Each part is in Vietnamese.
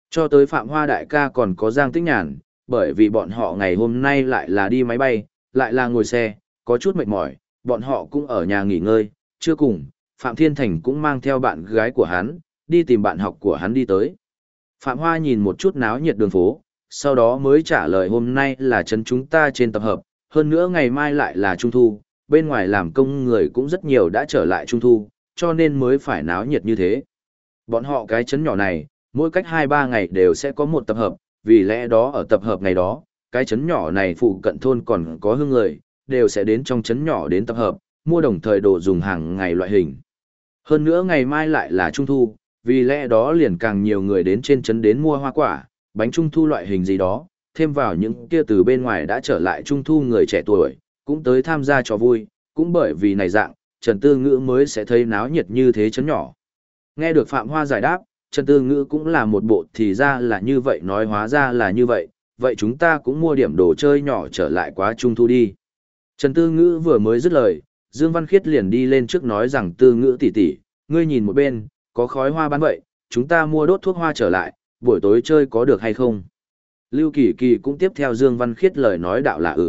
Cho tới Phạm Hoa đại ca còn có Giang Tích Nhàn, bởi vì bọn họ ngày hôm nay lại là đi máy bay, lại là ngồi xe, có chút mệt mỏi, bọn họ cũng ở nhà nghỉ ngơi, chưa cùng, Phạm Thiên Thành cũng mang theo bạn gái của hắn, đi tìm bạn học của hắn đi tới. Phạm Hoa nhìn một chút náo nhiệt đường phố, sau đó mới trả lời hôm nay là trấn chúng ta trên tập hợp, hơn nữa ngày mai lại là Trung Thu, bên ngoài làm công người cũng rất nhiều đã trở lại Trung Thu, cho nên mới phải náo nhiệt như thế. Bọn họ cái trấn nhỏ này, mỗi cách 2-3 ngày đều sẽ có một tập hợp, vì lẽ đó ở tập hợp ngày đó, cái trấn nhỏ này phụ cận thôn còn có hương người, đều sẽ đến trong trấn nhỏ đến tập hợp, mua đồng thời đồ dùng hàng ngày loại hình. Hơn nữa ngày mai lại là Trung Thu, vì lẽ đó liền càng nhiều người đến trên trấn đến mua hoa quả, bánh Trung Thu loại hình gì đó, thêm vào những kia từ bên ngoài đã trở lại Trung Thu người trẻ tuổi, cũng tới tham gia trò vui, cũng bởi vì này dạng, Trần Tư Ngữ mới sẽ thấy náo nhiệt như thế trấn nhỏ. Nghe được Phạm Hoa giải đáp, Trần Tư Ngữ cũng là một bộ thì ra là như vậy nói hóa ra là như vậy chúng ta cũng mua điểm đồ chơi nhỏ trở lại quá Trung Thu đi. Trần Tư Ngữ vừa mới dứt lời, Dương Văn Khiết liền đi lên trước nói rằng Tư Ngữ tỷ tỷ, ngươi nhìn một bên, có khói hoa bán vậy, chúng ta mua đốt thuốc hoa trở lại, buổi tối chơi có được hay không? Lưu Kỳ Kỳ cũng tiếp theo Dương Văn Khiết lời nói đạo là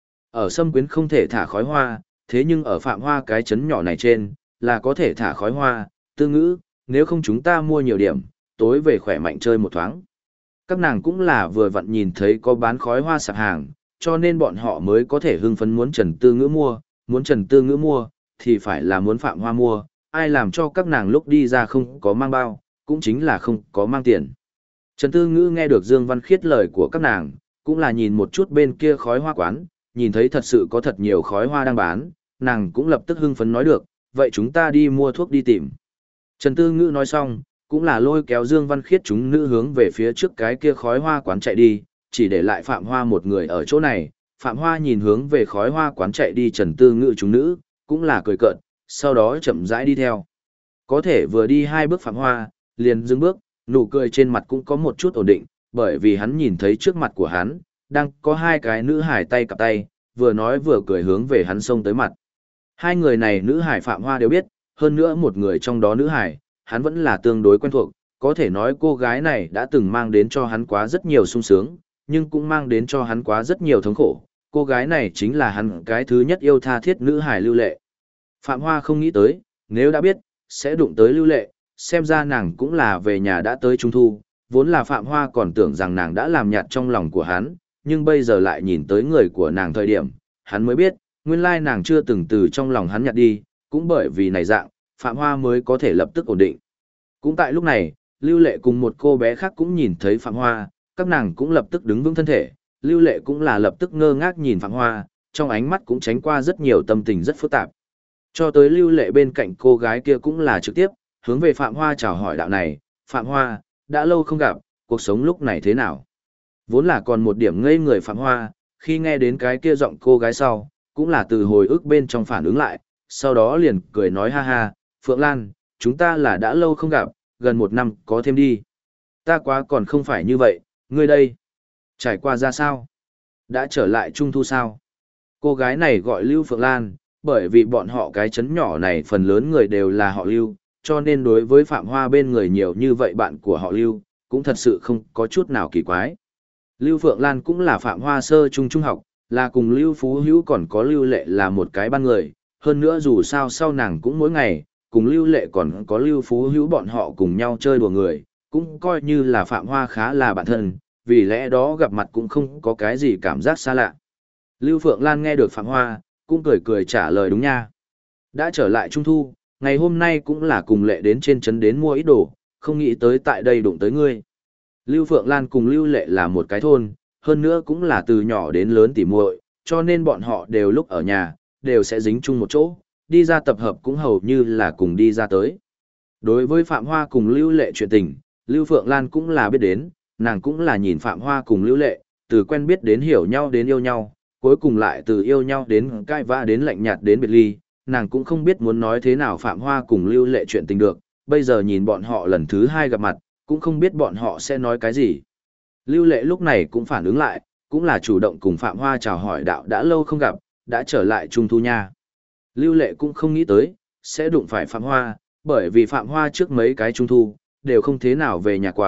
Ở Sâm Quyến không thể thả khói hoa, thế nhưng ở Phạm Hoa cái trấn nhỏ này trên, là có thể thả khói hoa, Tư Ngữ, nếu không chúng ta mua nhiều điểm, tối về khỏe mạnh chơi một thoáng. Các nàng cũng là vừa vặn nhìn thấy có bán khói hoa sạp hàng, cho nên bọn họ mới có thể hưng phấn muốn Trần Tư Ngữ mua, muốn Trần Tư Ngữ mua, thì phải là muốn Phạm Hoa mua, ai làm cho các nàng lúc đi ra không có mang bao, cũng chính là không có mang tiền. Trần Tư Ngữ nghe được Dương Văn Khiết lời của các nàng, cũng là nhìn một chút bên kia khói hoa quán, nhìn thấy thật sự có thật nhiều khói hoa đang bán, nàng cũng lập tức hưng phấn nói được, vậy chúng ta đi mua thuốc đi tìm. Trần Tư Ngữ nói xong, cũng là lôi kéo Dương Văn Khiết chúng nữ hướng về phía trước cái kia khói hoa quán chạy đi, chỉ để lại Phạm Hoa một người ở chỗ này. Phạm Hoa nhìn hướng về khói hoa quán chạy đi Trần Tư Ngữ chúng nữ, cũng là cười cợt, sau đó chậm rãi đi theo. Có thể vừa đi 2 bước Phạm Hoa, liền dừng bước, nụ cười trên mặt cũng có một chút ổn định, bởi vì hắn nhìn thấy trước mặt của hắn, đang có 2 cái nữ hải tay cặp tay, vừa nói vừa cười hướng về hắn xông tới mặt. 2 người này nữ hải Phạm Hoa đều biết, hơn nữa một người trong đó nữ hải, hắn vẫn là tương đối quen thuộc, có thể nói cô gái này đã từng mang đến cho hắn quá rất nhiều sung sướng, nhưng cũng mang đến cho hắn quá rất nhiều thống khổ. Cô gái này chính là hắn cái thứ nhất yêu tha thiết nữ hải Lưu Lệ. Phạm Hoa không nghĩ tới, nếu đã biết, sẽ đụng tới Lưu Lệ, xem ra nàng cũng là về nhà đã tới Trung Thu, vốn là Phạm Hoa còn tưởng rằng nàng đã làm nhạt trong lòng của hắn, nhưng bây giờ lại nhìn tới người của nàng thời điểm, hắn mới biết, nguyên lai nàng chưa từng từ trong lòng hắn nhạt đi, cũng bởi vì này dạng, Phạm Hoa mới có thể lập tức ổn định. Cũng tại lúc này, Lưu Lệ cùng một cô bé khác cũng nhìn thấy Phạm Hoa, các nàng cũng lập tức đứng vững thân thể, Lưu Lệ cũng là lập tức ngơ ngác nhìn Phạm Hoa, trong ánh mắt cũng tránh qua rất nhiều tâm tình rất phức tạp. Cho tới Lưu Lệ bên cạnh cô gái kia cũng là trực tiếp, hướng về Phạm Hoa chào hỏi đạo này, Phạm Hoa, đã lâu không gặp, cuộc sống lúc này thế nào? Vốn là còn một điểm ngây người Phạm Hoa, khi nghe đến cái kia giọng cô gái sau, cũng là từ hồi ức bên trong phản ứng lại, sau đó liền cười nói ha ha, Phượng Lan, chúng ta là đã lâu không gặp, gần 1 năm có thêm đi. Ta quá còn không phải như vậy, ngươi đây. Trải qua ra sao? Đã trở lại Trung Thu sao? Cô gái này gọi Lưu Phượng Lan, bởi vì bọn họ cái chấn nhỏ này phần lớn người đều là họ Lưu, cho nên đối với Phạm Hoa bên người nhiều như vậy bạn của họ Lưu, cũng thật sự không có chút nào kỳ quái. Lưu Phượng Lan cũng là Phạm Hoa sơ trung trung học, là cùng Lưu Phú Hữu còn có Lưu Lệ là một cái ban người, hơn nữa dù sao sau nàng cũng mỗi ngày, cùng Lưu Lệ còn có Lưu Phú Hữu bọn họ cùng nhau chơi đùa người, cũng coi như là Phạm Hoa khá là bạn thân, vì lẽ đó gặp mặt cũng không có cái gì cảm giác xa lạ. Lưu Phượng Lan nghe được Phạm Hoa, cũng cười cười trả lời đúng nha. Đã trở lại Trung Thu, ngày hôm nay cũng là cùng Lệ đến trên trấn đến mua ít đồ, không nghĩ tới tại đây đụng tới ngươi. Lưu Phượng Lan cùng Lưu Lệ là một cái thôn, hơn nữa cũng là từ nhỏ đến lớn tỉ muội, cho nên bọn họ đều lúc ở nhà, đều sẽ dính chung một chỗ, đi ra tập hợp cũng hầu như là cùng đi ra tới. Đối với Phạm Hoa cùng Lưu Lệ chuyện tình, Lưu Phượng Lan cũng là biết đến, nàng cũng là nhìn Phạm Hoa cùng Lưu Lệ, từ quen biết đến hiểu nhau đến yêu nhau, cuối cùng lại từ yêu nhau đến cãi vã đến lạnh nhạt đến biệt ly, nàng cũng không biết muốn nói thế nào Phạm Hoa cùng Lưu Lệ chuyện tình được, bây giờ nhìn bọn họ lần thứ 2 gặp mặt, cũng không biết bọn họ sẽ nói cái gì. Lưu Lệ lúc này cũng phản ứng lại, cũng là chủ động cùng Phạm Hoa chào hỏi đạo đã lâu không gặp, đã trở lại Trung Thu nha. Lưu Lệ cũng không nghĩ tới, sẽ đụng phải Phạm Hoa, bởi vì Phạm Hoa trước mấy cái Trung Thu, đều không thế nào về nhà quá,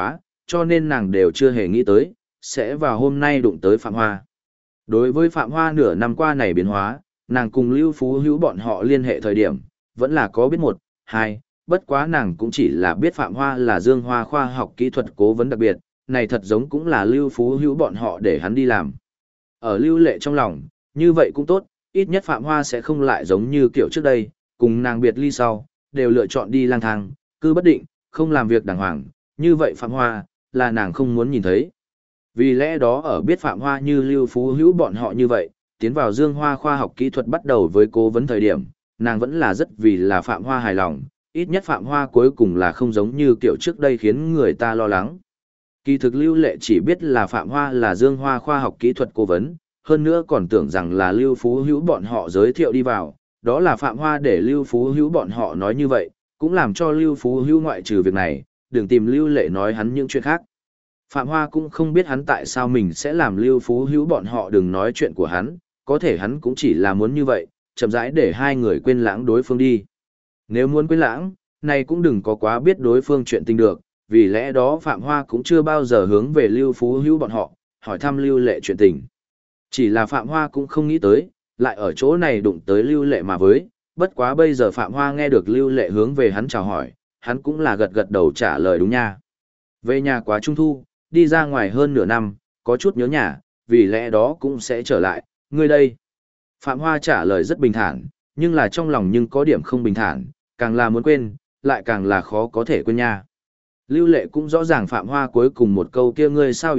cho nên nàng đều chưa hề nghĩ tới, sẽ vào hôm nay đụng tới Phạm Hoa. Đối với Phạm Hoa nửa năm qua này biến hóa, nàng cùng Lưu Phú Hữu bọn họ liên hệ thời điểm, vẫn là có biết một, hai, bất quá nàng cũng chỉ là biết Phạm Hoa là Dương Hoa khoa học kỹ thuật cố vấn đặc biệt, này thật giống cũng là Lưu Phú Hữu bọn họ để hắn đi làm. Ở Lưu Lệ trong lòng, như vậy cũng tốt, ít nhất Phạm Hoa sẽ không lại giống như kiểu trước đây, cùng nàng biệt ly sau, đều lựa chọn đi lang thang, cứ bất định, không làm việc đàng hoàng, như vậy Phạm Hoa, là nàng không muốn nhìn thấy. Vì lẽ đó ở biết Phạm Hoa như Lưu Phú Hữu bọn họ như vậy, tiến vào Dương Hoa khoa học kỹ thuật bắt đầu với cố vấn thời điểm, nàng vẫn là rất vì là Phạm Hoa hài lòng, ít nhất Phạm Hoa cuối cùng là không giống như kiểu trước đây khiến người ta lo lắng. Kỳ thực Lưu Lệ chỉ biết là Phạm Hoa là Dương Hoa khoa học kỹ thuật cố vấn, hơn nữa còn tưởng rằng là Lưu Phú Hữu bọn họ giới thiệu đi vào, đó là Phạm Hoa để Lưu Phú Hữu bọn họ nói như vậy, cũng làm cho Lưu Phú Hữu ngoại trừ việc này, đừng tìm Lưu Lệ nói hắn những chuyện khác. Phạm Hoa cũng không biết hắn tại sao mình sẽ làm Lưu Phú Hữu bọn họ đừng nói chuyện của hắn, có thể hắn cũng chỉ là muốn như vậy, chậm rãi để hai người quên lãng đối phương đi. Nếu muốn quên lãng, này cũng đừng có quá biết đối phương chuyện tình được, vì lẽ đó Phạm Hoa cũng chưa bao giờ hướng về Lưu Phú Hữu bọn họ, hỏi thăm Lưu Lệ chuyện tình. Chỉ là Phạm Hoa cũng không nghĩ tới, lại ở chỗ này đụng tới Lưu Lệ mà với, bất quá bây giờ Phạm Hoa nghe được Lưu Lệ hướng về hắn chào hỏi, hắn cũng là gật gật đầu trả lời đúng nha. Về nhà quá Trung Thu, đi ra ngoài hơn nửa năm, có chút nhớ nhà, vì lẽ đó cũng sẽ trở lại, ngươi đây. Phạm Hoa trả lời rất bình thản, nhưng là trong lòng nhưng có điểm không bình thản, càng là muốn quên, lại càng là khó có thể quên nha. Lưu Lệ cũng rõ ràng Phạm Hoa cuối cùng một câu kia ngươi sao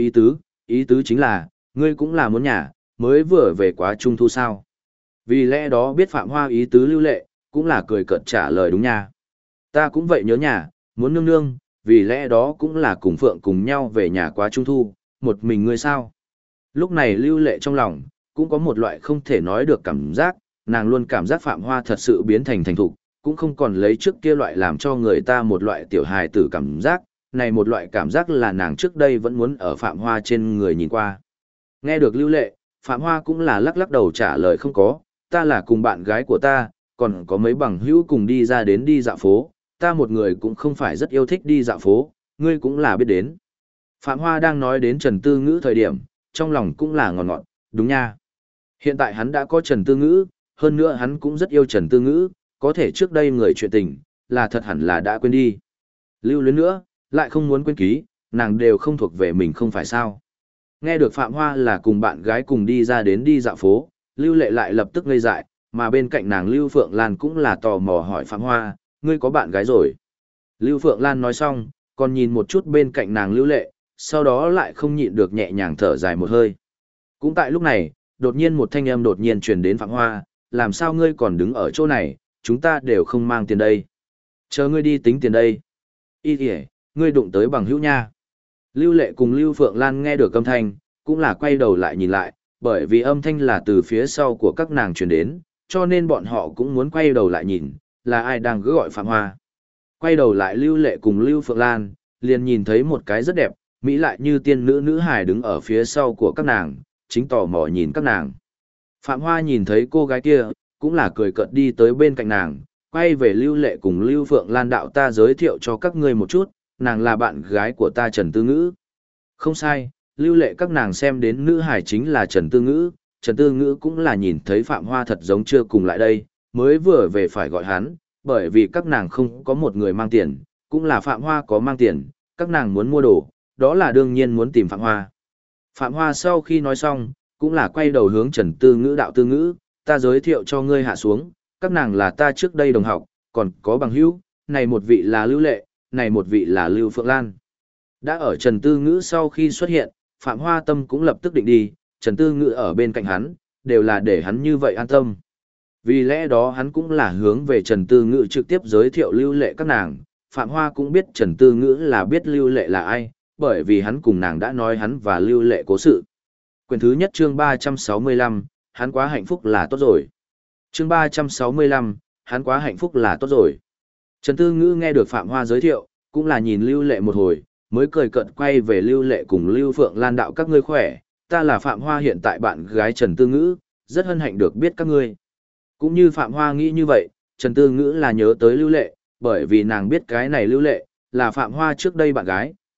ý tứ chính là, ngươi cũng là muốn nhà, mới vừa về quá Trung Thu sao. Vì lẽ đó biết Phạm Hoa ý tứ Lưu Lệ, cũng là cười cợt trả lời đúng nha. Ta cũng vậy nhớ nhà, muốn nương nương, vì lẽ đó cũng là cùng Phượng cùng nhau về nhà quá Trung Thu, một mình ngươi sao. Lúc này Lưu Lệ trong lòng, cũng có một loại không thể nói được cảm giác, nàng luôn cảm giác Phạm Hoa thật sự biến thành thành thục, cũng không còn lấy trước kia loại làm cho người ta một loại tiểu hài tử cảm giác, này một loại cảm giác là nàng trước đây vẫn muốn ở Phạm Hoa trên người nhìn qua. Nghe được Lưu Lệ, Phạm Hoa cũng là lắc lắc đầu trả lời không có, ta là cùng bạn gái của ta, còn có mấy bằng hữu cùng đi ra đến đi dạo phố, ta một người cũng không phải rất yêu thích đi dạo phố, ngươi cũng là biết đến. Phạm Hoa đang nói đến Trần Tư Ngữ thời điểm, trong lòng cũng là ngọt ngọt, đúng nha. Hiện tại hắn đã có Trần Tư Ngữ, hơn nữa hắn cũng rất yêu Trần Tư Ngữ, có thể trước đây người chuyện tình, là thật hẳn là đã quên đi. Lưu luyến nữa, lại không muốn quên ký, nàng đều không thuộc về mình không phải sao. Nghe được Phạm Hoa là cùng bạn gái cùng đi ra đến đi dạo phố, Lưu Lệ lại lập tức ngây dại, mà bên cạnh nàng Lưu Phượng Lan cũng là tò mò hỏi Phạm Hoa, ngươi có bạn gái rồi. Lưu Phượng Lan nói xong, còn nhìn một chút bên cạnh nàng Lưu Lệ, sau đó lại không nhịn được nhẹ nhàng thở dài một hơi. Cũng tại lúc này, đột nhiên một thanh âm đột nhiên truyền đến Phạm Hoa, làm sao ngươi còn đứng ở chỗ này, chúng ta đều không mang tiền đây. Chờ ngươi đi tính tiền đây. Ý kìa, ngươi đụng tới bằng hữu nha. Lưu Lệ cùng Lưu Phượng Lan nghe được âm thanh, cũng là quay đầu lại nhìn lại, bởi vì âm thanh là từ phía sau của các nàng truyền đến, cho nên bọn họ cũng muốn quay đầu lại nhìn, là ai đang cứ gọi Phạm Hoa. Quay đầu lại Lưu Lệ cùng Lưu Phượng Lan, liền nhìn thấy một cái rất đẹp, mỹ lại như tiên nữ nữ hài đứng ở phía sau của các nàng, chính tò mò nhìn các nàng. Phạm Hoa nhìn thấy cô gái kia, cũng là cười cợt đi tới bên cạnh nàng, quay về Lưu Lệ cùng Lưu Phượng Lan đạo ta giới thiệu cho các ngươi một chút, nàng là bạn gái của ta Trần Tư Ngữ. Không sai, Lưu Lệ các nàng xem đến nữ hải chính là Trần Tư Ngữ, Trần Tư Ngữ cũng là nhìn thấy Phạm Hoa thật giống chưa cùng lại đây, mới vừa về phải gọi hắn, bởi vì các nàng không có một người mang tiền, cũng là Phạm Hoa có mang tiền, các nàng muốn mua đồ, đó là đương nhiên muốn tìm Phạm Hoa. Phạm Hoa sau khi nói xong, cũng là quay đầu hướng Trần Tư Ngữ đạo Tư Ngữ, ta giới thiệu cho ngươi hạ xuống, các nàng là ta trước đây đồng học, còn có bằng hữu, này một vị là Lưu Lệ, này một vị là Lưu Phượng Lan. Đã ở Trần Tư Ngữ sau khi xuất hiện, Phạm Hoa tâm cũng lập tức định đi, Trần Tư Ngữ ở bên cạnh hắn, đều là để hắn như vậy an tâm. Vì lẽ đó hắn cũng là hướng về Trần Tư Ngữ trực tiếp giới thiệu Lưu Lệ các nàng, Phạm Hoa cũng biết Trần Tư Ngữ là biết Lưu Lệ là ai, bởi vì hắn cùng nàng đã nói hắn và Lưu Lệ cố sự. Quyển thứ nhất chương 365, hắn quá hạnh phúc là tốt rồi. Chương 365, hắn quá hạnh phúc là tốt rồi. Trần Tư Ngữ nghe được Phạm Hoa giới thiệu, cũng là nhìn Lưu Lệ một hồi, mới cười cợt quay về Lưu Lệ cùng Lưu Phượng Lan đạo các ngươi khỏe, ta là Phạm Hoa hiện tại bạn gái Trần Tư Ngữ, rất hân hạnh được biết các ngươi. Cũng như Phạm Hoa nghĩ như vậy, Trần Tư Ngữ là nhớ tới Lưu Lệ, bởi vì nàng biết cái này Lưu Lệ, là Phạm Hoa trước đây bạn gái,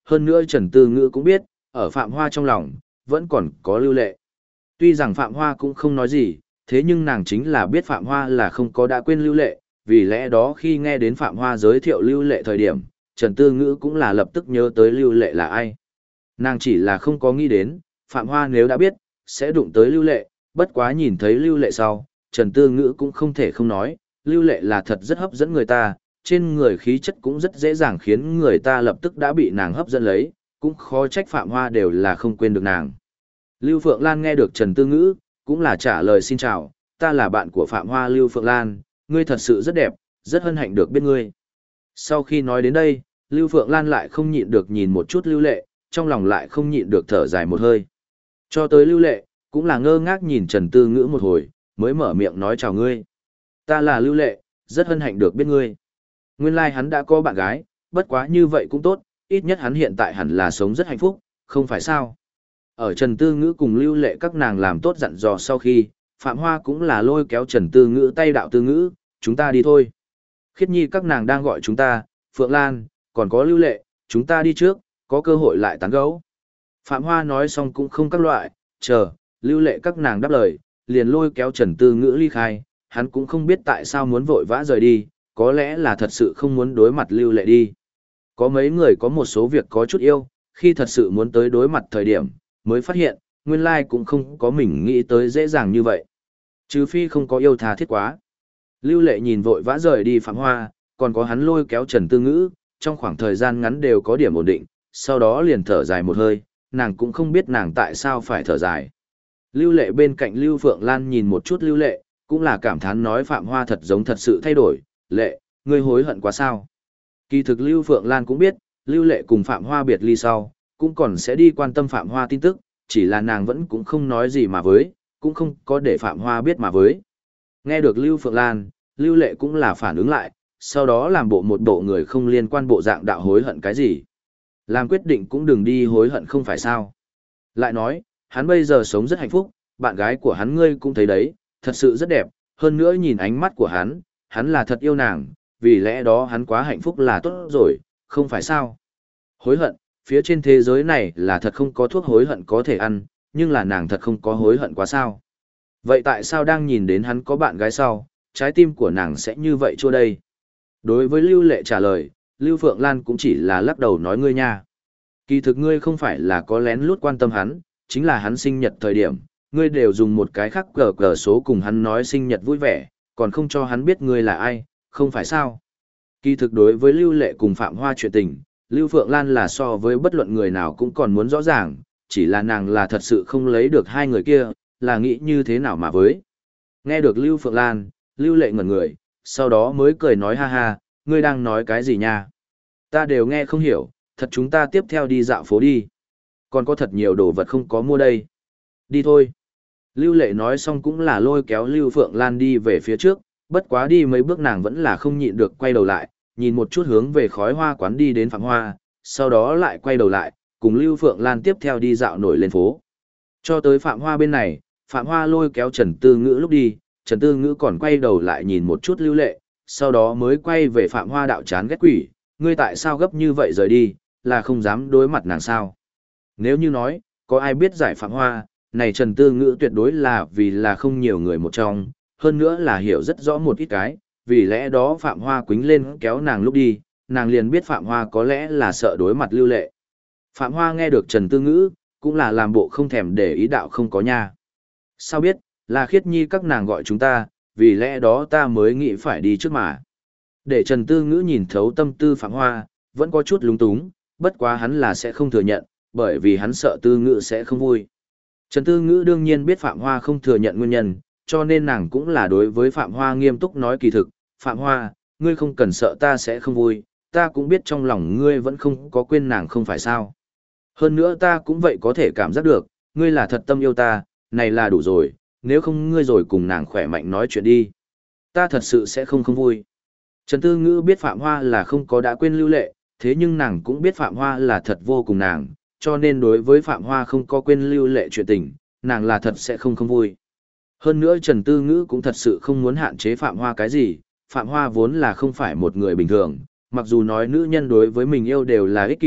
hơn nữa Trần Tư Ngữ cũng biết, ở Phạm Hoa trong lòng, vẫn còn có Lưu Lệ. Tuy rằng Phạm Hoa cũng không nói gì, thế nhưng nàng chính là biết Phạm Hoa là không có đã quên Lưu Lệ, vì lẽ đó khi nghe đến Phạm Hoa giới thiệu Lưu Lệ thời điểm, Trần Tư Ngữ cũng là lập tức nhớ tới Lưu Lệ là ai. Nàng chỉ là không có nghĩ đến, Phạm Hoa nếu đã biết, sẽ đụng tới Lưu Lệ, bất quá nhìn thấy Lưu Lệ sau, Trần Tư Ngữ cũng không thể không nói, Lưu Lệ là thật rất hấp dẫn người ta, trên người khí chất cũng rất dễ dàng khiến người ta lập tức đã bị nàng hấp dẫn lấy, cũng khó trách Phạm Hoa đều là không quên được nàng. Lưu Phượng Lan nghe được Trần Tư Ngữ, cũng là trả lời xin chào, ta là bạn của Phạm Hoa Lưu Phượng Lan, ngươi thật sự rất đẹp, rất hân hạnh được biết ngươi. Sau khi nói đến đây, Lưu Phượng Lan lại không nhịn được nhìn một chút Lưu Lệ, trong lòng lại không nhịn được thở dài một hơi. Cho tới Lưu Lệ, cũng là ngơ ngác nhìn Trần Tư Ngữ một hồi, mới mở miệng nói chào ngươi. Ta là Lưu Lệ, rất hân hạnh được biết ngươi. Nguyên lai hắn đã có bạn gái, bất quá như vậy cũng tốt, ít nhất hắn hiện tại hẳn là sống rất hạnh phúc, không phải sao. Ở Trần Tư Ngữ cùng Lưu Lệ các nàng làm tốt dặn dò sau khi, Phạm Hoa cũng là lôi kéo Trần Tư Ngữ tay đạo Tư Ngữ, chúng ta đi thôi. Khiết Nhi các nàng đang gọi chúng ta, Phượng Lan, còn có Lưu Lệ, chúng ta đi trước, có cơ hội lại tán gẫu. Phạm Hoa nói xong cũng không các loại, chờ, Lưu Lệ các nàng đáp lời, liền lôi kéo Trần Tư Ngữ ly khai, hắn cũng không biết tại sao muốn vội vã rời đi, có lẽ là thật sự không muốn đối mặt Lưu Lệ đi. Có mấy người có một số việc có chút yêu, khi thật sự muốn tới đối mặt thời điểm, mới phát hiện, nguyên lai cũng không có mình nghĩ tới dễ dàng như vậy. Trừ phi không có yêu tha thiết quá. Lưu Lệ nhìn vội vã rời đi Phạm Hoa, còn có hắn lôi kéo Trần Tư Ngữ, trong khoảng thời gian ngắn đều có điểm ổn định, sau đó liền thở dài một hơi, nàng cũng không biết nàng tại sao phải thở dài. Lưu Lệ bên cạnh Lưu Phượng Lan nhìn một chút Lưu Lệ, cũng là cảm thán nói Phạm Hoa thật giống thật sự thay đổi, Lệ, ngươi hối hận quá sao. Kỳ thực Lưu Phượng Lan cũng biết, Lưu Lệ cùng Phạm Hoa biệt ly sau, cũng còn sẽ đi quan tâm Phạm Hoa tin tức, chỉ là nàng vẫn cũng không nói gì mà với, cũng không có để Phạm Hoa biết mà với. Nghe được Lưu Phượng Lan, Lưu Lệ cũng là phản ứng lại, sau đó làm bộ một bộ người không liên quan bộ dạng đạo hối hận cái gì. Làm quyết định cũng đừng đi hối hận không phải sao. Lại nói, hắn bây giờ sống rất hạnh phúc, bạn gái của hắn ngươi cũng thấy đấy, thật sự rất đẹp, hơn nữa nhìn ánh mắt của hắn là thật yêu nàng, vì lẽ đó hắn quá hạnh phúc là tốt rồi, không phải sao. Hối hận, phía trên thế giới này là thật không có thuốc hối hận có thể ăn, nhưng là nàng thật không có hối hận quá sao. Vậy tại sao đang nhìn đến hắn có bạn gái sau, trái tim của nàng sẽ như vậy chua đây? Đối với Lưu Lệ trả lời, Lưu Phượng Lan cũng chỉ là lắc đầu nói ngươi nha. Kỳ thực ngươi không phải là có lén lút quan tâm hắn, chính là hắn sinh nhật thời điểm, ngươi đều dùng một cái khắc cờ số cùng hắn nói sinh nhật vui vẻ, còn không cho hắn biết ngươi là ai, không phải sao? Kỳ thực đối với Lưu Lệ cùng Phạm Hoa chuyện tình, Lưu Phượng Lan là so với bất luận người nào cũng còn muốn rõ ràng, chỉ là nàng là thật sự không lấy được hai người kia, là nghĩ như thế nào mà với. Nghe được Lưu Phượng Lan, Lưu Lệ ngẩn người, sau đó mới cười nói ha ha, ngươi đang nói cái gì nha? Ta đều nghe không hiểu, thật chúng ta tiếp theo đi dạo phố đi. Còn có thật nhiều đồ vật không có mua đây. Đi thôi. Lưu Lệ nói xong cũng là lôi kéo Lưu Phượng Lan đi về phía trước, bất quá đi mấy bước nàng vẫn là không nhịn được quay đầu lại, nhìn một chút hướng về khói hoa quán đi đến Phạm Hoa, sau đó lại quay đầu lại, cùng Lưu Phượng Lan tiếp theo đi dạo nổi lên phố. Cho tới Phạm Hoa bên này, Phạm Hoa lôi kéo Trần Tư Ngữ lúc đi, Trần Tư Ngữ còn quay đầu lại nhìn một chút Lưu Lệ, sau đó mới quay về Phạm Hoa đạo chán ghét quỷ, ngươi tại sao gấp như vậy rời đi, là không dám đối mặt nàng sao? Nếu như nói, có ai biết giải Phạm Hoa, này Trần Tư Ngữ tuyệt đối là vì là không nhiều người một trong, hơn nữa là hiểu rất rõ một ít cái, vì lẽ đó Phạm Hoa quính lên kéo nàng lúc đi, nàng liền biết Phạm Hoa có lẽ là sợ đối mặt Lưu Lệ. Phạm Hoa nghe được Trần Tư Ngữ, cũng là làm bộ không thèm để ý đạo không có nha. Sao biết, là Khiết Nhi các nàng gọi chúng ta, vì lẽ đó ta mới nghĩ phải đi trước mà. Để Trần Tư Ngữ nhìn thấu tâm tư Phạm Hoa, vẫn có chút lúng túng, bất quá hắn là sẽ không thừa nhận, bởi vì hắn sợ Tư Ngữ sẽ không vui. Trần Tư Ngữ đương nhiên biết Phạm Hoa không thừa nhận nguyên nhân, cho nên nàng cũng là đối với Phạm Hoa nghiêm túc nói kỳ thực, Phạm Hoa, ngươi không cần sợ ta sẽ không vui, ta cũng biết trong lòng ngươi vẫn không có quên nàng không phải sao. Hơn nữa ta cũng vậy có thể cảm giác được, ngươi là thật tâm yêu ta, này là đủ rồi, nếu không ngươi rồi cùng nàng khỏe mạnh nói chuyện đi. Ta thật sự sẽ không vui. Trần Tư Ngữ biết Phạm Hoa là không có đã quên Lưu Lệ, thế nhưng nàng cũng biết Phạm Hoa là thật vô cùng nàng, cho nên đối với Phạm Hoa không có quên Lưu Lệ chuyện tình, nàng là thật sẽ không vui. Hơn nữa Trần Tư Ngữ cũng thật sự không muốn hạn chế Phạm Hoa cái gì, Phạm Hoa vốn là không phải một người bình thường, mặc dù nói nữ nhân đối với mình yêu đều là ích kỷ,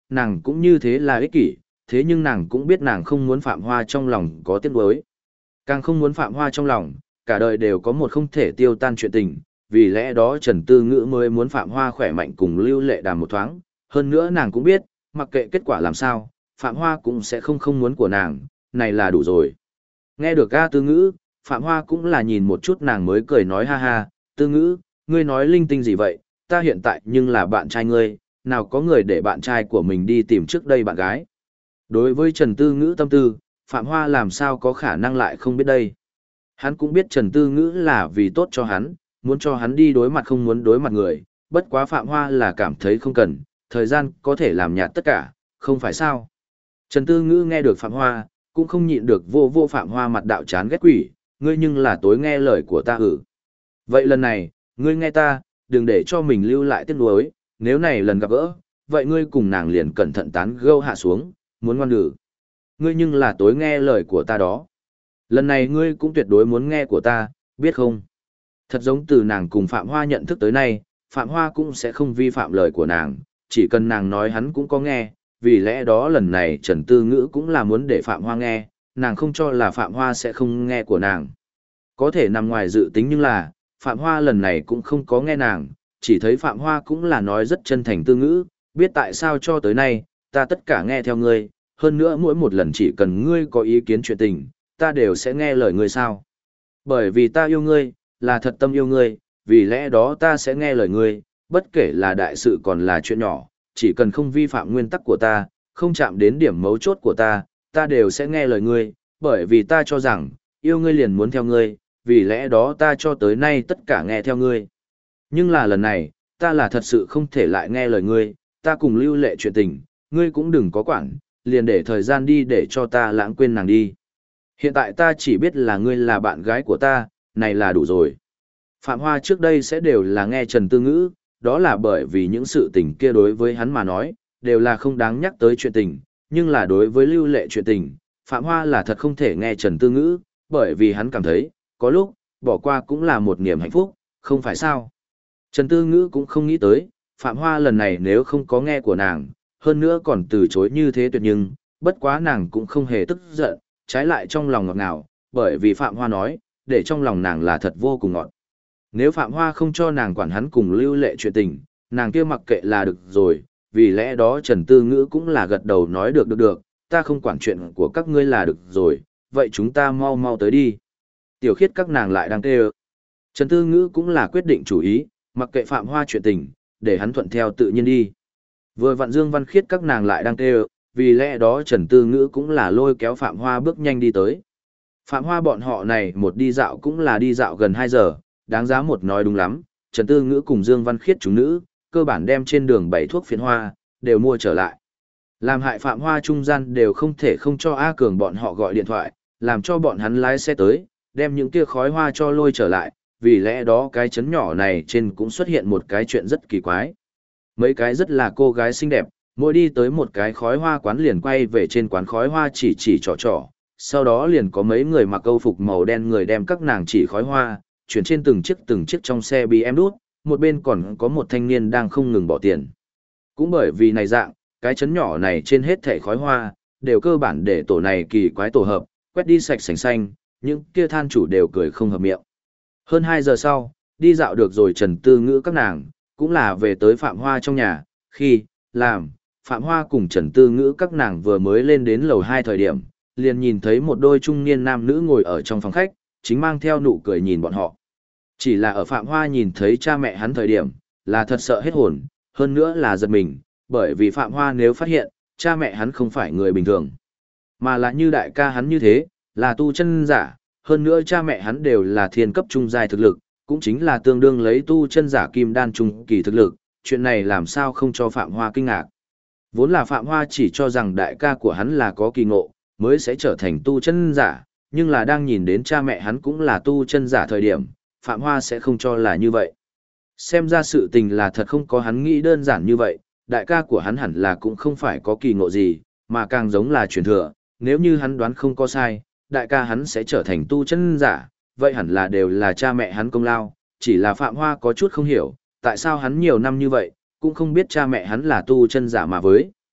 nàng cũng như thế là ích kỷ, thế nhưng nàng cũng biết nàng không muốn Phạm Hoa trong lòng có tiếc nuối. Càng không muốn Phạm Hoa trong lòng, cả đời đều có một không thể tiêu tan chuyện tình, vì lẽ đó Trần Tư Ngữ mới muốn Phạm Hoa khỏe mạnh cùng Lưu Lệ Đàm một thoáng, hơn nữa nàng cũng biết, mặc kệ kết quả làm sao, Phạm Hoa cũng sẽ không muốn của nàng, này là đủ rồi. Nghe được ca Tư Ngữ, Phạm Hoa cũng là nhìn một chút nàng mới cười nói ha ha, Tư Ngữ, ngươi nói linh tinh gì vậy, ta hiện tại nhưng là bạn trai ngươi, nào có người để bạn trai của mình đi tìm trước đây bạn gái. Đối với Trần Tư Ngữ tâm tư, Phạm Hoa làm sao có khả năng lại không biết đây. Hắn cũng biết Trần Tư Ngữ là vì tốt cho hắn, muốn cho hắn đi đối mặt không muốn đối mặt người, bất quá Phạm Hoa là cảm thấy không cần, thời gian có thể làm nhạt tất cả, không phải sao. Trần Tư Ngữ nghe được Phạm Hoa, cũng không nhịn được vô Phạm Hoa mặt đạo chán ghét quỷ, ngươi nhưng là tối nghe lời của ta ử. Vậy lần này, ngươi nghe ta, đừng để cho mình lưu lại tiếc nuối, nếu này lần gặp gỡ, vậy ngươi cùng nàng liền cẩn thận tán gẫu hạ xuống, muốn ngoan lử. Ngươi nhưng là tối nghe lời của ta đó. Lần này ngươi cũng tuyệt đối muốn nghe của ta, biết không? Thật giống từ nàng cùng Phạm Hoa nhận thức tới nay, Phạm Hoa cũng sẽ không vi phạm lời của nàng, chỉ cần nàng nói hắn cũng có nghe, vì lẽ đó lần này Trần Tư Ngữ cũng là muốn để Phạm Hoa nghe, nàng không cho là Phạm Hoa sẽ không nghe của nàng. Có thể nằm ngoài dự tính nhưng là, Phạm Hoa lần này cũng không có nghe nàng, chỉ thấy Phạm Hoa cũng là nói rất chân thành Tư Ngữ, biết tại sao cho tới nay, ta tất cả nghe theo ngươi, hơn nữa mỗi một lần chỉ cần ngươi có ý kiến chuyện tình, ta đều sẽ nghe lời ngươi sao. Bởi vì ta yêu ngươi, là thật tâm yêu ngươi, vì lẽ đó ta sẽ nghe lời ngươi, bất kể là đại sự còn là chuyện nhỏ, chỉ cần không vi phạm nguyên tắc của ta, không chạm đến điểm mấu chốt của ta đều sẽ nghe lời ngươi, bởi vì ta cho rằng, yêu ngươi liền muốn theo ngươi, vì lẽ đó ta cho tới nay tất cả nghe theo ngươi. Nhưng là lần này, ta là thật sự không thể lại nghe lời ngươi, ta cùng Lưu Lệ chuyện tình, ngươi cũng đừng có quản, liền để thời gian đi để cho ta lãng quên nàng đi. Hiện tại ta chỉ biết là ngươi là bạn gái của ta, này là đủ rồi. Phạm Hoa trước đây sẽ đều là nghe Trần Tư Ngữ, đó là bởi vì những sự tình kia đối với hắn mà nói, đều là không đáng nhắc tới chuyện tình, nhưng là đối với Lưu Lệ chuyện tình, Phạm Hoa là thật không thể nghe Trần Tư Ngữ, bởi vì hắn cảm thấy, có lúc, bỏ qua cũng là một niềm hạnh phúc, không phải sao. Trần Tư Ngữ cũng không nghĩ tới, Phạm Hoa lần này nếu không có nghe của nàng, hơn nữa còn từ chối như thế tuyệt nhưng, bất quá nàng cũng không hề tức giận, trái lại trong lòng ngọt ngào, bởi vì Phạm Hoa nói, để trong lòng nàng là thật vô cùng ngọt. Nếu Phạm Hoa không cho nàng quản hắn cùng Lưu Lệ chuyện tình, nàng kia mặc kệ là được rồi, vì lẽ đó Trần Tư Ngữ cũng là gật đầu nói được, ta không quản chuyện của các ngươi là được rồi, vậy chúng ta mau tới đi. Tiểu Khiết các nàng lại đang kêu. Trần Tư Ngữ cũng là quyết định chủ ý, mặc kệ Phạm Hoa chuyện tình, để hắn thuận theo tự nhiên đi. Vừa vặn Dương Văn Khiết các nàng lại đang kêu, vì lẽ đó Trần Tư Ngữ cũng là lôi kéo Phạm Hoa bước nhanh đi tới. Phạm Hoa bọn họ này một đi dạo cũng là đi dạo gần 2 giờ, đáng giá một nói đúng lắm, Trần Tư Ngữ cùng Dương Văn Khiết chúng nữ, cơ bản đem trên đường 7 thuốc phiến hoa, đều mua trở lại. Làm hại Phạm Hoa trung gian đều không thể không cho A Cường bọn họ gọi điện thoại, làm cho bọn hắn lái xe tới, đem những kia khói hoa cho lôi trở lại, vì lẽ đó cái chấn nhỏ này trên cũng xuất hiện một cái chuyện rất kỳ quái. Mấy cái rất là cô gái xinh đẹp, mỗi đi tới một cái khói hoa quán liền quay về trên quán khói hoa chỉ trò, sau đó liền có mấy người mặc câu phục màu đen người đem các nàng chỉ khói hoa, chuyển trên từng chiếc trong xe BMW đút, một bên còn có một thanh niên đang không ngừng bỏ tiền. Cũng bởi vì này dạng, cái chấn nhỏ này trên hết thảy khói hoa, đều cơ bản để tổ này kỳ quái tổ hợp, quét đi sạch sành xanh, những kia than chủ đều cười không hợp miệng. Hơn 2 giờ sau, đi dạo được rồi Trần Tư Ngữ các nàng, cũng là về tới Phạm Hoa trong nhà, khi, làm, Phạm Hoa cùng Trần Tư Ngữ các nàng vừa mới lên đến lầu 2 thời điểm, liền nhìn thấy một đôi trung niên nam nữ ngồi ở trong phòng khách, chính mang theo nụ cười nhìn bọn họ. Chỉ là ở Phạm Hoa nhìn thấy cha mẹ hắn thời điểm, là thật sợ hết hồn, hơn nữa là giật mình, bởi vì Phạm Hoa nếu phát hiện, cha mẹ hắn không phải người bình thường, mà là như đại ca hắn như thế, là tu chân giả, hơn nữa cha mẹ hắn đều là thiên cấp trung giai thực lực, cũng chính là tương đương lấy tu chân giả kim đan trung kỳ thực lực, chuyện này làm sao không cho Phạm Hoa kinh ngạc. Vốn là Phạm Hoa chỉ cho rằng đại ca của hắn là có kỳ ngộ, mới sẽ trở thành tu chân giả, nhưng là đang nhìn đến cha mẹ hắn cũng là tu chân giả thời điểm, Phạm Hoa sẽ không cho là như vậy. Xem ra sự tình là thật không có hắn nghĩ đơn giản như vậy, đại ca của hắn hẳn là cũng không phải có kỳ ngộ gì, mà càng giống là truyền thừa, nếu như hắn đoán không có sai, đại ca hắn sẽ trở thành tu chân giả, vậy hẳn là đều là cha mẹ hắn công lao, chỉ là Phạm Hoa có chút không hiểu, tại sao hắn nhiều năm như vậy, cũng không biết cha mẹ hắn là tu chân giả mà với.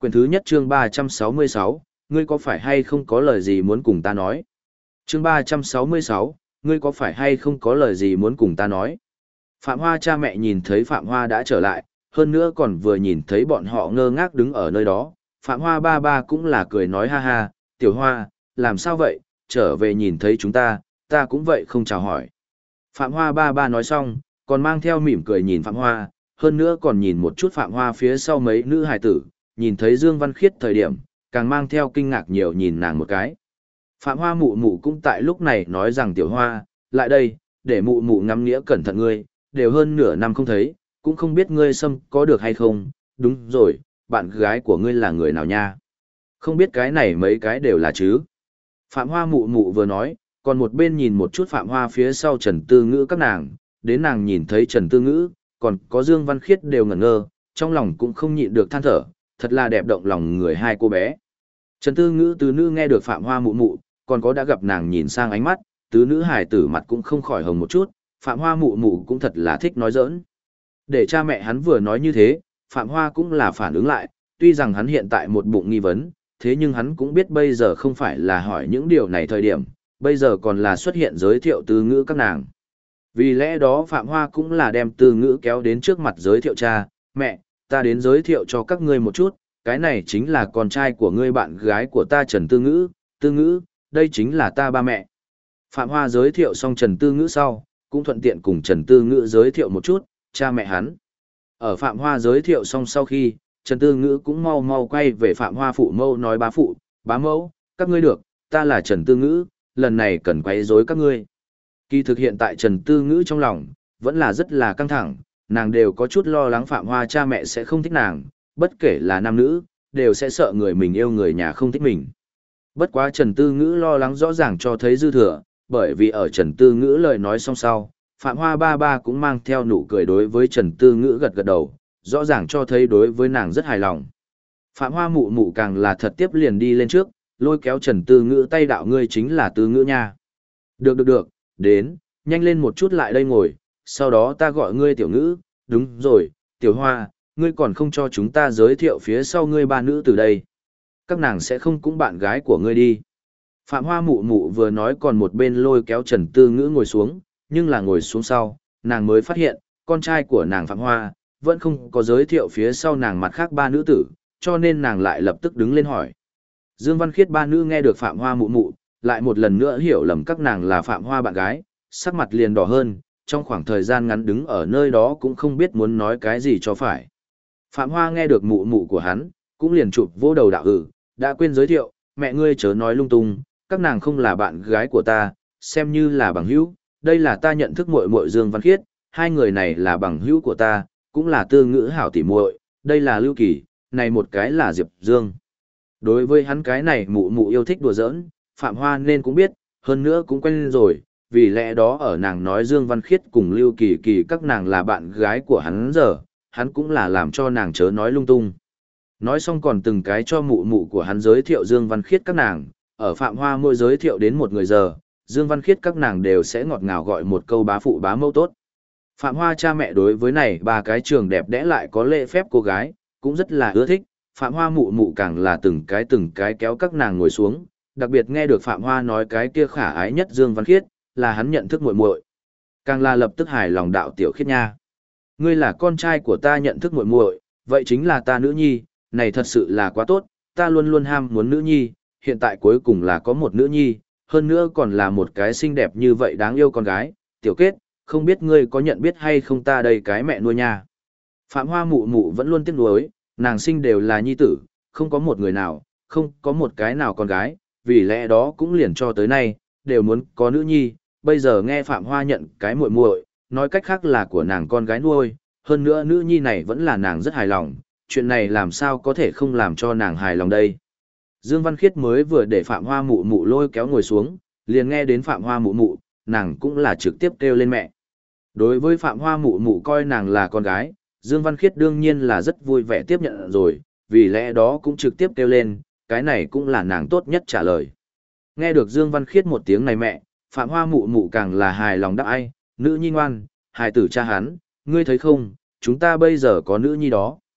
Quyển thứ nhất chương 366, ngươi có phải hay không có lời gì muốn cùng ta nói? Chương 366, ngươi có phải hay không có lời gì muốn cùng ta nói? Phạm Hoa cha mẹ nhìn thấy Phạm Hoa đã trở lại, hơn nữa còn vừa nhìn thấy bọn họ ngơ ngác đứng ở nơi đó. Phạm Hoa ba ba cũng là cười nói ha ha, Tiểu Hoa, làm sao vậy, trở về nhìn thấy chúng ta cũng vậy không chào hỏi. Phạm Hoa ba ba nói xong, còn mang theo mỉm cười nhìn Phạm Hoa, hơn nữa còn nhìn một chút Phạm Hoa phía sau mấy nữ hài tử, nhìn thấy Dương Văn Khiết thời điểm, càng mang theo kinh ngạc nhiều nhìn nàng một cái. Phạm Hoa mụ mụ cũng tại lúc này nói rằng Tiểu Hoa, lại đây, để mụ mụ ngắm nghĩa cẩn thận ngươi, đều hơn nửa năm không thấy, cũng không biết ngươi xâm có được hay không, đúng rồi, bạn gái của ngươi là người nào nha? Không biết cái này mấy cái đều là chứ? Phạm Hoa mụ mụ vừa nói, còn một bên nhìn một chút Phạm Hoa phía sau Trần Tư Ngữ các nàng, đến nàng nhìn thấy Trần Tư Ngữ, còn có Dương Văn Khiết đều ngẩn ngơ, trong lòng cũng không nhịn được than thở, thật là đẹp động lòng người hai cô bé. Trần Tư Ngữ tứ nữ nghe được Phạm Hoa mụ mụ, còn có đã gặp nàng nhìn sang ánh mắt, tứ nữ hài tử mặt cũng không khỏi hồng một chút, Phạm Hoa mụ mụ cũng thật là thích nói giỡn. Để cha mẹ hắn vừa nói như thế, Phạm Hoa cũng là phản ứng lại, tuy rằng hắn hiện tại một bụng nghi vấn, thế nhưng hắn cũng biết bây giờ không phải là hỏi những điều này thời điểm, bây giờ còn là xuất hiện giới thiệu từ ngữ các nàng. Vì lẽ đó Phạm Hoa cũng là đem từ ngữ kéo đến trước mặt giới thiệu cha, mẹ, ta đến giới thiệu cho các ngươi một chút, cái này chính là con trai của ngươi bạn gái của ta Trần Tư Ngữ, đây chính là ta ba mẹ. Phạm Hoa giới thiệu xong Trần Tư Ngữ sau, cũng thuận tiện cùng Trần Tư Ngữ giới thiệu một chút, cha mẹ hắn. Ở Phạm Hoa giới thiệu xong sau khi, Trần Tư Ngữ cũng mau mau quay về Phạm Hoa phụ mẫu nói bá mẫu, các ngươi được, ta là Trần Tư Ngữ, lần này cần quấy rối các ngươi. Kỳ thực hiện tại Trần Tư Ngữ trong lòng, vẫn là rất là căng thẳng, nàng đều có chút lo lắng Phạm Hoa cha mẹ sẽ không thích nàng, bất kể là nam nữ, đều sẽ sợ người mình yêu người nhà không thích mình. Bất quá Trần Tư Ngữ lo lắng rõ ràng cho thấy dư thừa, bởi vì ở Trần Tư Ngữ lời nói xong sau, Phạm Hoa ba ba cũng mang theo nụ cười đối với Trần Tư Ngữ gật gật đầu, rõ ràng cho thấy đối với nàng rất hài lòng. Phạm Hoa mụ mụ càng là thật tiếp liền đi lên trước, lôi kéo Trần Tư Ngữ tay đạo ngươi chính là Tư Ngữ nha. Được, đến, nhanh lên một chút lại đây ngồi, sau đó ta gọi ngươi Tiểu Ngữ, đúng rồi, Tiểu Hoa, ngươi còn không cho chúng ta giới thiệu phía sau ngươi ba nữ từ đây. Các nàng sẽ không cũng bạn gái của ngươi đi. Phạm Hoa mụ mụ vừa nói còn một bên lôi kéo Trần Tư Ngữ ngồi xuống, nhưng là ngồi xuống sau, nàng mới phát hiện, con trai của nàng Phạm Hoa, vẫn không có giới thiệu phía sau nàng mặt khác ba nữ tử, cho nên nàng lại lập tức đứng lên hỏi. Dương Văn Khiết ba nữ nghe được Phạm Hoa mụ mụ, lại một lần nữa hiểu lầm các nàng là Phạm Hoa bạn gái, sắc mặt liền đỏ hơn, trong khoảng thời gian ngắn đứng ở nơi đó cũng không biết muốn nói cái gì cho phải. Phạm Hoa nghe được mụ mụ của hắn, cũng liền chụp vô đầu đạo đã quên giới thiệu, mẹ ngươi chớ nói lung tung, các nàng không là bạn gái của ta, xem như là bằng hữu, đây là ta nhận thức muội muội Dương Văn Khiết, hai người này là bằng hữu của ta, cũng là Tư Ngữ hảo tỉ muội, đây là Lưu Kỳ, này một cái là Diệp Dương. Đối với hắn cái này mụ mụ yêu thích đùa giỡn, Phạm Hoa nên cũng biết, hơn nữa cũng quen rồi, vì lẽ đó ở nàng nói Dương Văn Khiết cùng Lưu Kỳ Kỳ các nàng là bạn gái của hắn giờ, hắn cũng là làm cho nàng chớ nói lung tung. Nói xong còn từng cái cho mụ mụ của hắn giới thiệu Dương Văn Khiết các nàng, ở Phạm Hoa mỗi giới thiệu đến một người giờ, Dương Văn Khiết các nàng đều sẽ ngọt ngào gọi một câu bá phụ bá mẫu tốt. Phạm Hoa cha mẹ đối với này ba cái trường đẹp đẽ lại có lễ phép cô gái, cũng rất là ưa thích, Phạm Hoa mụ mụ càng là từng cái kéo các nàng ngồi xuống, đặc biệt nghe được Phạm Hoa nói cái kia khả ái nhất Dương Văn Khiết, là hắn nhận thức muội muội. Càng là lập tức hài lòng đạo Tiểu Khiết nha. Ngươi là con trai của ta nhận thức muội muội, vậy chính là ta nữ nhi, này thật sự là quá tốt, ta luôn luôn ham muốn nữ nhi, hiện tại cuối cùng là có một nữ nhi, hơn nữa còn là một cái xinh đẹp như vậy đáng yêu con gái, Tiểu Kết, không biết ngươi có nhận biết hay không ta đây cái mẹ nuôi nha. Phạm Hoa mụ mụ vẫn luôn tiếc nuối, nàng sinh đều là nhi tử, không có một người nào, không có một cái nào con gái, vì lẽ đó cũng liền cho tới nay, đều muốn có nữ nhi, bây giờ nghe Phạm Hoa nhận cái muội muội, nói cách khác là của nàng con gái nuôi, hơn nữa nữ nhi này vẫn là nàng rất hài lòng, chuyện này làm sao có thể không làm cho nàng hài lòng đây. Dương Văn Khiết mới vừa để Phạm Hoa mụ mụ lôi kéo ngồi xuống, liền nghe đến Phạm Hoa mụ mụ, nàng cũng là trực tiếp kêu lên mẹ. Đối với Phạm Hoa mụ mụ coi nàng là con gái, Dương Văn Khiết đương nhiên là rất vui vẻ tiếp nhận rồi, vì lẽ đó cũng trực tiếp kêu lên, cái này cũng là nàng tốt nhất trả lời. Nghe được Dương Văn Khiết một tiếng này mẹ, Phạm Hoa mụ mụ càng là hài lòng đáp ai, nữ nhi ngoan, hài tử cha hắn, ngươi thấy không, chúng ta bây giờ có nữ nhi đó.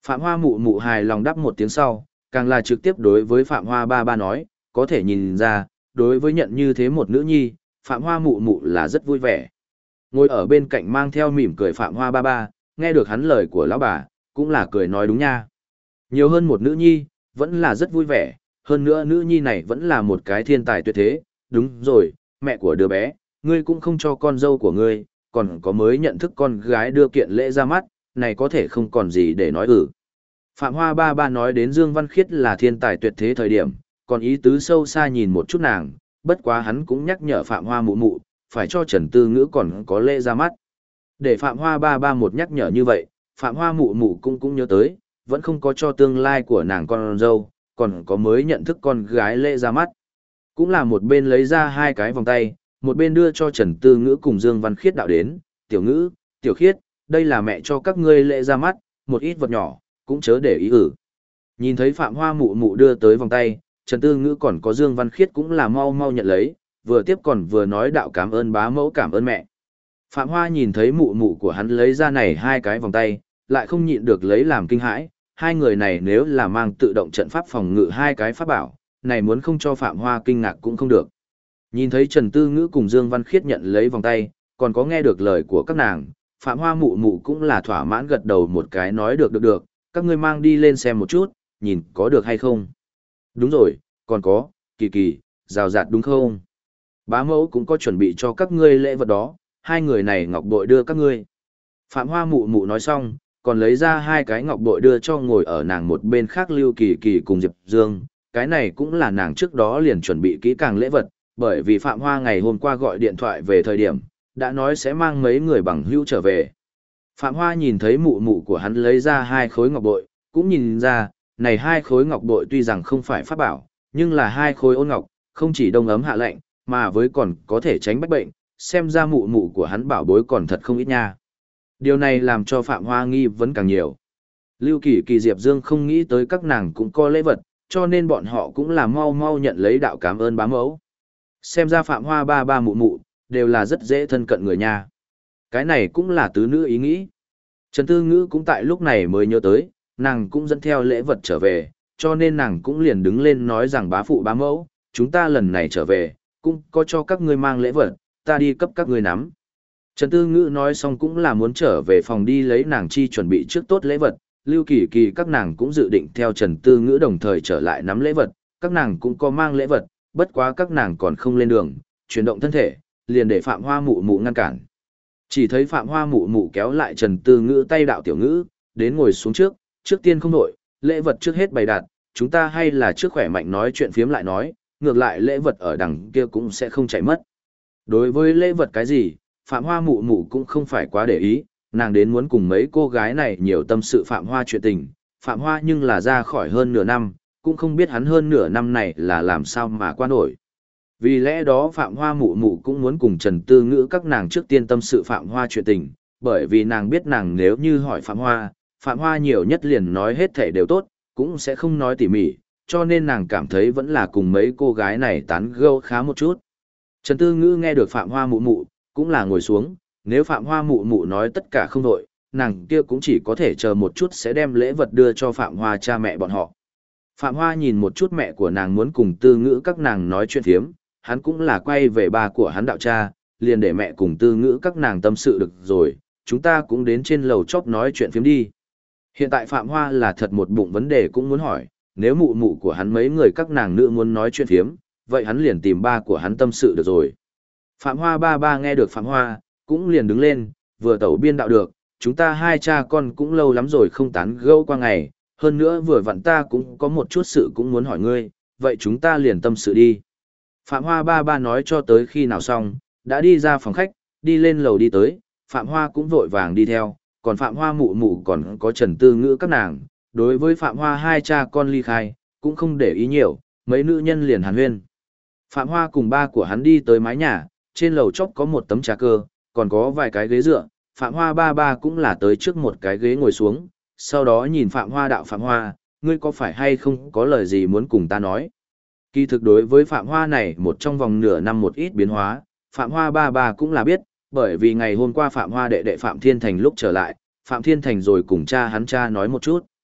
Phạm Hoa mụ mụ hài lòng đáp một tiếng sau, càng là trực tiếp đối với Phạm Hoa ba ba nói, có thể nhìn ra, đối với nhận như thế một nữ nhi, Phạm Hoa mụ mụ là rất vui vẻ. Ngồi ở bên cạnh mang theo mỉm cười Phạm Hoa ba ba, nghe được hắn lời của lão bà, cũng là cười nói đúng nha. Nhiều hơn một nữ nhi, vẫn là rất vui vẻ, hơn nữa nữ nhi này vẫn là một cái thiên tài tuyệt thế, đúng rồi, mẹ của đứa bé, ngươi cũng không cho con dâu của ngươi, còn có mới nhận thức con gái đưa kiện lễ ra mắt, này có thể không còn gì để nói Phạm Hoa ba ba nói đến Dương Văn Khiết là thiên tài tuyệt thế thời điểm, còn ý tứ sâu xa nhìn một chút nàng, bất quá hắn cũng nhắc nhở Phạm Hoa mụ mụ, phải cho Trần Tư Ngữ còn có lễ ra mắt. Để Phạm Hoa ba ba một nhắc nhở như vậy, Phạm Hoa mụ mụ cũng nhớ tới, vẫn không có cho tương lai của nàng con dâu, còn có mới nhận thức con gái lễ ra mắt. Cũng là một bên lấy ra hai cái vòng tay, một bên đưa cho Trần Tư Ngữ cùng Dương Văn Khiết đạo đến, tiểu ngữ, tiểu khiết, đây là mẹ cho các ngươi lễ ra mắt, một ít vật nhỏ, cũng chớ để ý Nhìn thấy Phạm Hoa mụ mụ đưa tới vòng tay, Trần Tư Ngữ còn có Dương Văn Khiết cũng là mau mau nhận lấy, vừa tiếp còn vừa nói đạo cảm ơn bá mẫu cảm ơn mẹ. Phạm Hoa nhìn thấy mụ mụ của hắn lấy ra này hai cái vòng tay, lại không nhịn được lấy làm kinh hãi, hai người này nếu là mang tự động trận pháp phòng ngự hai cái pháp bảo, này muốn không cho Phạm Hoa kinh ngạc cũng không được. Nhìn thấy Trần Tư Ngữ cùng Dương Văn Khiết nhận lấy vòng tay, còn có nghe được lời của các nàng, Phạm Hoa mụ mụ cũng là thỏa mãn gật đầu một cái nói được, các ngươi mang đi lên xem một chút, nhìn có được hay không. Đúng rồi, còn có, kỳ kỳ, rào rạt đúng không? Bá mẫu cũng có chuẩn bị cho các ngươi lễ vật đó, hai người này ngọc bội đưa các ngươi. Phạm Hoa mụ mụ nói xong, còn lấy ra hai cái ngọc bội đưa cho ngồi ở nàng một bên khác Lưu Kỳ Kỳ cùng Diệp Dương, cái này cũng là nàng trước đó liền chuẩn bị kỹ càng lễ vật, bởi vì Phạm Hoa ngày hôm qua gọi điện thoại về thời điểm, đã nói sẽ mang mấy người bằng hữu trở về. Phạm Hoa nhìn thấy mụ mụ của hắn lấy ra hai khối ngọc bội, cũng nhìn ra, này hai khối ngọc bội tuy rằng không phải pháp bảo, nhưng là hai khối ôn ngọc, không chỉ đông ấm hạ lạnh, mà với còn có thể tránh bách bệnh, xem ra mụ mụ của hắn bảo bối còn thật không ít nha. Điều này làm cho Phạm Hoa nghi vấn càng nhiều. Lưu Kỳ Kỳ Diệp Dương không nghĩ tới các nàng cũng có lễ vật, cho nên bọn họ cũng là mau mau nhận lấy đạo cảm ơn bá mẫu. Xem ra Phạm Hoa ba ba mụ mụ, đều là rất dễ thân cận người nha. Cái này cũng là tứ nữ ý nghĩ. Trần Tư Ngữ cũng tại lúc này mới nhớ tới, nàng cũng dẫn theo lễ vật trở về, cho nên nàng cũng liền đứng lên nói rằng bá phụ bá mẫu, chúng ta lần này trở về, cũng có cho các ngươi mang lễ vật, ta đi cấp các ngươi nắm. Trần Tư Ngữ nói xong cũng là muốn trở về phòng đi lấy nàng chi chuẩn bị trước tốt lễ vật, Lưu Kỳ Kỳ các nàng cũng dự định theo Trần Tư Ngữ đồng thời trở lại nắm lễ vật, các nàng cũng có mang lễ vật, bất quá các nàng còn không lên đường, chuyển động thân thể, liền để Phạm Hoa mụ mụ ngăn cản. Chỉ thấy Phạm Hoa mụ mụ kéo lại Trần Tư Ngữ tay đạo tiểu ngữ, đến ngồi xuống trước tiên không đổi, lễ vật trước hết bày đặt, chúng ta hay là trước khỏe mạnh nói chuyện phiếm lại nói, ngược lại lễ vật ở đằng kia cũng sẽ không chạy mất. Đối với lễ vật cái gì, Phạm Hoa mụ mụ cũng không phải quá để ý, nàng đến muốn cùng mấy cô gái này nhiều tâm sự Phạm Hoa chuyện tình, Phạm Hoa nhưng là ra khỏi hơn nửa năm, cũng không biết hắn hơn nửa năm này là làm sao mà qua nổi. Vì lẽ đó Phạm Hoa mụ mụ cũng muốn cùng Trần Tư Ngữ các nàng trước tiên tâm sự Phạm Hoa chuyện tình, bởi vì nàng biết nàng nếu như hỏi Phạm Hoa nhiều nhất liền nói hết thể đều tốt, cũng sẽ không nói tỉ mỉ, cho nên nàng cảm thấy vẫn là cùng mấy cô gái này tán gẫu khá một chút. Trần Tư Ngữ nghe được Phạm Hoa mụ mụ, cũng là ngồi xuống, nếu Phạm Hoa mụ mụ nói tất cả không đổi, nàng kia cũng chỉ có thể chờ một chút sẽ đem lễ vật đưa cho Phạm Hoa cha mẹ bọn họ. Phạm Hoa nhìn một chút mẹ của nàng muốn cùng Tư Ngữ các nàng nói chuyện phiếm, hắn cũng là quay về ba của hắn đạo cha, liền để mẹ cùng Tư Ngữ các nàng tâm sự được rồi, chúng ta cũng đến trên lầu chóp nói chuyện phiếm đi. Hiện tại Phạm Hoa là thật một bụng vấn đề cũng muốn hỏi, nếu mụ mụ của hắn mấy người các nàng nữ muốn nói chuyện phiếm, vậy hắn liền tìm ba của hắn tâm sự được rồi. Phạm Hoa ba ba nghe được Phạm Hoa, cũng liền đứng lên, vừa tẩu biên đạo được, chúng ta hai cha con cũng lâu lắm rồi không tán gẫu qua ngày, hơn nữa vừa vặn ta cũng có một chút sự cũng muốn hỏi ngươi, vậy chúng ta liền tâm sự đi. Phạm Hoa ba ba nói cho tới khi nào xong, đã đi ra phòng khách, đi lên lầu đi tới, Phạm Hoa cũng vội vàng đi theo, còn Phạm Hoa mụ mụ còn có Trần Tư Ngữ các nàng, đối với Phạm Hoa hai cha con ly khai, cũng không để ý nhiều, mấy nữ nhân liền hàn huyên. Phạm Hoa cùng ba của hắn đi tới mái nhà, trên lầu chóp có một tấm trà cơ, còn có vài cái ghế dựa, Phạm Hoa ba ba cũng là tới trước một cái ghế ngồi xuống, sau đó nhìn Phạm Hoa đạo Phạm Hoa, ngươi có phải hay không có lời gì muốn cùng ta nói. Kỳ thực đối với Phạm Hoa này một trong vòng nửa năm một ít biến hóa, Phạm Hoa ba ba cũng là biết, bởi vì ngày hôm qua Phạm Hoa đệ đệ Phạm Thiên Thành lúc trở lại, Phạm Thiên Thành rồi cùng cha hắn cha nói một chút.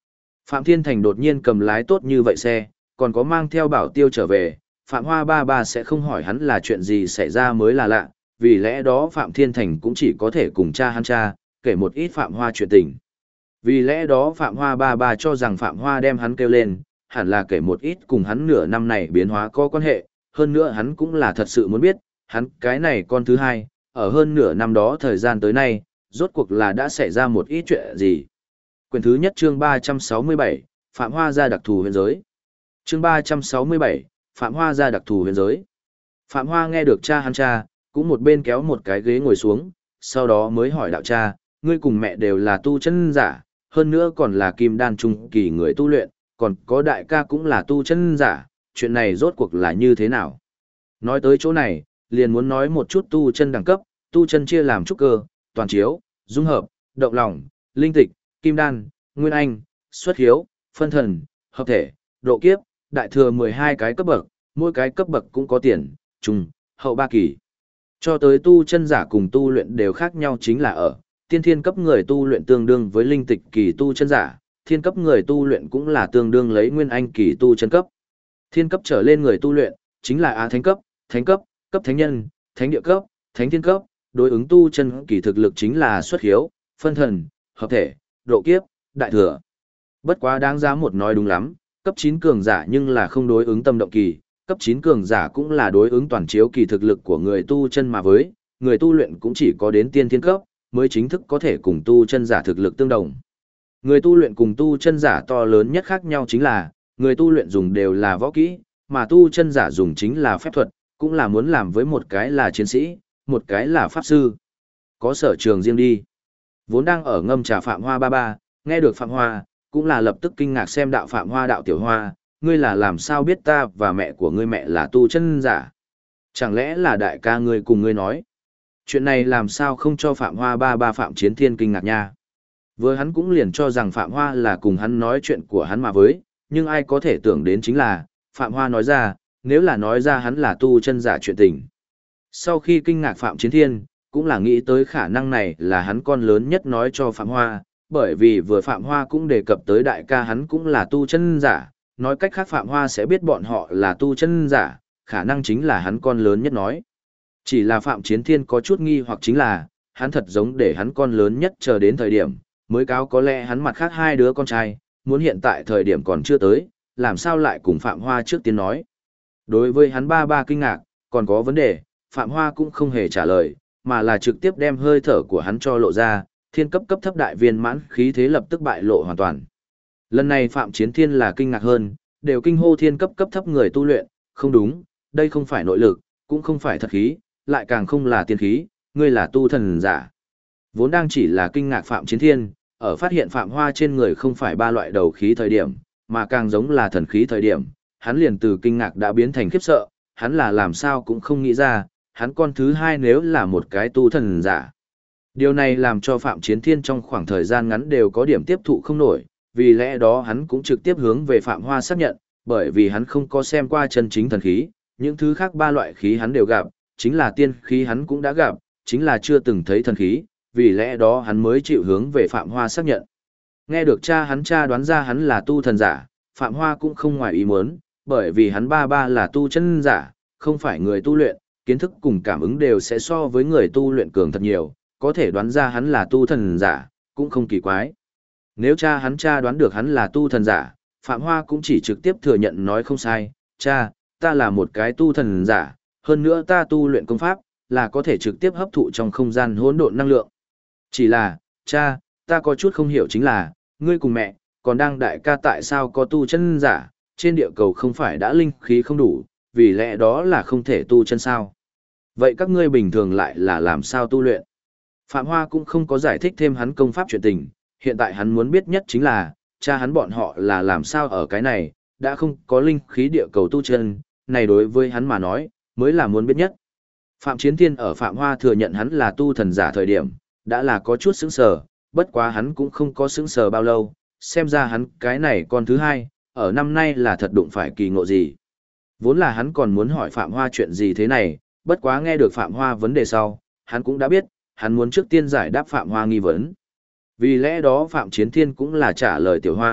Phạm Thiên Thành đột nhiên cầm lái tốt như vậy xe, còn có mang theo bảo tiêu trở về, Phạm Hoa ba ba sẽ không hỏi hắn là chuyện gì xảy ra mới là lạ, vì lẽ đó Phạm Thiên Thành cũng chỉ có thể cùng cha hắn kể một ít Phạm Hoa chuyện tình. Vì lẽ đó Phạm Hoa ba ba cho rằng Phạm Hoa đem hắn kêu lên, hẳn là kể một ít cùng hắn nửa năm này biến hóa có quan hệ, hơn nữa hắn cũng là thật sự muốn biết, hắn cái này con thứ hai, ở hơn nửa năm đó thời gian tới nay, rốt cuộc là đã xảy ra một ít chuyện gì. Quyển thứ nhất chương 367, Phạm Hoa ra đặc thù huyền giới. Chương 367, Phạm Hoa ra đặc thù huyền giới. Phạm Hoa nghe được cha hắn cũng một bên kéo một cái ghế ngồi xuống, sau đó mới hỏi đạo cha, ngươi cùng mẹ đều là tu chân giả, hơn nữa còn là kim đan trung kỳ người tu luyện, còn có đại ca cũng là tu chân giả, chuyện này rốt cuộc là như thế nào? Nói tới chỗ này, liền muốn nói một chút tu chân đẳng cấp, tu chân chia làm trúc cơ, toàn chiếu, dung hợp, động lòng, linh tịch, kim đan, nguyên anh, xuất hiếu, phân thần, hợp thể, độ kiếp, đại thừa 12 cái cấp bậc, mỗi cái cấp bậc cũng có tiền, trung, hậu 3 kỳ. Cho tới tu chân giả cùng tu luyện đều khác nhau chính là ở, tiên thiên cấp người tu luyện tương đương với linh tịch kỳ tu chân giả, thiên cấp người tu luyện cũng là tương đương lấy nguyên anh kỳ tu chân cấp. Thiên cấp trở lên người tu luyện, chính là á thánh cấp, cấp thánh nhân, thánh địa cấp, thánh thiên cấp, đối ứng tu chân kỳ thực lực chính là xuất hiếu, phân thần, hợp thể, độ kiếp, đại thừa. Bất quá đáng giá một nói đúng lắm, cấp 9 cường giả nhưng là không đối ứng tâm động kỳ, cấp 9 cường giả cũng là đối ứng toàn chiếu kỳ thực lực của người tu chân mà với, người tu luyện cũng chỉ có đến tiên thiên cấp, mới chính thức có thể cùng tu chân giả thực lực tương đồng. Người tu luyện cùng tu chân giả to lớn nhất khác nhau chính là, người tu luyện dùng đều là võ kỹ, mà tu chân giả dùng chính là phép thuật, cũng là muốn làm với một cái là chiến sĩ, một cái là pháp sư. Có sở trường riêng đi. Vốn đang ở ngâm trà Phạm Hoa ba ba, nghe được Phạm Hoa, cũng là lập tức kinh ngạc xem đạo Phạm Hoa đạo tiểu hoa, ngươi là làm sao biết ta và mẹ của ngươi mẹ là tu chân giả? Chẳng lẽ là đại ca ngươi cùng ngươi nói? Chuyện này làm sao không cho Phạm Hoa ba ba Phạm Chiến Thiên kinh ngạc nha? Với hắn cũng liền cho rằng Phạm Hoa là cùng hắn nói chuyện của hắn mà với, nhưng ai có thể tưởng đến chính là, Phạm Hoa nói ra, nếu là nói ra hắn là tu chân giả chuyện tình. Sau khi kinh ngạc Phạm Chiến Thiên, cũng là nghĩ tới khả năng này là hắn con lớn nhất nói cho Phạm Hoa, bởi vì vừa Phạm Hoa cũng đề cập tới đại ca hắn cũng là tu chân giả, nói cách khác Phạm Hoa sẽ biết bọn họ là tu chân giả, khả năng chính là hắn con lớn nhất nói. Chỉ là Phạm Chiến Thiên có chút nghi hoặc chính là, hắn thật giống để hắn con lớn nhất chờ đến thời điểm, mới cáo có lẽ hắn mặt khác hai đứa con trai, muốn hiện tại thời điểm còn chưa tới, làm sao lại cùng Phạm Hoa trước tiên nói. Đối với hắn ba ba kinh ngạc, còn có vấn đề, Phạm Hoa cũng không hề trả lời, mà là trực tiếp đem hơi thở của hắn cho lộ ra, thiên cấp cấp thấp đại viên mãn khí thế lập tức bại lộ hoàn toàn. Lần này Phạm Chiến Thiên là kinh ngạc hơn, đều kinh hô thiên cấp cấp thấp người tu luyện, không đúng, đây không phải nội lực, cũng không phải thật khí, lại càng không là tiên khí, ngươi là tu thần giả. Vốn đang chỉ là kinh ngạc Phạm Chiến Thiên, ở phát hiện Phạm Hoa trên người không phải ba loại đầu khí thời điểm, mà càng giống là thần khí thời điểm, hắn liền từ kinh ngạc đã biến thành khiếp sợ, hắn là làm sao cũng không nghĩ ra, hắn con thứ hai nếu là một cái tu thần giả. Điều này làm cho Phạm Chiến Thiên trong khoảng thời gian ngắn đều có điểm tiếp thụ không nổi, vì lẽ đó hắn cũng trực tiếp hướng về Phạm Hoa xác nhận, bởi vì hắn không có xem qua chân chính thần khí, những thứ khác ba loại khí hắn đều gặp, chính là tiên khí hắn cũng đã gặp, chính là chưa từng thấy thần khí, vì lẽ đó hắn mới chịu hướng về Phạm Hoa xác nhận. Nghe được cha đoán ra hắn là tu thần giả, Phạm Hoa cũng không ngoài ý muốn, bởi vì hắn ba ba là tu chân giả, không phải người tu luyện, kiến thức cùng cảm ứng đều sẽ so với người tu luyện cường thật nhiều, có thể đoán ra hắn là tu thần giả, cũng không kỳ quái. Nếu cha đoán được hắn là tu thần giả, Phạm Hoa cũng chỉ trực tiếp thừa nhận nói không sai, cha, ta là một cái tu thần giả, hơn nữa ta tu luyện công pháp, là có thể trực tiếp hấp thụ trong không gian hỗn độn năng lượng. Chỉ là, cha, ta có chút không hiểu chính là, ngươi cùng mẹ, còn đang đại ca tại sao có tu chân giả, trên địa cầu không phải đã linh khí không đủ, vì lẽ đó là không thể tu chân sao. Vậy các ngươi bình thường lại là làm sao tu luyện? Phạm Hoa cũng không có giải thích thêm hắn công pháp chuyện tình, hiện tại hắn muốn biết nhất chính là, cha hắn bọn họ là làm sao ở cái này, đã không có linh khí địa cầu tu chân, này đối với hắn mà nói, mới là muốn biết nhất. Phạm Chiến Thiên ở Phạm Hoa thừa nhận hắn là tu thần giả thời điểm, đã là có chút sững sờ, bất quá hắn cũng không có sững sờ bao lâu, xem ra hắn cái này con thứ hai, ở năm nay là thật đụng phải kỳ ngộ gì. Vốn là hắn còn muốn hỏi Phạm Hoa chuyện gì thế này, bất quá nghe được Phạm Hoa vấn đề sau, hắn cũng đã biết, hắn muốn trước tiên giải đáp Phạm Hoa nghi vấn. Vì lẽ đó Phạm Chiến Thiên cũng là trả lời Tiểu Hoa,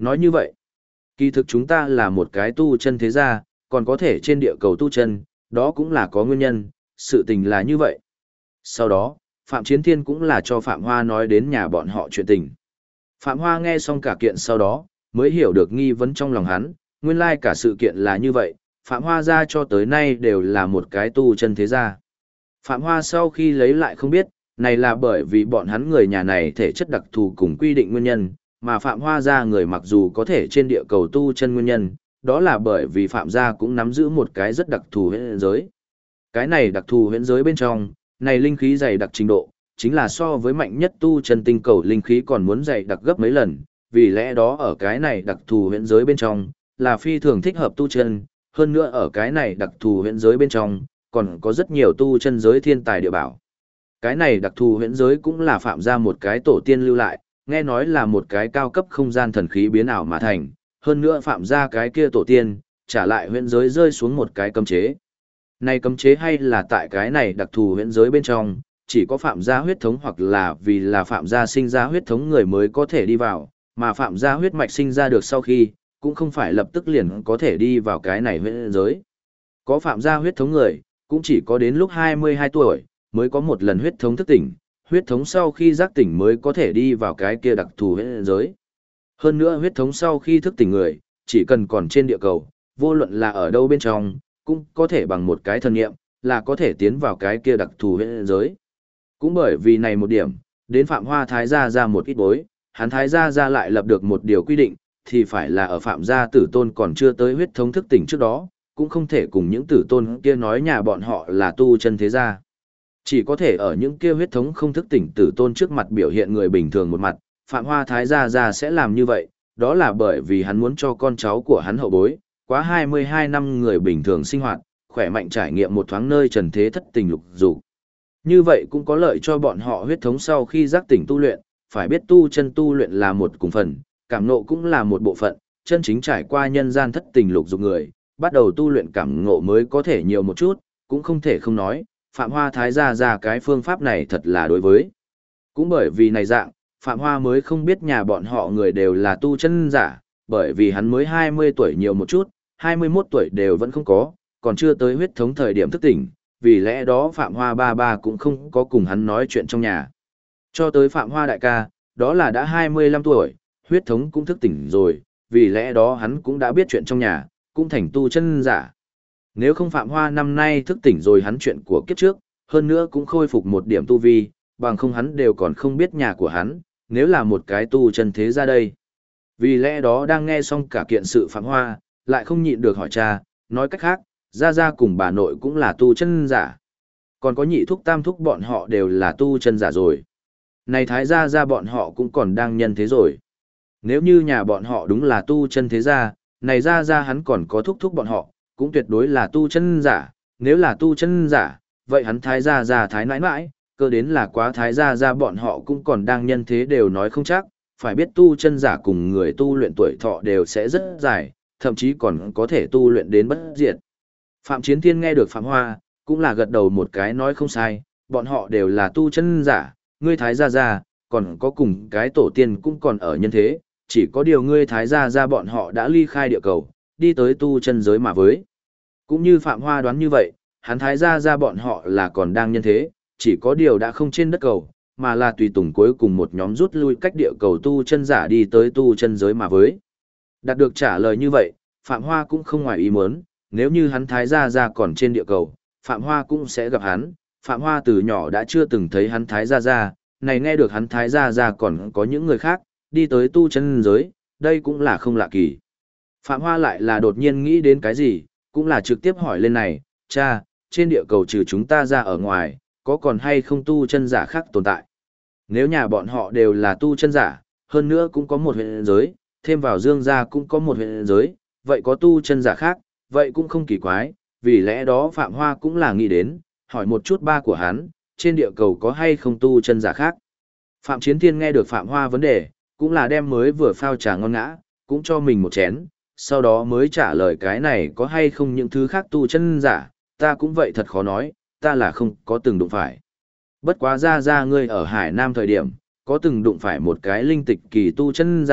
Nói như vậy, kỳ thực chúng ta là một cái tu chân thế gia, còn có thể trên địa cầu tu chân, đó cũng là có nguyên nhân, sự tình là như vậy. Sau đó, Phạm Chiến Thiên cũng là cho Phạm Hoa nói đến nhà bọn họ chuyện tình. Phạm Hoa nghe xong cả kiện sau đó, mới hiểu được nghi vấn trong lòng hắn, nguyên lai cả sự kiện là như vậy, Phạm Hoa gia cho tới nay đều là một cái tu chân thế gia. Phạm Hoa sau khi lấy lại không biết, này là bởi vì bọn hắn người nhà này thể chất đặc thù cùng quy định nguyên nhân, mà Phạm Hoa gia người mặc dù có thể trên địa cầu tu chân nguyên nhân, đó là bởi vì Phạm gia cũng nắm giữ một cái rất đặc thù huyễn giới. Cái này đặc thù huyễn giới bên trong, này linh khí dày đặc trình độ, chính là so với mạnh nhất tu chân tinh cầu linh khí còn muốn dày đặc gấp mấy lần, vì lẽ đó ở cái này đặc thù huyễn giới bên trong, là phi thường thích hợp tu chân, hơn nữa ở cái này đặc thù huyễn giới bên trong, còn có rất nhiều tu chân giới thiên tài địa bảo. Cái này đặc thù huyễn giới cũng là Phạm gia một cái tổ tiên lưu lại, nghe nói là một cái cao cấp không gian thần khí biến ảo mà thành, hơn nữa Phạm gia cái kia tổ tiên, trả lại huyễn giới rơi xuống một cái cấm chế. Này cấm chế hay là tại cái này đặc thù huyễn giới bên trong, chỉ có Phạm gia huyết thống hoặc là vì là Phạm gia sinh ra huyết thống người mới có thể đi vào, mà Phạm gia huyết mạch sinh ra được sau khi, cũng không phải lập tức liền có thể đi vào cái này huyễn giới. Có Phạm gia huyết thống người, cũng chỉ có đến lúc 22 tuổi, mới có một lần huyết thống thức tỉnh, huyết thống sau khi giác tỉnh mới có thể đi vào cái kia đặc thù huyễn giới. Hơn nữa huyết thống sau khi thức tỉnh người, chỉ cần còn trên địa cầu, vô luận là ở đâu bên trong, cũng có thể bằng một cái thần nghiệm, là có thể tiến vào cái kia đặc thù huyễn giới. Cũng bởi vì này một điểm, đến Phạm Hoa Thái gia ra một ít bối, hắn Thái gia ra lại lập được một điều quy định, thì phải là ở Phạm gia tử tôn còn chưa tới huyết thống thức tỉnh trước đó, cũng không thể cùng những tử tôn kia nói nhà bọn họ là tu chân thế gia. Chỉ có thể ở những kia huyết thống không thức tỉnh tử tôn trước mặt biểu hiện người bình thường một mặt, Phạm Hoa Thái gia ra sẽ làm như vậy, đó là bởi vì hắn muốn cho con cháu của hắn hậu bối, quá 22 năm người bình thường sinh hoạt, khỏe mạnh trải nghiệm một thoáng nơi trần thế thất tình lục dục. Như vậy cũng có lợi cho bọn họ huyết thống sau khi giác tỉnh tu luyện, phải biết tu chân tu luyện là một cùng phần, cảm ngộ cũng là một bộ phận, chân chính trải qua nhân gian thất tình lục dục người, bắt đầu tu luyện cảm ngộ mới có thể nhiều một chút, cũng không thể không nói, Phạm Hoa Thái gia ra cái phương pháp này thật là đối với. Cũng bởi vì này dạng, Phạm Hoa mới không biết nhà bọn họ người đều là tu chân giả, bởi vì hắn mới 20 tuổi nhiều một chút, 21 tuổi đều vẫn không có, còn chưa tới huyết thống thời điểm thức tỉnh, vì lẽ đó Phạm Hoa ba ba cũng không có cùng hắn nói chuyện trong nhà. Cho tới Phạm Hoa đại ca, đó là đã 25 tuổi, huyết thống cũng thức tỉnh rồi, vì lẽ đó hắn cũng đã biết chuyện trong nhà, cũng thành tu chân giả. Nếu không Phạm Hoa năm nay thức tỉnh rồi hắn chuyện của kiếp trước, hơn nữa cũng khôi phục một điểm tu vi, bằng không hắn đều còn không biết nhà của hắn, nếu là một cái tu chân thế ra đây. Vì lẽ đó đang nghe xong cả kiện sự Phạm Hoa, lại không nhịn được hỏi cha, nói cách khác, Gia cùng bà nội cũng là tu chân giả. Còn có nhị thúc tam thúc bọn họ đều là tu chân giả rồi. Này Thái gia bọn họ cũng còn đang nhân thế rồi. Nếu như nhà bọn họ đúng là tu chân thế gia, này Gia hắn còn có thúc thúc bọn họ, cũng tuyệt đối là tu chân giả. Nếu là tu chân giả, vậy hắn Thái gia Thái nãi nãi, cơ đến là quá Thái gia bọn họ cũng còn đang nhân thế đều nói không chắc. Phải biết tu chân giả cùng người tu luyện tuổi thọ đều sẽ rất dài, thậm chí còn có thể tu luyện đến bất diệt. Phạm Chiến Thiên nghe được Phạm Hoa, cũng là gật đầu một cái nói không sai, bọn họ đều là tu chân giả, ngươi Thái gia, còn có cùng cái tổ tiên cũng còn ở nhân thế, chỉ có điều ngươi Thái gia bọn họ đã ly khai địa cầu, đi tới tu chân giới mà với. Cũng như Phạm Hoa đoán như vậy, hắn Thái gia bọn họ là còn đang nhân thế, chỉ có điều đã không trên đất cầu, mà là tùy tùng cuối cùng một nhóm rút lui cách địa cầu tu chân giả đi tới tu chân giới mà với. Đạt được trả lời như vậy, Phạm Hoa cũng không ngoài ý muốn, nếu như hắn Thái gia còn trên địa cầu, Phạm Hoa cũng sẽ gặp hắn. Phạm Hoa từ nhỏ đã chưa từng thấy hắn Thái gia, này nghe được hắn Thái gia còn có những người khác, đi tới tu chân giới, đây cũng là không lạ kỳ. Phạm Hoa lại là đột nhiên nghĩ đến cái gì, cũng là trực tiếp hỏi lên này, cha, trên địa cầu trừ chúng ta ra ở ngoài, có còn hay không tu chân giả khác tồn tại? Nếu nhà bọn họ đều là tu chân giả, hơn nữa cũng có một huyện giới, thêm vào Dương gia cũng có một huyện giới, vậy có tu chân giả khác, vậy cũng không kỳ quái, vì lẽ đó Phạm Hoa cũng là nghĩ đến, hỏi một chút ba của hắn, trên địa cầu có hay không tu chân giả khác. Phạm Chiến Thiên nghe được Phạm Hoa vấn đề, cũng là đem mới vừa phao trà ngon ngã, cũng cho mình một chén, sau đó mới trả lời cái này có hay không những thứ khác tu chân giả, ta cũng vậy thật khó nói, ta là không có từng đụng phải. Bất quá ra ngươi ở Hải Nam thời điểm, có từng đụng phải một cái linh tịch kỳ tu chân giả,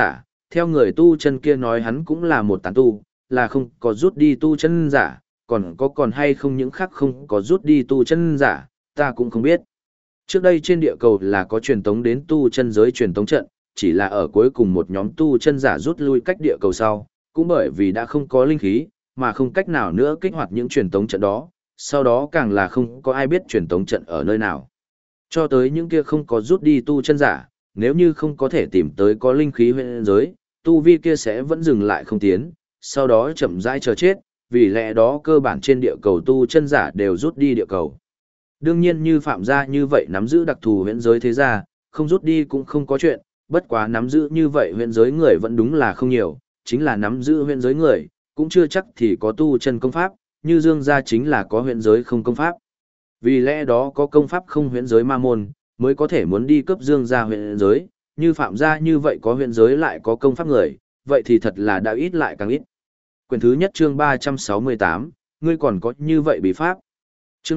theo người tu chân kia nói hắn cũng là một tán tu, là không có rút đi tu chân giả, còn hay không những khác không có rút đi tu chân giả, ta cũng không biết. Trước đây trên địa cầu là có truyền tống đến tu chân giới truyền tống trận, chỉ là ở cuối cùng một nhóm tu chân giả rút lui cách địa cầu sau, cũng bởi vì đã không có linh khí, mà không cách nào nữa kích hoạt những truyền tống trận đó, sau đó càng là không có ai biết truyền tống trận ở nơi nào. Cho tới những kia không có rút đi tu chân giả, nếu như không có thể tìm tới có linh khí huyễn giới, tu vi kia sẽ vẫn dừng lại không tiến, sau đó chậm rãi chờ chết, vì lẽ đó cơ bản trên địa cầu tu chân giả đều rút đi địa cầu. Đương nhiên như Phạm gia như vậy nắm giữ đặc thù huyễn giới thế gia, không rút đi cũng không có chuyện, bất quá nắm giữ như vậy huyễn giới người vẫn đúng là không nhiều, chính là nắm giữ huyễn giới người, cũng chưa chắc thì có tu chân công pháp, như Dương gia chính là có huyễn giới không công pháp. Vì lẽ đó có công pháp không huyễn giới ma môn, mới có thể muốn đi cướp Dương gia huyễn giới, như Phạm gia như vậy có huyễn giới lại có công pháp người, vậy thì thật là đã ít lại càng ít. Quyển thứ nhất chương 368, ngươi còn có như vậy bí pháp. Chương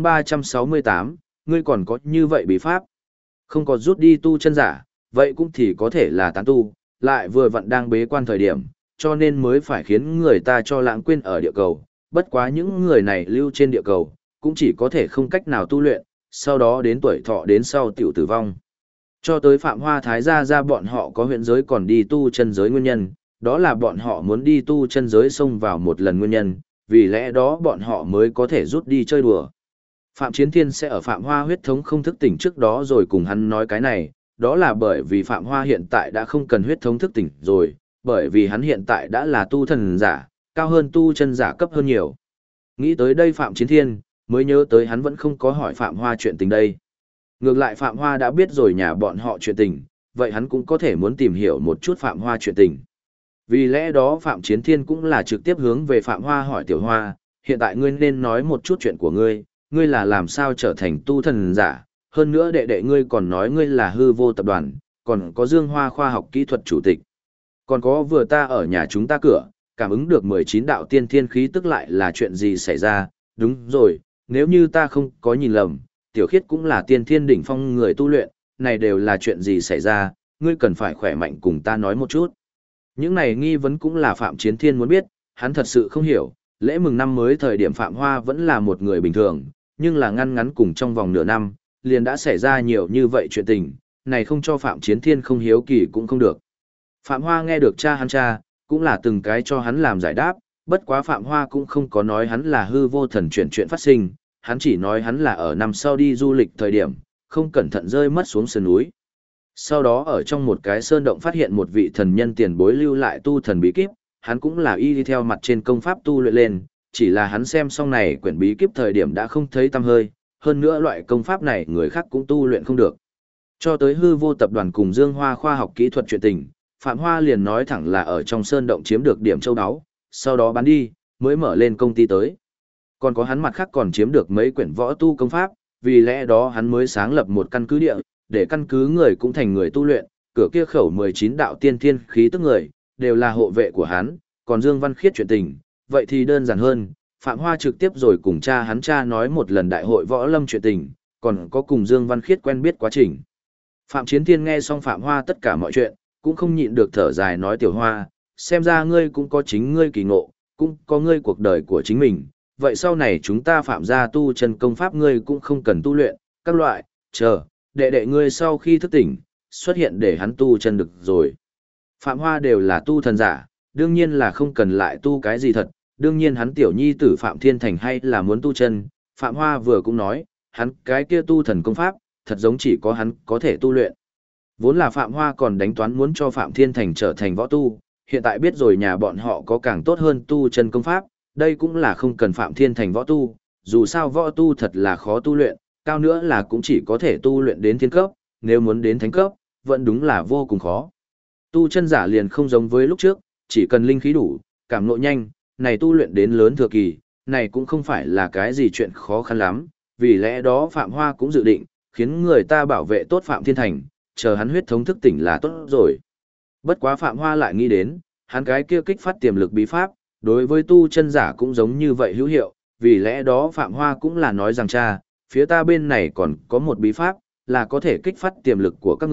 368, ngươi còn có như vậy bí pháp. Không có rút đi tu chân giả, vậy cũng thì có thể là tán tu, lại vừa vặn đang bế quan thời điểm, cho nên mới phải khiến người ta cho lãng quên ở địa cầu. Bất quá những người này lưu trên địa cầu, cũng chỉ có thể không cách nào tu luyện, sau đó đến tuổi thọ đến sau tiểu tử vong. Cho tới Phạm Hoa Thái gia ra bọn họ có huyện giới còn đi tu chân giới nguyên nhân, đó là bọn họ muốn đi tu chân giới xông vào một lần nguyên nhân, vì lẽ đó bọn họ mới có thể rút đi chơi đùa. Phạm Chiến Thiên sẽ ở Phạm Hoa huyết thống không thức tỉnh trước đó rồi cùng hắn nói cái này, đó là bởi vì Phạm Hoa hiện tại đã không cần huyết thống thức tỉnh rồi, bởi vì hắn hiện tại đã là tu thần giả, cao hơn tu chân giả cấp hơn nhiều. Nghĩ tới đây Phạm Chiến Thiên, mới nhớ tới hắn vẫn không có hỏi Phạm Hoa chuyện tình đây. Ngược lại Phạm Hoa đã biết rồi nhà bọn họ chuyện tình, vậy hắn cũng có thể muốn tìm hiểu một chút Phạm Hoa chuyện tình. Vì lẽ đó Phạm Chiến Thiên cũng là trực tiếp hướng về Phạm Hoa hỏi Tiểu Hoa, hiện tại ngươi nên nói một chút chuyện của ngươi, ngươi là làm sao trở thành tu thần giả, hơn nữa đệ đệ ngươi còn nói ngươi là hư vô tập đoàn, còn có Dương Hoa khoa học kỹ thuật chủ tịch. Còn có vừa ta ở nhà chúng ta cửa, cảm ứng được 19 đạo tiên thiên khí tức lại là chuyện gì xảy ra, đúng rồi, nếu như ta không có nhìn lầm, Tiểu Khiết cũng là tiên thiên đỉnh phong người tu luyện, này đều là chuyện gì xảy ra, ngươi cần phải khỏe mạnh cùng ta nói một chút. Những này nghi vấn cũng là Phạm Chiến Thiên muốn biết, hắn thật sự không hiểu, lễ mừng năm mới thời điểm Phạm Hoa vẫn là một người bình thường, nhưng là ngăn ngắn cùng trong vòng nửa năm, liền đã xảy ra nhiều như vậy chuyện tình, này không cho Phạm Chiến Thiên không hiếu kỳ cũng không được. Phạm Hoa nghe được cha hắn cũng là từng cái cho hắn làm giải đáp, bất quá Phạm Hoa cũng không có nói hắn là hư vô thần chuyện phát sinh, hắn chỉ nói hắn là ở năm sau đi du lịch thời điểm, không cẩn thận rơi mất xuống sườn núi. Sau đó ở trong một cái sơn động phát hiện một vị thần nhân tiền bối lưu lại tu thần bí kíp, hắn cũng là y đi theo mặt trên công pháp tu luyện lên, chỉ là hắn xem xong này quyển bí kíp thời điểm đã không thấy tăm hơi, hơn nữa loại công pháp này người khác cũng tu luyện không được. Cho tới hư vô tập đoàn cùng Dương Hoa khoa học kỹ thuật chuyện tình, Phạm Hoa liền nói thẳng là ở trong sơn động chiếm được điểm châu áo, sau đó bán đi, mới mở lên công ty tới. Còn có hắn mặt khác còn chiếm được mấy quyển võ tu công pháp, vì lẽ đó hắn mới sáng lập một căn cứ địa, để căn cứ người cũng thành người tu luyện, cửa kia khẩu 19 đạo tiên thiên khí tức người, đều là hộ vệ của hắn, còn Dương Văn Khiết chuyện tình, vậy thì đơn giản hơn, Phạm Hoa trực tiếp rồi cùng cha nói một lần đại hội võ lâm chuyện tình, còn có cùng Dương Văn Khiết quen biết quá trình. Phạm Chiến Thiên nghe xong Phạm Hoa tất cả mọi chuyện, cũng không nhịn được thở dài nói Tiểu Hoa, xem ra ngươi cũng có chính ngươi kỳ ngộ, cũng có ngươi cuộc đời của chính mình, vậy sau này chúng ta Phạm gia tu chân công pháp ngươi cũng không cần tu luyện, các loại, chờ, đệ ngươi sau khi thức tỉnh, xuất hiện để hắn tu chân được rồi. Phạm Hoa đều là tu thần giả, đương nhiên là không cần lại tu cái gì thật, đương nhiên hắn tiểu nhi tử Phạm Thiên Thành hay là muốn tu chân, Phạm Hoa vừa cũng nói, hắn cái kia tu thần công pháp, thật giống chỉ có hắn có thể tu luyện. Vốn là Phạm Hoa còn đánh toán muốn cho Phạm Thiên Thành trở thành võ tu, hiện tại biết rồi nhà bọn họ có càng tốt hơn tu chân công pháp, đây cũng là không cần Phạm Thiên Thành võ tu, dù sao võ tu thật là khó tu luyện, cao nữa là cũng chỉ có thể tu luyện đến thiên cấp, nếu muốn đến thánh cấp, vẫn đúng là vô cùng khó. Tu chân giả liền không giống với lúc trước, chỉ cần linh khí đủ, cảm ngộ nhanh, này tu luyện đến lớn thừa kỳ, này cũng không phải là cái gì chuyện khó khăn lắm, vì lẽ đó Phạm Hoa cũng dự định, khiến người ta bảo vệ tốt Phạm Thiên Thành, chờ hắn huyết thống thức tỉnh là tốt rồi. Bất quá Phạm Hoa lại nghĩ đến, hắn cái kia kích phát tiềm lực bí pháp, đối với tu chân giả cũng giống như vậy hữu hiệu, vì lẽ đó Phạm Hoa cũng là nói rằng phía ta bên này còn có một bí pháp, là có thể kích phát tiềm lực của các ngươi,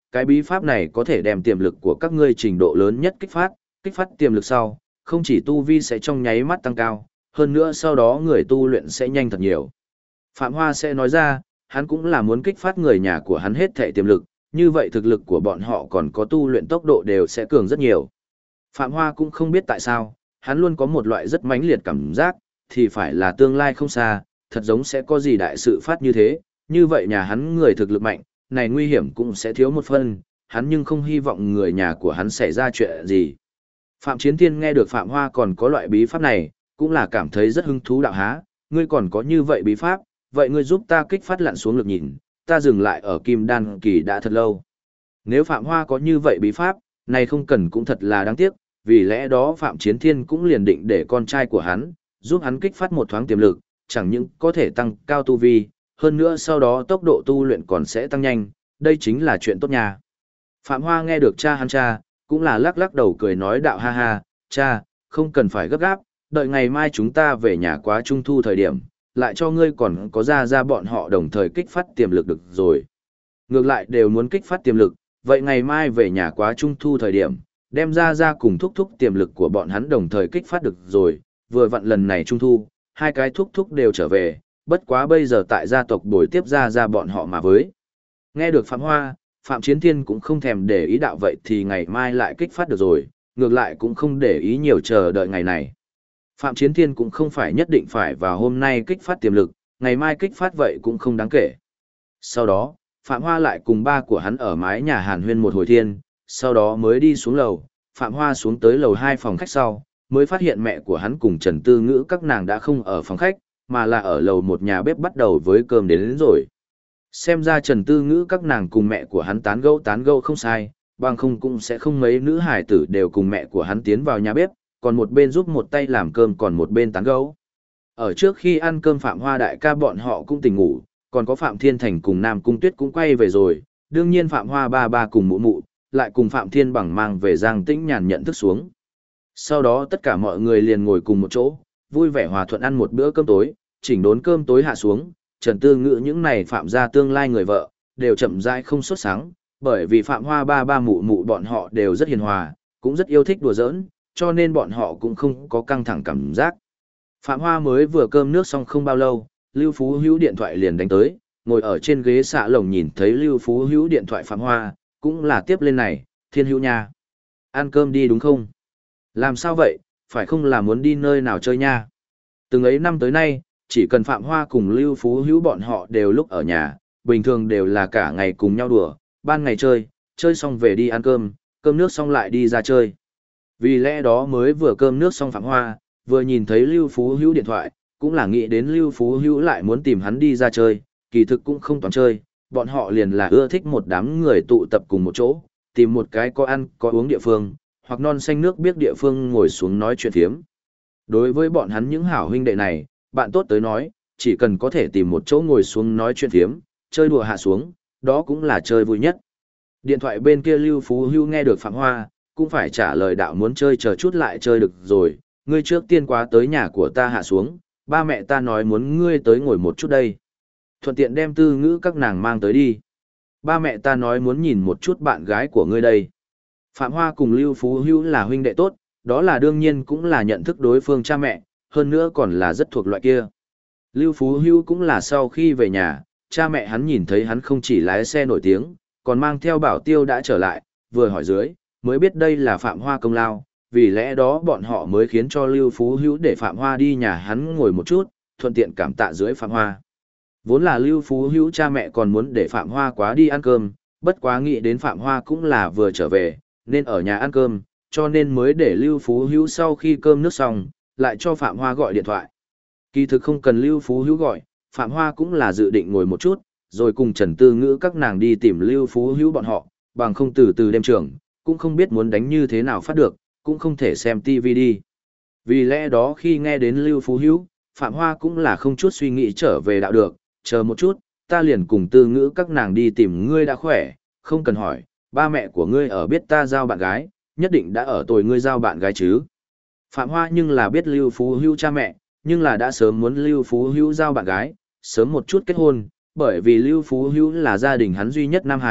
cái bí pháp này có thể đem tiềm lực của các ngươi trình độ lớn nhất kích phát tiềm lực sau, không chỉ tu vi sẽ trong nháy mắt tăng cao, hơn nữa sau đó người tu luyện sẽ nhanh thật nhiều. Phạm Hoa sẽ nói ra, hắn cũng là muốn kích phát người nhà của hắn hết thể tiềm lực, như vậy thực lực của bọn họ còn có tu luyện tốc độ đều sẽ cường rất nhiều. Phạm Hoa cũng không biết tại sao, hắn luôn có một loại rất mãnh liệt cảm giác, thì phải là tương lai không xa, thật giống sẽ có gì đại sự phát như thế, như vậy nhà hắn người thực lực mạnh, này nguy hiểm cũng sẽ thiếu một phần, hắn nhưng không hy vọng người nhà của hắn xảy ra chuyện gì. Phạm Chiến Thiên nghe được Phạm Hoa còn có loại bí pháp này, cũng là cảm thấy rất hứng thú đạo há, ngươi còn có như vậy bí pháp, vậy ngươi giúp ta kích phát lặn xuống lực nhìn, ta dừng lại ở Kim Đan kỳ đã thật lâu. Nếu Phạm Hoa có như vậy bí pháp, này không cần cũng thật là đáng tiếc, vì lẽ đó Phạm Chiến Thiên cũng liền định để con trai của hắn, giúp hắn kích phát một thoáng tiềm lực, chẳng những có thể tăng cao tu vi, hơn nữa sau đó tốc độ tu luyện còn sẽ tăng nhanh, đây chính là chuyện tốt nha. Phạm Hoa nghe được cha hắn cũng là lắc lắc đầu cười nói đạo ha ha, cha, không cần phải gấp gáp, đợi ngày mai chúng ta về nhà quá trung thu thời điểm, lại cho ngươi còn có ra bọn họ đồng thời kích phát tiềm lực được rồi. Ngược lại đều muốn kích phát tiềm lực, vậy ngày mai về nhà quá trung thu thời điểm, đem ra cùng thúc tiềm lực của bọn hắn đồng thời kích phát được rồi, vừa vặn lần này trung thu, hai cái thúc đều trở về, bất quá bây giờ tại gia tộc buổi tiếp ra bọn họ mà với. Nghe được Phạm Hoa, Phạm Chiến Thiên cũng không thèm để ý đạo vậy thì ngày mai lại kích phát được rồi, ngược lại cũng không để ý nhiều chờ đợi ngày này. Phạm Chiến Thiên cũng không phải nhất định phải vào hôm nay kích phát tiềm lực, ngày mai kích phát vậy cũng không đáng kể. Sau đó, Phạm Hoa lại cùng ba của hắn ở mái nhà hàn huyên một hồi thiên, sau đó mới đi xuống lầu, Phạm Hoa xuống tới lầu 2 phòng khách sau, mới phát hiện mẹ của hắn cùng Trần Tư Ngữ các nàng đã không ở phòng khách, mà là ở lầu một nhà bếp bắt đầu với cơm đến rồi. Xem ra Trần Tư Ngữ các nàng cùng mẹ của hắn tán gẫu không sai, bằng không cũng sẽ không mấy nữ hải tử đều cùng mẹ của hắn tiến vào nhà bếp, còn một bên giúp một tay làm cơm còn một bên tán gẫu. Ở trước khi ăn cơm Phạm Hoa đại ca bọn họ cũng tỉnh ngủ, còn có Phạm Thiên Thành cùng Nam Cung Tuyết cũng quay về rồi, đương nhiên Phạm Hoa ba cùng mụ, lại cùng Phạm Thiên Bằng mang về Giang Tĩnh Nhàn nhận thức xuống. Sau đó tất cả mọi người liền ngồi cùng một chỗ, vui vẻ hòa thuận ăn một bữa cơm tối, chỉnh đốn cơm tối hạ xuống, Trần Tư Ngữ những này Phạm gia tương lai người vợ, đều chậm rãi không sốt sáng, bởi vì Phạm Hoa ba mụ bọn họ đều rất hiền hòa, cũng rất yêu thích đùa giỡn, cho nên bọn họ cũng không có căng thẳng cảm giác. Phạm Hoa mới vừa cơm nước xong không bao lâu, Lưu Phú Hữu điện thoại liền đánh tới, ngồi ở trên ghế xạ lồng nhìn thấy Lưu Phú Hữu điện thoại Phạm Hoa, cũng là tiếp lên này, Thiên Hữu nha. Ăn cơm đi đúng không? Làm sao vậy, phải không là muốn đi nơi nào chơi nha? Từng ấy năm tới nay, chỉ cần Phạm Hoa cùng Lưu Phú Hữu bọn họ đều lúc ở nhà, bình thường đều là cả ngày cùng nhau đùa, ban ngày chơi xong về đi ăn cơm, cơm nước xong lại đi ra chơi. Vì lẽ đó mới vừa cơm nước xong Phạm Hoa, vừa nhìn thấy Lưu Phú Hữu điện thoại, cũng là nghĩ đến Lưu Phú Hữu lại muốn tìm hắn đi ra chơi, kỳ thực cũng không toàn chơi, bọn họ liền là ưa thích một đám người tụ tập cùng một chỗ, tìm một cái có ăn có uống địa phương, hoặc non xanh nước biết địa phương ngồi xuống nói chuyện phiếm. Đối với bọn hắn những hảo huynh đệ này, bạn tốt tới nói, chỉ cần có thể tìm một chỗ ngồi xuống nói chuyện phiếm, chơi đùa hạ xuống, đó cũng là chơi vui nhất. Điện thoại bên kia Lưu Phú Hữu nghe được Phạm Hoa, cũng phải trả lời đạo muốn chơi chờ chút lại chơi được rồi, ngươi trước tiên quá tới nhà của ta hạ xuống, ba mẹ ta nói muốn ngươi tới ngồi một chút đây. Thuận tiện đem Tư Ngữ các nàng mang tới đi. Ba mẹ ta nói muốn nhìn một chút bạn gái của ngươi đây. Phạm Hoa cùng Lưu Phú Hữu là huynh đệ tốt, đó là đương nhiên cũng là nhận thức đối phương cha mẹ, hơn nữa còn là rất thuộc loại kia. Lưu Phú Hữu cũng là sau khi về nhà, cha mẹ hắn nhìn thấy hắn không chỉ lái xe nổi tiếng, còn mang theo bảo tiêu đã trở lại, vừa hỏi dưới, mới biết đây là Phạm Hoa công lao, vì lẽ đó bọn họ mới khiến cho Lưu Phú Hữu để Phạm Hoa đi nhà hắn ngồi một chút, thuận tiện cảm tạ dưới Phạm Hoa. Vốn là Lưu Phú Hữu cha mẹ còn muốn để Phạm Hoa quá đi ăn cơm, bất quá nghĩ đến Phạm Hoa cũng là vừa trở về, nên ở nhà ăn cơm, cho nên mới để Lưu Phú Hữu sau khi cơm nước xong, lại cho Phạm Hoa gọi điện thoại. Kỳ thực không cần Lưu Phú Hữu gọi, Phạm Hoa cũng là dự định ngồi một chút, rồi cùng Trần Tư Ngữ các nàng đi tìm Lưu Phú Hữu bọn họ, bằng không từ đêm trường, cũng không biết muốn đánh như thế nào phát được, cũng không thể xem TV đi. Vì lẽ đó khi nghe đến Lưu Phú Hữu, Phạm Hoa cũng là không chút suy nghĩ trở về đạo được, chờ một chút, ta liền cùng Tư Ngữ các nàng đi tìm ngươi đã khỏe, không cần hỏi, ba mẹ của ngươi ở biết ta giao bạn gái, nhất định đã ở tuổi ngươi giao bạn gái chứ. Phạm Hoa nhưng là biết Lưu Phú Hữu cha mẹ, nhưng là đã sớm muốn Lưu Phú Hữu giao bạn gái, sớm một chút kết hôn, bởi vì Lưu Phú Hữu là gia đình hắn duy nhất nam hải,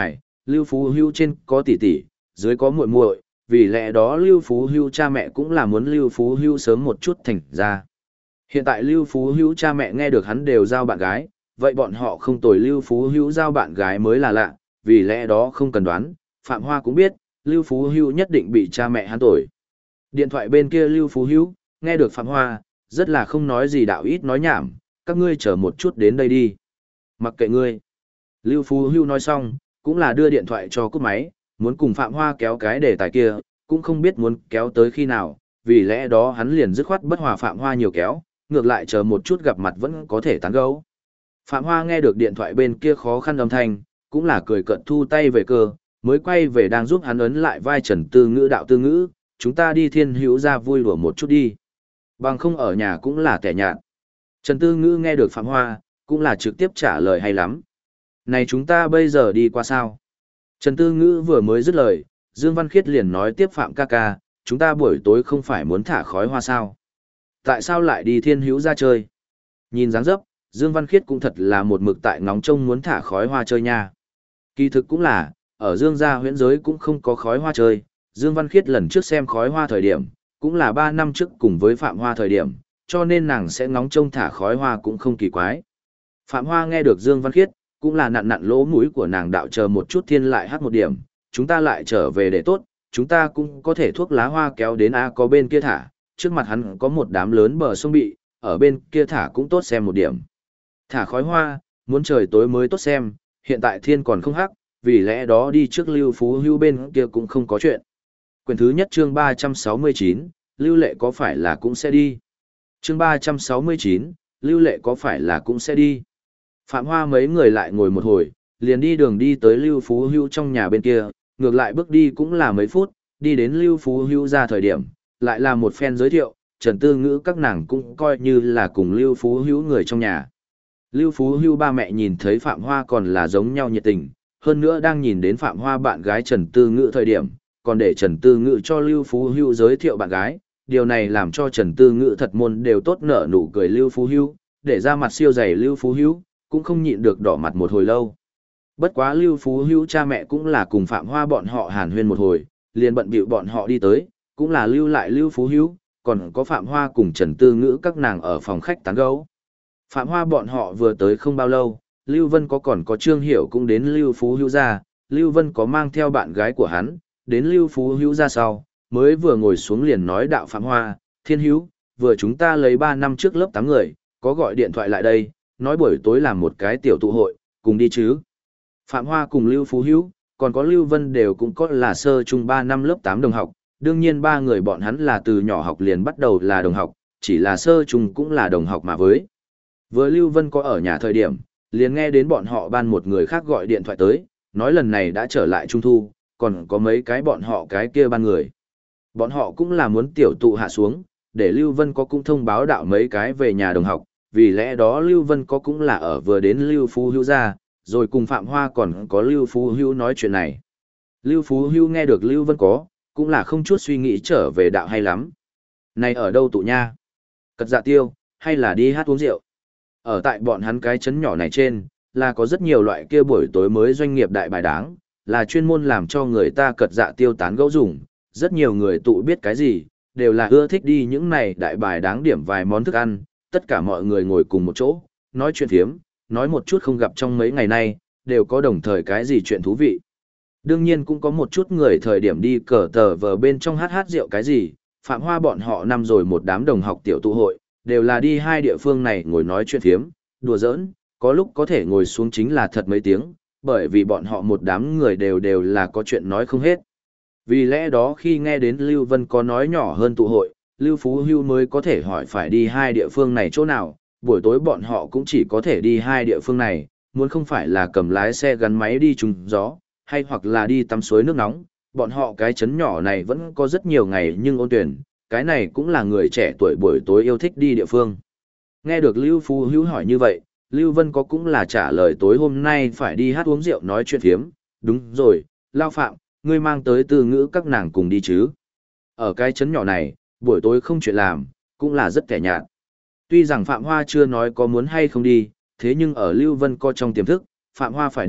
Lưu Phú Hưu trên có tỷ tỷ, dưới có muội muội, vì lẽ đó Lưu Phú Hưu cha mẹ cũng là muốn Lưu Phú Hưu sớm một chút thành ra. Hiện tại Lưu Phú Hưu cha mẹ nghe được hắn đều giao bạn gái, vậy bọn họ không tồi Lưu Phú Hưu giao bạn gái mới là lạ, vì lẽ đó không cần đoán, Phạm Hoa cũng biết, Lưu Phú Hưu nhất định bị cha mẹ hắn tồi. Điện thoại bên kia Lưu Phú Hưu, nghe được Phạm Hoa, rất là không nói gì đạo ít nói nhảm, các ngươi chờ một chút đến đây đi. Mặc kệ ngươi. Lưu Phú Hưu nói xong, cũng là đưa điện thoại cho cúp máy, muốn cùng Phạm Hoa kéo cái đề tài kia, cũng không biết muốn kéo tới khi nào, vì lẽ đó hắn liền dứt khoát bất hòa Phạm Hoa nhiều kéo, ngược lại chờ một chút gặp mặt vẫn có thể tán gẫu. Phạm Hoa nghe được điện thoại bên kia khó khăn âm thanh, cũng là cười cợt thu tay về cơ, mới quay về đang giúp hắn ấn lại vai Trần Tư Ngữ đạo Tư Ngữ, chúng ta đi Thiên Hữu ra vui đùa một chút đi. Bằng không ở nhà cũng là kẻ nhạt. Trần Tư Ngữ nghe được Phạm Hoa, cũng là trực tiếp trả lời hay lắm. Này chúng ta bây giờ đi qua sao? Trần Tư Ngữ vừa mới dứt lời, Dương Văn Khiết liền nói tiếp Phạm ca ca, chúng ta buổi tối không phải muốn thả khói hoa sao? Tại sao lại đi Thiên Hữu ra chơi? Nhìn dáng dấp, Dương Văn Khiết cũng thật là một mực tại ngóng trông muốn thả khói hoa chơi nha. Kỳ thực cũng là, ở Dương gia huyễn giới cũng không có khói hoa chơi, Dương Văn Khiết lần trước xem khói hoa thời điểm, cũng là 3 năm trước cùng với Phạm Hoa thời điểm, cho nên nàng sẽ ngóng trông thả khói hoa cũng không kỳ quái. Phạm Hoa nghe được Dương Văn Khiết, cũng là nặn nặn lỗ mũi của nàng đạo chờ một chút thiên lại hát một điểm, chúng ta lại trở về để tốt, chúng ta cũng có thể thuốc lá hoa kéo đến A có bên kia thả, trước mặt hắn có một đám lớn bờ sông bị, ở bên kia thả cũng tốt xem một điểm. Thả khói hoa, muốn trời tối mới tốt xem, hiện tại thiên còn không hắc, vì lẽ đó đi trước Lưu Phú Hưu bên kia cũng không có chuyện. Quyển thứ nhất chương 369, Lưu Lệ có phải là cũng sẽ đi. Chương 369, Lưu Lệ có phải là cũng sẽ đi. Phạm Hoa mấy người lại ngồi một hồi, liền đi đường đi tới Lưu Phú Hưu trong nhà bên kia, ngược lại bước đi cũng là mấy phút, đi đến Lưu Phú Hưu ra thời điểm, lại là một phen giới thiệu, Trần Tư Ngữ các nàng cũng coi như là cùng Lưu Phú Hưu người trong nhà. Lưu Phú Hưu ba mẹ nhìn thấy Phạm Hoa còn là giống nhau nhiệt tình, hơn nữa đang nhìn đến Phạm Hoa bạn gái Trần Tư Ngữ thời điểm, còn để Trần Tư Ngữ cho Lưu Phú Hưu giới thiệu bạn gái, điều này làm cho Trần Tư Ngữ thật môn đều tốt nở nụ cười Lưu Phú Hưu, để ra mặt siêu dày Lưu Phú Hưu, cũng không nhịn được đỏ mặt một hồi lâu. Bất quá Lưu Phú Hưu cha mẹ cũng là cùng Phạm Hoa bọn họ hàn huyên một hồi, liền bận bịu bọn họ đi tới, cũng là lưu lại Lưu Phú Hưu, còn có Phạm Hoa cùng Trần Tư Ngữ các nàng ở phòng khách tán gẫu. Phạm Hoa bọn họ vừa tới không bao lâu, Lưu Vân còn có Trương Hiểu cũng đến Lưu Phú Hưu ra, Lưu Vân có mang theo bạn gái của hắn, đến Lưu Phú Hưu ra sau, mới vừa ngồi xuống liền nói đạo Phạm Hoa, Thiên Hữu, vừa chúng ta lấy 3 năm trước lớp 8 người, có gọi điện thoại lại đây, nói buổi tối làm một cái tiểu tụ hội, cùng đi chứ. Phạm Hoa cùng Lưu Phú Hữu, còn có Lưu Vân đều cũng có là sơ trung 3 năm lớp 8 đồng học, đương nhiên 3 người bọn hắn là từ nhỏ học liền bắt đầu là đồng học, chỉ là sơ trung cũng là đồng học mà với. Vừa Lưu Vân có ở nhà thời điểm, liền nghe đến bọn họ ban một người khác gọi điện thoại tới, nói lần này đã trở lại Trung Thu, còn có mấy cái bọn họ cái kia ban người. Bọn họ cũng là muốn tiểu tụ hạ xuống, để Lưu Vân có cũng thông báo đạo mấy cái về nhà đồng học, vì lẽ đó Lưu Vân có cũng là ở vừa đến Lưu Phú Hưu ra, rồi cùng Phạm Hoa còn có Lưu Phú Hưu nói chuyện này. Lưu Phú Hưu nghe được Lưu Vân có, cũng là không chút suy nghĩ trở về đạo hay lắm. Này ở đâu tụ nha? Cật Dạ Tiêu, hay là đi hát uống rượu? Ở tại bọn hắn cái chấn nhỏ này trên, là có rất nhiều loại kia buổi tối mới doanh nghiệp đại bài đáng, là chuyên môn làm cho người ta cật dạ tiêu tán gẫu dùng, rất nhiều người tụ biết cái gì, đều là ưa thích đi những này đại bài đáng điểm vài món thức ăn, tất cả mọi người ngồi cùng một chỗ, nói chuyện phiếm, nói một chút không gặp trong mấy ngày nay, đều có đồng thời cái gì chuyện thú vị. Đương nhiên cũng có một chút người thời điểm đi cờ tờ vờ bên trong hát rượu cái gì, Phạm Hoa bọn họ năm rồi một đám đồng học tiểu tụ hội, đều là đi hai địa phương này ngồi nói chuyện phiếm, đùa giỡn, có lúc có thể ngồi xuống chính là thật mấy tiếng, bởi vì bọn họ một đám người đều là có chuyện nói không hết. Vì lẽ đó khi nghe đến Lưu Vân có nói nhỏ hơn tụ hội, Lưu Phú Hưu mới có thể hỏi phải đi hai địa phương này chỗ nào, buổi tối bọn họ cũng chỉ có thể đi hai địa phương này, muốn không phải là cầm lái xe gắn máy đi trùng gió, hay hoặc là đi tắm suối nước nóng, bọn họ cái chấn nhỏ này vẫn có rất nhiều ngày nhưng ôn tuyển, cái này cũng là người trẻ tuổi buổi tối yêu thích đi địa phương. Nghe được Lưu Phú Hữu hỏi như vậy, Lưu Vân có cũng là trả lời tối hôm nay phải đi hát uống rượu nói chuyện phiếm, đúng rồi, Lao Phạm, ngươi mang tới Tư Ngữ các nàng cùng đi chứ. Ở cái chấn nhỏ này, buổi tối không chuyện làm, cũng là rất kẻ nhạt. Tuy rằng Phạm Hoa chưa nói có muốn hay không đi, thế nhưng ở Lưu Vân có trong tiềm thức, Phạm Hoa phải đi,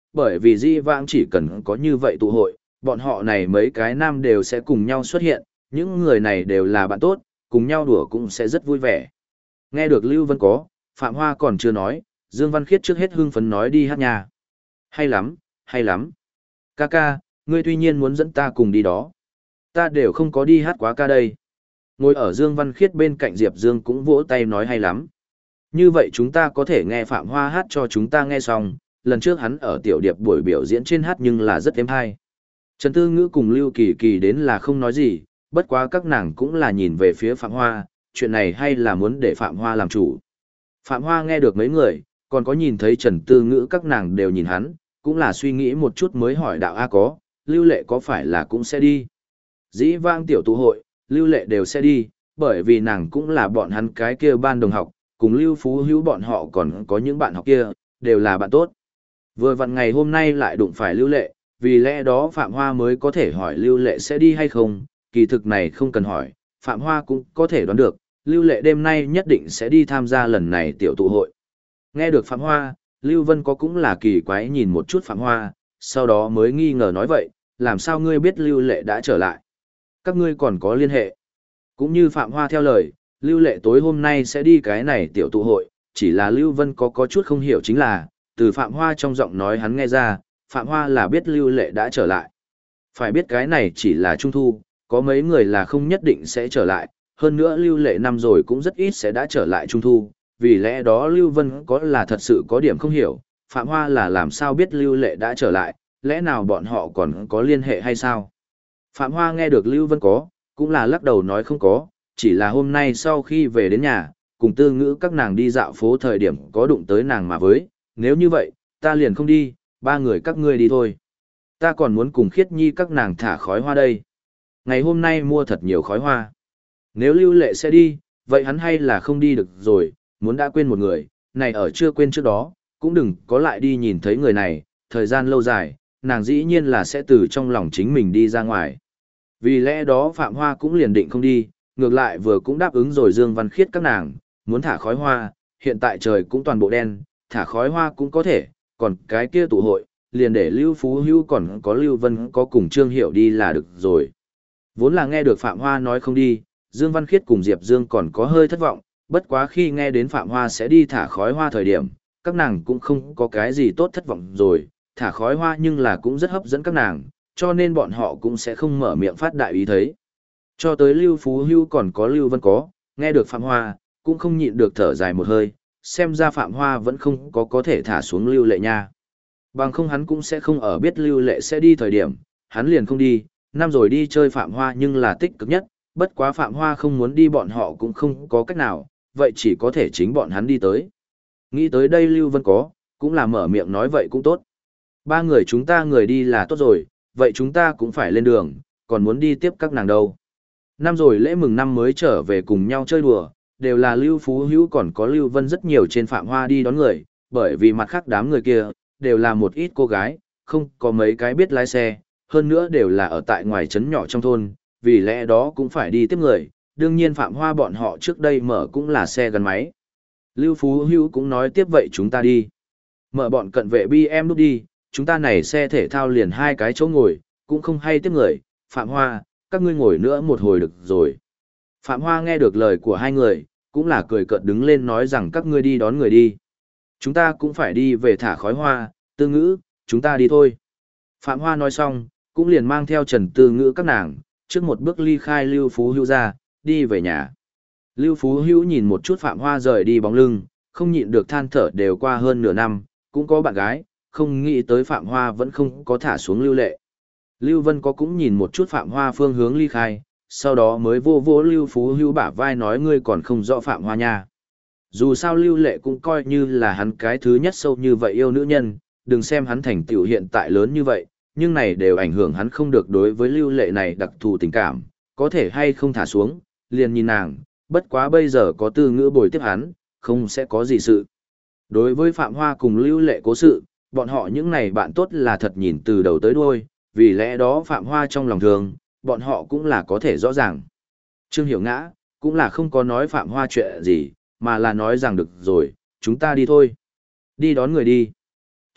bởi vì di vãng chỉ cần có như vậy tụ hội, bọn họ này mấy cái nam đều sẽ cùng nhau xuất hiện, những người này đều là bạn tốt, cùng nhau đùa cũng sẽ rất vui vẻ. Nghe được Lưu Vân có, Phạm Hoa còn chưa nói, Dương Văn Khiết trước hết hưng phấn nói đi hát nhà. Hay lắm, hay lắm. Ca ca, ngươi tuy nhiên muốn dẫn ta cùng đi đó. Ta đều không có đi hát quá ca đây. Ngồi ở Dương Văn Khiết bên cạnh Diệp Dương cũng vỗ tay nói hay lắm. Như vậy chúng ta có thể nghe Phạm Hoa hát cho chúng ta nghe xong, lần trước hắn ở tiểu điệp buổi biểu diễn trên hát nhưng là rất êm hay. Trần Tư Ngữ cùng Lưu Kỳ Kỳ đến là không nói gì, bất quá các nàng cũng là nhìn về phía Phạm Hoa, chuyện này hay là muốn để Phạm Hoa làm chủ. Phạm Hoa nghe được mấy người, còn có nhìn thấy Trần Tư Ngữ các nàng đều nhìn hắn, cũng là suy nghĩ một chút mới hỏi đạo A có, Lưu Lệ có phải là cũng sẽ đi. Dĩ vãng tiểu tụ hội, Lưu Lệ đều sẽ đi, bởi vì nàng cũng là bọn hắn cái kia ban đồng học, cùng Lưu Phú Hữu bọn họ còn có những bạn học kia, đều là bạn tốt. Vừa vặn ngày hôm nay lại đụng phải Lưu Lệ, vì lẽ đó Phạm Hoa mới có thể hỏi Lưu Lệ sẽ đi hay không, kỳ thực này không cần hỏi, Phạm Hoa cũng có thể đoán được, Lưu Lệ đêm nay nhất định sẽ đi tham gia lần này tiểu tụ hội. Nghe được Phạm Hoa, Lưu Vân có cũng là kỳ quái nhìn một chút Phạm Hoa, sau đó mới nghi ngờ nói vậy, làm sao ngươi biết Lưu Lệ đã trở lại? Các ngươi còn có liên hệ. Cũng như Phạm Hoa theo lời, Lưu Lệ tối hôm nay sẽ đi cái này tiểu tụ hội, chỉ là Lưu Vân có chút không hiểu chính là, từ Phạm Hoa trong giọng nói hắn nghe ra, Phạm Hoa là biết Lưu Lệ đã trở lại. Phải biết cái này chỉ là trung thu, có mấy người là không nhất định sẽ trở lại, hơn nữa Lưu Lệ năm rồi cũng rất ít sẽ đã trở lại trung thu, vì lẽ đó Lưu Vân có là thật sự có điểm không hiểu, Phạm Hoa là làm sao biết Lưu Lệ đã trở lại, lẽ nào bọn họ còn có liên hệ hay sao? Phạm Hoa nghe được Lưu Vân có, cũng là lắc đầu nói không có, chỉ là hôm nay sau khi về đến nhà, cùng Tư Ngữ các nàng đi dạo phố thời điểm có đụng tới nàng mà với, nếu như vậy, ta liền không đi, ba người các ngươi đi thôi. Ta còn muốn cùng Khiết Nhi các nàng thả khói hoa đây. Ngày hôm nay mua thật nhiều khói hoa. Nếu Lưu Lệ sẽ đi, vậy hắn hay là không đi được rồi, muốn đã quên một người, này ở chưa quên trước đó, cũng đừng có lại đi nhìn thấy người này, thời gian lâu dài, nàng dĩ nhiên là sẽ từ trong lòng chính mình đi ra ngoài. Vì lẽ đó Phạm Hoa cũng liền định không đi, ngược lại vừa cũng đáp ứng rồi Dương Văn Khiết các nàng, muốn thả khói hoa, hiện tại trời cũng toàn bộ đen, thả khói hoa cũng có thể, còn cái kia tụ hội, liền để Lưu Phú Hữu còn có Lưu Vân có cùng Trương Hiểu đi là được rồi. Vốn là nghe được Phạm Hoa nói không đi, Dương Văn Khiết cùng Diệp Dương còn có hơi thất vọng, bất quá khi nghe đến Phạm Hoa sẽ đi thả khói hoa thời điểm, các nàng cũng không có cái gì tốt thất vọng rồi, thả khói hoa nhưng là cũng rất hấp dẫn các nàng, cho nên bọn họ cũng sẽ không mở miệng phát đại ý thấy. Cho tới Lưu Phú Hưu còn có Lưu Vân có, nghe được Phạm Hoa, cũng không nhịn được thở dài một hơi, xem ra Phạm Hoa vẫn không có thể thả xuống Lưu Lệ nha. Bằng không hắn cũng sẽ không ở biết Lưu Lệ sẽ đi thời điểm, hắn liền không đi, năm rồi đi chơi Phạm Hoa nhưng là tích cực nhất, bất quá Phạm Hoa không muốn đi bọn họ cũng không có cách nào, vậy chỉ có thể chính bọn hắn đi tới. Nghĩ tới đây Lưu Vân có, cũng là mở miệng nói vậy cũng tốt. Ba người chúng ta người đi là tốt rồi, vậy chúng ta cũng phải lên đường, còn muốn đi tiếp các nàng đâu. Năm rồi lễ mừng năm mới trở về cùng nhau chơi đùa, đều là Lưu Phú Hữu còn có Lưu Vân rất nhiều trên Phạm Hoa đi đón người, bởi vì mặt khác đám người kia, đều là một ít cô gái, không có mấy cái biết lái xe, hơn nữa đều là ở tại ngoài trấn nhỏ trong thôn, vì lẽ đó cũng phải đi tiếp người, đương nhiên Phạm Hoa bọn họ trước đây mở cũng là xe gắn máy. Lưu Phú Hữu cũng nói tiếp vậy chúng ta đi. Mở bọn cận vệ BM nút đi, chúng ta này xe thể thao liền hai cái chỗ ngồi, cũng không hay tiếp người, Phạm Hoa, các ngươi ngồi nữa một hồi được rồi. Phạm Hoa nghe được lời của hai người, cũng là cười cợt đứng lên nói rằng các ngươi đi đón người đi. Chúng ta cũng phải đi về thả khói hoa, Tư Ngữ, chúng ta đi thôi. Phạm Hoa nói xong, cũng liền mang theo Trần Tư Ngữ các nàng, trước một bước ly khai Lưu Phú Hữu ra, đi về nhà. Lưu Phú Hữu nhìn một chút Phạm Hoa rời đi bóng lưng, không nhịn được than thở đều qua hơn nửa năm, cũng có bạn gái, không nghĩ tới Phạm Hoa vẫn không có thả xuống Lưu Lệ. Lưu Vân có cũng nhìn một chút Phạm Hoa phương hướng ly khai, sau đó mới vô vô Lưu Phú Hữu bả vai nói ngươi còn không rõ Phạm Hoa nha. Dù sao Lưu Lệ cũng coi như là hắn cái thứ nhất sâu như vậy yêu nữ nhân, đừng xem hắn thành tựu hiện tại lớn như vậy, nhưng này đều ảnh hưởng hắn không được đối với Lưu Lệ này đặc thù tình cảm, có thể hay không thả xuống, liền nhìn nàng, bất quá bây giờ có Tư Ngữ bồi tiếp hắn, không sẽ có gì sự. Đối với Phạm Hoa cùng Lưu Lệ cố sự, bọn họ những này bạn tốt là thật nhìn từ đầu tới đuôi, vì lẽ đó Phạm Hoa trong lòng thường, bọn họ cũng là có thể rõ ràng. Trương Hiểu Ngã, cũng là không có nói Phạm Hoa chuyện gì, mà là nói rằng được rồi, chúng ta đi thôi. Đi đón người đi.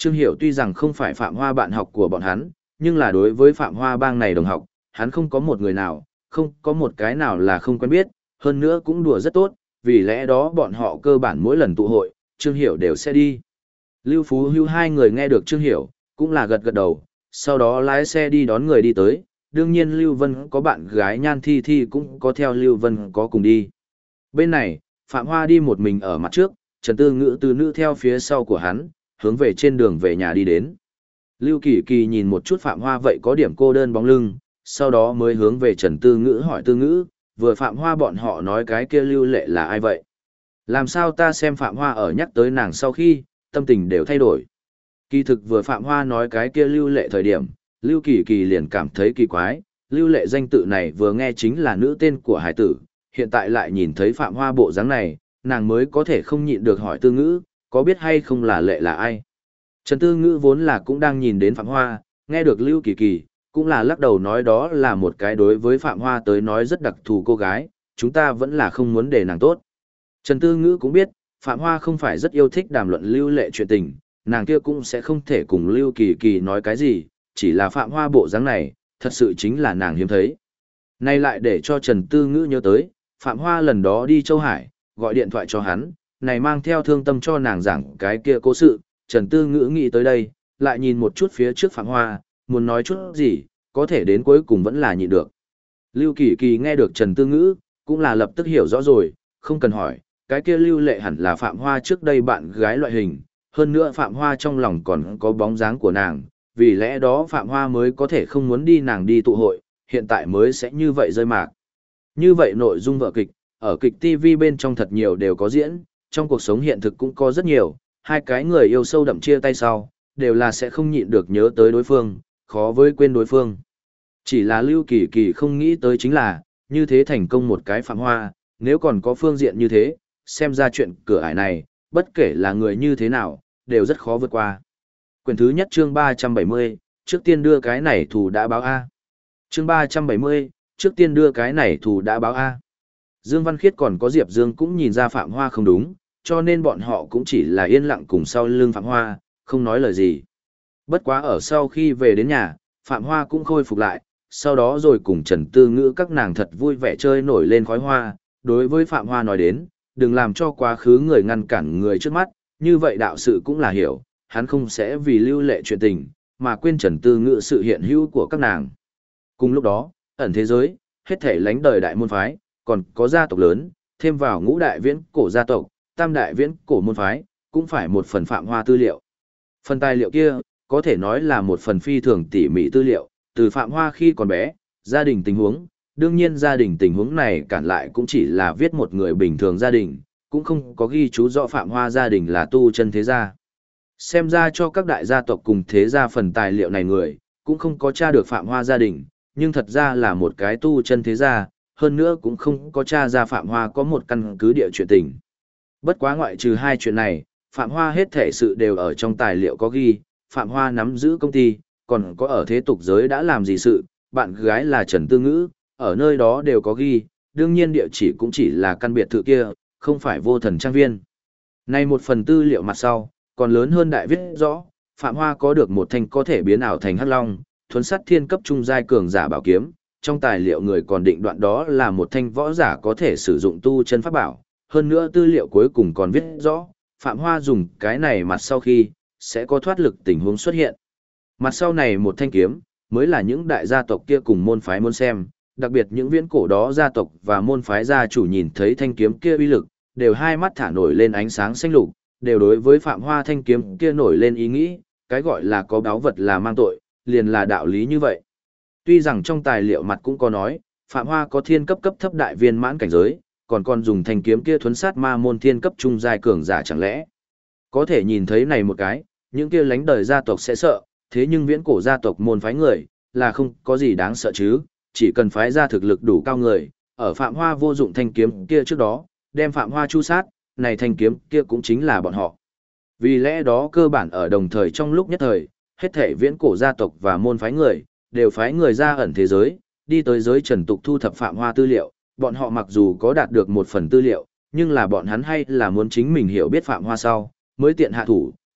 Trương Hiểu tuy rằng không phải Phạm Hoa bạn học của bọn hắn, nhưng là đối với Phạm Hoa bang này đồng học, hắn không có một người nào, không có một cái nào là không quen biết, hơn nữa cũng đùa rất tốt, vì lẽ đó bọn họ cơ bản mỗi lần tụ hội, Trương Hiểu đều sẽ đi. Lưu Phú Hưu hai người nghe được Trương Hiểu, cũng là gật gật đầu, sau đó lái xe đi đón người đi tới, đương nhiên Lưu Vân có bạn gái Nhan Thi Thi cũng có theo Lưu Vân có cùng đi. Bên này, Phạm Hoa đi một mình ở mặt trước, Trần Tư Ngữ từ nữ theo phía sau của hắn, hướng về trên đường về nhà đi đến. Lưu Kỳ Kỳ nhìn một chút Phạm Hoa vậy có điểm cô đơn bóng lưng, sau đó mới hướng về Trần Tư Ngữ hỏi Tư Ngữ, vừa Phạm Hoa bọn họ nói cái kia Lưu Lệ là ai vậy? Làm sao ta xem Phạm Hoa ở nhắc tới nàng sau khi, tâm tình đều thay đổi. Kỳ thực vừa Phạm Hoa nói cái kia Lưu Lệ thời điểm, Lưu Kỳ Kỳ liền cảm thấy kỳ quái, Lưu Lệ danh tự này vừa nghe chính là nữ tên của hải tử, hiện tại lại nhìn thấy Phạm Hoa bộ dáng này, nàng mới có thể không nhịn được hỏi Tư Ngữ, có biết hay không là Lệ là ai? Trần Tư Ngữ vốn là cũng đang nhìn đến Phạm Hoa, nghe được Lưu Kỳ Kỳ, cũng là lắc đầu nói đó là một cái đối với Phạm Hoa tới nói rất đặc thù cô gái, chúng ta vẫn là không muốn để nàng tốt. Trần Tư Ngữ cũng biết, Phạm Hoa không phải rất yêu thích đàm luận Lưu Lệ chuyện tình, nàng kia cũng sẽ không thể cùng Lưu Kỳ Kỳ nói cái gì, chỉ là Phạm Hoa bộ dáng này, thật sự chính là nàng hiếm thấy. Nay lại để cho Trần Tư Ngữ nhớ tới, Phạm Hoa lần đó đi Châu Hải, gọi điện thoại cho hắn, này mang theo thương tâm cho nàng giảng cái kia cố sự, Trần Tư Ngữ nghĩ tới đây, lại nhìn một chút phía trước Phạm Hoa, muốn nói chút gì, có thể đến cuối cùng vẫn là nhịn được. Lưu Kỳ Kỳ nghe được Trần Tư Ngữ, cũng là lập tức hiểu rõ rồi, không cần hỏi, cái kia Lưu Lệ hẳn là Phạm Hoa trước đây bạn gái loại hình, hơn nữa Phạm Hoa trong lòng còn có bóng dáng của nàng, vì lẽ đó Phạm Hoa mới có thể không muốn đi nàng đi tụ hội, hiện tại mới sẽ như vậy rơi mạc. Như vậy nội dung vở kịch, ở kịch TV bên trong thật nhiều đều có diễn, trong cuộc sống hiện thực cũng có rất nhiều, hai cái người yêu sâu đậm chia tay sau, đều là sẽ không nhịn được nhớ tới đối phương, khó với quên đối phương. Chỉ là Lưu Kỳ Kỳ không nghĩ tới chính là, như thế thành công một cái Phạm Hoa, nếu còn có phương diện như thế, xem ra chuyện cửa ải này, bất kể là người như thế nào, đều rất khó vượt qua. Quyển thứ nhất chương 370, trước tiên đưa cái này thù đã báo A. Chương 370, trước tiên đưa cái này thù đã báo A. Dương Văn Khiết còn có Diệp Dương cũng nhìn ra Phạm Hoa không đúng, cho nên bọn họ cũng chỉ là yên lặng cùng sau lưng Phạm Hoa, không nói lời gì. Bất quá ở sau khi về đến nhà, Phạm Hoa cũng khôi phục lại, sau đó rồi cùng Trần Tư Ngữ các nàng thật vui vẻ chơi nổi lên khói hoa. Đối với Phạm Hoa nói đến, đừng làm cho quá khứ người ngăn cản người trước mắt, như vậy đạo sự cũng là hiểu, hắn không sẽ vì Lưu Lệ chuyện tình, mà quên Trần Tư Ngữ sự hiện hữu của các nàng. Cùng lúc đó, ẩn thế giới, hết thể lánh đời đại môn phái, còn có gia tộc lớn, thêm vào ngũ đại viễn cổ gia tộc, tam đại viễn cổ môn phái, cũng phải một phần Phạm Hoa tư liệu. Phần tài liệu kia, có thể nói là một phần phi thường tỉ mỉ tư liệu, từ Phạm Hoa khi còn bé, gia đình tình huống, đương nhiên gia đình tình huống này cản lại cũng chỉ là viết một người bình thường gia đình, cũng không có ghi chú rõ Phạm Hoa gia đình là tu chân thế gia. Xem ra cho các đại gia tộc cùng thế gia phần tài liệu này người, cũng không có tra được Phạm Hoa gia đình, nhưng thật ra là một cái tu chân thế gia, hơn nữa cũng không có tra ra Phạm Hoa có một căn cứ địa chuyện tình. Bất quá ngoại trừ hai chuyện này, Phạm Hoa hết thể sự đều ở trong tài liệu có ghi, Phạm Hoa nắm giữ công ty, còn có ở thế tục giới đã làm gì sự, bạn gái là Trần Tư Ngữ, ở nơi đó đều có ghi, đương nhiên địa chỉ cũng chỉ là căn biệt thự kia, không phải Vô Thần trang viên. Này một phần tư liệu mặt sau, còn lớn hơn đại viết rõ, Phạm Hoa có được một thanh có thể biến ảo thành hắc long, thuấn sắt thiên cấp trung giai cường giả bảo kiếm, trong tài liệu người còn định đoạn đó là một thanh võ giả có thể sử dụng tu chân pháp bảo, hơn nữa tư liệu cuối cùng còn viết rõ, Phạm Hoa dùng cái này mặt sau khi, sẽ có thoát lực tình huống xuất hiện. Mặt sau này một thanh kiếm, mới là những đại gia tộc kia cùng môn phái muốn xem, đặc biệt những viễn cổ đó gia tộc và môn phái gia chủ nhìn thấy thanh kiếm kia uy lực, đều hai mắt thả nổi lên ánh sáng xanh lục, đều đối với Phạm Hoa thanh kiếm kia nổi lên ý nghĩ, cái gọi là có báu vật là mang tội, liền là đạo lý như vậy. Tuy rằng trong tài liệu mặt cũng có nói, Phạm Hoa có thiên cấp cấp thấp đại viên mãn cảnh giới, còn dùng thanh kiếm kia thuấn sát ma môn thiên cấp trung giai cường giả chẳng lẽ. Có thể nhìn thấy này một cái, những kia lánh đời gia tộc sẽ sợ, thế nhưng viễn cổ gia tộc môn phái người, là không có gì đáng sợ chứ, chỉ cần phái ra thực lực đủ cao người, ở Phạm Hoa vô dụng thanh kiếm kia trước đó, đem Phạm Hoa chu sát, này thanh kiếm kia cũng chính là bọn họ. Vì lẽ đó cơ bản ở đồng thời trong lúc nhất thời, hết thể viễn cổ gia tộc và môn phái người, đều phái người ra ẩn thế giới, đi tới giới trần tục thu thập Phạm Hoa tư liệu, bọn họ mặc dù có đạt được một phần tư liệu, nhưng là bọn hắn hay là muốn chính mình hiểu biết Phạm Hoa sau, mới tiện hạ thủ,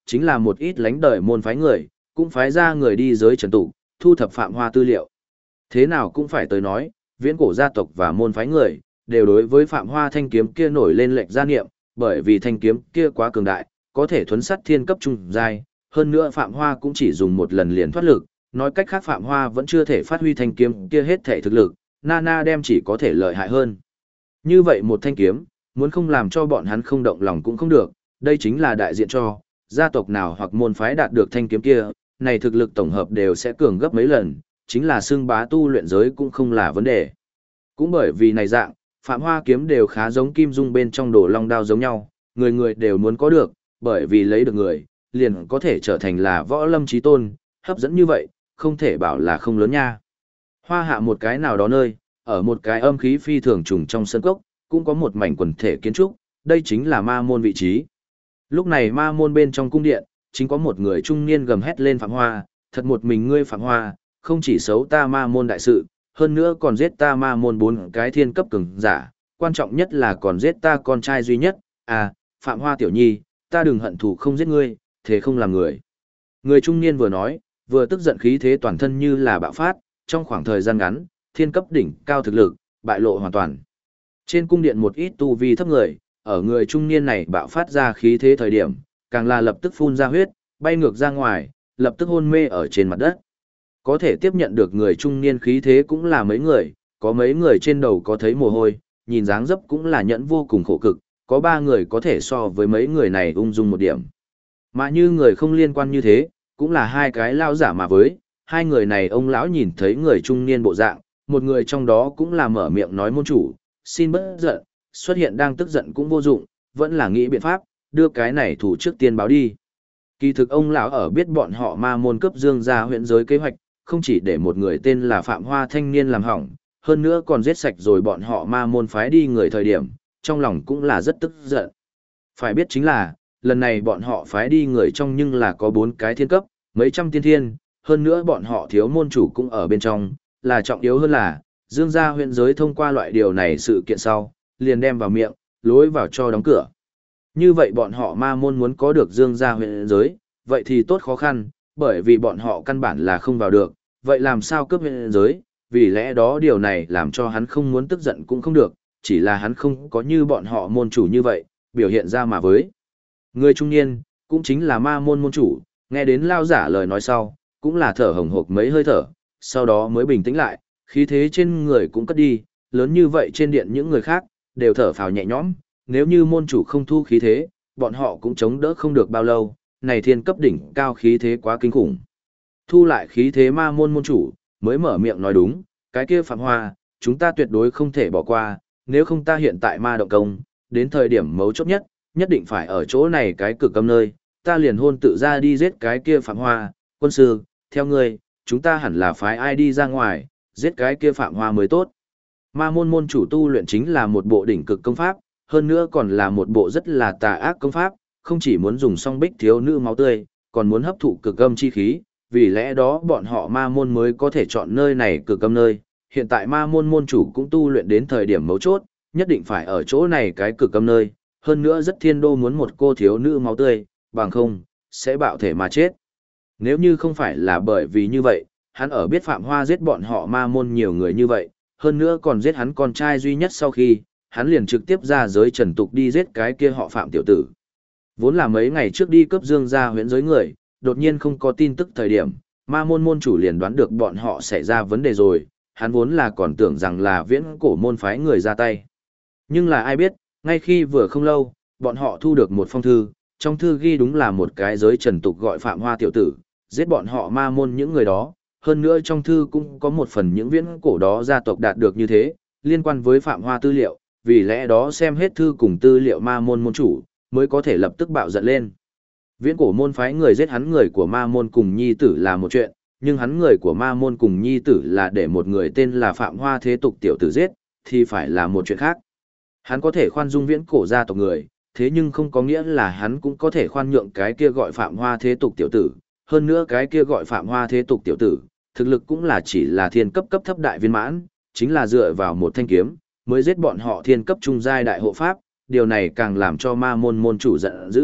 chính là một ít lánh đời môn phái người, cũng phái ra người đi giới trần tụ, thu thập Phạm Hoa tư liệu. Thế nào cũng phải tới nói, viễn cổ gia tộc và môn phái người, đều đối với Phạm Hoa thanh kiếm kia nổi lên lệnh gia niệm, bởi vì thanh kiếm kia quá cường đại, có thể thuấn sắt thiên cấp trung giai, hơn nữa Phạm Hoa cũng chỉ dùng một lần liền thoát lực, nói cách khác Phạm Hoa vẫn chưa thể phát huy thanh kiếm kia hết thể thực lực, Nana đem chỉ có thể lợi hại hơn. Như vậy một thanh kiếm, muốn không làm cho bọn hắn không động lòng cũng không được, đây chính là đại diện cho gia tộc nào hoặc môn phái đạt được thanh kiếm kia, này thực lực tổng hợp đều sẽ cường gấp mấy lần, chính là xưng bá tu luyện giới cũng không là vấn đề. Cũng bởi vì này dạng, Phạm Hoa kiếm đều khá giống kim dung bên trong đồ long đao giống nhau, người người đều muốn có được, bởi vì lấy được người, liền có thể trở thành là võ lâm chí tôn, hấp dẫn như vậy, không thể bảo là không lớn nha. Hoa hạ một cái nào đó nơi, ở một cái âm khí phi thường trùng trong sân cốc, cũng có một mảnh quần thể kiến trúc, đây chính là ma môn vị trí. Lúc này ma môn bên trong cung điện, chính có một người trung niên gầm hét lên Phạm Hoa, thật một mình ngươi Phạm Hoa, không chỉ xấu ta ma môn đại sự, hơn nữa còn giết ta ma môn 4 cái thiên cấp cường giả, quan trọng nhất là còn giết ta con trai duy nhất, à, Phạm Hoa tiểu nhi, ta đừng hận thù không giết ngươi, thế không làm người. Người trung niên vừa nói, vừa tức giận khí thế toàn thân như là bạo phát, trong khoảng thời gian ngắn, thiên cấp đỉnh cao thực lực, bại lộ hoàn toàn. Trên cung điện một ít tu vi thấp người, ở người trung niên này bạo phát ra khí thế thời điểm, càng là lập tức phun ra huyết, bay ngược ra ngoài, lập tức hôn mê ở trên mặt đất. Có thể tiếp nhận được người trung niên khí thế cũng là mấy người, có mấy người trên đầu có thấy mồ hôi, nhìn dáng dấp cũng là nhẫn vô cùng khổ cực, có 3 người có thể so với mấy người này ung dung một điểm. Mà như người không liên quan như thế, cũng là 2 cái lao giả mà với, 2 người này ông lão nhìn thấy người trung niên bộ dạng, một người trong đó cũng là mở miệng nói môn chủ, xin bớt giận, xuất hiện đang tức giận cũng vô dụng, vẫn là nghĩ biện pháp, đưa cái này thủ trước tiên báo đi. Kỳ thực ông lão ở biết bọn họ ma môn cấp dương ra huyện giới kế hoạch, không chỉ để một người tên là Phạm Hoa thanh niên làm hỏng, hơn nữa còn giết sạch rồi bọn họ ma môn phái đi người thời điểm, trong lòng cũng là rất tức giận. Phải biết chính là, lần này bọn họ phái đi người trong nhưng là có 4 cái thiên cấp, mấy trăm tiên thiên, hơn nữa bọn họ thiếu môn chủ cũng ở bên trong, là trọng yếu hơn là, dương gia huyện giới thông qua loại điều này sự kiện sau, liền đem vào miệng, lối vào cho đóng cửa. Như vậy bọn họ ma môn muốn có được dương gia huyện giới, vậy thì tốt khó khăn, bởi vì bọn họ căn bản là không vào được, vậy làm sao cướp huyện giới, vì lẽ đó điều này làm cho hắn không muốn tức giận cũng không được, chỉ là hắn không có như bọn họ môn chủ như vậy, biểu hiện ra mà với. Người trung niên, cũng chính là ma môn môn chủ, nghe đến lao giả lời nói sau, cũng là thở hồng hộc mấy hơi thở, sau đó mới bình tĩnh lại, khí thế trên người cũng cất đi, lớn như vậy trên điện những người khác, đều thở phào nhẹ nhõm, nếu như môn chủ không thu khí thế, bọn họ cũng chống đỡ không được bao lâu, này thiên cấp đỉnh cao khí thế quá kinh khủng. Thu lại khí thế ma môn môn chủ, mới mở miệng nói đúng, cái kia Phạm Hoa, chúng ta tuyệt đối không thể bỏ qua, nếu không ta hiện tại ma động công, đến thời điểm mấu chốt nhất, nhất định phải ở chỗ này cái cực âm nơi, ta liền hôn tự ra đi giết cái kia Phạm Hoa, quân sư, theo ngươi, chúng ta hẳn là phái ai đi ra ngoài, giết cái kia Phạm Hoa mới tốt. Ma môn môn chủ tu luyện chính là một bộ đỉnh cực công pháp, hơn nữa còn là một bộ rất là tà ác công pháp, không chỉ muốn dùng song bích thiếu nữ máu tươi, còn muốn hấp thụ cực âm chi khí, vì lẽ đó bọn họ ma môn mới có thể chọn nơi này cực âm nơi. Hiện tại ma môn môn chủ cũng tu luyện đến thời điểm mấu chốt, nhất định phải ở chỗ này cái cực âm nơi, hơn nữa rất thiên đô muốn một cô thiếu nữ máu tươi, bằng không, sẽ bạo thể mà chết. Nếu như không phải là bởi vì như vậy, hắn ở biết Phạm Hoa giết bọn họ ma môn nhiều người như vậy, hơn nữa còn giết hắn con trai duy nhất sau khi, hắn liền trực tiếp ra giới trần tục đi giết cái kia họ Phạm tiểu tử. Vốn là mấy ngày trước đi cướp dương ra huyễn giới người, đột nhiên không có tin tức thời điểm, ma môn môn chủ liền đoán được bọn họ xảy ra vấn đề rồi, hắn vốn là còn tưởng rằng là viễn cổ môn phái người ra tay. Nhưng là ai biết, ngay khi vừa không lâu, bọn họ thu được một phong thư, trong thư ghi đúng là một cái giới trần tục gọi Phạm Hoa tiểu tử, giết bọn họ ma môn những người đó, hơn nữa trong thư cũng có một phần những viễn cổ đó gia tộc đạt được như thế, liên quan với Phạm Hoa tư liệu, vì lẽ đó xem hết thư cùng tư liệu ma môn môn chủ, mới có thể lập tức bạo giận lên. Viễn cổ môn phái người giết hắn người của ma môn cùng nhi tử là một chuyện, nhưng hắn người của ma môn cùng nhi tử là để một người tên là Phạm Hoa thế tục tiểu tử giết, thì phải là một chuyện khác. Hắn có thể khoan dung viễn cổ gia tộc người, thế nhưng không có nghĩa là hắn cũng có thể khoan nhượng cái kia gọi Phạm Hoa thế tục tiểu tử, hơn nữa cái kia gọi Phạm Hoa thế tục tiểu tử, thực lực cũng là chỉ là thiên cấp cấp thấp đại viên mãn, chính là dựa vào một thanh kiếm, mới giết bọn họ thiên cấp trung giai đại hộ pháp, điều này càng làm cho ma môn môn chủ giận dữ,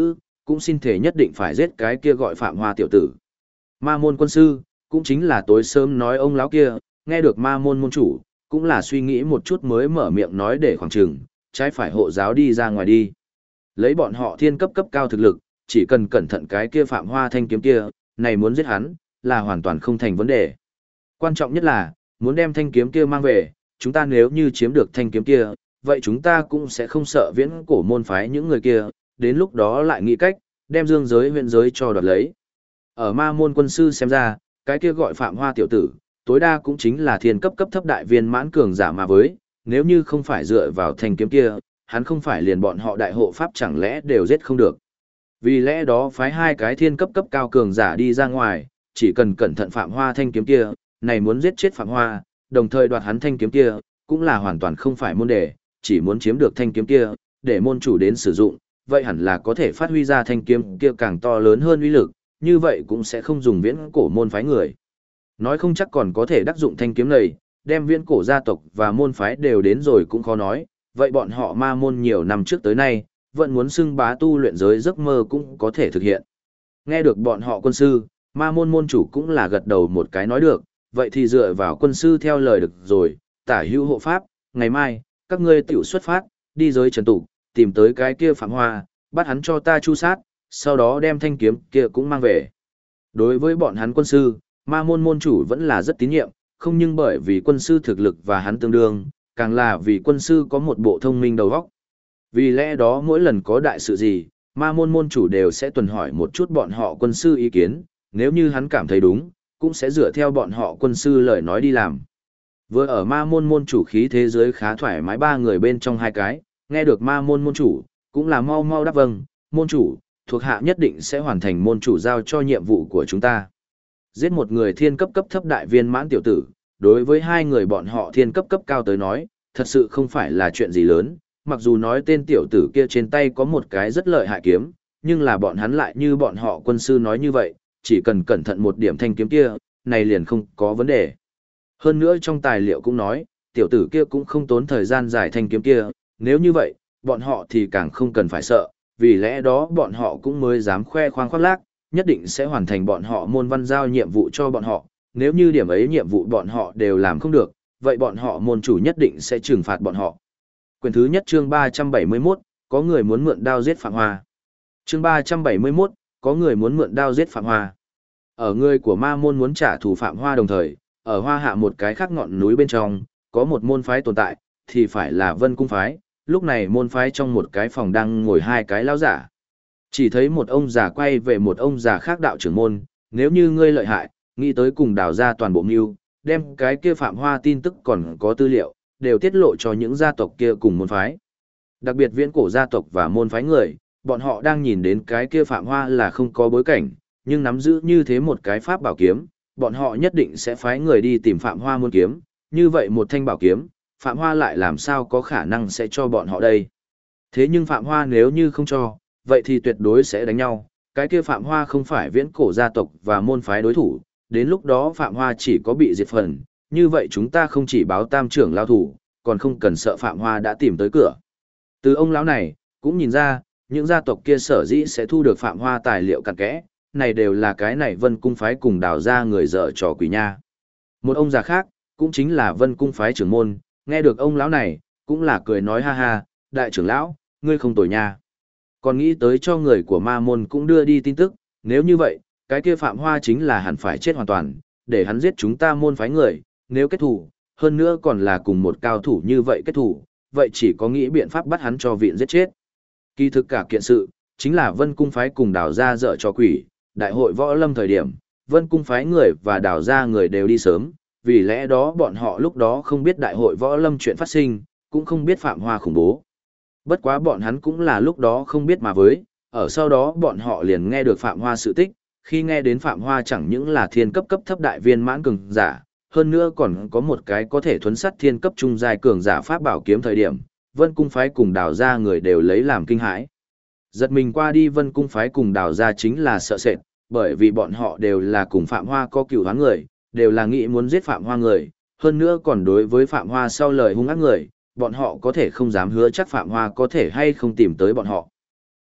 cũng xin thể nhất định phải giết cái kia gọi Phạm Hoa tiểu tử. Ma môn quân sư, cũng chính là tối sớm nói ông lão kia, nghe được ma môn môn chủ, cũng là suy nghĩ một chút mới mở miệng nói để khoảng chừng, trái phải hộ giáo đi ra ngoài đi. Lấy bọn họ thiên cấp cấp cao thực lực, chỉ cần cẩn thận cái kia Phạm Hoa thanh kiếm kia, này muốn giết hắn, là hoàn toàn không thành vấn đề. Quan trọng nhất là, muốn đem thanh kiếm kia mang về, chúng ta nếu như chiếm được thanh kiếm kia, vậy chúng ta cũng sẽ không sợ viễn cổ môn phái những người kia, đến lúc đó lại nghĩ cách, đem dương giới huyện giới cho đoạt lấy. Ở ma môn quân sư xem ra, cái kia gọi Phạm Hoa tiểu tử, tối đa cũng chính là thiên cấp cấp thấp đại viên mãn cường giả mà với, nếu như không phải dựa vào thanh kiếm kia, hắn không phải liền bọn họ đại hộ pháp chẳng lẽ đều giết không được. Vì lẽ đó phái hai cái thiên cấp cấp cao cường giả đi ra ngoài, chỉ cần cẩn thận Phạm Hoa thanh kiếm kia, này muốn giết chết Phạm Hoa, đồng thời đoạt hắn thanh kiếm kia, cũng là hoàn toàn không phải môn đề, chỉ muốn chiếm được thanh kiếm kia, để môn chủ đến sử dụng, vậy hẳn là có thể phát huy ra thanh kiếm kia càng to lớn hơn uy lực, như vậy cũng sẽ không dùng viễn cổ môn phái người. Nói không chắc còn có thể đắc dụng thanh kiếm này, đem viễn cổ gia tộc và môn phái đều đến rồi cũng khó nói, vậy bọn họ ma môn nhiều năm trước tới nay, vẫn muốn xưng bá tu luyện giới giấc mơ cũng có thể thực hiện. Nghe được bọn họ quân sư, ma môn môn chủ cũng là gật đầu một cái nói được, vậy thì dựa vào quân sư theo lời được rồi, tả hữu hộ pháp, ngày mai, các ngươi tiểu xuất phát, đi giới trần tụ, tìm tới cái kia Phạm Hoa, bắt hắn cho ta chu sát, sau đó đem thanh kiếm kia cũng mang về. Đối với bọn hắn quân sư, ma môn môn chủ vẫn là rất tín nhiệm, không nhưng bởi vì quân sư thực lực và hắn tương đương, càng là vì quân sư có một bộ thông minh đầu óc. Vì lẽ đó mỗi lần có đại sự gì, ma môn môn chủ đều sẽ tuần hỏi một chút bọn họ quân sư ý kiến, nếu như hắn cảm thấy đúng, cũng sẽ dựa theo bọn họ quân sư lời nói đi làm. Vừa ở ma môn môn chủ khí thế giới khá thoải mái ba người bên trong hai cái, nghe được ma môn môn chủ, cũng là mau mau đáp vâng, môn chủ, thuộc hạ nhất định sẽ hoàn thành môn chủ giao cho nhiệm vụ của chúng ta. Giết một người thiên cấp cấp thấp đại viên mãn tiểu tử, đối với hai người bọn họ thiên cấp cấp cao tới nói, thật sự không phải là chuyện gì lớn, mặc dù nói tên tiểu tử kia trên tay có một cái rất lợi hại kiếm, nhưng là bọn hắn lại như bọn họ quân sư nói như vậy, chỉ cần cẩn thận một điểm thanh kiếm kia, này liền không có vấn đề. Hơn nữa trong tài liệu cũng nói, tiểu tử kia cũng không tốn thời gian giải thanh kiếm kia, nếu như vậy, bọn họ thì càng không cần phải sợ, vì lẽ đó bọn họ cũng mới dám khoe khoang khoác lác, nhất định sẽ hoàn thành bọn họ môn văn giao nhiệm vụ cho bọn họ, nếu như điểm ấy nhiệm vụ bọn họ đều làm không được, vậy bọn họ môn chủ nhất định sẽ trừng phạt bọn họ. Quyển thứ nhất chương 371, có người muốn mượn đao giết Phạm Hoa. Chương 371, có người muốn mượn đao giết Phạm Hoa. Ở người của ma môn muốn trả thù Phạm Hoa đồng thời, ở Hoa Hạ một cái khác ngọn núi bên trong, có một môn phái tồn tại, thì phải là Vân Cung phái, lúc này môn phái trong một cái phòng đang ngồi hai cái lão giả. Chỉ thấy một ông già quay về một ông già khác đạo trưởng môn, nếu như ngươi lợi hại, nghĩ tới cùng đào ra toàn bộ mưu, đem cái kia Phạm Hoa tin tức còn có tư liệu, đều tiết lộ cho những gia tộc kia cùng môn phái. Đặc biệt viễn cổ gia tộc và môn phái người, bọn họ đang nhìn đến cái kia Phạm Hoa là không có bối cảnh, nhưng nắm giữ như thế một cái pháp bảo kiếm, bọn họ nhất định sẽ phái người đi tìm Phạm Hoa muốn kiếm, như vậy một thanh bảo kiếm, Phạm Hoa lại làm sao có khả năng sẽ cho bọn họ đây. Thế nhưng Phạm Hoa nếu như không cho, vậy thì tuyệt đối sẽ đánh nhau, cái kia Phạm Hoa không phải viễn cổ gia tộc và môn phái đối thủ, đến lúc đó Phạm Hoa chỉ có bị diệt phần, như vậy chúng ta không chỉ báo tam trưởng lao thủ, còn không cần sợ Phạm Hoa đã tìm tới cửa. Từ ông lão này, cũng nhìn ra, những gia tộc kia sở dĩ sẽ thu được Phạm Hoa tài liệu cặn kẽ, này đều là cái này Vân Cung phái cùng đào ra người dở trò quỷ nha. Một ông già khác, cũng chính là Vân Cung phái trưởng môn, nghe được ông lão này, cũng là cười nói ha ha, đại trưởng lão, ngươi không tồi nha. Còn nghĩ tới cho người của ma môn cũng đưa đi tin tức, nếu như vậy, cái kia Phạm Hoa chính là hẳn phải chết hoàn toàn, để hắn giết chúng ta môn phái người, nếu kết thủ, hơn nữa còn là cùng một cao thủ như vậy kết thủ, vậy chỉ có nghĩ biện pháp bắt hắn cho viện giết chết. Kỳ thực cả kiện sự, chính là Vân Cung phái cùng đào ra dở cho quỷ, đại hội võ lâm thời điểm, Vân Cung phái người và đào ra người đều đi sớm, vì lẽ đó bọn họ lúc đó không biết đại hội võ lâm chuyện phát sinh, cũng không biết Phạm Hoa khủng bố. Bất quá bọn hắn cũng là lúc đó không biết mà với, ở sau đó bọn họ liền nghe được Phạm Hoa sự tích, khi nghe đến Phạm Hoa chẳng những là thiên cấp cấp thấp đại viên mãn cường giả, hơn nữa còn có một cái có thể thuấn sát thiên cấp trung giai cường giả pháp bảo kiếm thời điểm, Vân Cung phái cùng đào ra người đều lấy làm kinh hãi. Giật mình qua đi Vân Cung phái cùng đào ra chính là sợ sệt, bởi vì bọn họ đều là cùng Phạm Hoa có cựu oán người, đều là nghĩ muốn giết Phạm Hoa người, hơn nữa còn đối với Phạm Hoa sau lời hung ác người, bọn họ có thể không dám hứa chắc Phạm Hoa có thể hay không tìm tới bọn họ.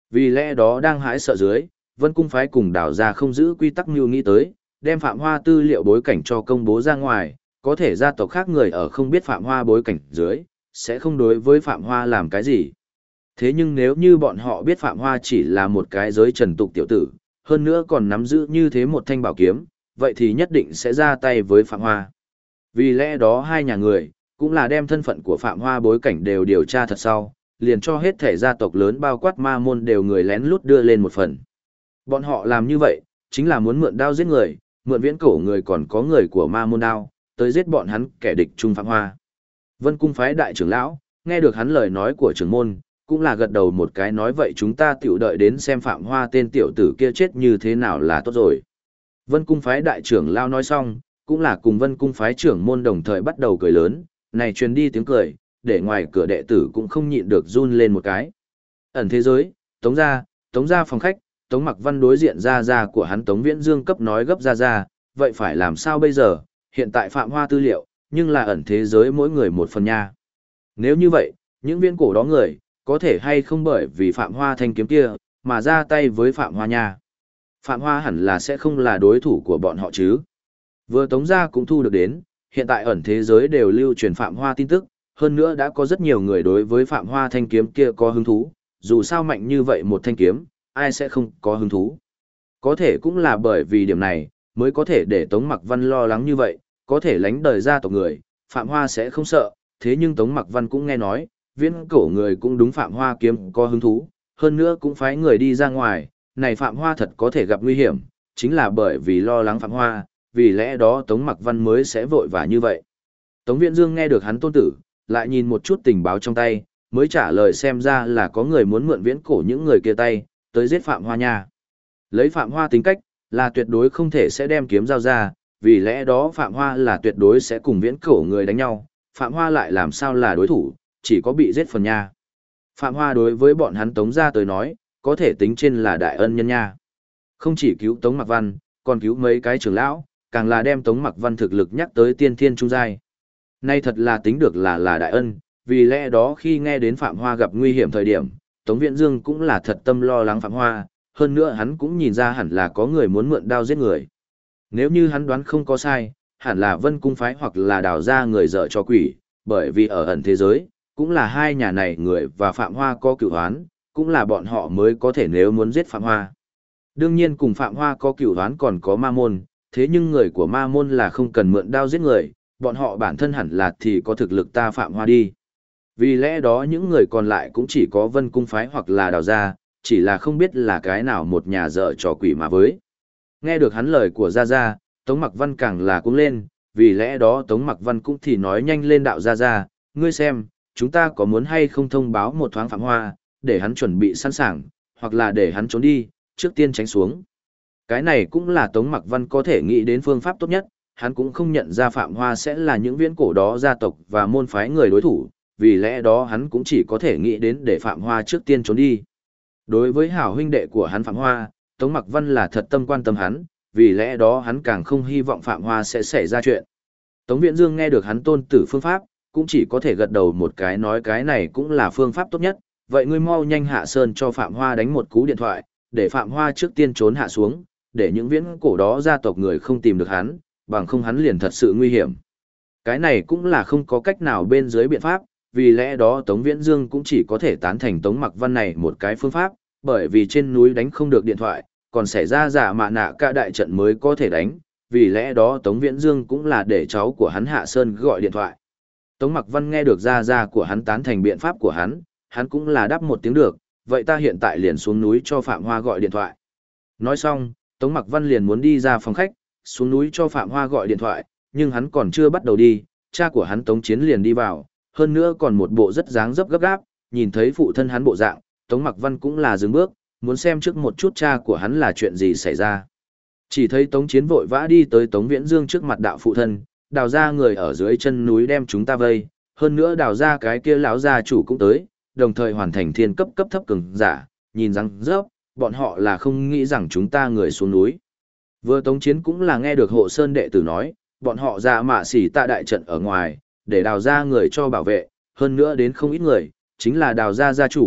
Vì lẽ đó đang hãi sợ dưới, Vân Cung phái cùng đào ra không giữ quy tắc mưu nghĩ tới, đem Phạm Hoa tư liệu bối cảnh cho công bố ra ngoài, có thể gia tộc khác người ở không biết Phạm Hoa bối cảnh dưới, sẽ không đối với Phạm Hoa làm cái gì. Thế nhưng nếu như bọn họ biết Phạm Hoa chỉ là một cái giới trần tục tiểu tử, hơn nữa còn nắm giữ như thế một thanh bảo kiếm, vậy thì nhất định sẽ ra tay với Phạm Hoa. Vì lẽ đó hai nhà người, cũng là đem thân phận của Phạm Hoa bối cảnh đều điều tra thật sau, liền cho hết thể gia tộc lớn bao quát ma môn đều người lén lút đưa lên một phần. Bọn họ làm như vậy, chính là muốn mượn đao giết người, mượn viễn cổ người còn có người của ma môn đao, tới giết bọn hắn kẻ địch trung Phạm Hoa. Vân Cung phái đại trưởng lão, nghe được hắn lời nói của trưởng môn, cũng là gật đầu một cái nói vậy chúng ta tiểu đợi đến xem Phạm Hoa tên tiểu tử kia chết như thế nào là tốt rồi. Vân Cung phái đại trưởng lão nói xong, cũng là cùng Vân Cung phái trưởng môn đồng thời bắt đầu cười lớn, này truyền đi tiếng cười, để ngoài cửa đệ tử cũng không nhịn được run lên một cái. Ẩn thế giới, Tống gia phòng khách, Tống Mặc Văn đối diện ra của hắn Tống Viễn Dương cấp nói gấp ra, vậy phải làm sao bây giờ, hiện tại Phạm Hoa tư liệu, nhưng là ẩn thế giới mỗi người một phần nha. Nếu như vậy, những viễn cổ đó người, có thể hay không bởi vì Phạm Hoa thanh kiếm kia, mà ra tay với Phạm Hoa nha. Phạm Hoa hẳn là sẽ không là đối thủ của bọn họ chứ. Vừa Tống gia cũng thu được đến, hiện tại ẩn thế giới đều lưu truyền Phạm Hoa tin tức, hơn nữa đã có rất nhiều người đối với Phạm Hoa thanh kiếm kia có hứng thú, dù sao mạnh như vậy một thanh kiếm, ai sẽ không có hứng thú. Có thể cũng là bởi vì điểm này, mới có thể để Tống Mặc Văn lo lắng như vậy, có thể lánh đời gia tộc người, Phạm Hoa sẽ không sợ, thế nhưng Tống Mặc Văn cũng nghe nói, viễn cổ người cũng đúng Phạm Hoa kiếm có hứng thú, hơn nữa cũng phái người đi ra ngoài, này Phạm Hoa thật có thể gặp nguy hiểm, chính là bởi vì lo lắng Phạm Hoa, vì lẽ đó Tống Mặc Văn mới sẽ vội vã như vậy. Tống Viễn Dương nghe được hắn tôn tử, lại nhìn một chút tình báo trong tay, mới trả lời xem ra là có người muốn mượn viễn cổ những người kia tay, tới giết Phạm Hoa nha. Lấy Phạm Hoa tính cách, là tuyệt đối không thể sẽ đem kiếm giao ra, vì lẽ đó Phạm Hoa là tuyệt đối sẽ cùng viễn cổ người đánh nhau, Phạm Hoa lại làm sao là đối thủ, chỉ có bị giết phần nha. Phạm Hoa đối với bọn hắn Tống gia tới nói, có thể tính trên là đại ân nhân nha. Không chỉ cứu Tống Mặc Văn, còn cứu mấy cái trưởng lão, càng là đem Tống Mặc Văn thực lực nhắc tới tiên thiên trung giai. Nay thật là tính được là đại ân, vì lẽ đó khi nghe đến Phạm Hoa gặp nguy hiểm thời điểm, Tống Viễn Dương cũng là thật tâm lo lắng Phạm Hoa, hơn nữa hắn cũng nhìn ra hẳn là có người muốn mượn đao giết người. Nếu như hắn đoán không có sai, hẳn là Vân Cung phái hoặc là đào ra người dở cho quỷ, bởi vì ở ẩn thế giới, cũng là hai nhà này người và Phạm Hoa có cửu oán, cũng là bọn họ mới có thể nếu muốn giết Phạm Hoa. Đương nhiên cùng Phạm Hoa có cửu oán còn có ma môn, thế nhưng người của ma môn là không cần mượn đao giết người, bọn họ bản thân hẳn là thì có thực lực ta Phạm Hoa đi. Vì lẽ đó những người còn lại cũng chỉ có Vân Cung phái hoặc là đào gia, chỉ là không biết là cái nào một nhà dở trò quỷ mà với. Nghe được hắn lời của Gia, Tống Mặc Văn càng là cũng lên, vì lẽ đó Tống Mặc Văn cũng thì nói nhanh lên đạo Gia, ngươi xem, chúng ta có muốn hay không thông báo một thoáng Phạm Hoa, để hắn chuẩn bị sẵn sàng, hoặc là để hắn trốn đi, trước tiên tránh xuống. Cái này cũng là Tống Mặc Văn có thể nghĩ đến phương pháp tốt nhất, hắn cũng không nhận ra Phạm Hoa sẽ là những viễn cổ đó gia tộc và môn phái người đối thủ, vì lẽ đó hắn cũng chỉ có thể nghĩ đến để Phạm Hoa trước tiên trốn đi. Đối với hảo huynh đệ của hắn Phạm Hoa, Tống Mặc Văn là thật tâm quan tâm hắn, vì lẽ đó hắn càng không hy vọng Phạm Hoa sẽ xảy ra chuyện. Tống Viễn Dương nghe được hắn tôn tử phương pháp, cũng chỉ có thể gật đầu một cái nói cái này cũng là phương pháp tốt nhất, vậy ngươi mau nhanh hạ sơn cho Phạm Hoa đánh một cú điện thoại, để Phạm Hoa trước tiên trốn hạ xuống, để những viễn cổ đó gia tộc người không tìm được hắn, bằng không hắn liền thật sự nguy hiểm. Cái này cũng là không có cách nào bên dưới biện pháp, vì lẽ đó Tống Viễn Dương cũng chỉ có thể tán thành Tống Mặc Văn này một cái phương pháp, bởi vì trên núi đánh không được điện thoại, còn xảy ra giả mạ nạ cả đại trận mới có thể đánh, vì lẽ đó Tống Viễn Dương cũng là để cháu của hắn hạ sơn gọi điện thoại. Tống Mặc Văn nghe được ra của hắn tán thành biện pháp của hắn cũng là đáp một tiếng được, vậy ta hiện tại liền xuống núi cho Phạm Hoa gọi điện thoại. Nói xong, Tống Mặc Văn liền muốn đi ra phòng khách, xuống núi cho Phạm Hoa gọi điện thoại, nhưng hắn còn chưa bắt đầu đi, cha của hắn Tống Chiến liền đi vào, hơn nữa còn một bộ rất dáng dấp gấp gáp, nhìn thấy phụ thân hắn bộ dạng, Tống Mặc Văn cũng là dừng bước, muốn xem trước một chút cha của hắn là chuyện gì xảy ra. Chỉ thấy Tống Chiến vội vã đi tới Tống Viễn Dương trước mặt đạo phụ thân, đào ra người ở dưới chân núi đem chúng ta vây, hơn nữa đào ra cái kia lão gia chủ cũng tới, đồng thời hoàn thành thiên cấp cấp thấp cường giả, nhìn răng rớp, bọn họ là không nghĩ rằng chúng ta người xuống núi. Vừa Tống Chiến cũng là nghe được hộ sơn đệ tử nói, bọn họ ra mạ xỉ tạ đại trận ở ngoài, để đào ra người cho bảo vệ, hơn nữa đến không ít người, chính là đào ra gia chủ,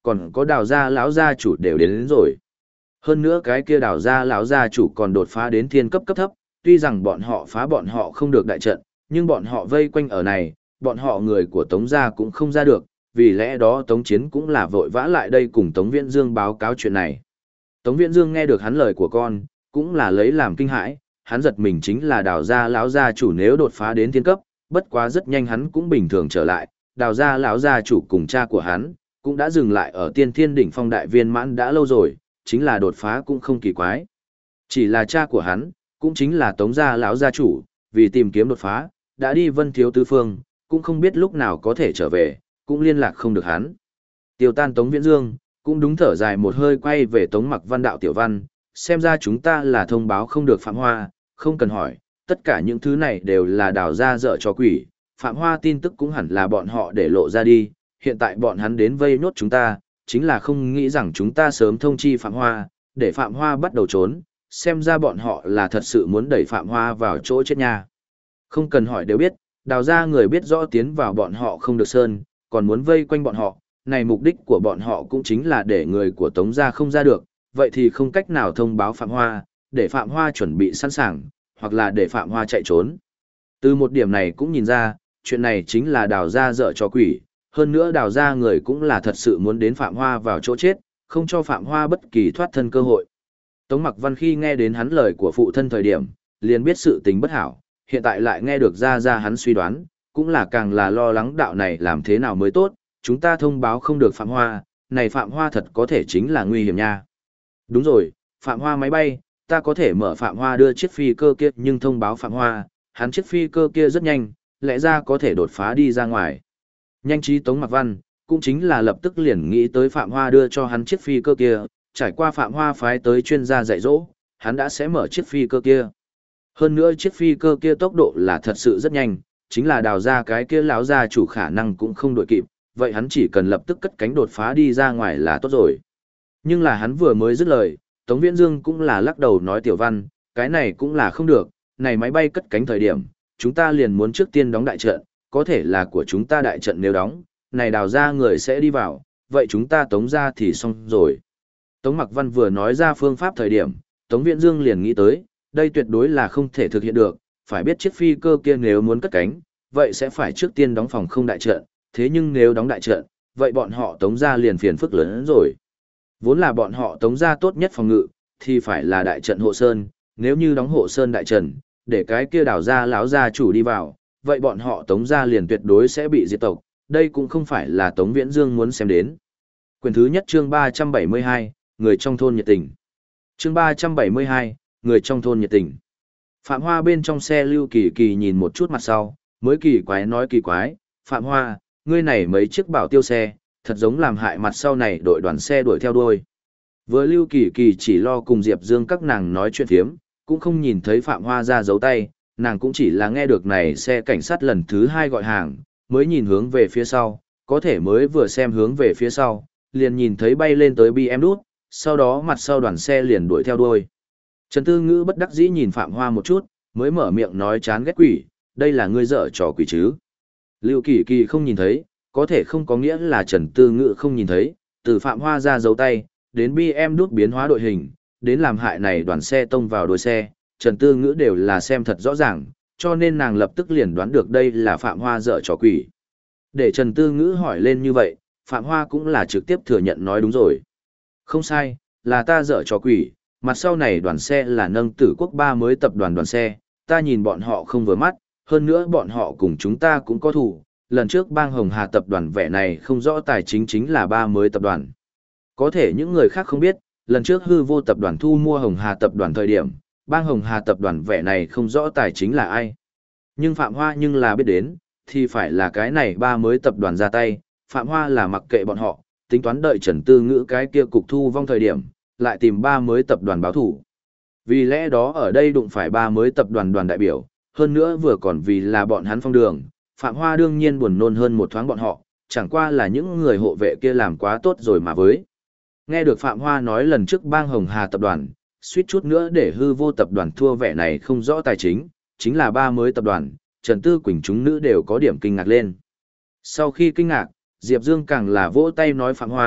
còn có Đào gia lão gia chủ đều đến rồi. Hơn nữa cái kia Đào gia lão gia chủ còn đột phá đến thiên cấp cấp thấp, tuy rằng bọn họ phá bọn họ không được đại trận, nhưng bọn họ vây quanh ở này, bọn họ người của Tống gia cũng không ra được, vì lẽ đó Tống Chiến cũng là vội vã lại đây cùng Tống Viễn Dương báo cáo chuyện này. Tống Viễn Dương nghe được hắn lời của con, cũng là lấy làm kinh hãi, hắn giật mình chính là Đào gia lão gia chủ nếu đột phá đến thiên cấp, bất quá rất nhanh hắn cũng bình thường trở lại, Đào gia lão gia chủ cùng cha của hắn cũng đã dừng lại ở Tiên Thiên đỉnh phong đại viên mãn đã lâu rồi, chính là đột phá cũng không kỳ quái. Chỉ là cha của hắn, cũng chính là Tống gia lão gia chủ, vì tìm kiếm đột phá, đã đi Vân Thiếu Tứ Phương, cũng không biết lúc nào có thể trở về, cũng liên lạc không được hắn. Tiêu tan Tống Viễn Dương, cũng đúng thở dài một hơi quay về Tống Mặc Văn đạo tiểu văn, xem ra chúng ta là thông báo không được Phạm Hoa, không cần hỏi, tất cả những thứ này đều là đào ra dở cho quỷ, Phạm Hoa tin tức cũng hẳn là bọn họ để lộ ra đi, hiện tại bọn hắn đến vây nốt chúng ta, chính là không nghĩ rằng chúng ta sớm thông chi Phạm Hoa, để Phạm Hoa bắt đầu trốn, xem ra bọn họ là thật sự muốn đẩy Phạm Hoa vào chỗ chết nha. Không cần hỏi đều biết, đào ra người biết rõ tiến vào bọn họ không được sơn, còn muốn vây quanh bọn họ, này mục đích của bọn họ cũng chính là để người của Tống gia không ra được, vậy thì không cách nào thông báo Phạm Hoa, để Phạm Hoa chuẩn bị sẵn sàng, hoặc là để Phạm Hoa chạy trốn. Từ một điểm này cũng nhìn ra, chuyện này chính là đào ra dở cho quỷ, hơn nữa đào ra người cũng là thật sự muốn đến Phạm Hoa vào chỗ chết, không cho Phạm Hoa bất kỳ thoát thân cơ hội. Tống Mặc Văn khi nghe đến hắn lời của phụ thân thời điểm, liền biết sự tình bất hảo, hiện tại lại nghe được ra hắn suy đoán, cũng là càng là lo lắng đạo này làm thế nào mới tốt, chúng ta thông báo không được Phạm Hoa, này Phạm Hoa thật có thể chính là nguy hiểm nha. Đúng rồi, Phạm Hoa máy bay, ta có thể mở Phạm Hoa đưa chiếc phi cơ kia nhưng thông báo Phạm Hoa, hắn chiếc phi cơ kia rất nhanh, lẽ ra có thể đột phá đi ra ngoài. Nhanh trí Tống Mặc Văn, cũng chính là lập tức liền nghĩ tới Phạm Hoa đưa cho hắn chiếc phi cơ kia, trải qua Phạm Hoa phái tới chuyên gia dạy dỗ, hắn đã sẽ mở chiếc phi cơ kia. Hơn nữa chiếc phi cơ kia tốc độ là thật sự rất nhanh, chính là đào ra cái kia lão gia chủ khả năng cũng không đội kịp, vậy hắn chỉ cần lập tức cất cánh đột phá đi ra ngoài là tốt rồi. Nhưng là hắn vừa mới dứt lời, Tống Viễn Dương cũng là lắc đầu nói Tiểu Văn, cái này cũng là không được, này máy bay cất cánh thời điểm, chúng ta liền muốn trước tiên đóng đại trận, có thể là của chúng ta đại trận nếu đóng, này đào ra người sẽ đi vào, vậy chúng ta tống ra thì xong rồi. Tống Mặc Văn vừa nói ra phương pháp thời điểm, Tống Viễn Dương liền nghĩ tới, đây tuyệt đối là không thể thực hiện được, phải biết chiếc phi cơ kia nếu muốn cất cánh, vậy sẽ phải trước tiên đóng phòng không đại trận, thế nhưng nếu đóng đại trận, vậy bọn họ tống ra liền phiền phức lớn hơn rồi. Vốn là bọn họ tống ra tốt nhất phòng ngự, thì phải là đại trận hộ sơn, nếu như đóng hộ sơn đại trận, để cái kia đảo ra láo gia chủ đi vào, vậy bọn họ tống ra liền tuyệt đối sẽ bị diệt tộc, đây cũng không phải là Tống Viễn Dương muốn xem đến. Quyền thứ nhất chương 372, người trong thôn nhiệt tình. Chương 372, người trong thôn nhiệt tình. Phạm Hoa bên trong xe Lưu Kỳ Kỳ nhìn một chút mặt sau, mới kỳ quái nói kỳ quái, Phạm Hoa, ngươi này mấy chiếc bảo tiêu xe, thật giống làm hại mặt sau này đội đoàn xe đuổi theo đuôi. Vừa Lưu Kỳ Kỳ chỉ lo cùng Diệp Dương các nàng nói chuyện phiếm, cũng không nhìn thấy Phạm Hoa ra giấu tay, nàng cũng chỉ là nghe được này xe cảnh sát lần thứ 2 gọi hàng, mới nhìn hướng về phía sau, có thể mới vừa xem hướng về phía sau, liền nhìn thấy bay lên tới BM đút, sau đó mặt sau đoàn xe liền đuổi theo đuôi. Trần Tư Ngữ bất đắc dĩ nhìn Phạm Hoa một chút, mới mở miệng nói chán ghét quỷ, đây là ngươi dở trò quỷ chứ. Lưu Kỳ Kỳ không nhìn thấy, có thể không có nghĩa là Trần Tư Ngữ không nhìn thấy, từ Phạm Hoa ra giấu tay, đến BM đút biến hóa đội hình, đến làm hại này đoàn xe tông vào đuôi xe, Trần Tư Ngữ đều là xem thật rõ ràng, cho nên nàng lập tức liền đoán được đây là Phạm Hoa dở trò quỷ. Để Trần Tư Ngữ hỏi lên như vậy, Phạm Hoa cũng là trực tiếp thừa nhận nói đúng rồi. Không sai, là ta dở trò quỷ, mặt sau này đoàn xe là nâng Tử Quốc 3 mới tập đoàn xe, ta nhìn bọn họ không vừa mắt, hơn nữa bọn họ cùng chúng ta cũng có thủ, lần trước bang Hồng Hà tập đoàn vẻ này không rõ tài chính chính là 3 mới tập đoàn. Có thể những người khác không biết, lần trước hư vô tập đoàn thu mua Hồng Hà tập đoàn thời điểm, bang Hồng Hà tập đoàn vẻ này không rõ tài chính là ai. Nhưng Phạm Hoa nhưng là biết đến, thì phải là cái này 3 mới tập đoàn ra tay, Phạm Hoa là mặc kệ bọn họ, tính toán đợi Trần Tư Ngữ cái kia cục thu vong thời điểm, lại tìm 3 mới tập đoàn báo thủ. Vì lẽ đó ở đây đụng phải 3 mới tập đoàn đại biểu, hơn nữa vừa còn vì là bọn hắn phong đường, Phạm Hoa đương nhiên buồn nôn hơn một thoáng bọn họ, chẳng qua là những người hộ vệ kia làm quá tốt rồi mà với. Nghe được Phạm Hoa nói lần trước bang Hồng Hà tập đoàn, suýt chút nữa để hư vô tập đoàn thua vẻ này không rõ tài chính, chính là 3 mới tập đoàn, Trần Tư Quỳnh chúng nữ đều có điểm kinh ngạc lên. Sau khi kinh ngạc, Diệp Dương càng là vỗ tay nói Phạm Hoa,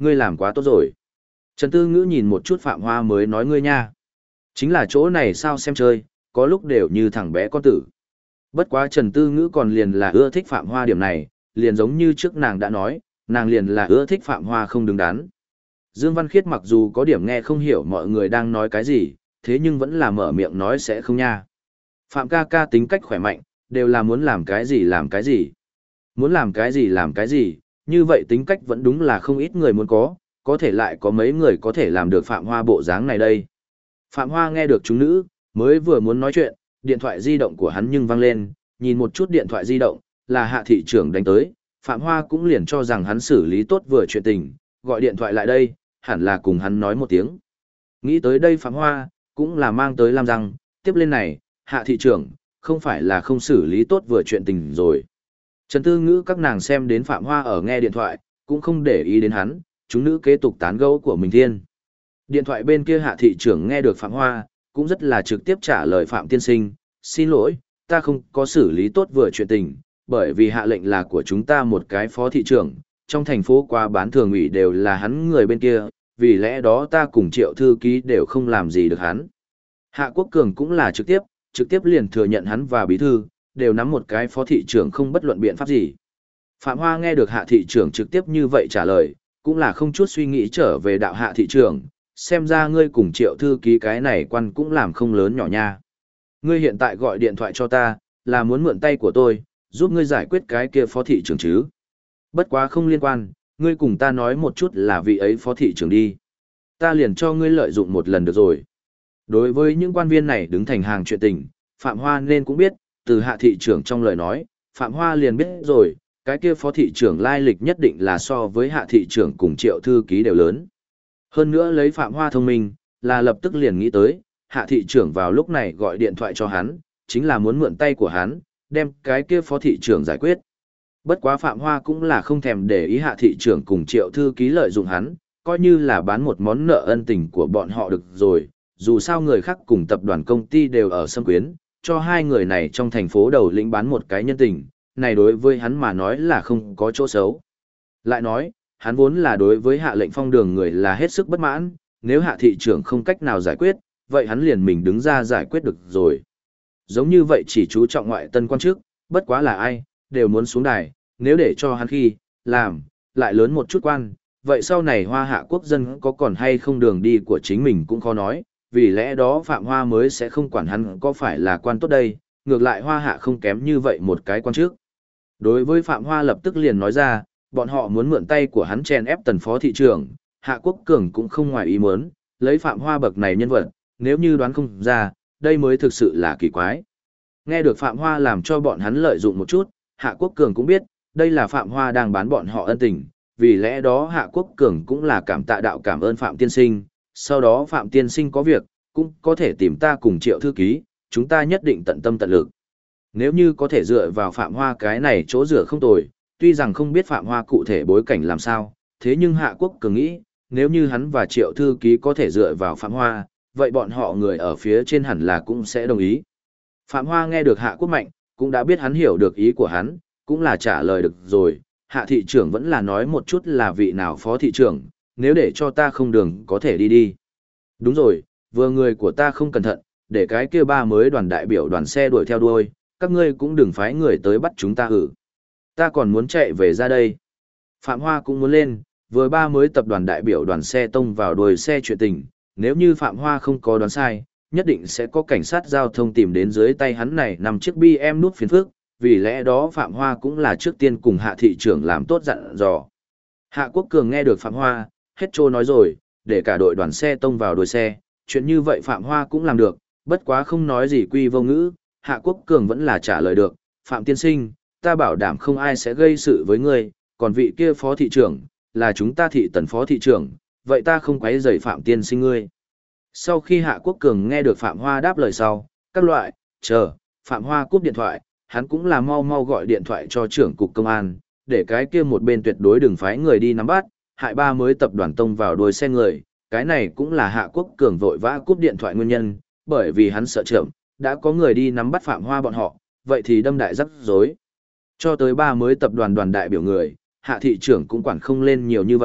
ngươi làm quá tốt rồi. Trần Tư Ngữ nhìn một chút Phạm Hoa mới nói ngươi nha. Chính là chỗ này sao xem chơi, có lúc đều như thằng bé con tử. Bất quá Trần Tư Ngữ còn liền là ưa thích Phạm Hoa điểm này, liền giống như trước nàng đã nói, nàng liền là ưa thích Phạm Hoa không đứng đắn. Dương Văn Khiết mặc dù có điểm nghe không hiểu mọi người đang nói cái gì, thế nhưng vẫn là mở miệng nói sẽ không nha. Phạm ca ca tính cách khỏe mạnh, đều là muốn làm cái gì làm cái gì. Muốn làm cái gì làm cái gì, như vậy tính cách vẫn đúng là không ít người muốn có thể lại có mấy người có thể làm được Phạm Hoa bộ dáng này đây. Phạm Hoa nghe được chúng nữ, mới vừa muốn nói chuyện, điện thoại di động của hắn nhưng vang lên, nhìn một chút điện thoại di động, là Hạ thị trưởng đánh tới, Phạm Hoa cũng liền cho rằng hắn xử lý tốt vừa chuyện tình, gọi điện thoại lại đây, hẳn là cùng hắn nói một tiếng. Nghĩ tới đây Phạm Hoa, cũng là mang tới làm rằng, tiếp lên này, Hạ thị trưởng, không phải là không xử lý tốt vừa chuyện tình rồi. Trần Tư Ngữ các nàng xem đến Phạm Hoa ở nghe điện thoại, cũng không để ý đến hắn, chúng nữ kế tục tán gẫu của mình thiên. Điện thoại bên kia Hạ thị trưởng nghe được Phạm Hoa, cũng rất là trực tiếp trả lời Phạm tiên sinh, xin lỗi, ta không có xử lý tốt vừa chuyện tình, bởi vì hạ lệnh là của chúng ta một cái phó thị trưởng, trong thành phố qua bán thường ủy đều là hắn người bên kia, vì lẽ đó ta cùng Triệu thư ký đều không làm gì được hắn. Hạ Quốc Cường cũng là trực tiếp liền thừa nhận hắn và bí thư, đều nắm một cái phó thị trưởng không bất luận biện pháp gì. Phạm Hoa nghe được Hạ thị trưởng trực tiếp như vậy trả lời, cũng là không chút suy nghĩ trở về đạo Hạ thị trưởng, xem ra ngươi cùng Triệu thư ký cái này quan cũng làm không lớn nhỏ nha. Ngươi hiện tại gọi điện thoại cho ta, là muốn mượn tay của tôi, giúp ngươi giải quyết cái kia phó thị trưởng chứ. Bất quá không liên quan, ngươi cùng ta nói một chút là vị ấy phó thị trưởng đi. Ta liền cho ngươi lợi dụng một lần được rồi. Đối với những quan viên này đứng thành hàng chuyện tình, Phạm Hoa nên cũng biết, từ Hạ thị trưởng trong lời nói, Phạm Hoa liền biết rồi, cái kia phó thị trưởng lai lịch nhất định là so với Hạ thị trưởng cùng Triệu thư ký đều lớn. Hơn nữa lấy Phạm Hoa thông minh, là lập tức liền nghĩ tới, Hạ thị trưởng vào lúc này gọi điện thoại cho hắn, chính là muốn mượn tay của hắn, đem cái kia phó thị trưởng giải quyết. Bất quá Phạm Hoa cũng là không thèm để ý Hạ thị trưởng cùng Triệu thư ký lợi dụng hắn, coi như là bán một món nợ ân tình của bọn họ được rồi, dù sao người khác cùng tập đoàn công ty đều ở Sâm Quyến, cho hai người này trong thành phố đầu lĩnh bán một cái nhân tình, này đối với hắn mà nói là không có chỗ xấu. Lại nói, hắn vốn là đối với Hạ lệnh phong đường người là hết sức bất mãn, nếu Hạ thị trưởng không cách nào giải quyết, vậy hắn liền mình đứng ra giải quyết được rồi. Giống như vậy chỉ chú trọng ngoại tân quan chức, bất quá là ai, đều muốn xuống đài, nếu để cho hắn khi, làm, lại lớn một chút quan, vậy sau này Hoa Hạ quốc dân có còn hay không đường đi của chính mình cũng khó nói, vì lẽ đó Phạm Hoa mới sẽ không quản hắn có phải là quan tốt đây, ngược lại Hoa Hạ không kém như vậy một cái quan chức. Đối với Phạm Hoa lập tức liền nói ra, bọn họ muốn mượn tay của hắn chèn ép tần phó thị trưởng, Hạ Quốc Cường cũng không ngoài ý muốn, lấy Phạm Hoa bậc này nhân vật, nếu như đoán không ra, đây mới thực sự là kỳ quái. Nghe được Phạm Hoa làm cho bọn hắn lợi dụng một chút, Hạ Quốc Cường cũng biết, đây là Phạm Hoa đang bán bọn họ ân tình, vì lẽ đó Hạ Quốc Cường cũng là cảm tạ đạo cảm ơn Phạm tiên sinh, sau đó Phạm tiên sinh có việc, cũng có thể tìm ta cùng Triệu thư ký, chúng ta nhất định tận tâm tận lực. Nếu như có thể dựa vào Phạm Hoa cái này chỗ dựa không tồi, tuy rằng không biết Phạm Hoa cụ thể bối cảnh làm sao, thế nhưng Hạ Quốc Cường nghĩ, nếu như hắn và Triệu thư ký có thể dựa vào Phạm Hoa, vậy bọn họ người ở phía trên hẳn là cũng sẽ đồng ý. Phạm Hoa nghe được Hạ Quốc Mạnh, cũng đã biết hắn hiểu được ý của hắn, cũng là trả lời được rồi, Hạ thị trưởng vẫn là nói một chút là vị nào phó thị trưởng, nếu để cho ta không đường có thể đi đi. Đúng rồi, vừa người của ta không cẩn thận, để cái kia ba mới đoàn đại biểu đoàn xe đuổi theo đuôi, các ngươi cũng đừng phái người tới bắt chúng ta hử. Ta còn muốn chạy về ra đây. Phạm Hoa cũng muốn lên, vừa ba mới tập đoàn đại biểu đoàn xe tông vào đuôi xe chuyện tình, nếu như Phạm Hoa không có đoán sai, nhất định sẽ có cảnh sát giao thông tìm đến dưới tay hắn này nằm chiếc BM nút phiền phức, vì lẽ đó Phạm Hoa cũng là trước tiên cùng Hạ thị trưởng làm tốt dặn dò. Hạ Quốc Cường nghe được Phạm Hoa, hết trô nói rồi, để cả đội đoàn xe tông vào đuôi xe, chuyện như vậy Phạm Hoa cũng làm được, bất quá không nói gì quy vô ngữ, Hạ Quốc Cường vẫn là trả lời được, Phạm tiên sinh, ta bảo đảm không ai sẽ gây sự với ngươi, còn vị kia phó thị trưởng, là chúng ta thị tần phó thị trưởng, vậy ta không quấy rầy Phạm tiên sinh ngươi. Sau khi Hạ Quốc Cường nghe được Phạm Hoa đáp lời sau, các loại, Phạm Hoa cúp điện thoại, hắn cũng là mau mau gọi điện thoại cho trưởng cục công an, để cái kia một bên tuyệt đối đừng phái người đi nắm bắt, hại ba mới tập đoàn tông vào đuôi xe người, cái này cũng là Hạ Quốc Cường vội vã cúp điện thoại nguyên nhân, bởi vì hắn sợ chậm, đã có người đi nắm bắt Phạm Hoa bọn họ, vậy thì đâm đại rắc rối. Cho tới ba mới tập đoàn đoàn đại biểu người, Hạ thị trưởng cũng quản không lên nhiều như vậy,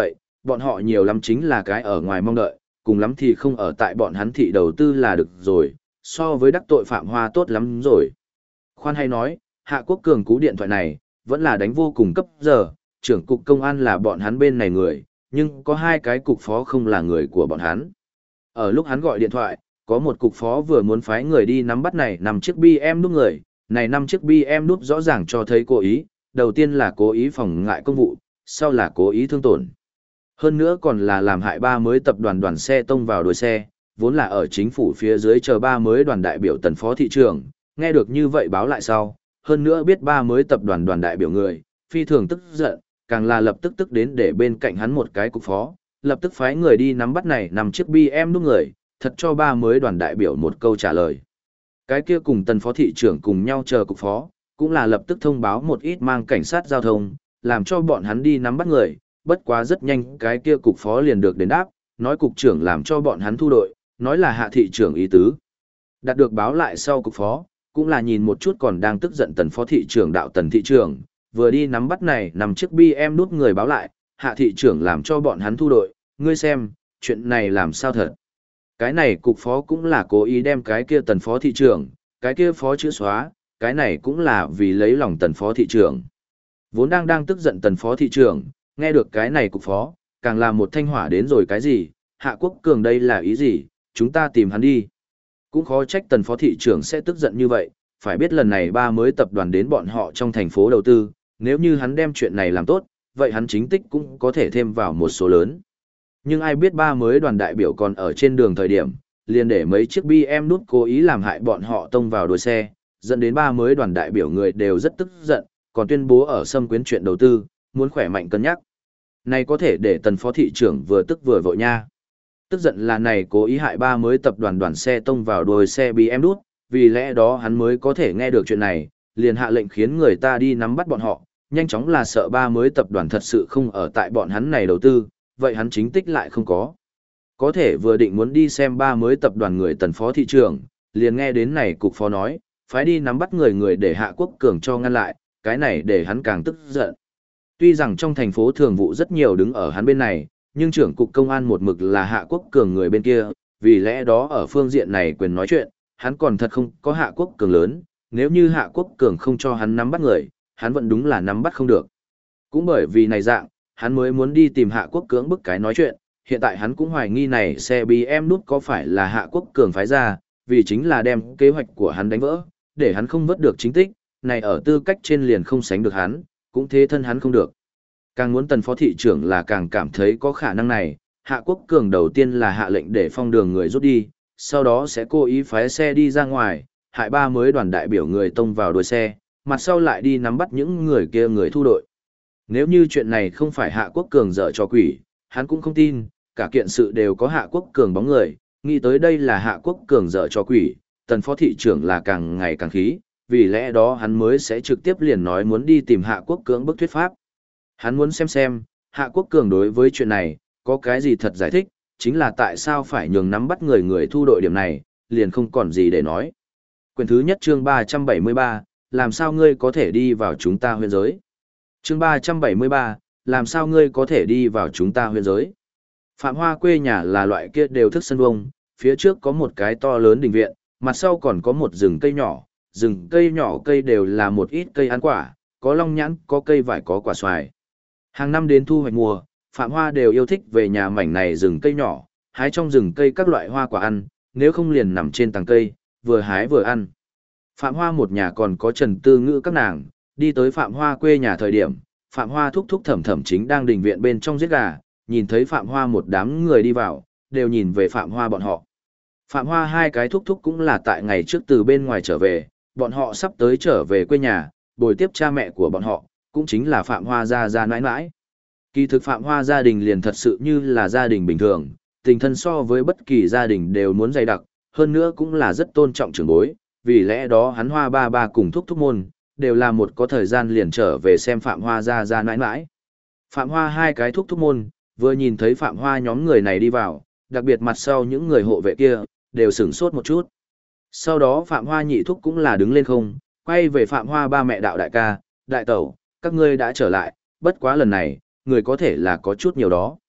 bọn họ nhiều lắm chính là cái ở ngoài mong đợi, cùng lắm thì không ở tại bọn hắn thị đầu tư là được rồi, so với đắc tội Phạm Hoa tốt lắm rồi. Khoan hay nói, Hạ Quốc Cường cú điện thoại này, vẫn là đánh vô cùng cấp giờ, trưởng cục công an là bọn hắn bên này người, nhưng có hai cái cục phó không là người của bọn hắn. Ở lúc hắn gọi điện thoại, có một cục phó vừa muốn phái người đi nắm bắt này 5 chiếc BM đúc người, này 5 chiếc BM đúc rõ ràng cho thấy cố ý, đầu tiên là cố ý phòng ngại công vụ, sau là cố ý thương tổn. Hơn nữa còn là làm hại ba mới tập đoàn xe tông vào đuôi xe, vốn là ở chính phủ phía dưới chờ ba mới đoàn đại biểu tần phó thị trưởng, nghe được như vậy báo lại sau, hơn nữa biết ba mới tập đoàn đại biểu người, phi thường tức giận, càng là lập tức đến để bên cạnh hắn một cái cục phó, lập tức phái người đi nắm bắt này 5 chiếc BM đúc người, thật cho ba mới đoàn đại biểu một câu trả lời. Cái kia cùng tần phó thị trưởng cùng nhau chờ cục phó, cũng là lập tức thông báo một ít mang cảnh sát giao thông, làm cho bọn hắn đi nắm bắt người, bất quá rất nhanh cái kia cục phó liền được đến đáp, nói cục trưởng làm cho bọn hắn thu đội, nói là hạ thị trưởng ý tứ. Đạt được báo lại sau cục phó, cũng là nhìn một chút còn đang tức giận tần phó thị trưởng đạo tần thị trưởng, vừa đi nắm bắt này 5 chiếc BM đút người báo lại, hạ thị trưởng làm cho bọn hắn thu đội, ngươi xem, chuyện này làm sao thật. Cái này cục phó cũng là cố ý đem cái kia tần phó thị trưởng, cái kia phó chữ xóa, cái này cũng là vì lấy lòng tần phó thị trưởng. Vốn đang tức giận tần phó thị trưởng, nghe được cái này cục phó, càng là một thanh hỏa đến rồi cái gì, Hạ Quốc Cường đây là ý gì, chúng ta tìm hắn đi. Cũng khó trách tần phó thị trưởng sẽ tức giận như vậy, phải biết lần này ba mới tập đoàn đến bọn họ trong thành phố đầu tư, nếu như hắn đem chuyện này làm tốt, vậy hắn chính tích cũng có thể thêm vào một số lớn. Nhưng ai biết ba mới đoàn đại biểu còn ở trên đường thời điểm, liền để mấy chiếc BM nút cố ý làm hại bọn họ tông vào đuôi xe, dẫn đến ba mới đoàn đại biểu người đều rất tức giận, còn tuyên bố ở xâm quyến chuyện đầu tư, muốn khỏe mạnh cân nhắc. Này có thể để tần phó thị trưởng vừa tức vừa vội nha. Tức giận là này cố ý hại ba mới tập đoàn xe tông vào đuôi xe BM đút, vì lẽ đó hắn mới có thể nghe được chuyện này, liền hạ lệnh khiến người ta đi nắm bắt bọn họ, nhanh chóng là sợ ba mới tập đoàn thật sự không ở tại bọn hắn này đầu tư, vậy hắn chính tích lại không có. Có thể vừa định muốn đi xem ba mới tập đoàn người tần phó thị trưởng, liền nghe đến này cục phó nói, phải đi nắm bắt người để Hạ Quốc Cường cho ngăn lại, cái này để hắn càng tức giận. Tuy rằng trong thành phố thường vụ rất nhiều đứng ở hắn bên này, nhưng trưởng cục công an một mực là Hạ Quốc Cường người bên kia, vì lẽ đó ở phương diện này quyền nói chuyện, hắn còn thật không có Hạ Quốc Cường lớn, nếu như Hạ Quốc Cường không cho hắn nắm bắt người, hắn vẫn đúng là nắm bắt không được. Cũng bởi vì này dạng, hắn mới muốn đi tìm Hạ Quốc Cường bức cái nói chuyện, hiện tại hắn cũng hoài nghi này xe BM nút có phải là Hạ Quốc Cường phái ra, vì chính là đem kế hoạch của hắn đánh vỡ, để hắn không vớt được chính tích, này ở tư cách trên liền không sánh được hắn, cũng thế thân hắn không được. Càng muốn tần phó thị trưởng là càng cảm thấy có khả năng này, Hạ Quốc Cường đầu tiên là hạ lệnh để phong đường người rút đi, sau đó sẽ cố ý phái xe đi ra ngoài, hại ba mới đoàn đại biểu người tông vào đuôi xe, mặt sau lại đi nắm bắt những người kia người thu đội. Nếu như chuyện này không phải Hạ Quốc Cường dở cho quỷ, hắn cũng không tin, cả kiện sự đều có Hạ Quốc Cường bóng người, nghĩ tới đây là Hạ Quốc Cường dở cho quỷ, tần phó thị trưởng là càng ngày càng khí, vì lẽ đó hắn mới sẽ trực tiếp liền nói muốn đi tìm Hạ Quốc Cường bức thuyết pháp. Hắn muốn xem Hạ Quốc Cường đối với chuyện này, có cái gì thật giải thích, chính là tại sao phải nhường nắm bắt người thu đội điểm này, liền không còn gì để nói. Quyển thứ nhất chương 373, làm sao ngươi có thể đi vào chúng ta huyên giới? Chương 373, làm sao ngươi có thể đi vào chúng ta huyên giới? Phạm Hoa quê nhà là loại kia đều thức sân vông, phía trước có một cái to lớn đình viện, mặt sau còn có một rừng cây nhỏ cây đều là một ít cây ăn quả, có long nhãn, có cây vải, có quả xoài. Hàng năm đến thu hoạch mùa, Phạm Hoa đều yêu thích về nhà mảnh này rừng cây nhỏ, hái trong rừng cây các loại hoa quả ăn, nếu không liền nằm trên tàng cây, vừa hái vừa ăn. Phạm Hoa một nhà còn có Trần Tư Ngữ các nàng, đi tới Phạm Hoa quê nhà thời điểm, Phạm Hoa thúc thúc thẩm thẩm chính đang đình viện bên trong giết gà, nhìn thấy Phạm Hoa một đám người đi vào, đều nhìn về Phạm Hoa bọn họ. Phạm Hoa hai cái thúc thúc cũng là tại ngày trước từ bên ngoài trở về, bọn họ sắp tới trở về quê nhà, bồi tiếp cha mẹ của bọn họ, cũng chính là Phạm Hoa gia nãi nãi. Kỳ thực Phạm Hoa gia đình liền thật sự như là gia đình bình thường, tình thân so với bất kỳ gia đình đều muốn dày đặc, hơn nữa cũng là rất tôn trọng trưởng bối, vì lẽ đó hắn Hoa ba cùng thúc thúc môn, đều là một có thời gian liền trở về xem Phạm Hoa gia nãi nãi. Phạm Hoa hai cái thúc thúc môn, vừa nhìn thấy Phạm Hoa nhóm người này đi vào, đặc biệt mặt sau những người hộ vệ kia, đều sửng sốt một chút. Sau đó Phạm Hoa nhị thúc cũng là đứng lên không, quay về Phạm Hoa ba mẹ đạo đại ca, đại tẩu, các ngươi đã trở lại, bất quá lần này, người có thể là có chút nhiều đó.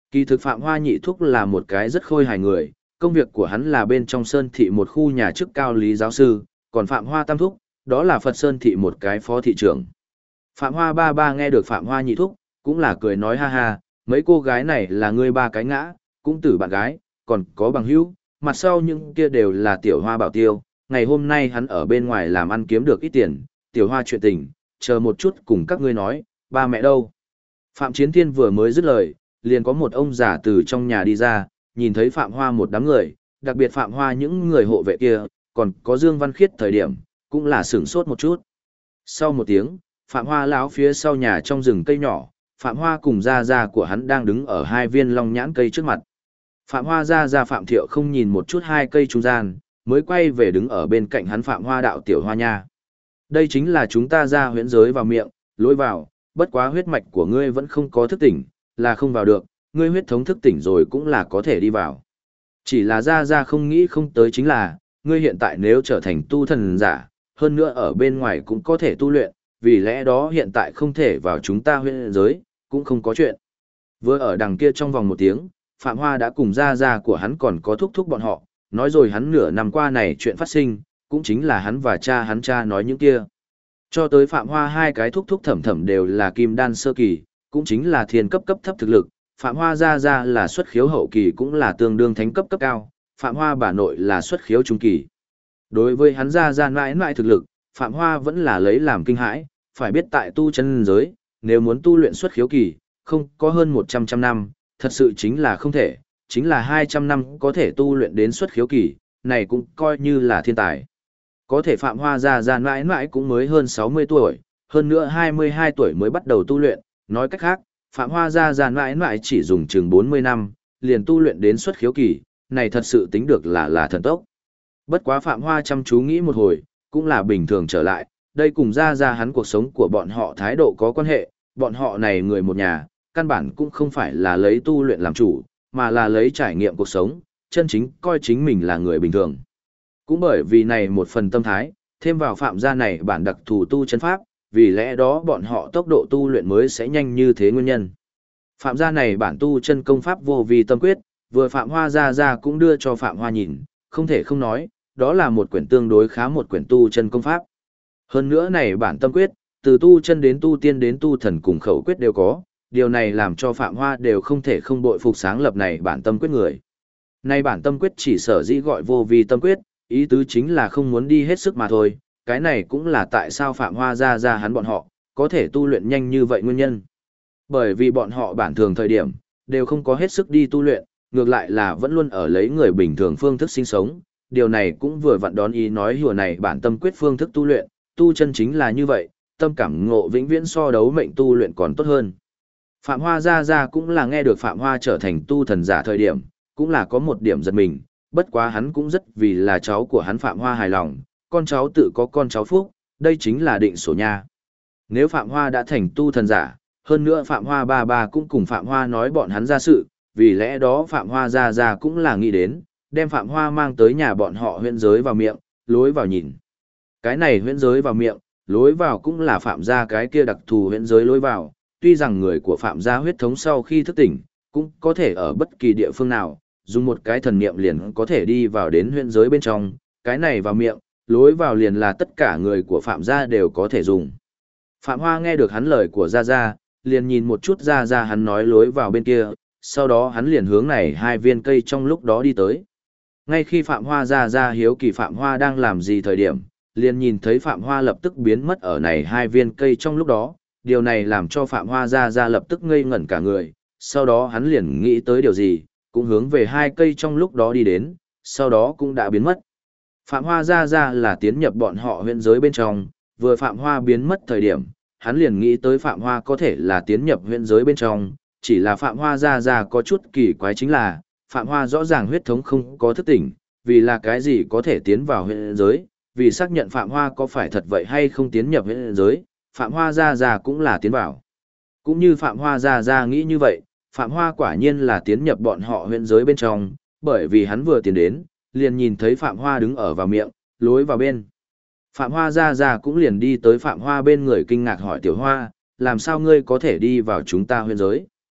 Kỳ thực Phạm Hoa nhị thúc là một cái rất khôi hài người, công việc của hắn là bên trong Sơn thị một khu nhà chức cao lý giáo sư, còn Phạm Hoa tam thúc, đó là Phật Sơn thị một cái phó thị trưởng. Phạm Hoa ba ba nghe được Phạm Hoa nhị thúc, cũng là cười nói ha ha, mấy cô gái này là ngươi ba cái ngã, cũng tử bạn gái, còn có bằng hữu, mặt sau những kia đều là tiểu hoa bảo tiêu, ngày hôm nay hắn ở bên ngoài làm ăn kiếm được ít tiền, tiểu hoa chuyện tình, chờ một chút cùng các ngươi nói, ba mẹ đâu. Phạm Chiến Thiên vừa mới dứt lời, liền có một ông già từ trong nhà đi ra, nhìn thấy Phạm Hoa một đám người, đặc biệt Phạm Hoa những người hộ vệ kia, còn có Dương Văn Khiết thời điểm, cũng là sửng sốt một chút. Sau một tiếng, Phạm Hoa lão phía sau nhà trong rừng cây nhỏ, Phạm Hoa cùng gia gia của hắn đang đứng ở hai viên long nhãn cây trước mặt. Phạm Hoa gia gia Phạm Thiệu không nhìn một chút hai cây trung gian, mới quay về đứng ở bên cạnh hắn Phạm Hoa đạo tiểu hoa nha. Đây chính là chúng ta ra huyễn giới vào miệng, lối vào, bất quá huyết mạch của ngươi vẫn không có thức tỉnh, là không vào được, ngươi huyết thống thức tỉnh rồi cũng là có thể đi vào. Chỉ là gia gia không nghĩ không tới chính là, ngươi hiện tại nếu trở thành tu thần giả, hơn nữa ở bên ngoài cũng có thể tu luyện, vì lẽ đó hiện tại không thể vào chúng ta huyễn giới, cũng không có chuyện. Vừa ở đằng kia trong vòng một tiếng, Phạm Hoa đã cùng gia gia của hắn còn có thúc thúc bọn họ, nói rồi hắn nửa năm qua này chuyện phát sinh, cũng chính là hắn và cha hắn cha nói những kia. Cho tới Phạm Hoa hai cái thúc thúc thẩm thẩm đều là kim đan sơ kỳ, cũng chính là thiên cấp cấp thấp thực lực, Phạm Hoa gia gia là xuất khiếu hậu kỳ cũng là tương đương thánh cấp cấp cao, Phạm Hoa bà nội là xuất khiếu trung kỳ. Đối với hắn gia gia mãi mãi thực lực, Phạm Hoa vẫn là lấy làm kinh hãi, phải biết tại tu chân giới, nếu muốn tu luyện xuất khiếu kỳ, không có hơn 100 năm, thật sự chính là không thể, chính là 200 năm có thể tu luyện đến xuất khiếu kỳ, này cũng coi như là thiên tài. Có thể Phạm Hoa gia gia mãi mãi cũng mới hơn 60 tuổi, hơn nữa 22 tuổi mới bắt đầu tu luyện, nói cách khác, Phạm Hoa gia gia mãi mãi chỉ dùng chừng 40 năm, liền tu luyện đến xuất khiếu kỳ, này thật sự tính được là thần tốc. Bất quá Phạm Hoa chăm chú nghĩ một hồi, cũng là bình thường trở lại, đây cùng gia gia hắn cuộc sống của bọn họ thái độ có quan hệ, bọn họ này người một nhà, căn bản cũng không phải là lấy tu luyện làm chủ, mà là lấy trải nghiệm cuộc sống, chân chính coi chính mình là người bình thường. Cũng bởi vì này một phần tâm thái, thêm vào Phạm gia này bản đặc thù tu chân pháp, vì lẽ đó bọn họ tốc độ tu luyện mới sẽ nhanh như thế nguyên nhân. Phạm gia này bản tu chân công pháp vô vi tâm quyết, vừa Phạm Hoa gia cũng đưa cho Phạm Hoa nhìn, không thể không nói, đó là một quyển tương đối khá một quyển tu chân công pháp. Hơn nữa này bản tâm quyết, từ tu chân đến tu tiên đến tu thần cùng khẩu quyết đều có, điều này làm cho Phạm Hoa đều không thể không bội phục sáng lập này bản tâm quyết người. Này bản tâm quyết chỉ sở dĩ gọi vô vi tâm quyết, ý tứ chính là không muốn đi hết sức mà thôi, cái này cũng là tại sao Phạm Hoa gia hắn bọn họ, có thể tu luyện nhanh như vậy nguyên nhân. Bởi vì bọn họ bản thường thời điểm, đều không có hết sức đi tu luyện, ngược lại là vẫn luôn ở lấy người bình thường phương thức sinh sống, điều này cũng vừa vặn đón ý nói hùa này bản tâm quyết phương thức tu luyện, tu chân chính là như vậy, tâm cảm ngộ vĩnh viễn so đấu mệnh tu luyện còn tốt hơn. Phạm Hoa gia cũng là nghe được Phạm Hoa trở thành tu thần giả thời điểm, cũng là có một điểm giật mình, bất quá hắn cũng rất vì là cháu của hắn Phạm Hoa hài lòng, con cháu tự có con cháu phúc, đây chính là định số nha. Nếu Phạm Hoa đã thành tu thần giả, hơn nữa Phạm Hoa ba cũng cùng Phạm Hoa nói bọn hắn ra sự, vì lẽ đó Phạm Hoa gia cũng là nghĩ đến, đem Phạm Hoa mang tới nhà bọn họ huyễn giới vào miệng, lối vào nhìn. Cái này huyễn giới vào miệng, lối vào cũng là Phạm gia cái kia đặc thù huyễn giới lối vào, tuy rằng người của Phạm gia huyết thống sau khi thức tỉnh, cũng có thể ở bất kỳ địa phương nào, dùng một cái thần niệm liền có thể đi vào đến huyễn giới bên trong, cái này vào miệng, lối vào liền là tất cả người của Phạm gia đều có thể dùng. Phạm Hoa nghe được hắn lời của Gia, liền nhìn một chút Gia hắn nói lối vào bên kia, sau đó hắn liền hướng này hai viên cây trong lúc đó đi tới. Ngay khi Phạm Hoa Gia hiếu kỳ Phạm Hoa đang làm gì thời điểm, liền nhìn thấy Phạm Hoa lập tức biến mất ở này hai viên cây trong lúc đó, điều này làm cho Phạm Hoa Gia lập tức ngây ngẩn cả người, sau đó hắn liền nghĩ tới điều gì, cũng hướng về hai cây trong lúc đó đi đến, sau đó cũng đã biến mất. Phạm Hoa Gia là tiến nhập bọn họ huyễn giới bên trong, vừa Phạm Hoa biến mất thời điểm, hắn liền nghĩ tới Phạm Hoa có thể là tiến nhập huyễn giới bên trong, chỉ là Phạm Hoa Gia có chút kỳ quái chính là, Phạm Hoa rõ ràng huyết thống không có thức tỉnh, vì là cái gì có thể tiến vào huyễn giới, vì xác nhận Phạm Hoa có phải thật vậy hay không tiến nhập huyễn giới, Phạm Hoa Gia cũng là tiến vào. Cũng như Phạm Hoa Gia nghĩ như vậy, Phạm Hoa quả nhiên là tiến nhập bọn họ huyễn giới bên trong, bởi vì hắn vừa tiến đến, liền nhìn thấy Phạm Hoa đứng ở vào miệng, lối vào bên. Phạm Hoa Gia cũng liền đi tới Phạm Hoa bên người kinh ngạc hỏi Tiểu Hoa, làm sao ngươi có thể đi vào chúng ta huyễn giới?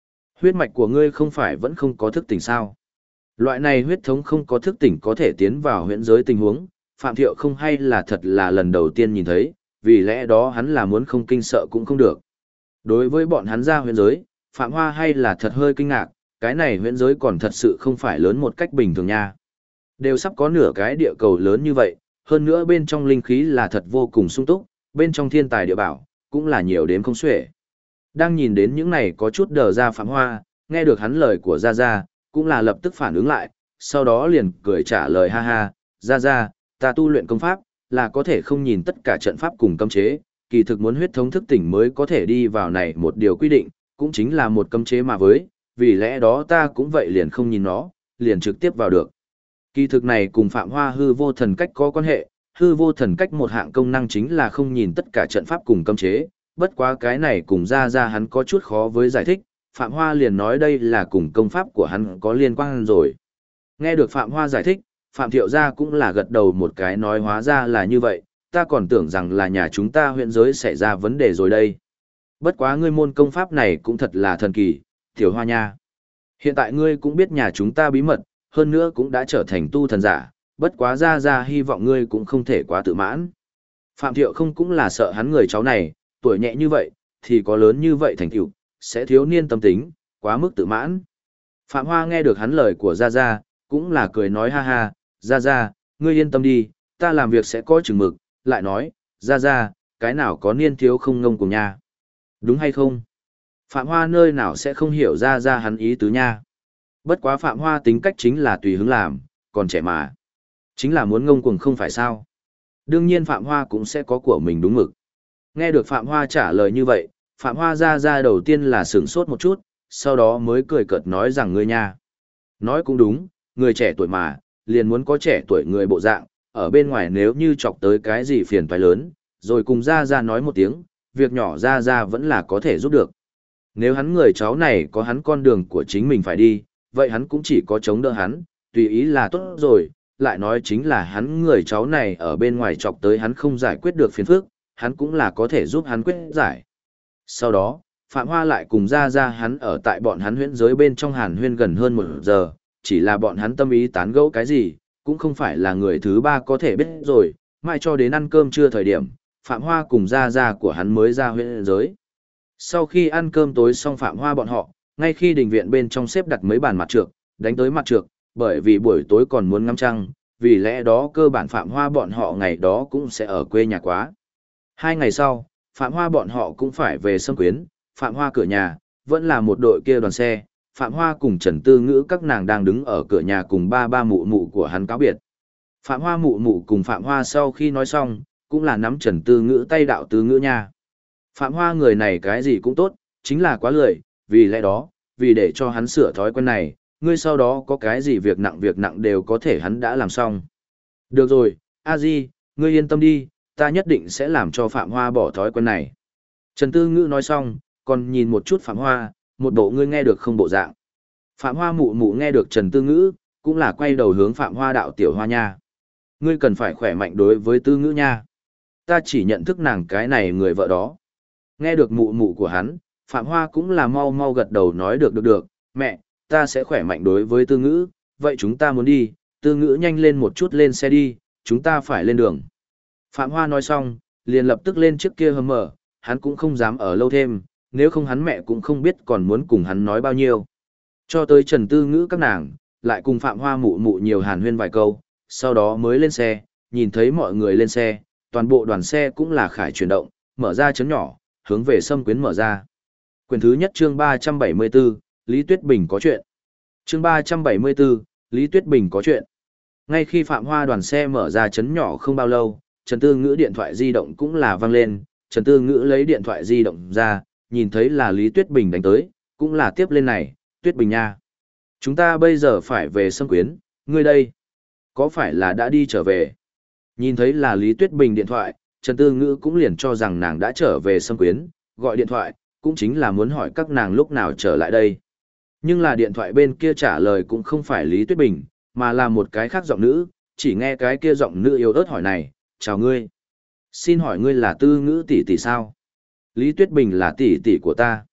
Huyết mạch của ngươi không phải vẫn không có thức tỉnh sao? Loại này huyết thống không có thức tỉnh có thể tiến vào huyễn giới tình huống, Phạm Thiệu không hay là thật là lần đầu tiên nhìn thấy, vì lẽ đó hắn là muốn không kinh sợ cũng không được. Đối với bọn hắn ra huyễn giới, Phạm Hoa hay là thật hơi kinh ngạc, cái này huyễn giới còn thật sự không phải lớn một cách bình thường nha. Đều sắp có nửa cái địa cầu lớn như vậy, hơn nữa bên trong linh khí là thật vô cùng sung túc, bên trong thiên tài địa bảo, cũng là nhiều đến không xuể. Đang nhìn đến những này có chút đờ ra Phạm Hoa, nghe được hắn lời của Gia Gia, cũng là lập tức phản ứng lại, sau đó liền cười trả lời ha ha, Gia Gia, ta tu luyện công pháp, là có thể không nhìn tất cả trận pháp cùng cấm chế, kỳ thực muốn huyết thống thức tỉnh mới có thể đi vào này một điều quy định, cũng chính là một cấm chế mà với, vì lẽ đó ta cũng vậy liền không nhìn nó, liền trực tiếp vào được. Kỳ thực này cùng Phạm Hoa hư vô thần cách có quan hệ, hư vô thần cách một hạng công năng chính là không nhìn tất cả trận pháp cùng cấm chế, bất quá cái này cùng Gia Gia hắn có chút khó với giải thích, Phạm Hoa liền nói đây là cùng công pháp của hắn có liên quan rồi. Nghe được Phạm Hoa giải thích, Phạm Thiệu Gia cũng là gật đầu một cái nói hóa ra là như vậy, ta còn tưởng rằng là nhà chúng ta huyện giới xảy ra vấn đề rồi đây. Bất quá ngươi môn công pháp này cũng thật là thần kỳ, Tiểu Hoa nha. Hiện tại ngươi cũng biết nhà chúng ta bí mật, hơn nữa cũng đã trở thành tu thần giả, bất quá Gia Gia hy vọng ngươi cũng không thể quá tự mãn. Phạm Thiệu không cũng là sợ hắn người cháu này, tuổi nhẹ như vậy, thì có lớn như vậy thành tựu, sẽ thiếu niên tâm tính, quá mức tự mãn. Phạm Hoa nghe được hắn lời của Gia Gia, cũng là cười nói ha ha, Gia Gia, ngươi yên tâm đi, ta làm việc sẽ có chừng mực, lại nói, Gia Gia, cái nào có niên thiếu không ngông cùng nha. Đúng hay không? Phạm Hoa nơi nào sẽ không hiểu Gia Gia hắn ý tứ nha. Bất quá Phạm Hoa tính cách chính là tùy hứng làm, còn trẻ mà. Chính là muốn ngông cuồng không phải sao. Đương nhiên Phạm Hoa cũng sẽ có của mình đúng mực. Nghe được Phạm Hoa trả lời như vậy, Phạm Hoa Gia đầu tiên là sửng sốt một chút, sau đó mới cười cợt nói rằng ngươi nha. Nói cũng đúng, người trẻ tuổi mà, liền muốn có trẻ tuổi người bộ dạng, ở bên ngoài nếu như chọc tới cái gì phiền toái lớn, rồi cùng Gia nói một tiếng, việc nhỏ Gia vẫn là có thể giúp được. Nếu hắn người cháu này có hắn con đường của chính mình phải đi, vậy hắn cũng chỉ có chống đỡ hắn, tùy ý là tốt rồi, lại nói chính là hắn người cháu này ở bên ngoài chọc tới hắn không giải quyết được phiền phức, hắn cũng là có thể giúp hắn quyết giải. Sau đó, Phạm Hoa lại cùng Gia hắn ở tại bọn hắn huyễn giới bên trong hàn huyên gần hơn 1 giờ, chỉ là bọn hắn tâm ý tán gẫu cái gì, cũng không phải là người thứ ba có thể biết rồi, mãi cho đến ăn cơm trưa thời điểm, Phạm Hoa cùng Gia của hắn mới ra huyễn giới. Sau khi ăn cơm tối xong Phạm Hoa bọn họ, ngay khi đình viện bên trong xếp đặt mấy bàn mặt trược, đánh tới mặt trược, bởi vì buổi tối còn muốn ngắm trăng, vì lẽ đó cơ bản Phạm Hoa bọn họ ngày đó cũng sẽ ở quê nhà quá. 2 ngày sau, Phạm Hoa bọn họ cũng phải về Sâm Quyến, Phạm Hoa cửa nhà, vẫn là một đội kia đoàn xe, Phạm Hoa cùng Trần Tư Ngữ các nàng đang đứng ở cửa nhà cùng ba mụ mụ của hắn cáo biệt. Phạm Hoa mụ mụ cùng Phạm Hoa sau khi nói xong, cũng là nắm Trần Tư Ngữ tay đạo Tư Ngữ nha. Phạm Hoa người này cái gì cũng tốt, chính là quá lười, vì lẽ đó, vì để cho hắn sửa thói quen này, ngươi sau đó có cái gì việc nặng đều có thể hắn đã làm xong. Được rồi, A Di, ngươi yên tâm đi, ta nhất định sẽ làm cho Phạm Hoa bỏ thói quen này. Trần Tư Ngữ nói xong, còn nhìn một chút Phạm Hoa, một bộ ngươi nghe được không bộ dạng. Phạm Hoa mụ mụ nghe được Trần Tư Ngữ, cũng là quay đầu hướng Phạm Hoa đạo Tiểu Hoa nha. Ngươi cần phải khỏe mạnh đối với Tư Ngữ nha. Ta chỉ nhận thức nàng cái này người vợ đó. Nghe được mụ mụ của hắn, Phạm Hoa cũng là mau gật đầu nói được, mẹ, ta sẽ khỏe mạnh đối với Tư Ngữ, vậy chúng ta muốn đi, Tư Ngữ nhanh lên một chút lên xe đi, chúng ta phải lên đường. Phạm Hoa nói xong, liền lập tức lên trước kia hầm mở, hắn cũng không dám ở lâu thêm, nếu không hắn mẹ cũng không biết còn muốn cùng hắn nói bao nhiêu. Cho tới Trần Tư Ngữ các nàng, lại cùng Phạm Hoa mụ mụ nhiều hàn huyên vài câu, sau đó mới lên xe, nhìn thấy mọi người lên xe, toàn bộ đoàn xe cũng là khải chuyển động, mở ra chấn nhỏ, hướng về Sâm Quyến mở ra. Quyển thứ nhất chương 374, Lý Tuyết Bình có chuyện. Chương 374, Lý Tuyết Bình có chuyện. Ngay khi Phạm Hoa đoàn xe mở ra chấn nhỏ không bao lâu, Trần Tư Ngữ điện thoại di động cũng là vang lên, Trần Tư Ngữ lấy điện thoại di động ra, nhìn thấy là Lý Tuyết Bình đánh tới, cũng là tiếp lên này, Tuyết Bình nha. Chúng ta bây giờ phải về Sâm Quyến, ngươi đây, có phải là đã đi trở về? Nhìn thấy là Lý Tuyết Bình điện thoại, Trần Tư Ngữ cũng liền cho rằng nàng đã trở về Sâm Quyến, gọi điện thoại, cũng chính là muốn hỏi các nàng lúc nào trở lại đây. Nhưng là điện thoại bên kia trả lời cũng không phải Lý Tuyết Bình, mà là một cái khác giọng nữ, chỉ nghe cái kia giọng nữ yếu ớt hỏi này, chào ngươi. Xin hỏi ngươi là Tư Ngữ tỷ tỷ sao? Lý Tuyết Bình là tỷ tỷ của ta.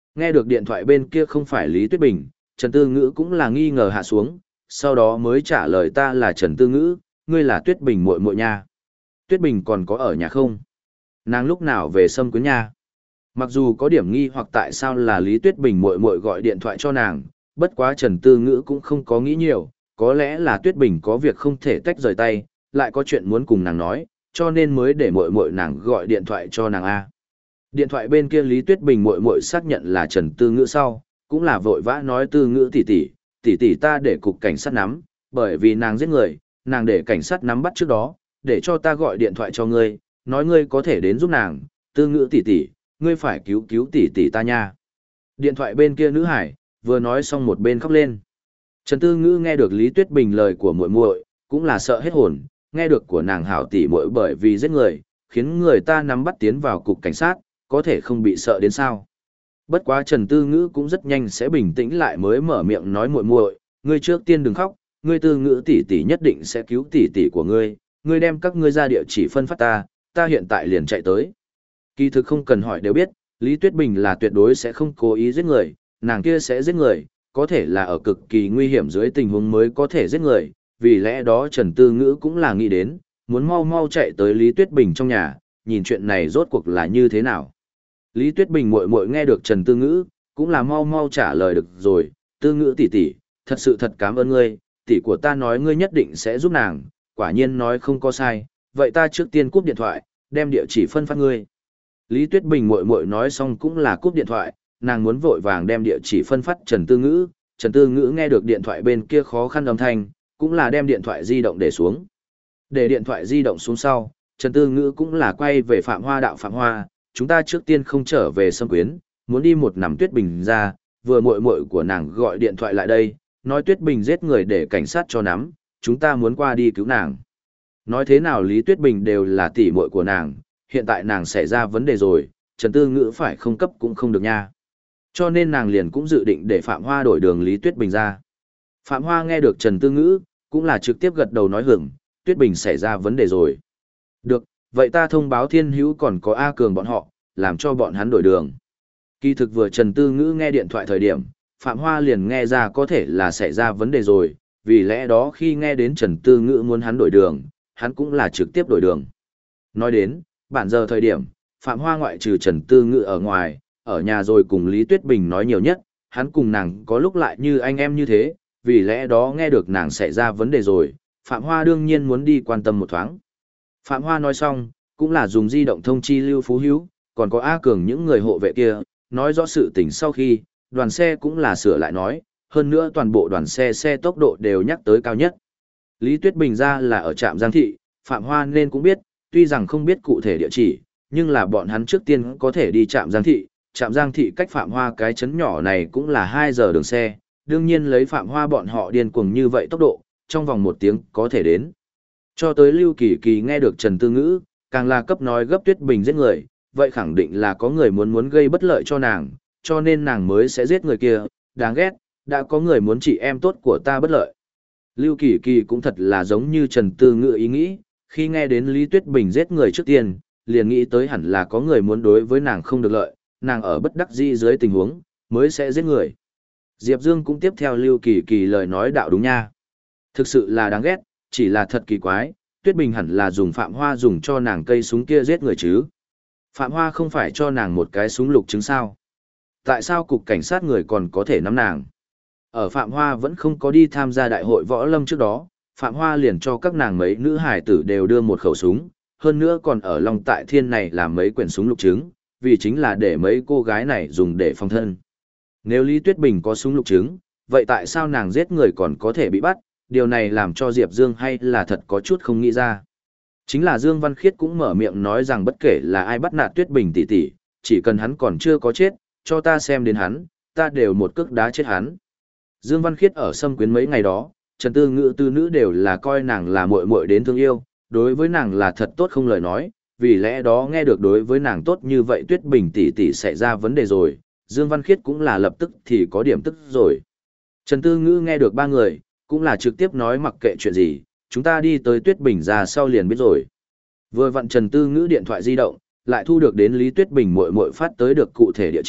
Nghe được điện thoại bên kia không phải Lý Tuyết Bình, Trần Tư Ngữ cũng là nghi ngờ hạ xuống, sau đó mới trả lời ta là Trần Tư Ngữ, ngươi là Tuyết Bình muội muội nha. Tuyết Bình còn có ở nhà không? Nàng lúc nào về Sâm Quyến nha? Mặc dù có điểm nghi hoặc tại sao là Lý Tuyết Bình muội muội gọi điện thoại cho nàng, bất quá Trần Tư Ngữ cũng không có nghĩ nhiều, có lẽ là Tuyết Bình có việc không thể tách rời tay, lại có chuyện muốn cùng nàng nói, cho nên mới để muội muội nàng gọi điện thoại cho nàng a. Điện thoại bên kia Lý Tuyết Bình muội muội xác nhận là Trần Tư Ngữ sau, cũng là vội vã nói Tư Ngữ tỷ tỷ ta để cục cảnh sát nắm, bởi vì nàng giết người, nàng để cảnh sát nắm bắt trước đó, để cho ta gọi điện thoại cho ngươi, nói ngươi có thể đến giúp nàng, Tư Ngữ tỷ tỷ, ngươi phải cứu cứu tỷ tỷ ta nha. Điện thoại bên kia nữ hải vừa nói xong một bên khóc lên. Trần Tư Ngữ nghe được Lý Tuyết Bình lời của muội muội, cũng là sợ hết hồn, nghe được của nàng hảo tỷ muội bởi vì giết người, khiến người ta nắm bắt tiến vào cục cảnh sát, có thể không bị sợ đến sao. Bất quá Trần Tư Ngữ cũng rất nhanh sẽ bình tĩnh lại mới mở miệng nói muội muội, ngươi trước tiên đừng khóc, ngươi Tư Ngữ tỷ tỷ nhất định sẽ cứu tỷ tỷ của ngươi đem các ngươi ra địa chỉ phân phát ta hiện tại liền chạy tới. Kỳ thực không cần hỏi đều biết, Lý Tuyết Bình là tuyệt đối sẽ không cố ý giết người, nàng kia sẽ giết người, có thể là ở cực kỳ nguy hiểm dưới tình huống mới có thể giết người, vì lẽ đó Trần Tư Ngữ cũng là nghĩ đến, muốn mau mau chạy tới Lý Tuyết Bình trong nhà, nhìn chuyện này rốt cuộc là như thế nào. Lý Tuyết Bình muội muội nghe được Trần Tư Ngữ, cũng là mau mau trả lời được rồi, Tư Ngữ tỷ tỷ, thật sự thật cảm ơn ngươi, tỷ của ta nói ngươi nhất định sẽ giúp nàng, quả nhiên nói không có sai, vậy ta trước tiên cúp điện thoại, đem địa chỉ phân phát ngươi. Lý Tuyết Bình muội muội nói xong cũng là cúp điện thoại, nàng muốn vội vàng đem địa chỉ phân phát Trần Tư Ngữ, Trần Tư Ngữ nghe được điện thoại bên kia khó khăn âm thanh, cũng là đem điện thoại di động để xuống. Để điện thoại di động xuống sau, Trần Tư Ngữ cũng là quay về Phạm Hoa đạo Phạm Hoa, chúng ta trước tiên không trở về Sâm Quyến, muốn đi một nằm Tuyết Bình ra, vừa muội muội của nàng gọi điện thoại lại đây, nói Tuyết Bình giết người để cảnh sát cho nắm, chúng ta muốn qua đi cứu nàng. Nói thế nào Lý Tuyết Bình đều là tỷ muội của nàng, hiện tại nàng xảy ra vấn đề rồi, Trần Tư Ngữ phải không cấp cũng không được nha. Cho nên nàng liền cũng dự định để Phạm Hoa đổi đường Lý Tuyết Bình ra. Phạm Hoa nghe được Trần Tư Ngữ, cũng là trực tiếp gật đầu nói hưởng, Tuyết Bình xảy ra vấn đề rồi. Được, vậy ta thông báo Thiên Hữu còn có A Cường bọn họ, làm cho bọn hắn đổi đường. Kỳ thực vừa Trần Tư Ngữ nghe điện thoại thời điểm, Phạm Hoa liền nghe ra có thể là xảy ra vấn đề rồi, vì lẽ đó khi nghe đến Trần Tư Ngữ muốn hắn đổi đường, hắn cũng là trực tiếp đổi đường. Nói đến, bản giờ thời điểm, Phạm Hoa ngoại trừ Trần Tư Ngữ ở ngoài, ở nhà rồi cùng Lý Tuyết Bình nói nhiều nhất, hắn cùng nàng có lúc lại như anh em như thế, vì lẽ đó nghe được nàng xảy ra vấn đề rồi, Phạm Hoa đương nhiên muốn đi quan tâm một thoáng. Phạm Hoa nói xong, cũng là dùng di động thông chi Lưu Phú Hữu, còn có A Cường những người hộ vệ kia, nói rõ sự tình sau khi, đoàn xe cũng là sửa lại nói, hơn nữa toàn bộ đoàn xe tốc độ đều nhắc tới cao nhất. Lý Tuyết Bình ra là ở trạm Giang Thị, Phạm Hoa nên cũng biết, tuy rằng không biết cụ thể địa chỉ, nhưng là bọn hắn trước tiên có thể đi trạm Giang Thị cách Phạm Hoa cái chấn nhỏ này cũng là 2 giờ đường xe, đương nhiên lấy Phạm Hoa bọn họ điên cuồng như vậy tốc độ, trong vòng 1 tiếng có thể đến. Cho tới Lưu Kỳ Kỳ nghe được Trần Tư Ngữ, càng là cấp nói gấp Tuyết Bình giết người, vậy khẳng định là có người muốn gây bất lợi cho nàng, cho nên nàng mới sẽ giết người kia, đáng ghét, đã có người muốn chị em tốt của ta bất lợi. Lưu Kỳ Kỳ cũng thật là giống như Trần Tư Ngữ ý nghĩ, khi nghe đến Lý Tuyết Bình giết người trước tiên, liền nghĩ tới hẳn là có người muốn đối với nàng không được lợi, nàng ở bất đắc dĩ dưới tình huống, mới sẽ giết người. Diệp Dương cũng tiếp theo Lưu Kỳ Kỳ lời nói đạo đúng nha. Thực sự là đáng ghét, chỉ là thật kỳ quái, Tuyết Bình hẳn là dùng Phạm Hoa dùng cho nàng cây súng kia giết người chứ. Phạm Hoa không phải cho nàng một cái súng lục chứng sao? Tại sao cục cảnh sát người còn có thể nắm nàng? Ở Phạm Hoa vẫn không có đi tham gia đại hội võ lâm trước đó, Phạm Hoa liền cho các nàng mấy nữ hải tử đều đưa một khẩu súng, hơn nữa còn ở Long Tại Thiên này làm mấy quyển súng lục chứng, vì chính là để mấy cô gái này dùng để phòng thân. Nếu Lý Tuyết Bình có súng lục chứng, vậy tại sao nàng giết người còn có thể bị bắt? Điều này làm cho Diệp Dương hay là thật có chút không nghĩ ra. Chính là Dương Văn Khiết cũng mở miệng nói rằng bất kể là ai bắt nạt Tuyết Bình tỷ tỷ, chỉ cần hắn còn chưa có chết, cho ta xem đến hắn, ta đều một cước đá chết hắn. Dương Văn Khiết ở Sâm Quyến mấy ngày đó, Trần Tư Ngữ tư nữ đều là coi nàng là muội muội đến thương yêu, đối với nàng là thật tốt không lời nói, vì lẽ đó nghe được đối với nàng tốt như vậy Tuyết Bình tỷ tỷ xảy ra vấn đề rồi, Dương Văn Khiết cũng là lập tức thì có điểm tức rồi. Trần Tư Ngữ nghe được 3 người, cũng là trực tiếp nói mặc kệ chuyện gì, chúng ta đi tới Tuyết Bình ra sau liền biết rồi. Vừa vặn Trần Tư Ngữ điện thoại di động, lại thu được đến Lý Tuyết Bình muội muội phát tới được cụ thể địa chỉ,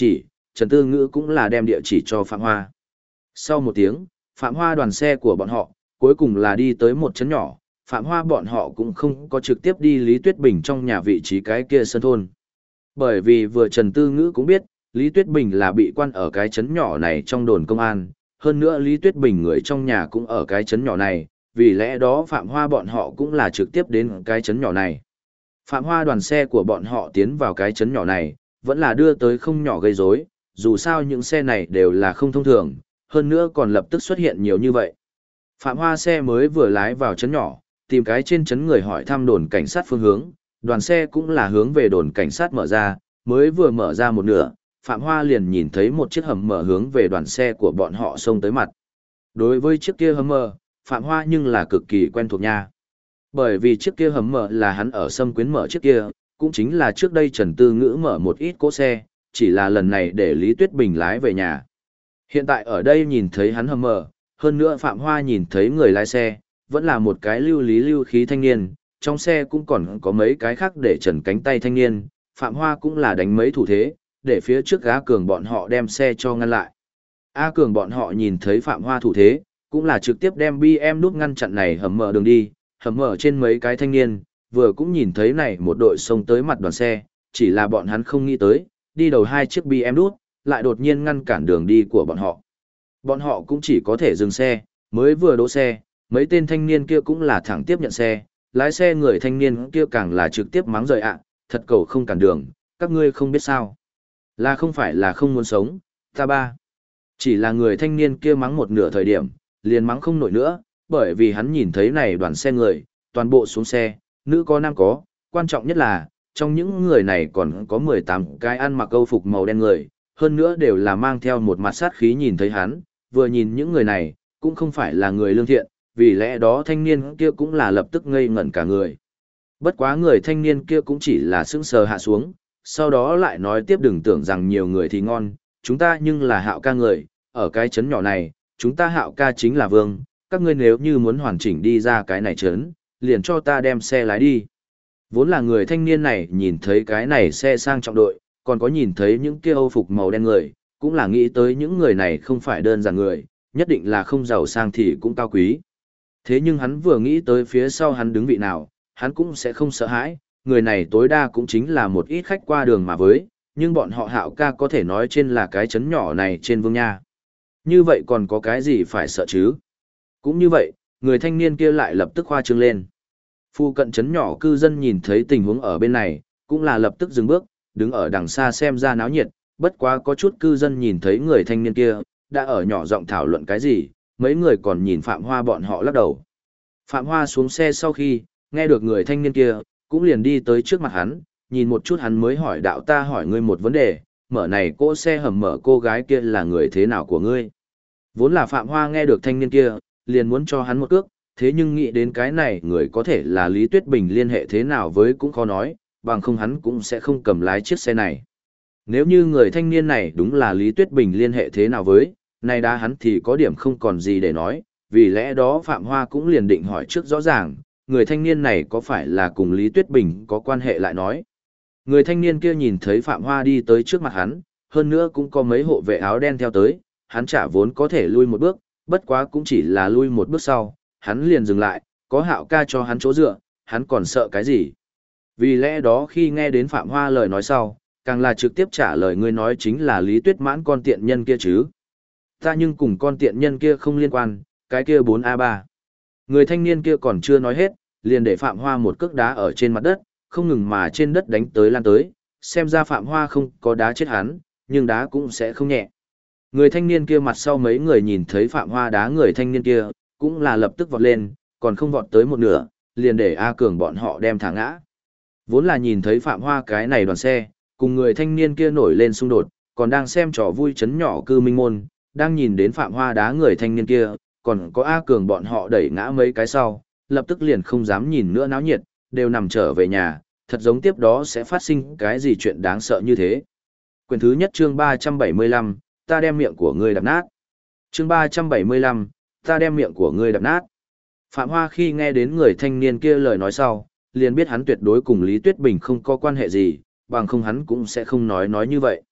Trần Tư Ngữ cũng là đem địa chỉ cho Phạm Hoa. Sau một tiếng, Phạm Hoa đoàn xe của bọn họ, cuối cùng là đi tới một trấn nhỏ, Phạm Hoa bọn họ cũng không có trực tiếp đi Lý Tuyết Bình trong nhà vị trí cái kia sân thôn. Bởi vì vừa Trần Tư Ngữ cũng biết, Lý Tuyết Bình là bị quan ở cái trấn nhỏ này trong đồn công an, hơn nữa Lý Tuyết Bình người trong nhà cũng ở cái trấn nhỏ này, vì lẽ đó Phạm Hoa bọn họ cũng là trực tiếp đến cái trấn nhỏ này. Phạm Hoa đoàn xe của bọn họ tiến vào cái trấn nhỏ này, vẫn là đưa tới không nhỏ gây rối, dù sao những xe này đều là không thông thường, hơn nữa còn lập tức xuất hiện nhiều như vậy. Phạm Hoa xe mới vừa lái vào trấn nhỏ, tìm cái trên trấn người hỏi thăm đồn cảnh sát phương hướng, đoàn xe cũng là hướng về đồn cảnh sát mở ra, mới vừa mở ra một nửa, Phạm Hoa liền nhìn thấy một chiếc hầm mở hướng về đoàn xe của bọn họ xông tới mặt. Đối với chiếc kia hầm mở, Phạm Hoa nhưng là cực kỳ quen thuộc nha. Bởi vì chiếc kia hầm mở là hắn ở Sâm Quyến mở chiếc kia, cũng chính là trước đây Trần Tư Ngữ mở một ít cỗ xe, chỉ là lần này để Lý Tuyết Bình lái về nhà. Hiện tại ở đây nhìn thấy hắn hầm mở, hơn nữa Phạm Hoa nhìn thấy người lái xe, vẫn là một cái lưu lý lưu khí thanh niên, trong xe cũng còn có mấy cái khác để trần cánh tay thanh niên, Phạm Hoa cũng là đánh mấy thủ thế, để phía trước A Cường bọn họ đem xe cho ngăn lại. A Cường bọn họ nhìn thấy Phạm Hoa thủ thế, cũng là trực tiếp đem BM nút ngăn chặn này hầm mở đường đi, hầm mở trên mấy cái thanh niên, vừa cũng nhìn thấy này một đội xông tới mặt đoàn xe, chỉ là bọn hắn không nghĩ tới, đi đầu hai chiếc BM nút, lại đột nhiên ngăn cản đường đi của bọn họ. Bọn họ cũng chỉ có thể dừng xe, mới vừa đỗ xe, mấy tên thanh niên kia cũng là thẳng tiếp nhận xe, lái xe người thanh niên kia càng là trực tiếp mắng rời ạ, thật cầu không cản đường, các ngươi không biết sao. Là không phải là không muốn sống, ta ba. Chỉ là người thanh niên kia mắng một nửa thời điểm, liền mắng không nổi nữa, bởi vì hắn nhìn thấy này đoàn xe người, toàn bộ xuống xe, nữ có nam có, quan trọng nhất là, trong những người này còn có 18 cái ăn mặc câu phục màu đen người, hơn nữa đều là mang theo một mặt sát khí nhìn thấy hắn, vừa nhìn những người này, cũng không phải là người lương thiện, vì lẽ đó thanh niên kia cũng là lập tức ngây ngẩn cả người. Bất quá người thanh niên kia cũng chỉ là sững sờ hạ xuống, sau đó lại nói tiếp đừng tưởng rằng nhiều người thì ngon, chúng ta nhưng là Hạo ca người, ở cái trấn nhỏ này, chúng ta Hạo ca chính là vương, các ngươi nếu như muốn hoàn chỉnh đi ra cái này trấn, liền cho ta đem xe lái đi. Vốn là người thanh niên này nhìn thấy cái này xe sang trọng đội, còn có nhìn thấy những kia âu phục màu đen người, cũng là nghĩ tới những người này không phải đơn giản người, nhất định là không giàu sang thì cũng cao quý. Thế nhưng hắn vừa nghĩ tới phía sau hắn đứng vị nào, hắn cũng sẽ không sợ hãi, người này tối đa cũng chính là một ít khách qua đường mà với, nhưng bọn họ Hạo ca có thể nói trên là cái trấn nhỏ này trên vương nha. Như vậy còn có cái gì phải sợ chứ? Cũng như vậy, người thanh niên kia lại lập tức khoa trương lên. Phu cận trấn nhỏ cư dân nhìn thấy tình huống ở bên này, cũng là lập tức dừng bước, đứng ở đằng xa xem ra náo nhiệt, bất quá có chút cư dân nhìn thấy người thanh niên kia, đã ở nhỏ giọng thảo luận cái gì, mấy người còn nhìn Phạm Hoa bọn họ lắc đầu. Phạm Hoa xuống xe sau khi, nghe được người thanh niên kia, cũng liền đi tới trước mặt hắn, nhìn một chút hắn mới hỏi đạo ta hỏi ngươi một vấn đề, mở này cỗ xe hầm mở cô gái kia là người thế nào của ngươi? Vốn là Phạm Hoa nghe được thanh niên kia, liền muốn cho hắn một cước, thế nhưng nghĩ đến cái này người có thể là Lý Tuyết Bình liên hệ thế nào với cũng khó nói, bằng không hắn cũng sẽ không cầm lái chiếc xe này. Nếu như người thanh niên này đúng là Lý Tuyết Bình liên hệ thế nào với, nay đã hắn thì có điểm không còn gì để nói, vì lẽ đó Phạm Hoa cũng liền định hỏi trước rõ ràng, người thanh niên này có phải là cùng Lý Tuyết Bình có quan hệ lại nói. Người thanh niên kia nhìn thấy Phạm Hoa đi tới trước mặt hắn, hơn nữa cũng có mấy hộ vệ áo đen theo tới, hắn chả vốn có thể lui một bước, bất quá cũng chỉ là lui một bước sau, hắn liền dừng lại, có Hạo ca cho hắn chỗ dựa, hắn còn sợ cái gì. Vì lẽ đó khi nghe đến Phạm Hoa lời nói sau, càng là trực tiếp trả lời ngươi nói chính là Lý Tuyết Mãn con tiện nhân kia chứ. Ta nhưng cùng con tiện nhân kia không liên quan, cái kia 4A3. Người thanh niên kia còn chưa nói hết, liền để Phạm Hoa một cước đá ở trên mặt đất, không ngừng mà trên đất đánh tới lan tới, xem ra Phạm Hoa không có đá chết hắn, nhưng đá cũng sẽ không nhẹ. Người thanh niên kia mặt sau mấy người nhìn thấy Phạm Hoa đá người thanh niên kia, cũng là lập tức vọt lên, còn không vọt tới một nửa, liền để A Cường bọn họ đem thả ngã. Vốn là nhìn thấy Phạm Hoa cái này đoàn xe, cùng người thanh niên kia nổi lên xung đột, còn đang xem trò vui chấn nhỏ cư minh môn, đang nhìn đến Phạm Hoa đá người thanh niên kia, còn có A Cường bọn họ đẩy ngã mấy cái sau, lập tức liền không dám nhìn nữa náo nhiệt, đều nằm trở về nhà, thật giống tiếp đó sẽ phát sinh cái gì chuyện đáng sợ như thế. Quyển thứ nhất chương 375, ta đem miệng của ngươi đập nát. Chương 375, ta đem miệng của ngươi đập nát. Phạm Hoa khi nghe đến người thanh niên kia lời nói sau, liền biết hắn tuyệt đối cùng Lý Tuyết Bình không có quan hệ gì, bằng không hắn cũng sẽ không nói như vậy.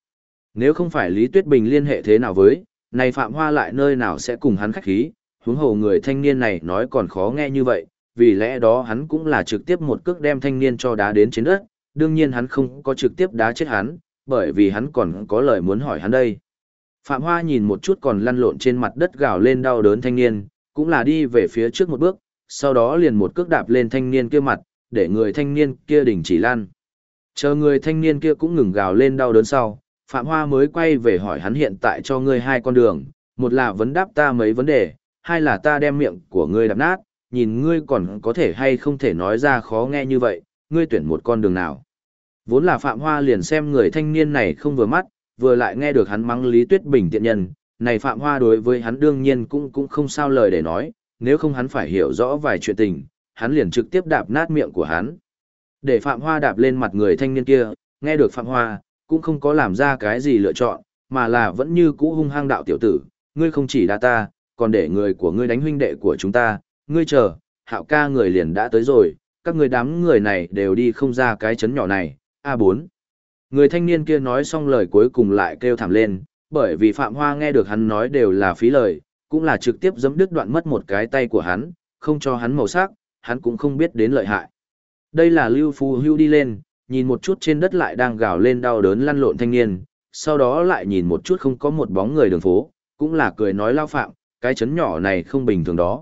Nếu không phải Lý Tuyết Bình liên hệ thế nào với, này Phạm Hoa lại nơi nào sẽ cùng hắn khách khí, huống hồ người thanh niên này nói còn khó nghe như vậy, vì lẽ đó hắn cũng là trực tiếp một cước đem thanh niên cho đá đến trên đất, đương nhiên hắn không có trực tiếp đá chết hắn, bởi vì hắn còn có lời muốn hỏi hắn đây. Phạm Hoa nhìn một chút còn lăn lộn trên mặt đất gào lên đau đớn thanh niên, cũng là đi về phía trước một bước, sau đó liền một cước đạp lên thanh niên kia mặt, để người thanh niên kia đình chỉ lăn. Chờ người thanh niên kia cũng ngừng gào lên đau đớn sau, Phạm Hoa mới quay về hỏi hắn hiện tại cho ngươi hai con đường, một là vấn đáp ta mấy vấn đề, hai là ta đem miệng của ngươi đạp nát, nhìn ngươi còn có thể hay không thể nói ra khó nghe như vậy, ngươi tuyển một con đường nào. Vốn là Phạm Hoa liền xem người thanh niên này không vừa mắt, vừa lại nghe được hắn mắng Lý Tuyết Bình tiện nhân, này Phạm Hoa đối với hắn đương nhiên cũng không sao lời để nói, nếu không hắn phải hiểu rõ vài chuyện tình, hắn liền trực tiếp đạp nát miệng của hắn. Để Phạm Hoa đạp lên mặt người thanh niên kia, nghe được Phạm Hoa, cũng không có làm ra cái gì lựa chọn, mà là vẫn như cũ hung hăng đạo tiểu tử, ngươi không chỉ đá ta, còn để người của ngươi đánh huynh đệ của chúng ta, ngươi chờ, Hạo ca người liền đã tới rồi, các ngươi đám người này đều đi không ra cái chấn nhỏ này, A4. Người thanh niên kia nói xong lời cuối cùng lại kêu thảm lên, bởi vì Phạm Hoa nghe được hắn nói đều là phí lời, cũng là trực tiếp giẫm đứt đoạn mất một cái tay của hắn, không cho hắn màu sắc, hắn cũng không biết đến lợi hại. Đây là Lưu Phú Hữu đi lên, nhìn một chút trên đất lại đang gào lên đau đớn lăn lộn thanh niên, sau đó lại nhìn một chút không có một bóng người đường phố, cũng là cười nói lao Phạm, cái chấn nhỏ này không bình thường đó.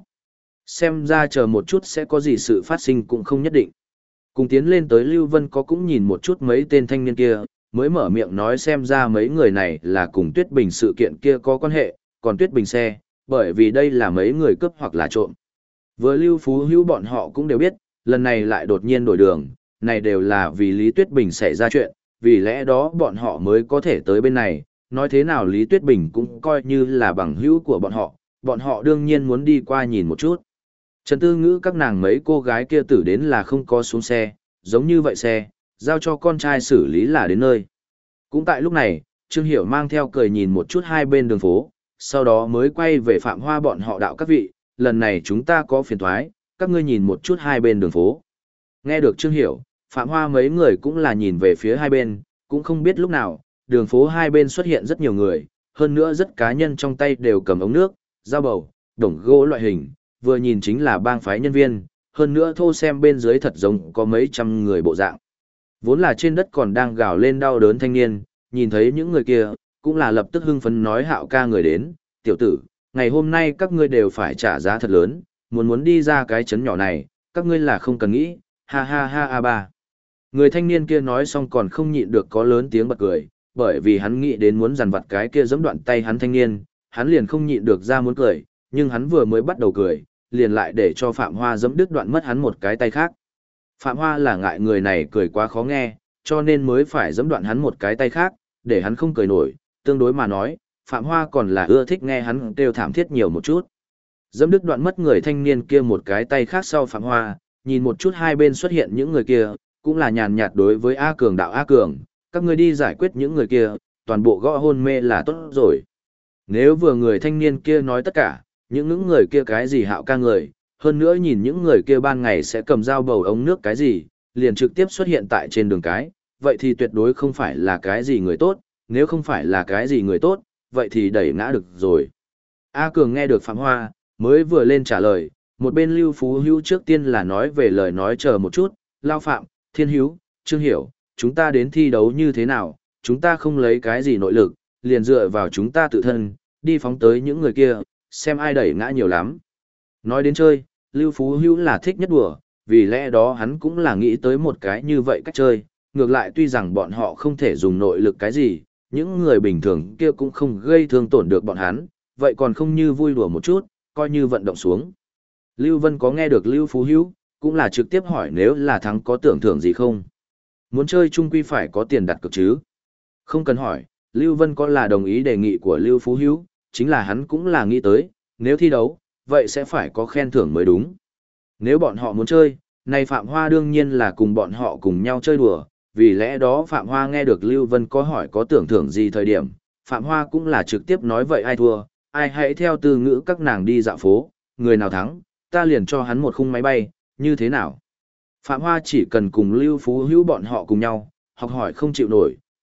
Xem ra chờ một chút sẽ có gì sự phát sinh cũng không nhất định. Cùng tiến lên tới Lưu Vân có cũng nhìn một chút mấy tên thanh niên kia, mới mở miệng nói xem ra mấy người này là cùng Tuyết Bình sự kiện kia có quan hệ, còn Tuyết Bình xe, bởi vì đây là mấy người cướp hoặc là trộm. Vừa Lưu Phú Hữu bọn họ cũng đều biết, lần này lại đột nhiên đổi đường, này đều là vì Lý Tuyết Bình xảy ra chuyện, vì lẽ đó bọn họ mới có thể tới bên này, nói thế nào Lý Tuyết Bình cũng coi như là bằng hữu của bọn họ đương nhiên muốn đi qua nhìn một chút. Trần Tư Ngữ các nàng mấy cô gái kia tử đến là không có xuống xe, giống như vậy xe, giao cho con trai xử lý là đến nơi. Cũng tại lúc này, Trương Hiểu mang theo cười nhìn một chút hai bên đường phố, sau đó mới quay về Phạm Hoa bọn họ đạo các vị, lần này chúng ta có phiền thoái, các ngươi nhìn một chút hai bên đường phố. Nghe được Trương Hiểu, Phạm Hoa mấy người cũng là nhìn về phía hai bên, cũng không biết lúc nào, đường phố hai bên xuất hiện rất nhiều người, hơn nữa rất cá nhân trong tay đều cầm ống nước, dao bầu, đồng gỗ loại hình, vừa nhìn chính là bang phái nhân viên, hơn nữa thô xem bên dưới thật giống có mấy trăm người bộ dạng. Vốn là trên đất còn đang gào lên đau đớn thanh niên, nhìn thấy những người kia, cũng là lập tức hưng phấn nói Hạo ca người đến, tiểu tử, ngày hôm nay các ngươi đều phải trả giá thật lớn, muốn đi ra cái chấn nhỏ này, các ngươi là không cần nghĩ, ha ha ha a ba. Người thanh niên kia nói xong còn không nhịn được có lớn tiếng bật cười, bởi vì hắn nghĩ đến muốn dằn vặt cái kia giẫm đoạn tay hắn thanh niên, hắn liền không nhịn được ra muốn cười, nhưng hắn vừa mới bắt đầu cười, liền lại để cho Phạm Hoa giẫm đứt đoạn mất hắn một cái tay khác. Phạm Hoa là ngại người này cười quá khó nghe, cho nên mới phải giẫm đoạn hắn một cái tay khác, để hắn không cười nổi, tương đối mà nói, Phạm Hoa còn là ưa thích nghe hắn kêu thảm thiết nhiều một chút. Giẫm đứt đoạn mất người thanh niên kia một cái tay khác sau Phạm Hoa, nhìn một chút hai bên xuất hiện những người kia, cũng là nhàn nhạt đối với A Cường đạo A Cường, các ngươi đi giải quyết những người kia, toàn bộ gõ hôn mê là tốt rồi. Nếu vừa người thanh niên kia nói tất cả, những người kia cái gì Hạo ca người, hơn nữa nhìn những người kia ban ngày sẽ cầm dao bầu ống nước cái gì, liền trực tiếp xuất hiện tại trên đường cái, vậy thì tuyệt đối không phải là cái gì người tốt, nếu không phải là cái gì người tốt, vậy thì đẩy ngã được rồi. A Cường nghe được Phạm Hoa, mới vừa lên trả lời, một bên Lưu Phú Hữu trước tiên là nói về lời nói chờ một chút, Lao Phạm, Thiên Hữu, Trương Hiểu, chúng ta đến thi đấu như thế nào, chúng ta không lấy cái gì nội lực, liền dựa vào chúng ta tự thân, đi phóng tới những người kia, xem ai đẩy ngã nhiều lắm. Nói đến chơi, Lưu Phú Hữu là thích nhất đùa, vì lẽ đó hắn cũng là nghĩ tới một cái như vậy cách chơi, ngược lại tuy rằng bọn họ không thể dùng nội lực cái gì, những người bình thường kia cũng không gây thương tổn được bọn hắn, vậy còn không như vui đùa một chút, coi như vận động xuống. Lưu Vân có nghe được Lưu Phú Hữu, cũng là trực tiếp hỏi nếu là thắng có tưởng thưởng gì không. Muốn chơi chung quy phải có tiền đặt cược chứ. Không cần hỏi, Lưu Vân có là đồng ý đề nghị của Lưu Phú Hữu, chính là hắn cũng là nghĩ tới, nếu thi đấu, vậy sẽ phải có khen thưởng mới đúng. Nếu bọn họ muốn chơi, này Phạm Hoa đương nhiên là cùng bọn họ cùng nhau chơi đùa, vì lẽ đó Phạm Hoa nghe được Lưu Vân có hỏi có tưởng thưởng gì thời điểm, Phạm Hoa cũng là trực tiếp nói vậy ai thua, ai hãy theo từ ngữ các nàng đi dạo phố, người nào thắng, ta liền cho hắn một khung máy bay, như thế nào? Phạm Hoa chỉ cần cùng Lưu Phú Hữu bọn họ cùng nhau, học hỏi không chịu nổi,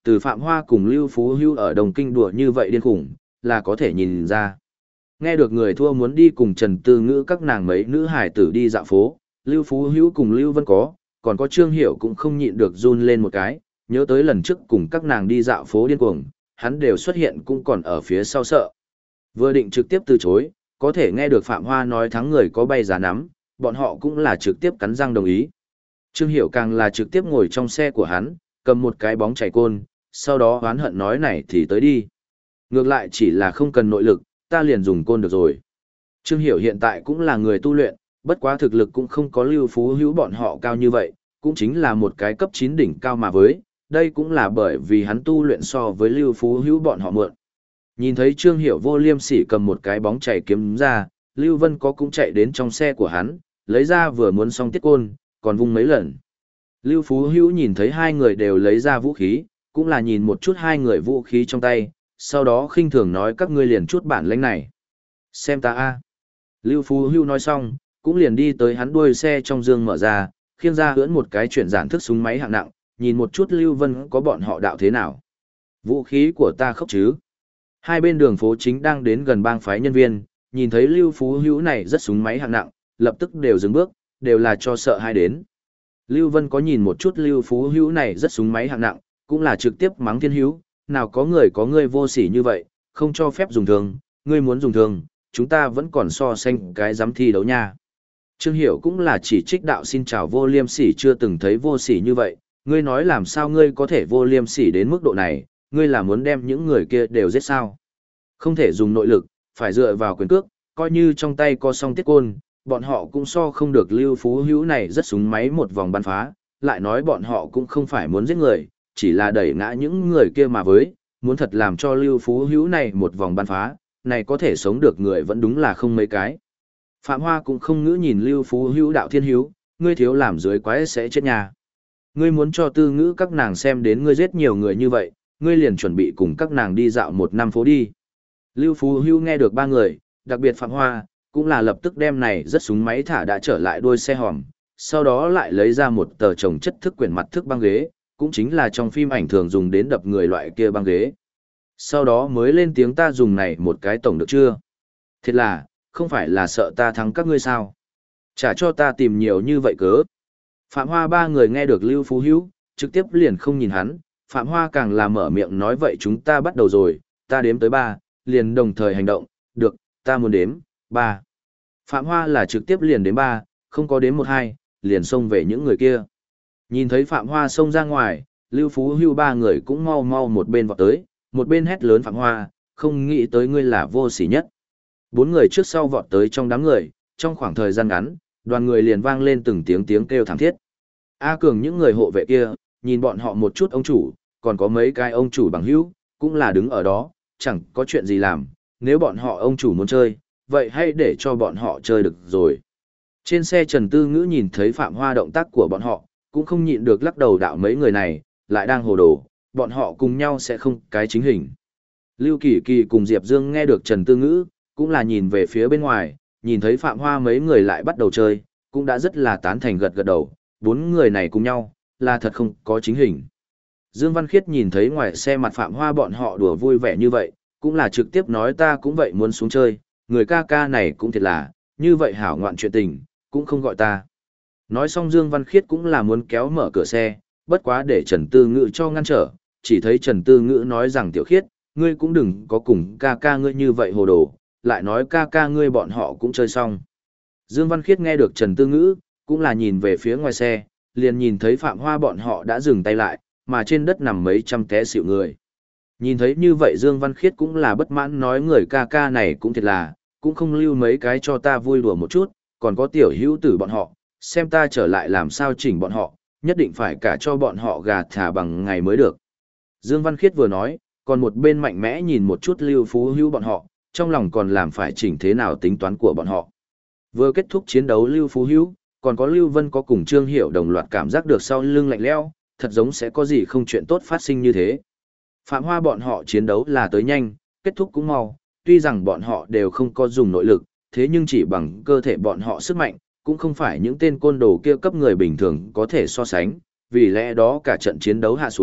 từ Phạm Hoa cùng Lưu Phú Hữu ở Đồng Kinh đùa như vậy điên khủng, là có thể nhìn ra. Nghe được người thua muốn đi cùng Trần Tư Ngữ các nàng mấy nữ hải tử đi dạo phố, Lưu Phú Hữu cùng Lưu Vân còn có Trương Hiểu cũng không nhịn được run lên một cái, nhớ tới lần trước cùng các nàng đi dạo phố điên cuồng, hắn đều xuất hiện cũng còn ở phía sau sợ. Vừa định trực tiếp từ chối, có thể nghe được Phạm Hoa nói thắng người có bay giá nắm, bọn họ cũng là trực tiếp cắn răng đồng ý. Trương Hiểu càng là trực tiếp ngồi trong xe của hắn, cầm một cái bóng chảy côn, sau đó oán hận nói này thì tới đi. Ngược lại chỉ là không cần nội lực, ta liền dùng côn được rồi. Trương Hiểu hiện tại cũng là người tu luyện, bất quá thực lực cũng không có Lưu Phú Hữu bọn họ cao như vậy, cũng chính là một cái cấp 9 đỉnh cao mà với, đây cũng là bởi vì hắn tu luyện so với Lưu Phú Hữu bọn họ mượn. Nhìn thấy Trương Hiểu vô liêm sỉ cầm một cái bóng chảy kiếm ra, Lưu Vân cũng chạy đến trong xe của hắn, lấy ra vừa muốn xong tiết côn, còn vung mấy lần. Lưu Phú Hữu nhìn thấy hai người đều lấy ra vũ khí, cũng là nhìn một chút hai người vũ khí trong tay, sau đó khinh thường nói các ngươi liền chút bản lĩnh này. Xem ta a. Lưu Phú Hữu nói xong, cũng liền đi tới hắn đuôi xe trong dương mở ra, khiêng ra hưỡn một cái chuyển giản thức súng máy hạng nặng, nhìn một chút Lưu Vân có bọn họ đạo thế nào. Vũ khí của ta khóc chứ. Hai bên đường phố chính đang đến gần bang phái nhân viên, nhìn thấy Lưu Phú Hữu này rất súng máy hạng nặng, lập tức đều dừng bước, đều là cho sợ hai đến. Lưu Vân có nhìn một chút Lưu Phú Hữu này rất súng máy hạng nặng, cũng là trực tiếp mắng Thiên Hữu, nào có người vô sỉ như vậy, không cho phép dùng thương, ngươi muốn dùng thương, chúng ta vẫn còn so sánh cái dám thi đấu nha. Trương Hiểu cũng là chỉ trích đạo xin chào vô liêm sỉ chưa từng thấy vô sỉ như vậy, ngươi nói làm sao ngươi có thể vô liêm sỉ đến mức độ này, ngươi là muốn đem những người kia đều giết sao. Không thể dùng nội lực, phải dựa vào quyền cước, coi như trong tay có song tiết côn, bọn họ cũng so không được Lưu Phú Hữu này rất súng máy một vòng bắn phá, lại nói bọn họ cũng không phải muốn giết người, chỉ là đẩy ngã những người kia mà với, muốn thật làm cho Lưu Phú Hữu này một vòng bắn phá, này có thể sống được người vẫn đúng là không mấy cái. Phạm Hoa cũng không ngữ nhìn Lưu Phú Hữu đạo Thiên Hữu, ngươi thiếu làm dưới quái sẽ chết nhà. Ngươi muốn cho Tư Ngữ các nàng xem đến ngươi giết nhiều người như vậy, ngươi liền chuẩn bị cùng các nàng đi dạo một năm phố đi. Lưu Phú Hữu nghe được ba người, đặc biệt Phạm Hoa, cũng là lập tức đem này rất súng máy thả đã trở lại đuôi xe hòm, sau đó lại lấy ra một tờ chồng chất thức quyển mặt thức băng ghế, cũng chính là trong phim ảnh thường dùng đến đập người loại kia băng ghế. Sau đó mới lên tiếng ta dùng này một cái tổng được chưa? Thiệt là, không phải là sợ ta thắng các ngươi sao? Chả cho ta tìm nhiều như vậy cớ. Phạm Hoa ba người nghe được Lưu Phú Hữu, trực tiếp liền không nhìn hắn, Phạm Hoa càng là mở miệng nói vậy chúng ta bắt đầu rồi, ta đếm tới 3, liền đồng thời hành động, được, ta muốn đếm, 3. Phạm Hoa là trực tiếp liền đếm 3, không có đếm 1 2, liền xông về những người kia. Nhìn thấy Phạm Hoa xông ra ngoài, Lưu Phú Hữu ba người cũng mau mau một bên vọt tới, một bên hét lớn Phạm Hoa, không nghĩ tới ngươi là vô sỉ nhất. 4 người trước sau vọt tới trong đám người, trong khoảng thời gian ngắn, đoàn người liền vang lên từng tiếng kêu thảm thiết. A Cường những người hộ vệ kia, nhìn bọn họ một chút ông chủ, còn có mấy cái ông chủ bằng hữu, cũng là đứng ở đó, chẳng có chuyện gì làm, nếu bọn họ ông chủ muốn chơi, vậy hãy để cho bọn họ chơi được rồi. Trên xe Trần Tư Ngữ nhìn thấy Phạm Hoa động tác của bọn họ, cũng không nhịn được lắc đầu đạo mấy người này, lại đang hồ đồ, bọn họ cùng nhau sẽ không cái chính hình. Lưu Kỳ Kỳ cùng Diệp Dương nghe được Trần Tư Ngữ, cũng là nhìn về phía bên ngoài, nhìn thấy Phạm Hoa mấy người lại bắt đầu chơi, cũng đã rất là tán thành gật gật đầu, 4 người này cùng nhau, là thật không có chính hình. Dương Văn Khiết nhìn thấy ngoài xe mặt Phạm Hoa bọn họ đùa vui vẻ như vậy, cũng là trực tiếp nói ta cũng vậy muốn xuống chơi, người ca ca này cũng thiệt là, như vậy hảo ngoạn chuyện tình, cũng không gọi ta. Nói xong Dương Văn Khiết cũng là muốn kéo mở cửa xe, bất quá để Trần Tư Ngữ cho ngăn trở, chỉ thấy Trần Tư Ngữ nói rằng Tiểu Khiết, ngươi cũng đừng có cùng ca ca ngươi như vậy hồ đồ, lại nói ca ca ngươi bọn họ cũng chơi xong. Dương Văn Khiết nghe được Trần Tư Ngữ, cũng là nhìn về phía ngoài xe, liền nhìn thấy Phạm Hoa bọn họ đã dừng tay lại, mà trên đất nằm mấy trăm té xỉu người. Nhìn thấy như vậy Dương Văn Khiết cũng là bất mãn nói người ca ca này cũng thiệt là, cũng không lưu mấy cái cho ta vui đùa một chút, còn có tiểu hữu tử bọn họ, xem ta trở lại làm sao chỉnh bọn họ, nhất định phải cả cho bọn họ gà thả bằng ngày mới được. Dương Văn Khiết vừa nói, còn một bên mạnh mẽ nhìn một chút Lưu Phú Hữu bọn họ, trong lòng còn làm phải chỉnh thế nào tính toán của bọn họ. Vừa kết thúc chiến đấu Lưu Phú Hữu, còn có Lưu Vân có cùng Trương Hiểu đồng loạt cảm giác được sau lưng lạnh lẽo, thật giống sẽ có gì không chuyện tốt phát sinh như thế. Phạm Hoa bọn họ chiến đấu là tới nhanh, kết thúc cũng mau, tuy rằng bọn họ đều không có dùng nội lực, thế nhưng chỉ bằng cơ thể bọn họ sức mạnh, cũng không phải những tên côn đồ kia cấp người bình thường có thể so sánh, vì lẽ đó cả trận chiến đấu hạ xuống,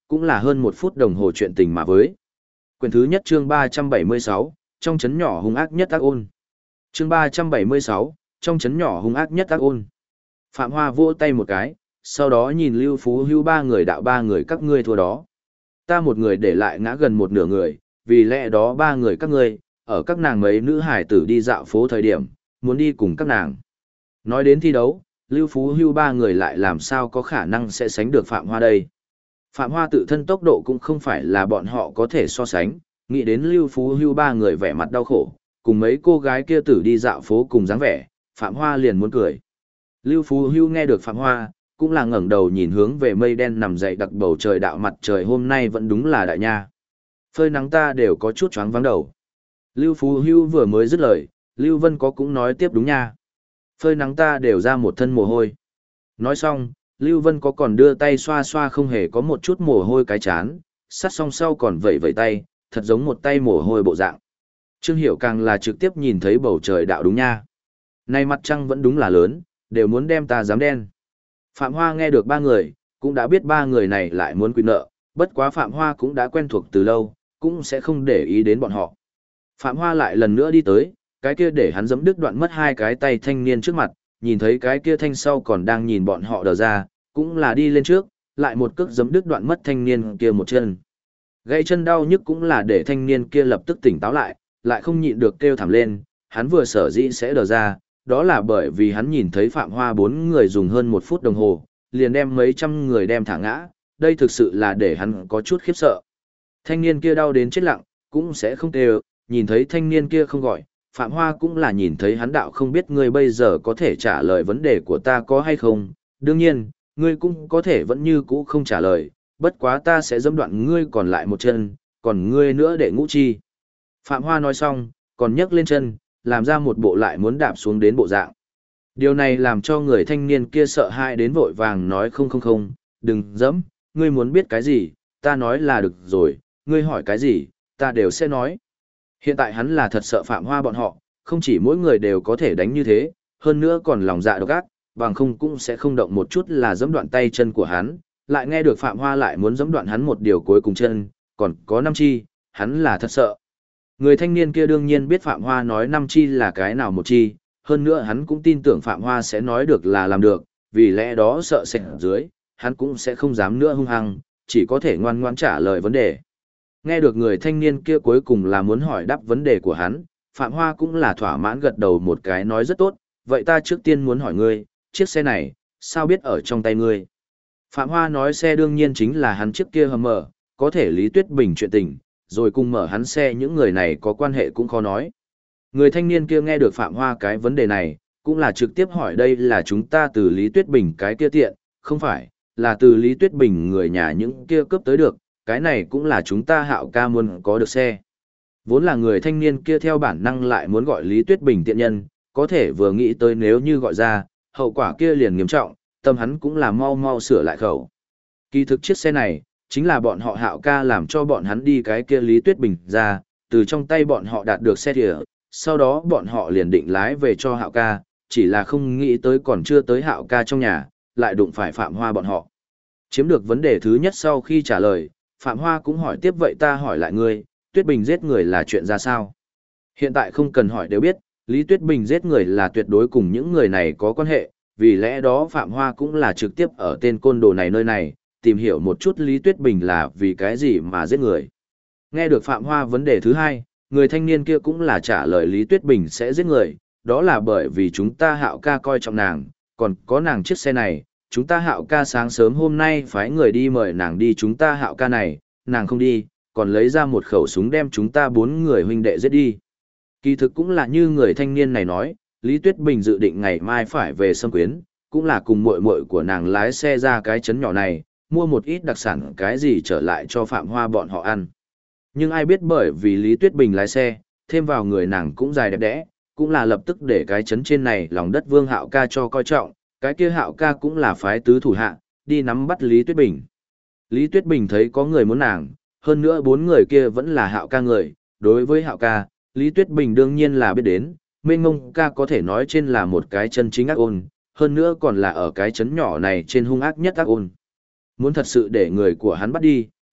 cũng là hơn 1 phút đồng hồ chuyện tình mà với. Quyển thứ nhất chương 376, trong trấn nhỏ hung ác nhất ác ôn. Chương 376, trong trấn nhỏ hung ác nhất ác ôn. Phạm Hoa vỗ tay một cái, sau đó nhìn Lưu Phú Hưu ba người đạo ba người các ngươi thua đó. Ta một người để lại ngã gần một nửa người, vì lẽ đó ba người các ngươi, ở các nàng mấy nữ hải tử đi dạo phố thời điểm, muốn đi cùng các nàng. Nói đến thi đấu, Lưu Phú Hưu ba người lại làm sao có khả năng sẽ sánh được Phạm Hoa đây. Phạm Hoa tự thân tốc độ cũng không phải là bọn họ có thể so sánh, nghĩ đến Lưu Phú Hưu ba người vẻ mặt đau khổ, cùng mấy cô gái kia tử đi dạo phố cùng dáng vẻ, Phạm Hoa liền muốn cười. Lưu Phú Hưu nghe được Phạm Hoa, cũng là ngẩng đầu nhìn hướng về mây đen nằm dậy đặc bầu trời đạo mặt trời hôm nay vẫn đúng là đại nha. Phơi nắng ta đều có chút choáng váng đầu. Lưu Phú Hưu vừa mới dứt lời, Lưu Vân có cũng nói tiếp đúng nha. Phơi nắng ta đều ra một thân mồ hôi. Nói xong, Lưu Vân có còn đưa tay xoa xoa không hề có một chút mồ hôi cái chán, sát song sau còn vẩy vẩy tay, thật giống một tay mồ hôi bộ dạng. Trương Hiểu càng là trực tiếp nhìn thấy bầu trời đạo đúng nha. Này mặt trăng vẫn đúng là lớn, đều muốn đem ta dám đen. Phạm Hoa nghe được ba người, cũng đã biết ba người này lại muốn quy nợ, bất quá Phạm Hoa cũng đã quen thuộc từ lâu, cũng sẽ không để ý đến bọn họ. Phạm Hoa lại lần nữa đi tới, cái kia để hắn giẫm đứt đoạn mất hai cái tay thanh niên trước mặt, nhìn thấy cái kia thanh sau còn đang nhìn bọn họ đờ ra, cũng là đi lên trước, lại một cước giẫm đứt đoạn mất thanh niên kia một chân. Gãy chân đau nhức cũng là để thanh niên kia lập tức tỉnh táo lại không nhịn được kêu thảm lên, hắn vừa sở dĩ sẽ đờ ra, đó là bởi vì hắn nhìn thấy Phạm Hoa 4 người dùng hơn 1 phút đồng hồ, liền đem mấy trăm người đem thả ngã, đây thực sự là để hắn có chút khiếp sợ. Thanh niên kia đau đến chết lặng, cũng sẽ không kêu, nhìn thấy thanh niên kia không gọi, Phạm Hoa cũng là nhìn thấy hắn đạo không biết ngươi bây giờ có thể trả lời vấn đề của ta có hay không, đương nhiên, ngươi cũng có thể vẫn như cũ không trả lời, bất quá ta sẽ dẫm đoạn ngươi còn lại một chân, còn ngươi nữa để ngũ chi. Phạm Hoa nói xong, còn nhấc lên chân, làm ra một bộ lại muốn đạp xuống đến bộ dạng. Điều này làm cho người thanh niên kia sợ hãi đến vội vàng nói không, đừng dẫm, ngươi muốn biết cái gì, ta nói là được rồi, ngươi hỏi cái gì, ta đều sẽ nói. Hiện tại hắn là thật sợ Phạm Hoa bọn họ, không chỉ mỗi người đều có thể đánh như thế, hơn nữa còn lòng dạ độc ác, bằng không cũng sẽ không động một chút là giẫm đoạn tay chân của hắn, lại nghe được Phạm Hoa lại muốn giẫm đoạn hắn một điều cuối cùng chân, còn có 5 chi, hắn là thật sợ. Người thanh niên kia đương nhiên biết Phạm Hoa nói 5 chi là cái nào một chi, hơn nữa hắn cũng tin tưởng Phạm Hoa sẽ nói được là làm được, vì lẽ đó sợ sệt dưới, hắn cũng sẽ không dám nữa hung hăng, chỉ có thể ngoan ngoãn trả lời vấn đề. Nghe được người thanh niên kia cuối cùng là muốn hỏi đáp vấn đề của hắn, Phạm Hoa cũng là thỏa mãn gật đầu một cái nói rất tốt, vậy ta trước tiên muốn hỏi ngươi, chiếc xe này, sao biết ở trong tay ngươi? Phạm Hoa nói xe đương nhiên chính là hắn chiếc kia Hummer, có thể Lý Tuyết Bình chuyện tình, rồi cùng mở hắn xe những người này có quan hệ cũng khó nói. Người thanh niên kia nghe được Phạm Hoa cái vấn đề này, cũng là trực tiếp hỏi đây là chúng ta từ Lý Tuyết Bình cái kia tiện, không phải, là từ Lý Tuyết Bình người nhà những kia cướp tới được, cái này cũng là chúng ta Hạo ca muốn có được xe. Vốn là người thanh niên kia theo bản năng lại muốn gọi Lý Tuyết Bình tiện nhân, có thể vừa nghĩ tới nếu như gọi ra, hậu quả kia liền nghiêm trọng, tâm hắn cũng là mau mau sửa lại khẩu. Kỳ thực chiếc xe này, chính là bọn họ Hạo ca làm cho bọn hắn đi cái kia Lý Tuyết Bình ra, từ trong tay bọn họ đạt được xe thìa, sau đó bọn họ liền định lái về cho Hạo ca, chỉ là không nghĩ tới còn chưa tới Hạo ca trong nhà, lại đụng phải Phạm Hoa bọn họ. Chiếm được vấn đề thứ nhất sau khi trả lời, Phạm Hoa cũng hỏi tiếp vậy ta hỏi lại ngươi, Tuyết Bình giết người là chuyện ra sao? Hiện tại không cần hỏi đều biết, Lý Tuyết Bình giết người là tuyệt đối cùng những người này có quan hệ, vì lẽ đó Phạm Hoa cũng là trực tiếp ở tên côn đồ này nơi này, tìm hiểu một chút Lý Tuyết Bình là vì cái gì mà giết người. Nghe được Phạm Hoa vấn đề thứ hai, người thanh niên kia cũng là trả lời Lý Tuyết Bình sẽ giết người, đó là bởi vì chúng ta Hạo ca coi trọng nàng, còn có nàng chiếc xe này, chúng ta Hạo ca sáng sớm hôm nay phái người đi mời nàng đi chúng ta Hạo ca này, nàng không đi, còn lấy ra một khẩu súng đem chúng ta 4 người huynh đệ giết đi. Kỳ thực cũng là như người thanh niên này nói, Lý Tuyết Bình dự định ngày mai phải về Sâm Quyến, cũng là cùng muội muội của nàng lái xe ra cái trấn nhỏ này, mua một ít đặc sản cái gì trở lại cho Phạm Hoa bọn họ ăn. Nhưng ai biết bởi vì Lý Tuyết Bình lái xe, thêm vào người nàng cũng dài đẹp đẽ, cũng là lập tức để cái trấn trên này lòng đất Vương Hạo ca cho coi trọng, cái kia Hạo ca cũng là phái tứ thủ hạ, đi nắm bắt Lý Tuyết Bình. Lý Tuyết Bình thấy có người muốn nàng, hơn nữa 4 người kia vẫn là Hạo ca người, đối với Hạo ca, Lý Tuyết Bình đương nhiên là biết đến, Mênh Mông ca có thể nói trên là một cái chân chính ác ôn, hơn nữa còn là ở cái trấn nhỏ này trên hung ác nhất ác ôn. Muốn thật sự để người của hắn bắt đi,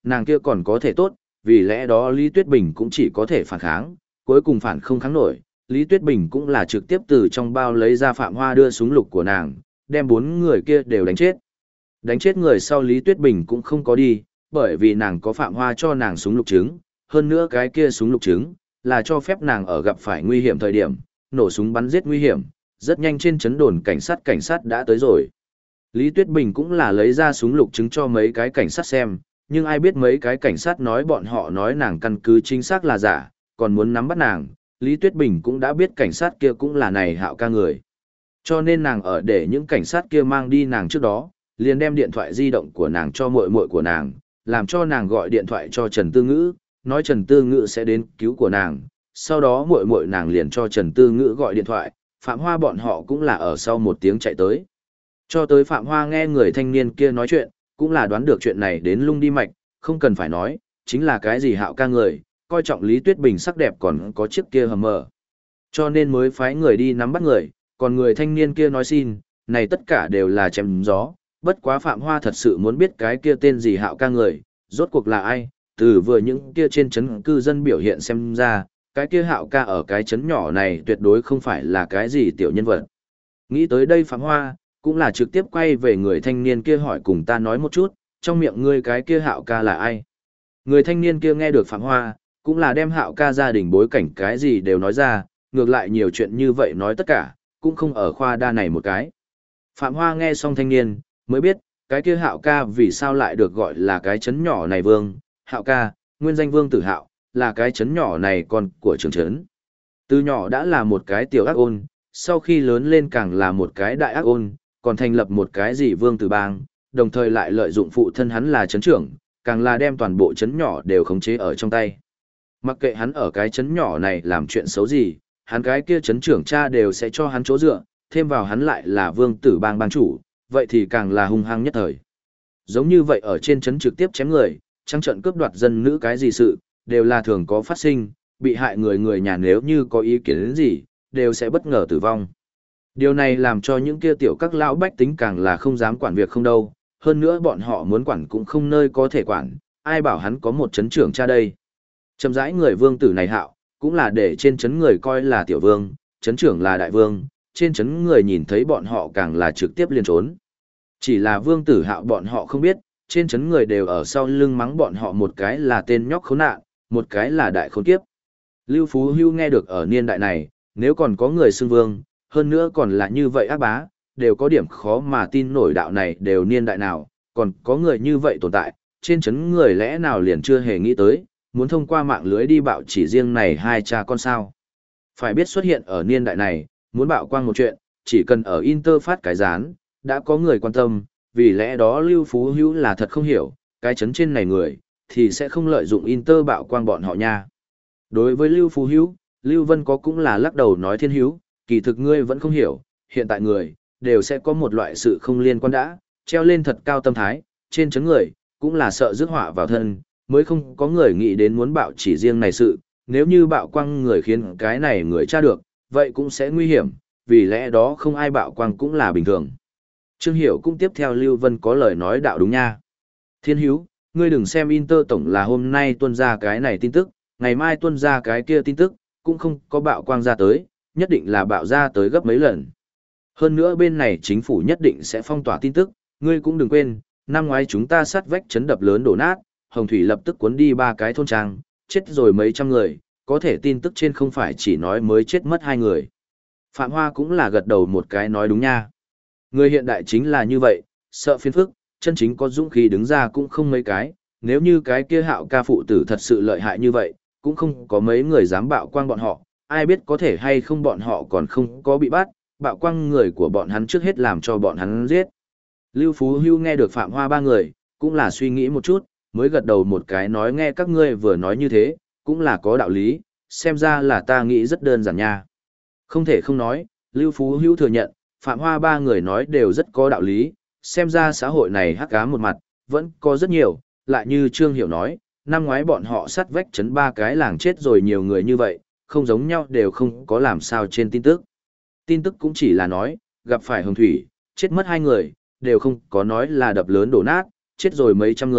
nàng kia còn có thể tốt, vì lẽ đó Lý Tuyết Bình cũng chỉ có thể phản kháng, cuối cùng phản không kháng nổi, Lý Tuyết Bình cũng là trực tiếp từ trong bao lấy ra Phạm Hoa đưa súng lục của nàng, đem 4 người kia đều đánh chết. Đánh chết người sau Lý Tuyết Bình cũng không có đi, bởi vì nàng có Phạm Hoa cho nàng súng lục trứng, hơn nữa cái kia súng lục trứng là cho phép nàng ở gặp phải nguy hiểm thời điểm, nổ súng bắn giết nguy hiểm, rất nhanh trên chấn đồn cảnh sát đã tới rồi. Lý Tuyết Bình cũng là lấy ra súng lục trứng cho mấy cái cảnh sát xem, nhưng ai biết mấy cái cảnh sát nói bọn họ nói nàng căn cứ chính xác là giả, còn muốn nắm bắt nàng, Lý Tuyết Bình cũng đã biết cảnh sát kia cũng là này Hạo ca người. Cho nên nàng ở để những cảnh sát kia mang đi nàng trước đó, liền đem điện thoại di động của nàng cho muội muội của nàng, làm cho nàng gọi điện thoại cho Trần Tư Ngữ, nói Trần Tư Ngữ sẽ đến cứu của nàng. Sau đó muội muội nàng liền cho Trần Tư Ngữ gọi điện thoại, Phạm Hoa bọn họ cũng là ở sau 1 tiếng chạy tới. Cho tới Phạm Hoa nghe người thanh niên kia nói chuyện, cũng là đoán được chuyện này đến lung đi mạch, không cần phải nói, chính là cái gì Hạo ca người, coi trọng Lý Tuyết Bình sắc đẹp còn có chiếc kia hầm mờ. Cho nên mới phái người đi nắm bắt người, còn người thanh niên kia nói xin, này tất cả đều là chém gió, bất quá Phạm Hoa thật sự muốn biết cái kia tên gì Hạo ca người, rốt cuộc là ai, từ vừa những kia trên trấn cư dân biểu hiện xem ra, cái kia Hạo ca ở cái trấn nhỏ này tuyệt đối không phải là cái gì tiểu nhân vật. Nghĩ tới đây Phạm Hoa, cũng là trực tiếp quay về người thanh niên kia hỏi cùng ta nói một chút, trong miệng ngươi cái kia Hạo ca là ai. Người thanh niên kia nghe được Phạm Hoa, cũng là đem Hạo ca gia đình bối cảnh cái gì đều nói ra, ngược lại nhiều chuyện như vậy nói tất cả, cũng không ở khoa đa này một cái. Phạm Hoa nghe xong thanh niên, mới biết, cái kia Hạo ca vì sao lại được gọi là cái trấn nhỏ này Vương. Hạo ca, nguyên danh Vương Tử Hạo, là cái trấn nhỏ này con của trưởng trấn. Từ nhỏ đã là một cái tiểu ác ôn, sau khi lớn lên càng là một cái đại ác ôn, còn thành lập một cái gì Vương Tử Bang, đồng thời lại lợi dụng phụ thân hắn là trấn trưởng, càng là đem toàn bộ trấn nhỏ đều khống chế ở trong tay. Mặc kệ hắn ở cái trấn nhỏ này làm chuyện xấu gì, hắn cái kia trấn trưởng cha đều sẽ cho hắn chỗ dựa, thêm vào hắn lại là Vương Tử Bang bang chủ, vậy thì càng là hung hăng nhất thời. Giống như vậy ở trên trấn trực tiếp chém người, trắng trợn cướp đoạt dân nữ cái gì sự, đều là thường có phát sinh, bị hại người nhà nếu như có ý kiến đến gì, đều sẽ bất ngờ tử vong. Điều này làm cho những kia tiểu các lão bách tính càng là không dám quản việc không đâu, hơn nữa bọn họ muốn quản cũng không nơi có thể quản, ai bảo hắn có một trấn trưởng cha đây. Chậm rãi người Vương Tử này Hạo, cũng là để trên trấn người coi là tiểu vương, trấn trưởng là đại vương, trên trấn người nhìn thấy bọn họ càng là trực tiếp liền trốn. Chỉ là Vương Tử Hạo bọn họ không biết, trên trấn người đều ở sau lưng mắng bọn họ một cái là tên nhóc khốn nạn, một cái là đại khốn kiếp. Lưu Phú Hưu nghe được ở niên đại này, nếu còn có người xưng vương, hơn nữa còn là như vậy ác bá, đều có điểm khó mà tin nổi đạo này đều niên đại nào, còn có người như vậy tồn tại, trên trấn người lẽ nào liền chưa hề nghĩ tới, muốn thông qua mạng lưới đi bạo chỉ riêng này hai cha con sao. Phải biết xuất hiện ở niên đại này, muốn bạo quang một chuyện, chỉ cần ở Inter phát cái dán, đã có người quan tâm, vì lẽ đó Lưu Phú Hữu là thật không hiểu, cái chấn trên này người, thì sẽ không lợi dụng Inter bạo quang bọn họ nha. Đối với Lưu Phú Hữu, Lưu Vân có cũng là lắc đầu nói thiên hữu, kỳ thực ngươi vẫn không hiểu, hiện tại người, đều sẽ có một loại sự không liên quan đã, treo lên thật cao tâm thái, trên chấn người, cũng là sợ rước họa vào thân, mới không có người nghĩ đến muốn bạo chỉ riêng này sự, nếu như bạo quang người khiến cái này người tra được, vậy cũng sẽ nguy hiểm, vì lẽ đó không ai bạo quang cũng là bình thường. Trương Hiểu cũng tiếp theo Lưu Vân có lời nói đạo đúng nha. Thiên Hiếu, ngươi đừng xem Inter tổng là hôm nay tuân ra cái này tin tức, ngày mai tuân ra cái kia tin tức, cũng không có bạo quang ra tới, nhất định là bạo ra tới gấp mấy lần. Hơn nữa bên này chính phủ nhất định sẽ phong tỏa tin tức, ngươi cũng đừng quên, năm ngoái chúng ta sát vách chấn đập lớn đổ nát, Hồng Thủy lập tức cuốn đi 3 cái thôn trang, chết rồi mấy trăm người, có thể tin tức trên không phải chỉ nói mới chết mất 2 người. Phạm Hoa cũng là gật đầu một cái nói đúng nha. Người hiện đại chính là như vậy, sợ phiền phức, chân chính có dũng khí đứng ra cũng không mấy cái, nếu như cái kia Hạo ca phụ tử thật sự lợi hại như vậy, cũng không có mấy người dám bạo quang bọn họ, ai biết có thể hay không bọn họ còn không có bị bắt, bạo quang người của bọn hắn trước hết làm cho bọn hắn giết. Lưu Phú Hưu nghe được Phạm Hoa 3 người, cũng là suy nghĩ một chút, mới gật đầu một cái nói nghe các ngươi vừa nói như thế, cũng là có đạo lý, xem ra là ta nghĩ rất đơn giản nha. Không thể không nói, Lưu Phú Hữu thừa nhận, Phạm Hoa 3 người nói đều rất có đạo lý, xem ra xã hội này hắc ám một mặt, vẫn có rất nhiều, lại như Trương Hiểu nói, năm ngoái bọn họ sát vách chấn 3 cái làng chết rồi nhiều người như vậy, không giống nhau đều không có làm sao trên tin tức. Tin tức cũng chỉ là nói, gặp phải hồng thủy, chết mất 2 người, đều không có nói là đập lớn đổ nát, chết rồi mấy trăm người,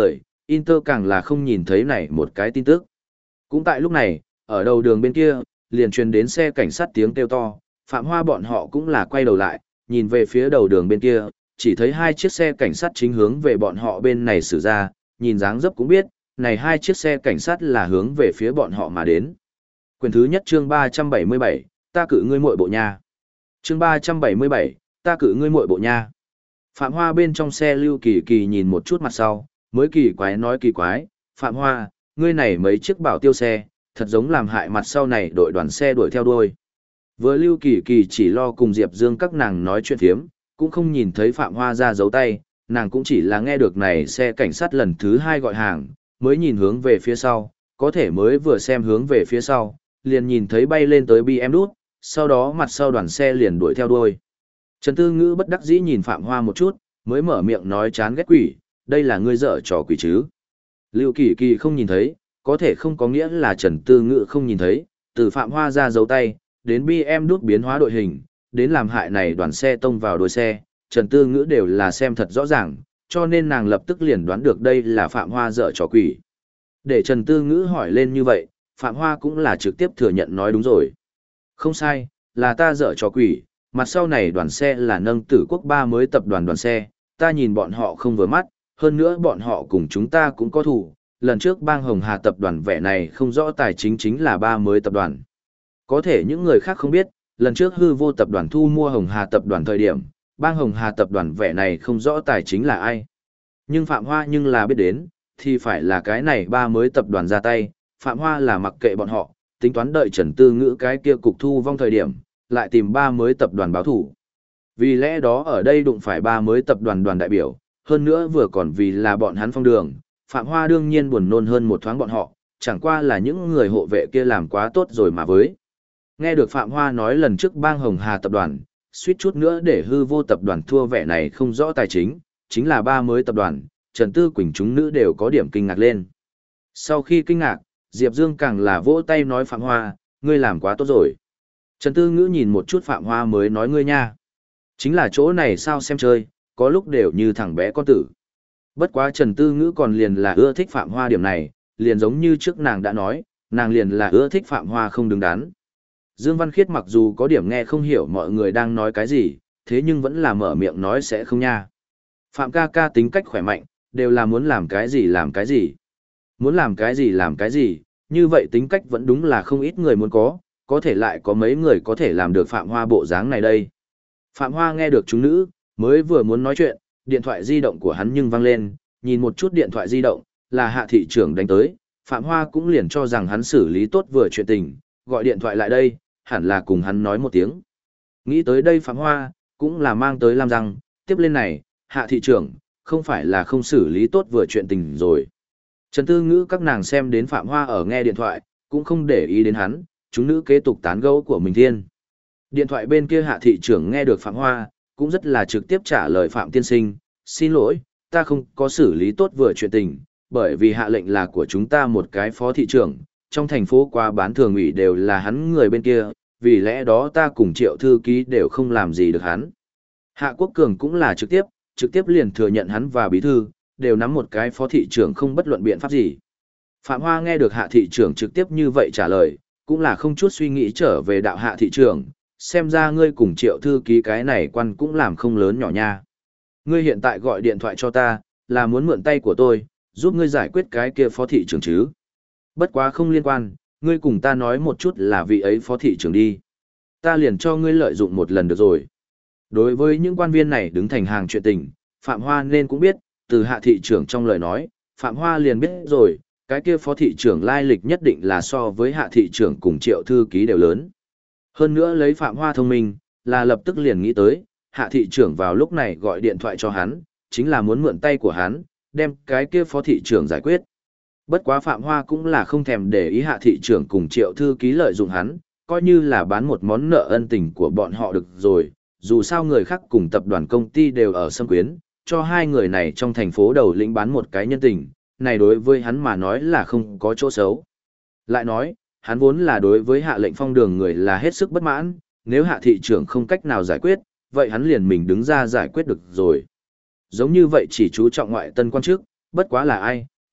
Inter càng là không nhìn thấy này một cái tin tức. Cũng tại lúc này, ở đầu đường bên kia, liền truyền đến xe cảnh sát tiếng kêu to, Phạm Hoa bọn họ cũng là quay đầu lại, nhìn về phía đầu đường bên kia, chỉ thấy hai chiếc xe cảnh sát chính hướng về bọn họ bên này xử ra, nhìn dáng dấp cũng biết, này hai chiếc xe cảnh sát là hướng về phía bọn họ mà đến. Quyển thứ nhất chương 377, ta cử ngươi muội bộ nha. Chương 377, ta cử ngươi muội bộ nha. Phạm Hoa bên trong xe Lưu Kỳ Kỳ nhìn một chút mặt sau, mới kỳ quái nói kỳ quái, Phạm Hoa, ngươi này mấy chiếc bảo tiêu xe, thật giống làm hại mặt sau này đội đoàn xe đuổi theo đuôi. Vừa Lưu Kỳ Kỳ chỉ lo cùng Diệp Dương các nàng nói chuyện phiếm, cũng không nhìn thấy Phạm Hoa ra giấu tay, nàng cũng chỉ là nghe được này xe cảnh sát lần thứ hai gọi hàng, mới nhìn hướng về phía sau, có thể mới vừa xem hướng về phía sau, liền nhìn thấy bay lên tới BM đút, sau đó mặt sau đoàn xe liền đuổi theo đuôi. Trần Tư Ngữ bất đắc dĩ nhìn Phạm Hoa một chút, mới mở miệng nói chán ghét quỷ, đây là ngươi dở trò quỷ chứ. Lưu Kỳ Kỳ không nhìn thấy, có thể không có nghĩa là Trần Tư Ngữ không nhìn thấy, từ Phạm Hoa ra giấu tay, đến BM đút biến hóa đội hình, đến làm hại này đoàn xe tông vào đuôi xe, Trần Tư Ngữ đều là xem thật rõ ràng, cho nên nàng lập tức liền đoán được đây là Phạm Hoa dở trò quỷ. Để Trần Tư Ngữ hỏi lên như vậy, Phạm Hoa cũng là trực tiếp thừa nhận nói đúng rồi. Không sai, là ta dở trò quỷ, mặt sau này đoàn xe là nâng Tử Quốc 3 mới tập đoàn xe, ta nhìn bọn họ không vừa mắt, hơn nữa bọn họ cùng chúng ta cũng có thủ, lần trước bang Hồng Hà tập đoàn vẻ này không rõ tài chính chính là 3 mới tập đoàn. Có thể những người khác không biết, lần trước hư vô tập đoàn thu mua Hồng Hà tập đoàn thời điểm, bang Hồng Hà tập đoàn vẻ này không rõ tài chính là ai. Nhưng Phạm Hoa nhưng là biết đến, thì phải là cái này 3 mới tập đoàn ra tay, Phạm Hoa là mặc kệ bọn họ, tính toán đợi Trần Tư Ngữ cái kia cục thu vong thời điểm, lại tìm 3 mới tập đoàn báo thủ. Vì lẽ đó ở đây đụng phải 3 mới tập đoàn đại biểu, hơn nữa vừa còn vì là bọn hắn phong đường, Phạm Hoa đương nhiên buồn nôn hơn một thoáng bọn họ, chẳng qua là những người hộ vệ kia làm quá tốt rồi mà với. Nghe được Phạm Hoa nói lần trước bang Hồng Hà tập đoàn, suýt chút nữa để hư vô tập đoàn thua vẻ này không rõ tài chính, chính là 3 mới tập đoàn, Trần Tư Quỳnh chúng nữ đều có điểm kinh ngạc lên. Sau khi kinh ngạc, Diệp Dương càng là vỗ tay nói Phạm Hoa, ngươi làm quá tốt rồi. Trần Tư Ngữ nhìn một chút Phạm Hoa mới nói ngươi nha. Chính là chỗ này sao xem chơi, có lúc đều như thằng bé con tử. Bất quá Trần Tư Ngữ còn liền là ưa thích Phạm Hoa điểm này, liền giống như trước nàng đã nói, nàng liền là ưa thích Phạm Hoa không đứng đắn. Dương Văn Khiết mặc dù có điểm nghe không hiểu mọi người đang nói cái gì, thế nhưng vẫn là mở miệng nói sẽ không nha. Phạm ca ca tính cách khỏe mạnh, đều là muốn làm cái gì làm cái gì. Muốn làm cái gì làm cái gì, như vậy tính cách vẫn đúng là không ít người muốn có thể lại có mấy người có thể làm được Phạm Hoa bộ dáng này đây. Phạm Hoa nghe được chúng nữ, mới vừa muốn nói chuyện, điện thoại di động của hắn nhưng vang lên, nhìn một chút điện thoại di động, là Hạ thị trưởng đánh tới, Phạm Hoa cũng liền cho rằng hắn xử lý tốt vừa chuyện tình, gọi điện thoại lại đây, hẳn là cùng hắn nói một tiếng. Nghĩ tới đây Phạm Hoa, cũng là mang tới làm rằng, tiếp lên này, Hạ thị trưởng, không phải là không xử lý tốt vừa chuyện tình rồi. Trần Tư Ngữ các nàng xem đến Phạm Hoa ở nghe điện thoại, cũng không để ý đến hắn, chúng nữ kế tục tán gẫu của mình thiên. Điện thoại bên kia Hạ thị trưởng nghe được Phạm Hoa, cũng rất là trực tiếp trả lời Phạm tiên sinh, xin lỗi, ta không có xử lý tốt vừa chuyện tình, bởi vì hạ lệnh là của chúng ta một cái phó thị trưởng, trong thành phố qua bán thường ủy đều là hắn người bên kia, vì lẽ đó ta cùng Triệu thư ký đều không làm gì được hắn. Hạ Quốc Cường cũng là trực tiếp liền thừa nhận hắn và bí thư, đều nắm một cái phó thị trưởng không bất luận biện pháp gì. Phạm Hoa nghe được Hạ thị trưởng trực tiếp như vậy trả lời, cũng là không chút suy nghĩ trở về đạo Hạ thị trưởng, xem ra ngươi cùng Triệu thư ký cái này quan cũng làm không lớn nhỏ nha. Ngươi hiện tại gọi điện thoại cho ta, là muốn mượn tay của tôi, giúp ngươi giải quyết cái kia phó thị trưởng chứ. Bất quá không liên quan, ngươi cùng ta nói một chút là vị ấy phó thị trưởng đi. Ta liền cho ngươi lợi dụng một lần được rồi. Đối với những quan viên này đứng thành hàng chuyện tình, Phạm Hoa nên cũng biết, từ Hạ thị trưởng trong lời nói, Phạm Hoa liền biết rồi, cái kia phó thị trưởng lai lịch nhất định là so với Hạ thị trưởng cùng Triệu thư ký đều lớn. Hơn nữa lấy Phạm Hoa thông minh, là lập tức liền nghĩ tới, Hạ thị trưởng vào lúc này gọi điện thoại cho hắn, chính là muốn mượn tay của hắn, đem cái kia phó thị trưởng giải quyết. Bất quá Phạm Hoa cũng là không thèm để ý Hạ thị trưởng cùng Triệu thư ký lợi dụng hắn, coi như là bán một món nợ ân tình của bọn họ được rồi, dù sao người khác cùng tập đoàn công ty đều ở Sâm Quyến, cho hai người này trong thành phố đầu lĩnh bán một cái nhân tình, này đối với hắn mà nói là không có chỗ xấu. Lại nói, hắn vốn là đối với Hạ lệnh phong đường người là hết sức bất mãn, nếu Hạ thị trưởng không cách nào giải quyết, vậy hắn liền mình đứng ra giải quyết được rồi. Giống như vậy chỉ chú trọng ngoại tân quan chức, bất quá là ai,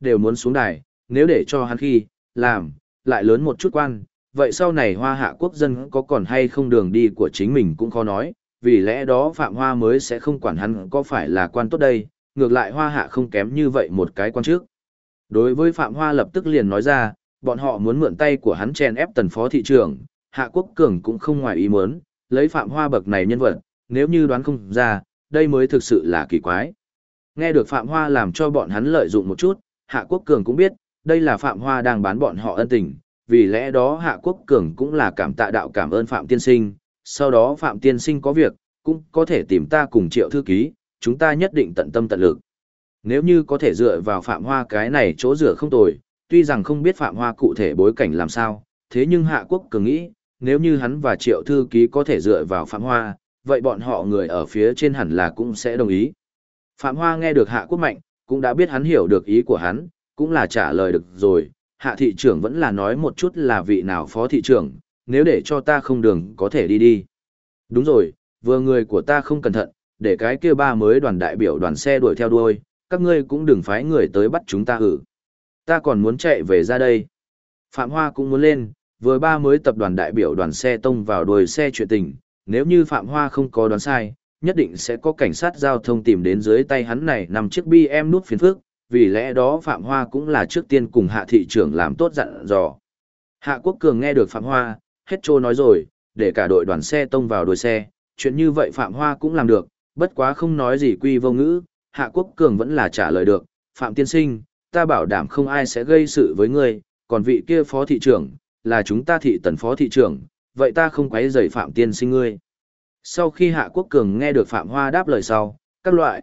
đều muốn xuống đài, nếu để cho hắn khi, làm, lại lớn một chút quan, vậy sau này Hoa Hạ quốc dân có còn hay không đường đi của chính mình cũng khó nói, vì lẽ đó Phạm Hoa mới sẽ không quản hắn có phải là quan tốt đây, ngược lại Hoa Hạ không kém như vậy một cái quan trước. Đối với Phạm Hoa lập tức liền nói ra, bọn họ muốn mượn tay của hắn chèn ép Tần phó thị trưởng, Hạ Quốc Cường cũng không ngoài ý muốn, lấy Phạm Hoa bậc này nhân vật, nếu như đoán không ra, đây mới thực sự là kỳ quái. Nghe được Phạm Hoa làm cho bọn hắn lợi dụng một chút, Hạ Quốc Cường cũng biết, đây là Phạm Hoa đang bán bọn họ ân tình, vì lẽ đó Hạ Quốc Cường cũng là cảm tạ đạo cảm ơn Phạm Tiên Sinh, sau đó Phạm Tiên Sinh có việc, cũng có thể tìm ta cùng Triệu thư ký, chúng ta nhất định tận tâm tận lực. Nếu như có thể dựa vào Phạm Hoa cái này chỗ rửa không tồi, tuy rằng không biết Phạm Hoa cụ thể bối cảnh làm sao, thế nhưng Hạ Quốc Cường nghĩ, nếu như hắn và Triệu thư ký có thể dựa vào Phạm Hoa, vậy bọn họ người ở phía trên hẳn là cũng sẽ đồng ý. Phạm Hoa nghe được Hạ Quốc Mạnh, cũng đã biết hắn hiểu được ý của hắn, cũng là trả lời được rồi, Hạ thị trưởng vẫn là nói một chút là vị nào phó thị trưởng, nếu để cho ta không đường có thể đi đi. Đúng rồi, vừa người của ta không cẩn thận, để cái kia ba mới đoàn đại biểu đoàn xe đuổi theo đuôi, các ngươi cũng đừng phái người tới bắt chúng ta hử. Ta còn muốn chạy về ra đây. Phạm Hoa cũng muốn lên, vừa ba mới tập đoàn đại biểu đoàn xe tông vào đuôi xe chuyện tình, nếu như Phạm Hoa không có đoán sai, nhất định sẽ có cảnh sát giao thông tìm đến dưới tay hắn này nằm chiếc BM nút phiền phức, vì lẽ đó Phạm Hoa cũng là trước tiên cùng Hạ thị trưởng làm tốt dặn dò. Hạ Quốc Cường nghe được Phạm Hoa, hết trô nói rồi, để cả đội đoàn xe tông vào đuôi xe, chuyện như vậy Phạm Hoa cũng làm được, bất quá không nói gì quy vô ngữ, Hạ Quốc Cường vẫn là trả lời được, Phạm Tiên Sinh, ta bảo đảm không ai sẽ gây sự với ngươi, còn vị kia phó thị trưởng, là chúng ta thị tần phó thị trưởng, vậy ta không quấy rầy Phạm Tiên Sinh ngươi. Sau khi Hạ Quốc Cường nghe được Phạm Hoa đáp lời sau, các loại,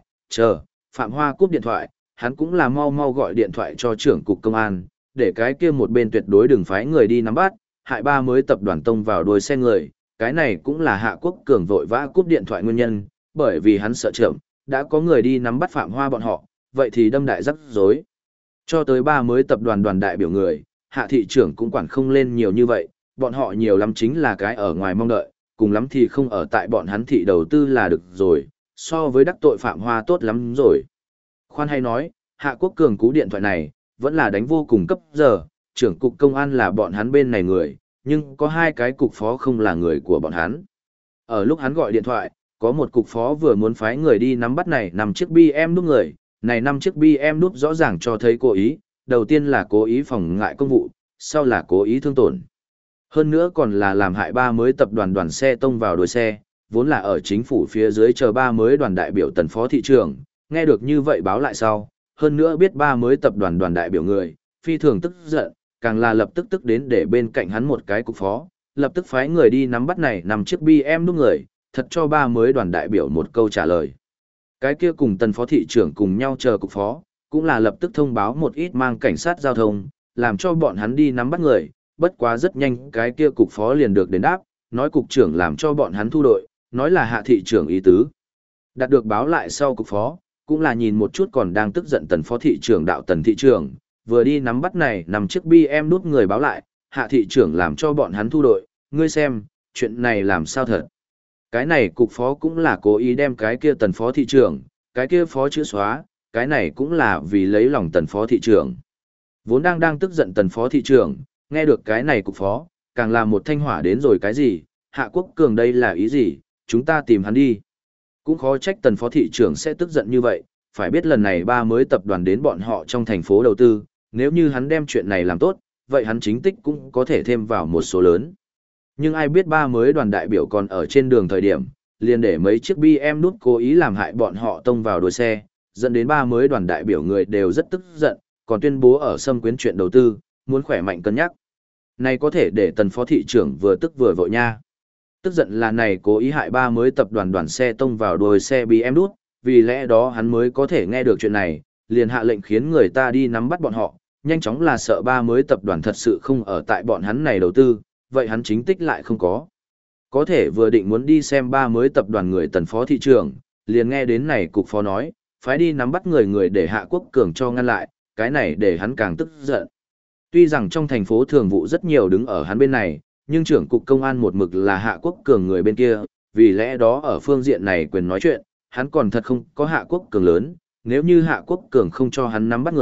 Phạm Hoa cúp điện thoại, hắn cũng là mau mau gọi điện thoại cho trưởng cục công an, để cái kia một bên tuyệt đối đừng phái người đi nắm bắt, hại ba mới tập đoàn tông vào đuôi xe người, cái này cũng là Hạ Quốc Cường vội vã cúp điện thoại nguyên nhân, bởi vì hắn sợ chậm, đã có người đi nắm bắt Phạm Hoa bọn họ, vậy thì đâm đại rắc rối. Cho tới ba mới tập đoàn đoàn đại biểu người, Hạ thị trưởng cũng quản không lên nhiều như vậy, bọn họ nhiều lắm chính là cái ở ngoài mong đợi, cùng lắm thì không ở tại bọn hắn thị đầu tư là được rồi, so với đắc tội Phạm Hoa tốt lắm rồi. Khoan hay nói, Hạ Quốc Cường cú điện thoại này, vẫn là đánh vô cùng cấp giờ, trưởng cục công an là bọn hắn bên này người, nhưng có hai cái cục phó không là người của bọn hắn. Ở lúc hắn gọi điện thoại, có một cục phó vừa muốn phái người đi nắm bắt này 5 chiếc BM núp người, này 5 chiếc BM núp rõ ràng cho thấy cố ý, đầu tiên là cố ý phòng ngại công vụ, sau là cố ý thương tổn. Hơn nữa còn là làm hại ba mới tập đoàn đoàn xe tông vào đuôi xe, vốn là ở chính phủ phía dưới chờ ba mới đoàn đại biểu tần phó thị trưởng, nghe được như vậy báo lại sau, hơn nữa biết ba mới tập đoàn đoàn đại biểu người, phi thường tức giận, càng là lập tức tức đến để bên cạnh hắn một cái cục phó, lập tức phái người đi nắm bắt này 5 chiếc BM núp người, thật cho ba mới đoàn đại biểu một câu trả lời. Cái kia cùng tần phó thị trưởng cùng nhau chờ cục phó, cũng là lập tức thông báo một ít mang cảnh sát giao thông, làm cho bọn hắn đi nắm bắt người, bất quá rất nhanh cái kia cục phó liền được đến đáp, nói cục trưởng làm cho bọn hắn thu đội, nói là Hạ thị trưởng ý tứ. Đạt được báo lại sau cục phó, cũng là nhìn một chút còn đang tức giận tần phó thị trưởng đạo tần thị trưởng, vừa đi nắm bắt này nằm chiếc BM nút người báo lại, Hạ thị trưởng làm cho bọn hắn thu đội, ngươi xem, chuyện này làm sao thật. Cái này cục phó cũng là cố ý đem cái kia tần phó thị trưởng, cái kia phó chữ xóa, cái này cũng là vì lấy lòng tần phó thị trưởng. Vốn đang tức giận tần phó thị trưởng, nghe được cái này cục phó, càng làm một thanh hỏa đến rồi cái gì, Hạ Quốc Cường đây là ý gì, chúng ta tìm hắn đi. Cũng khó trách tần phó thị trưởng sẽ tức giận như vậy, phải biết lần này ba mới tập đoàn đến bọn họ trong thành phố đầu tư, nếu như hắn đem chuyện này làm tốt, vậy hắn chính tích cũng có thể thêm vào một số lớn. Nhưng ai biết ba mới đoàn đại biểu còn ở trên đường thời điểm, liền để mấy chiếc BM nút cố ý làm hại bọn họ tông vào đuôi xe, dẫn đến ba mới đoàn đại biểu người đều rất tức giận, còn tuyên bố ở xâm quyến chuyện đầu tư, muốn khỏe mạnh cân nhắc. Này có thể để tần phó thị trưởng vừa tức vừa vội nha. Tức giận là này cố ý hại ba mới tập đoàn đoàn xe tông vào đuôi xe BM nút, vì lẽ đó hắn mới có thể nghe được chuyện này, liền hạ lệnh khiến người ta đi nắm bắt bọn họ, nhanh chóng là sợ ba mới tập đoàn thật sự không ở tại bọn hắn này đầu tư, vậy hắn chính tích lại không có. Có thể vừa định muốn đi xem ba mới tập đoàn người tần phó thị trưởng, liền nghe đến này cục phó nói, phải đi nắm bắt người để Hạ Quốc Cường cho ngăn lại, cái này để hắn càng tức giận. Tuy rằng trong thành phố thường vụ rất nhiều đứng ở hắn bên này, nhưng trưởng cục công an một mực là Hạ Quốc Cường người bên kia, vì lẽ đó ở phương diện này quyền nói chuyện, hắn còn thật không có Hạ Quốc Cường lớn, nếu như Hạ Quốc Cường không cho hắn nắm bắt người,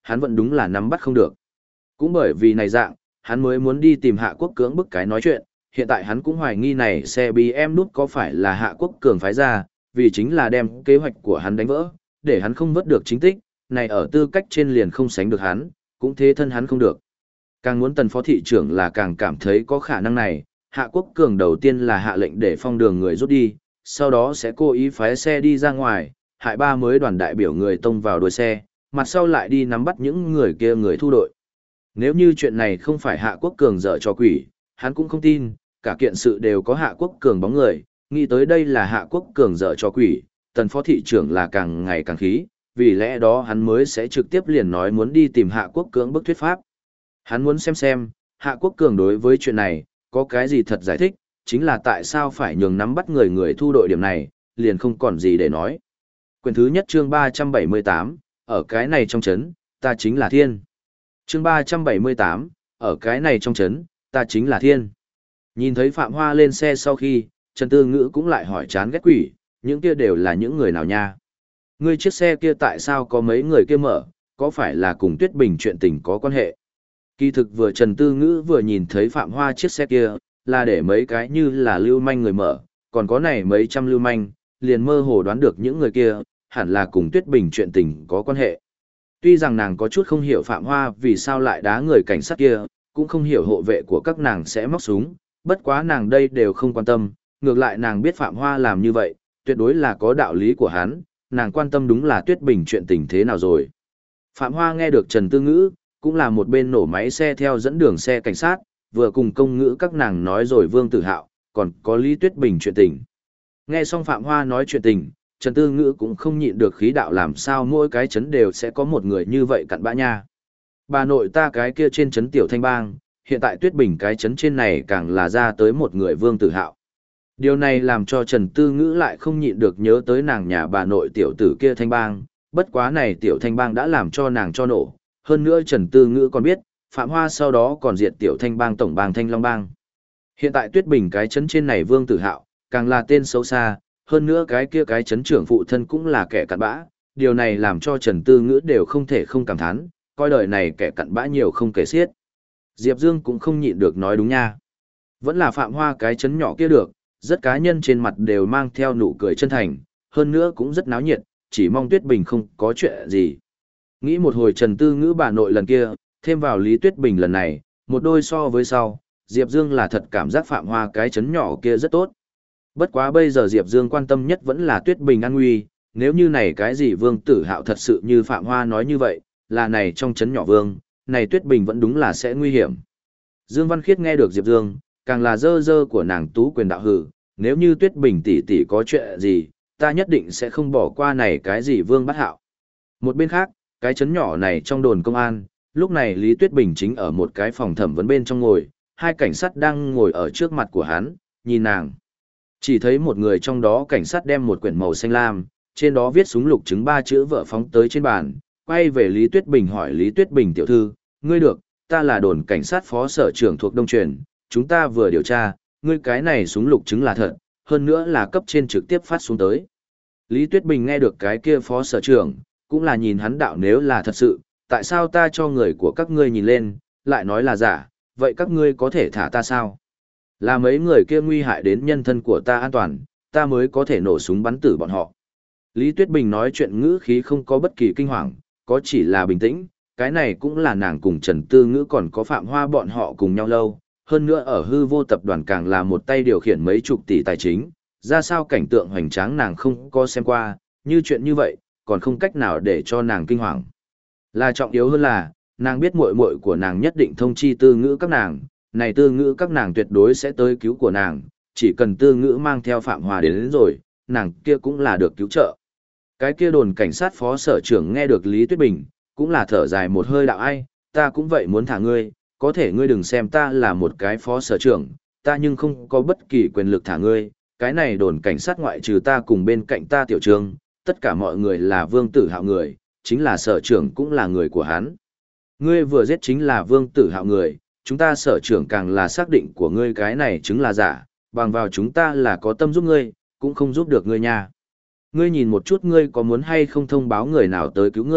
hắn vẫn đúng là nắm bắt không được. Cũng bởi vì này dạng, hắn mới muốn đi tìm Hạ Quốc Cường bức cái nói chuyện, hiện tại hắn cũng hoài nghi này xe BM nút có phải là Hạ Quốc Cường phái ra, vì chính là đem kế hoạch của hắn đánh vỡ, để hắn không vớt được chính tích, này ở tư cách trên liền không sánh được hắn, cũng thế thân hắn không được. Càng muốn Tần phó thị trưởng là càng cảm thấy có khả năng này, Hạ Quốc Cường đầu tiên là hạ lệnh để phong đường người rút đi, sau đó sẽ cố ý phái xe đi ra ngoài, hại ba mới đoàn đại biểu người tông vào đuôi xe, mặt sau lại đi nắm bắt những người kia người thu đội. Nếu như chuyện này không phải Hạ Quốc Cường dở cho quỷ, hắn cũng không tin, cả kiện sự đều có Hạ Quốc Cường bóng người, nghĩ tới đây là Hạ Quốc Cường dở cho quỷ, Tần phó thị trưởng là càng ngày càng khí, vì lẽ đó hắn mới sẽ trực tiếp liền nói muốn đi tìm Hạ Quốc Cường bức thuyết pháp. Hắn muốn xem Hạ Quốc Cường đối với chuyện này, có cái gì thật giải thích, chính là tại sao phải nhường nắm bắt người thu đội điểm này, liền không còn gì để nói. Quyển thứ nhất chương 378, ở cái này trong chấn, ta chính là thiên. Chương 378, ở cái này trong chấn, ta chính là thiên. Nhìn thấy Phạm Hoa lên xe sau khi, Trần Tư Ngữ cũng lại hỏi chán ghét quỷ, những kia đều là những người nào nha. Ngươi chiếc xe kia tại sao có mấy người kia mở, có phải là cùng Tuyết Bình chuyện tình có quan hệ? Kỳ thực vừa Trần Tư Ngữ vừa nhìn thấy Phạm Hoa chiếc xe kia, là để mấy cái như là lưu manh người mở, còn có này mấy trăm lưu manh, liền mơ hồ đoán được những người kia, hẳn là cùng Tuyết Bình chuyện tình có quan hệ. Tuy rằng nàng có chút không hiểu Phạm Hoa vì sao lại đá người cảnh sát kia, cũng không hiểu hộ vệ của các nàng sẽ móc súng, bất quá nàng đây đều không quan tâm, ngược lại nàng biết Phạm Hoa làm như vậy, tuyệt đối là có đạo lý của hắn, nàng quan tâm đúng là Tuyết Bình chuyện tình thế nào rồi. Phạm Hoa nghe được Trần Tư Ngữ, cũng là một bên nổ máy xe theo dẫn đường xe cảnh sát, vừa cùng công ngữ các nàng nói rồi Vương Tử Hạo, còn có Lý Tuyết Bình chuyện tình. Nghe xong Phạm Hoa nói chuyện tình, Trần Tư Ngữ cũng không nhịn được khí đạo làm sao mỗi cái chấn đều sẽ có một người như vậy cặn bã nha. Bà nội ta cái kia trên chấn Tiểu Thanh Bang, hiện tại Tuyết Bình cái chấn trên này càng là ra tới một người Vương Tử Hạo. Điều này làm cho Trần Tư Ngữ lại không nhịn được nhớ tới nàng nhà bà nội tiểu tử kia Thanh Bang, bất quá này Tiểu Thanh Bang đã làm cho nàng cho nổ. Hơn nữa Trần Tư Ngữ còn biết, Phạm Hoa sau đó còn diệt Tiểu Thanh Bang tổng bang Thanh Long Bang. Hiện tại Tuyết Bình cái chấn trên này Vương Tử Hạo, càng là tên xấu xa, hơn nữa cái kia cái chấn trưởng phụ thân cũng là kẻ cặn bã, điều này làm cho Trần Tư Ngữ đều không thể không cảm thán, coi đời này kẻ cặn bã nhiều không kể xiết. Diệp Dương cũng không nhịn được nói đúng nha. Vẫn là Phạm Hoa cái chấn nhỏ kia được, rất cá nhân trên mặt đều mang theo nụ cười chân thành, hơn nữa cũng rất náo nhiệt, chỉ mong Tuyết Bình không có chuyện gì. Nghĩ một hồi Trần Tư Ngữ bà nội lần kia, thêm vào Lý Tuyết Bình lần này, một đôi so với sau, Diệp Dương là thật cảm giác Phạm Hoa cái chấn nhỏ kia rất tốt. Bất quá bây giờ Diệp Dương quan tâm nhất vẫn là Tuyết Bình an nguy, nếu như này cái gì Vương Tử Hạo thật sự như Phạm Hoa nói như vậy, là này trong chấn nhỏ Vương, này Tuyết Bình vẫn đúng là sẽ nguy hiểm. Dương Văn Khiết nghe được Diệp Dương, càng là dơ dơ của nàng tú quyền đạo hử, nếu như Tuyết Bình tỷ tỷ có chuyện gì, ta nhất định sẽ không bỏ qua này cái gì Vương Bát Hạo. Một bên khác, cái chấn nhỏ này trong đồn công an, lúc này Lý Tuyết Bình chính ở một cái phòng thẩm vấn bên trong ngồi, hai cảnh sát đang ngồi ở trước mặt của hắn, nhìn nàng. Chỉ thấy một người trong đó cảnh sát đem một quyển màu xanh lam, trên đó viết súng lục chứng 3 chữ vợ phóng tới trên bàn, quay về Lý Tuyết Bình hỏi Lý Tuyết Bình tiểu thư, ngươi được, ta là đồn cảnh sát phó sở trưởng thuộc Đông Truyền, chúng ta vừa điều tra, ngươi cái này súng lục chứng là thật, hơn nữa là cấp trên trực tiếp phát xuống tới. Lý Tuyết Bình nghe được cái kia phó sở trưởng, cũng là nhìn hắn đạo nếu là thật sự, tại sao ta cho người của các ngươi nhìn lên, lại nói là giả, vậy các ngươi có thể thả ta sao? Là mấy người kia nguy hại đến nhân thân của ta an toàn, ta mới có thể nổ súng bắn tử bọn họ. Lý Tuyết Bình nói chuyện ngữ khí không có bất kỳ kinh hoàng, có chỉ là bình tĩnh, cái này cũng là nàng cùng Trần Tư Ngữ còn có Phạm Hoa bọn họ cùng nhau lâu, hơn nữa ở hư vô tập đoàn càng là một tay điều khiển mấy chục tỷ tài chính, ra sao cảnh tượng hoành tráng nàng không có xem qua, như chuyện như vậy, còn không cách nào để cho nàng kinh hoàng. Là trọng yếu hơn là, nàng biết muội muội của nàng nhất định thông chi Tư Ngữ các nàng, này Tư Ngữ các nàng tuyệt đối sẽ tới cứu của nàng, chỉ cần Tư Ngữ mang theo Phạm Hòa đến rồi, nàng kia cũng là được cứu trợ. Cái kia đồn cảnh sát phó sở trưởng nghe được Lý Tuyết Bình, cũng là thở dài một hơi đạo ai, ta cũng vậy muốn thả ngươi, có thể ngươi đừng xem ta là một cái phó sở trưởng, ta nhưng không có bất kỳ quyền lực thả ngươi, cái này đồn cảnh sát ngoại trừ ta cùng bên cạnh ta tiểu trương, tất cả mọi người là Vương Tử Hạo người, chính là sở trưởng cũng là người của hắn. Ngươi vừa giết chính là Vương Tử Hạo người, chúng ta sở trưởng càng là xác định của ngươi cái này chứng là giả, bằng vào chúng ta là có tâm giúp ngươi, cũng không giúp được ngươi nha. Ngươi nhìn một chút ngươi có muốn hay không thông báo người nào tới cứu ngươi,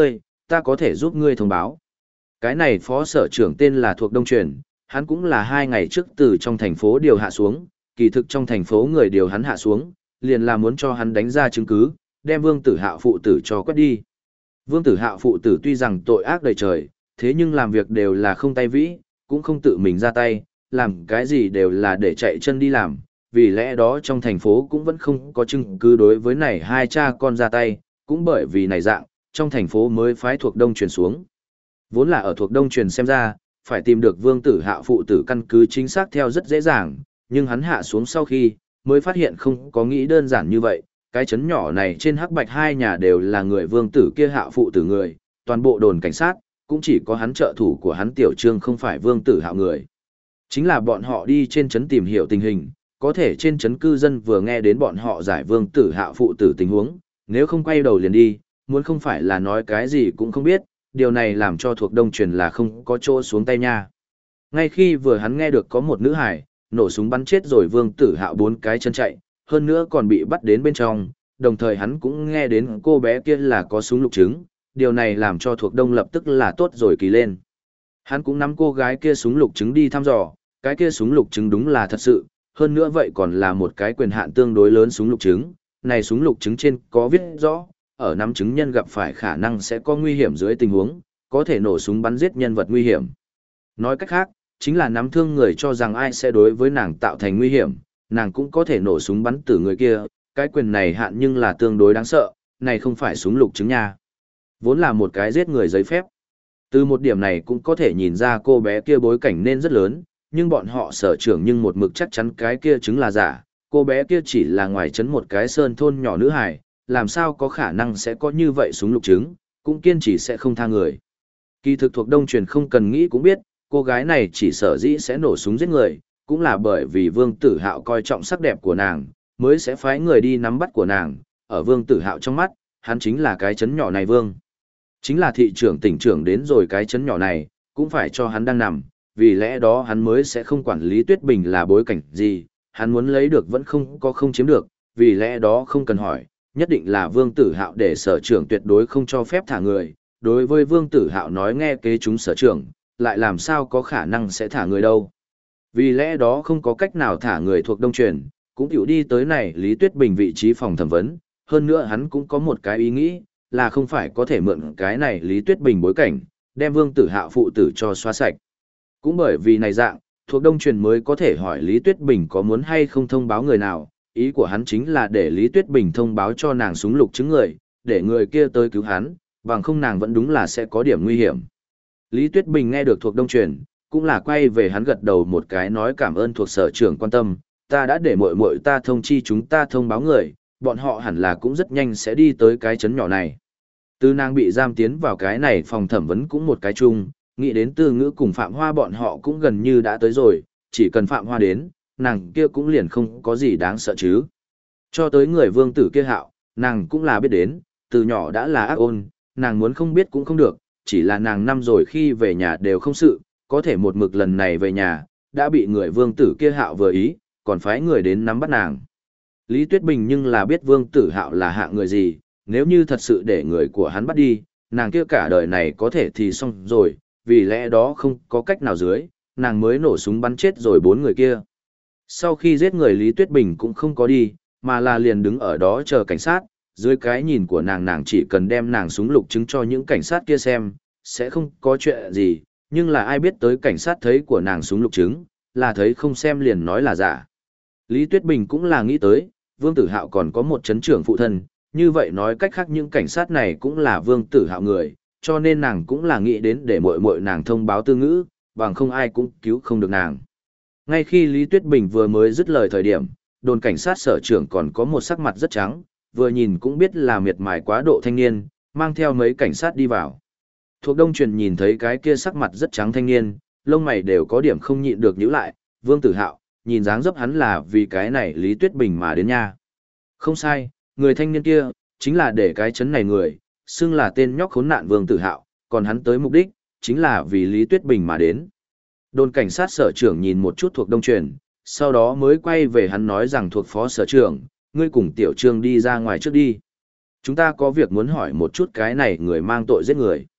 ta có thể giúp ngươi thông báo. Cái này phó sở trưởng tên là Thuộc Đông Truyền, hắn cũng là 2 ngày trước từ trong thành phố điều hạ xuống, kỳ thực trong thành phố người điều hắn hạ xuống, liền là muốn cho hắn đánh ra chứng cứ, đem Vương Tử Hạo phụ tử cho quét đi. Vương Tử Hạo phụ tử tuy rằng tội ác đầy trời, thế nhưng làm việc đều là không tay vĩ, cũng không tự mình ra tay, làm cái gì đều là để chạy chân đi làm, vì lẽ đó trong thành phố cũng vẫn không có chứng cứ đối với này hai cha con ra tay, cũng bởi vì này dạng, trong thành phố mới phái Thuộc Đông Truyền xuống. Vốn là ở Thuộc Đông Truyền xem ra, phải tìm được Vương Tử Hạo phụ tử căn cứ chính xác theo rất dễ dàng, nhưng hắn hạ xuống sau khi, mới phát hiện không có nghĩ đơn giản như vậy, cái chấn nhỏ này trên hắc bạch hai nhà đều là người Vương Tử kia Hạo phụ tử người, toàn bộ đồn cảnh sát, cũng chỉ có hắn trợ thủ của hắn Tiểu Trương không phải Vương Tử Hạo người. Chính là bọn họ đi trên trấn tìm hiểu tình hình, có thể trên trấn cư dân vừa nghe đến bọn họ giải Vương Tử Hạo phụ tử tình huống, nếu không quay đầu liền đi, muốn không phải là nói cái gì cũng không biết, điều này làm cho Thuộc Đông Truyền là không có chỗ xuống tay nha. Ngay khi vừa hắn nghe được có một nữ hải, nổ súng bắn chết rồi Vương Tử Hạo 4 cái chân chạy, hơn nữa còn bị bắt đến bên trong, đồng thời hắn cũng nghe đến cô bé kia là có súng lục trứng, điều này làm cho Thuộc Đông lập tức là tốt rồi kỳ lên. Hắn cũng nắm cô gái kia súng lục trứng đi thăm dò, cái kia súng lục trứng đúng là thật sự, hơn nữa vậy còn là một cái quyền hạn tương đối lớn súng lục trứng, này súng lục trứng trên có viết rõ, ở nắm chứng nhân gặp phải khả năng sẽ có nguy hiểm dưới tình huống, có thể nổ súng bắn giết nhân vật nguy hiểm. Nói cách khác, chính là nắm thương người cho rằng ai sẽ đối với nàng tạo thành nguy hiểm, nàng cũng có thể nổ súng bắn tử người kia, cái quyền này hạn nhưng là tương đối đáng sợ, này không phải súng lục trứng nha. Vốn là một cái giết người giấy phép. Từ một điểm này cũng có thể nhìn ra cô bé kia bối cảnh nên rất lớn, nhưng bọn họ sở trưởng nhưng một mực chắc chắn cái kia chứng là giả, cô bé kia chỉ là ngoài trấn một cái sơn thôn nhỏ nữ hài, làm sao có khả năng sẽ có như vậy súng lục trứng, cũng kiên trì sẽ không tha người. Kỳ thực Thuộc Đông Truyền không cần nghĩ cũng biết, cô gái này chỉ sở dĩ sẽ nổ súng giết người, cũng là bởi vì Vương Tử Hạo coi trọng sắc đẹp của nàng, mới sẽ phái người đi nắm bắt của nàng, ở Vương Tử Hạo trong mắt, hắn chính là cái chấn nhỏ này vương. Chính là thị trưởng tỉnh trưởng đến rồi cái chấn nhỏ này, cũng phải cho hắn đang nằm, vì lẽ đó hắn mới sẽ không quản lý Tuyết Bình là bối cảnh gì, hắn muốn lấy được vẫn không chiếm được, vì lẽ đó không cần hỏi, nhất định là Vương Tử Hạo để sở trưởng tuyệt đối không cho phép thả người, đối với Vương Tử Hạo nói nghe kế chúng sở trưởng, lại làm sao có khả năng sẽ thả người đâu. Vì lẽ đó không có cách nào thả người Thuộc Đông Truyền, cũng tiểu đi tới này Lý Tuyết Bình vị trí phòng thẩm vấn, hơn nữa hắn cũng có một cái ý nghĩ, là không phải có thể mượn cái này Lý Tuyết Bình bối cảnh, đem Vương Tử Hạo phụ tử cho xóa sạch. Cũng bởi vì này dạng, Thuộc Đông Truyền mới có thể hỏi Lý Tuyết Bình có muốn hay không thông báo người nào, ý của hắn chính là để Lý Tuyết Bình thông báo cho nàng súng lục chứng người, để người kia tới cứu hắn, bằng không nàng vẫn đúng là sẽ có điểm nguy hiểm. Lý Tuyết Bình nghe được Thuộc Đông Truyền, cũng là quay về hắn gật đầu một cái nói cảm ơn thuộc sở trưởng quan tâm, ta đã để muội muội ta thông chi chúng ta thông báo người, bọn họ hẳn là cũng rất nhanh sẽ đi tới cái trấn nhỏ này. Từ nàng bị giam tiến vào cái này phòng thẩm vấn cũng một cái chung, nghĩ đến Tư Ngữ cùng Phạm Hoa bọn họ cũng gần như đã tới rồi, chỉ cần Phạm Hoa đến, nàng kia cũng liền không có gì đáng sợ chứ. Cho tới người Vương Tử kia Hạo, nàng cũng là biết đến, từ nhỏ đã là ác ôn, nàng muốn không biết cũng không được, chỉ là nàng năm rồi khi về nhà đều không sự, có thể một mực lần này về nhà, đã bị người Vương Tử kia Hạo vừa ý, còn phái người đến nắm bắt nàng. Lý Tuyết Bình nhưng là biết Vương Tử Hạo là hạng người gì, nếu như thật sự để người của hắn bắt đi, nàng kia cả đời này có thể thì xong rồi, vì lẽ đó không có cách nào dưới, nàng mới nổ súng bắn chết rồi 4 người kia. Sau khi giết người Lý Tuyết Bình cũng không có đi, mà là liền đứng ở đó chờ cảnh sát, dưới cái nhìn của nàng chỉ cần đem nàng súng lục chứng cho những cảnh sát kia xem, sẽ không có chuyện gì, nhưng là ai biết tới cảnh sát thấy của nàng súng lục chứng, là thấy không xem liền nói là giả. Lý Tuyết Bình cũng là nghĩ tới, Vương Tử Hạo còn có một chấn trưởng phụ thân, như vậy nói cách khác những cảnh sát này cũng là Vương Tử Hạo người, cho nên nàng cũng là nghĩ đến để muội muội nàng thông báo Tư Ngữ, bằng không ai cũng cứu không được nàng. Ngay khi Lý Tuyết Bình vừa mới dứt lời thời điểm, đồn cảnh sát sở trưởng còn có một sắc mặt rất trắng, vừa nhìn cũng biết là miệt mài quá độ thanh niên, mang theo mấy cảnh sát đi vào. Thuộc Đông Truyền nhìn thấy cái kia sắc mặt rất trắng thanh niên, lông mày đều có điểm không nhịn được nhíu lại, Vương Tử Hạo, nhìn dáng dấp hắn là vì cái này Lý Tuyết Bình mà đến nha. Không sai, người thanh niên kia, chính là để cái chấn này người, xưng là tên nhóc khốn nạn Vương Tử Hạo, còn hắn tới mục đích, chính là vì Lý Tuyết Bình mà đến. Đồn cảnh sát sở trưởng nhìn một chút Thuộc Đông Truyền, sau đó mới quay về hắn nói rằng thuộc phó sở trưởng, ngươi cùng Tiểu Trương đi ra ngoài trước đi. Chúng ta có việc muốn hỏi một chút cái này người mang tội giết người.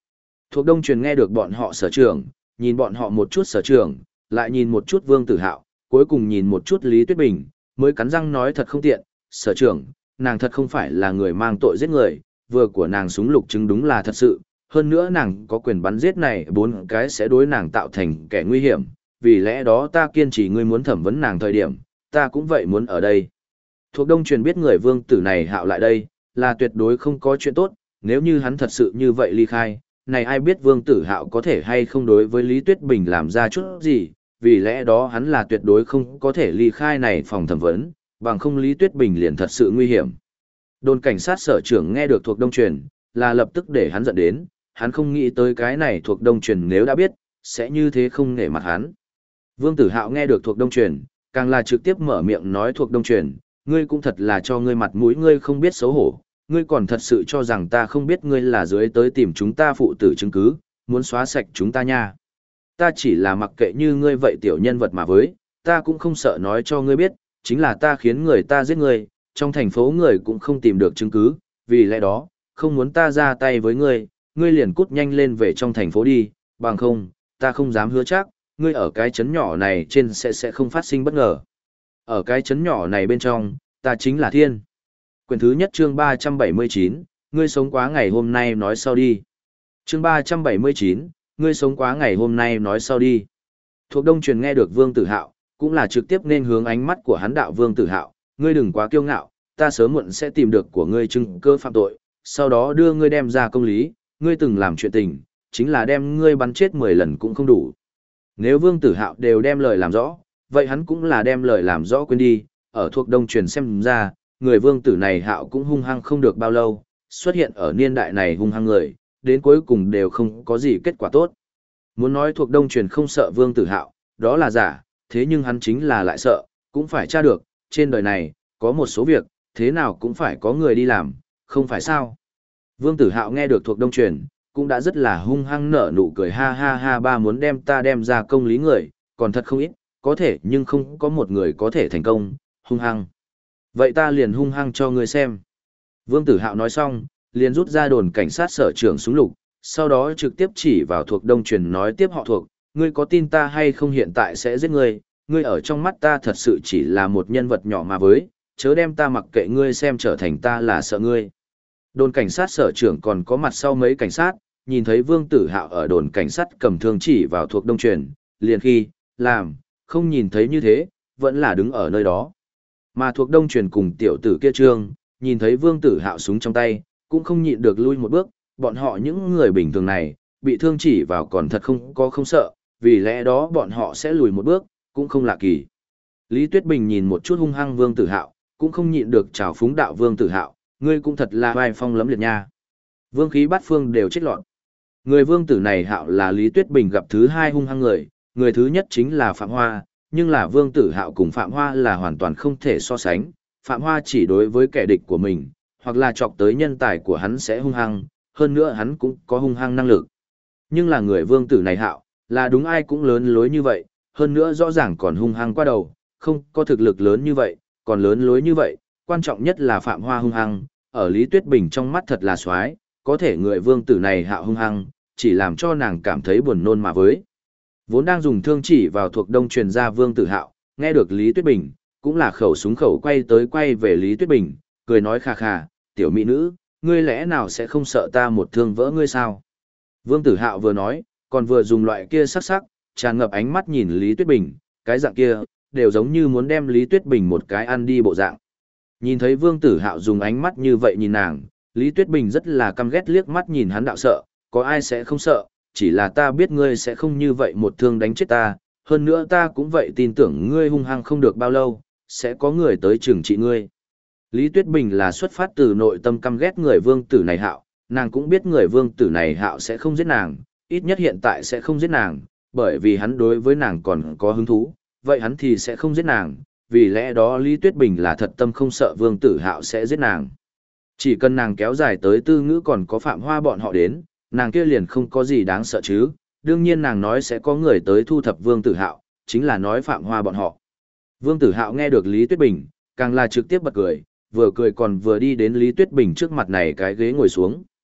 Thuộc Đông Truyền nghe được bọn họ sở trưởng, nhìn bọn họ một chút sở trưởng, lại nhìn một chút Vương Tử Hạo, cuối cùng nhìn một chút Lý Tuyết Bình, mới cắn răng nói thật không tiện, sở trưởng, nàng thật không phải là người mang tội giết người, vừa của nàng súng lục chứng đúng là thật sự, hơn nữa nàng có quyền bắn giết này 4 cái sẽ đối nàng tạo thành kẻ nguy hiểm, vì lẽ đó ta kiên trì ngươi muốn thẩm vấn nàng thời điểm, ta cũng vậy muốn ở đây. Thuộc Đông Truyền biết người Vương Tử này Hạo lại đây, là tuyệt đối không có chuyện tốt, nếu như hắn thật sự như vậy ly khai, này ai biết Vương Tử Hạo có thể hay không đối với Lý Tuyết Bình làm ra chút gì, vì lẽ đó hắn là tuyệt đối không có thể ly khai này phòng thẩm vấn, bằng không Lý Tuyết Bình liền thật sự nguy hiểm. Đồn cảnh sát sở trưởng nghe được Thuộc Đông Truyền, là lập tức để hắn giận đến, hắn không nghĩ tới cái này Thuộc Đông Truyền nếu đã biết, sẽ như thế không nể mặt hắn. Vương Tử Hạo nghe được Thuộc Đông Truyền, càng là trực tiếp mở miệng nói Thuộc Đông Truyền, ngươi cũng thật là cho ngươi mặt mũi, ngươi không biết xấu hổ, ngươi còn thật sự cho rằng ta không biết ngươi là dưới tới tìm chúng ta phụ tử chứng cứ, muốn xóa sạch chúng ta nha. Ta chỉ là mặc kệ như ngươi vậy tiểu nhân vật mà với, ta cũng không sợ nói cho ngươi biết, chính là ta khiến người ta giết ngươi, trong thành phố người cũng không tìm được chứng cứ, vì lẽ đó, không muốn ta ra tay với ngươi, ngươi liền cút nhanh lên về trong thành phố đi, bằng không, ta không dám hứa chắc, ngươi ở cái chấn nhỏ này trên sẽ không phát sinh bất ngờ. Ở cái chấn nhỏ này bên trong, ta chính là thiên. Quyển thứ nhất chương 379, ngươi sống quá ngày hôm nay nói sau đi. Chương 379, ngươi sống quá ngày hôm nay nói sau đi. Thuộc Đông Truyền nghe được Vương Tử Hạo, cũng là trực tiếp nên hướng ánh mắt của hắn đạo Vương Tử Hạo, ngươi đừng quá kiêu ngạo, ta sớm muộn sẽ tìm được của ngươi chứng cơ phạm tội, sau đó đưa ngươi đem ra công lý, ngươi từng làm chuyện tình, chính là đem ngươi bắn chết 10 lần cũng không đủ. Nếu Vương Tử Hạo đều đem lời làm rõ, vậy hắn cũng là đem lời làm rõ quên đi, ở Thuộc Đông Truyền xem ra, người Vương Tử này Hạo cũng hung hăng không được bao lâu, xuất hiện ở niên đại này hung hăng người, đến cuối cùng đều không có gì kết quả tốt. Muốn nói Thuộc Đông Truyền không sợ Vương Tử Hạo, đó là giả, thế nhưng hắn chính là lại sợ, cũng phải tra được, trên đời này, có một số việc, thế nào cũng phải có người đi làm, không phải sao. Vương Tử Hạo nghe được Thuộc Đông Truyền, cũng đã rất là hung hăng nở nụ cười ha ha ha, ba muốn đem ta đem ra công lý người, còn thật không ít, có thể nhưng không có một người có thể thành công, hung hăng. Vậy ta liền hung hăng cho ngươi xem. Vương Tử Hạo nói xong, liền rút ra đồn cảnh sát sở trưởng súng lục, sau đó trực tiếp chỉ vào Thuộc Đông Truyền nói tiếp họ Thuộc, ngươi có tin ta hay không hiện tại sẽ giết ngươi, ngươi ở trong mắt ta thật sự chỉ là một nhân vật nhỏ mà với, chớ đem ta mặc kệ ngươi xem trở thành ta là sợ ngươi. Đồn cảnh sát sở trưởng còn có mặt sau mấy cảnh sát, nhìn thấy Vương Tử Hạo ở đồn cảnh sát cầm thương chỉ vào Thuộc Đông Truyền, liền khi, làm, không nhìn thấy như thế, vẫn là đứng ở nơi đó. Mà Thuộc Đông Truyền cùng tiểu tử kia Trương, nhìn thấy Vương Tử Hạo súng trong tay, cũng không nhịn được lui một bước, bọn họ những người bình thường này, bị thương chỉ vào còn thật không sợ, vì lẽ đó bọn họ sẽ lùi một bước, cũng không lạ kỳ. Lý Tuyết Bình nhìn một chút hung hăng Vương Tử Hạo, cũng không nhịn được trào phúng đạo Vương Tử Hạo, ngươi cũng thật là vai phong lấm liệt nha. Vương khí bát phương đều chết lọt. Người Vương Tử này Hạo là Lý Tuyết Bình gặp thứ hai hung hăng người thứ nhất chính là Phạm Hoa, nhưng là Vương Tử Hạo cùng Phạm Hoa là hoàn toàn không thể so sánh. Phạm Hoa chỉ đối với kẻ địch của mình, hoặc là chọc tới nhân tài của hắn sẽ hung hăng, hơn nữa hắn cũng có hung hăng năng lực. Nhưng là người Vương Tử này Hạo, là đúng ai cũng lớn lối như vậy, hơn nữa rõ ràng còn hung hăng qua đầu, không có thực lực lớn như vậy, còn lớn lối như vậy, quan trọng nhất là Phạm Hoa hung hăng, ở Lý Tuyết Bình trong mắt thật là xoái, có thể người Vương Tử này Hạo hung hăng, chỉ làm cho nàng cảm thấy buồn nôn mà với. Vốn đang dùng thương chỉ vào Thuộc Đông Truyền ra Vương Tử Hạo, nghe được Lý Tuyết Bình, cũng là khẩu súng khẩu quay về Lý Tuyết Bình, cười nói khà khà, tiểu mỹ nữ, ngươi lẽ nào sẽ không sợ ta một thương vỡ ngươi sao? Vương Tử Hạo vừa nói, còn vừa dùng loại kia sắc, tràn ngập ánh mắt nhìn Lý Tuyết Bình, cái dạng kia, đều giống như muốn đem Lý Tuyết Bình một cái ăn đi bộ dạng. Nhìn thấy Vương Tử Hạo dùng ánh mắt như vậy nhìn nàng, Lý Tuyết Bình rất là căm ghét liếc mắt nhìn hắn đạo sợ, có ai sẽ không sợ, chỉ là ta biết ngươi sẽ không như vậy một thương đánh chết ta, hơn nữa ta cũng vậy tin tưởng ngươi hung hăng không được bao lâu, sẽ có người tới trừng trị ngươi. Lý Tuyết Bình là xuất phát từ nội tâm căm ghét người Vương Tử này Hạo, nàng cũng biết người Vương Tử này Hạo sẽ không giết nàng, ít nhất hiện tại sẽ không giết nàng, bởi vì hắn đối với nàng còn có hứng thú, vậy hắn thì sẽ không giết nàng, vì lẽ đó Lý Tuyết Bình là thật tâm không sợ Vương Tử Hạo sẽ giết nàng. Chỉ cần nàng kéo dài tới Tư Ngữ còn có Phạm Hoa bọn họ đến, nàng kia liền không có gì đáng sợ chứ, đương nhiên nàng nói sẽ có người tới thu thập Vương Tử Hạo, chính là nói Phạm Hoa bọn họ. Vương Tử Hạo nghe được Lý Tuyết Bình, càng là trực tiếp bật cười, vừa cười còn vừa đi đến Lý Tuyết Bình trước mặt này cái ghế ngồi xuống.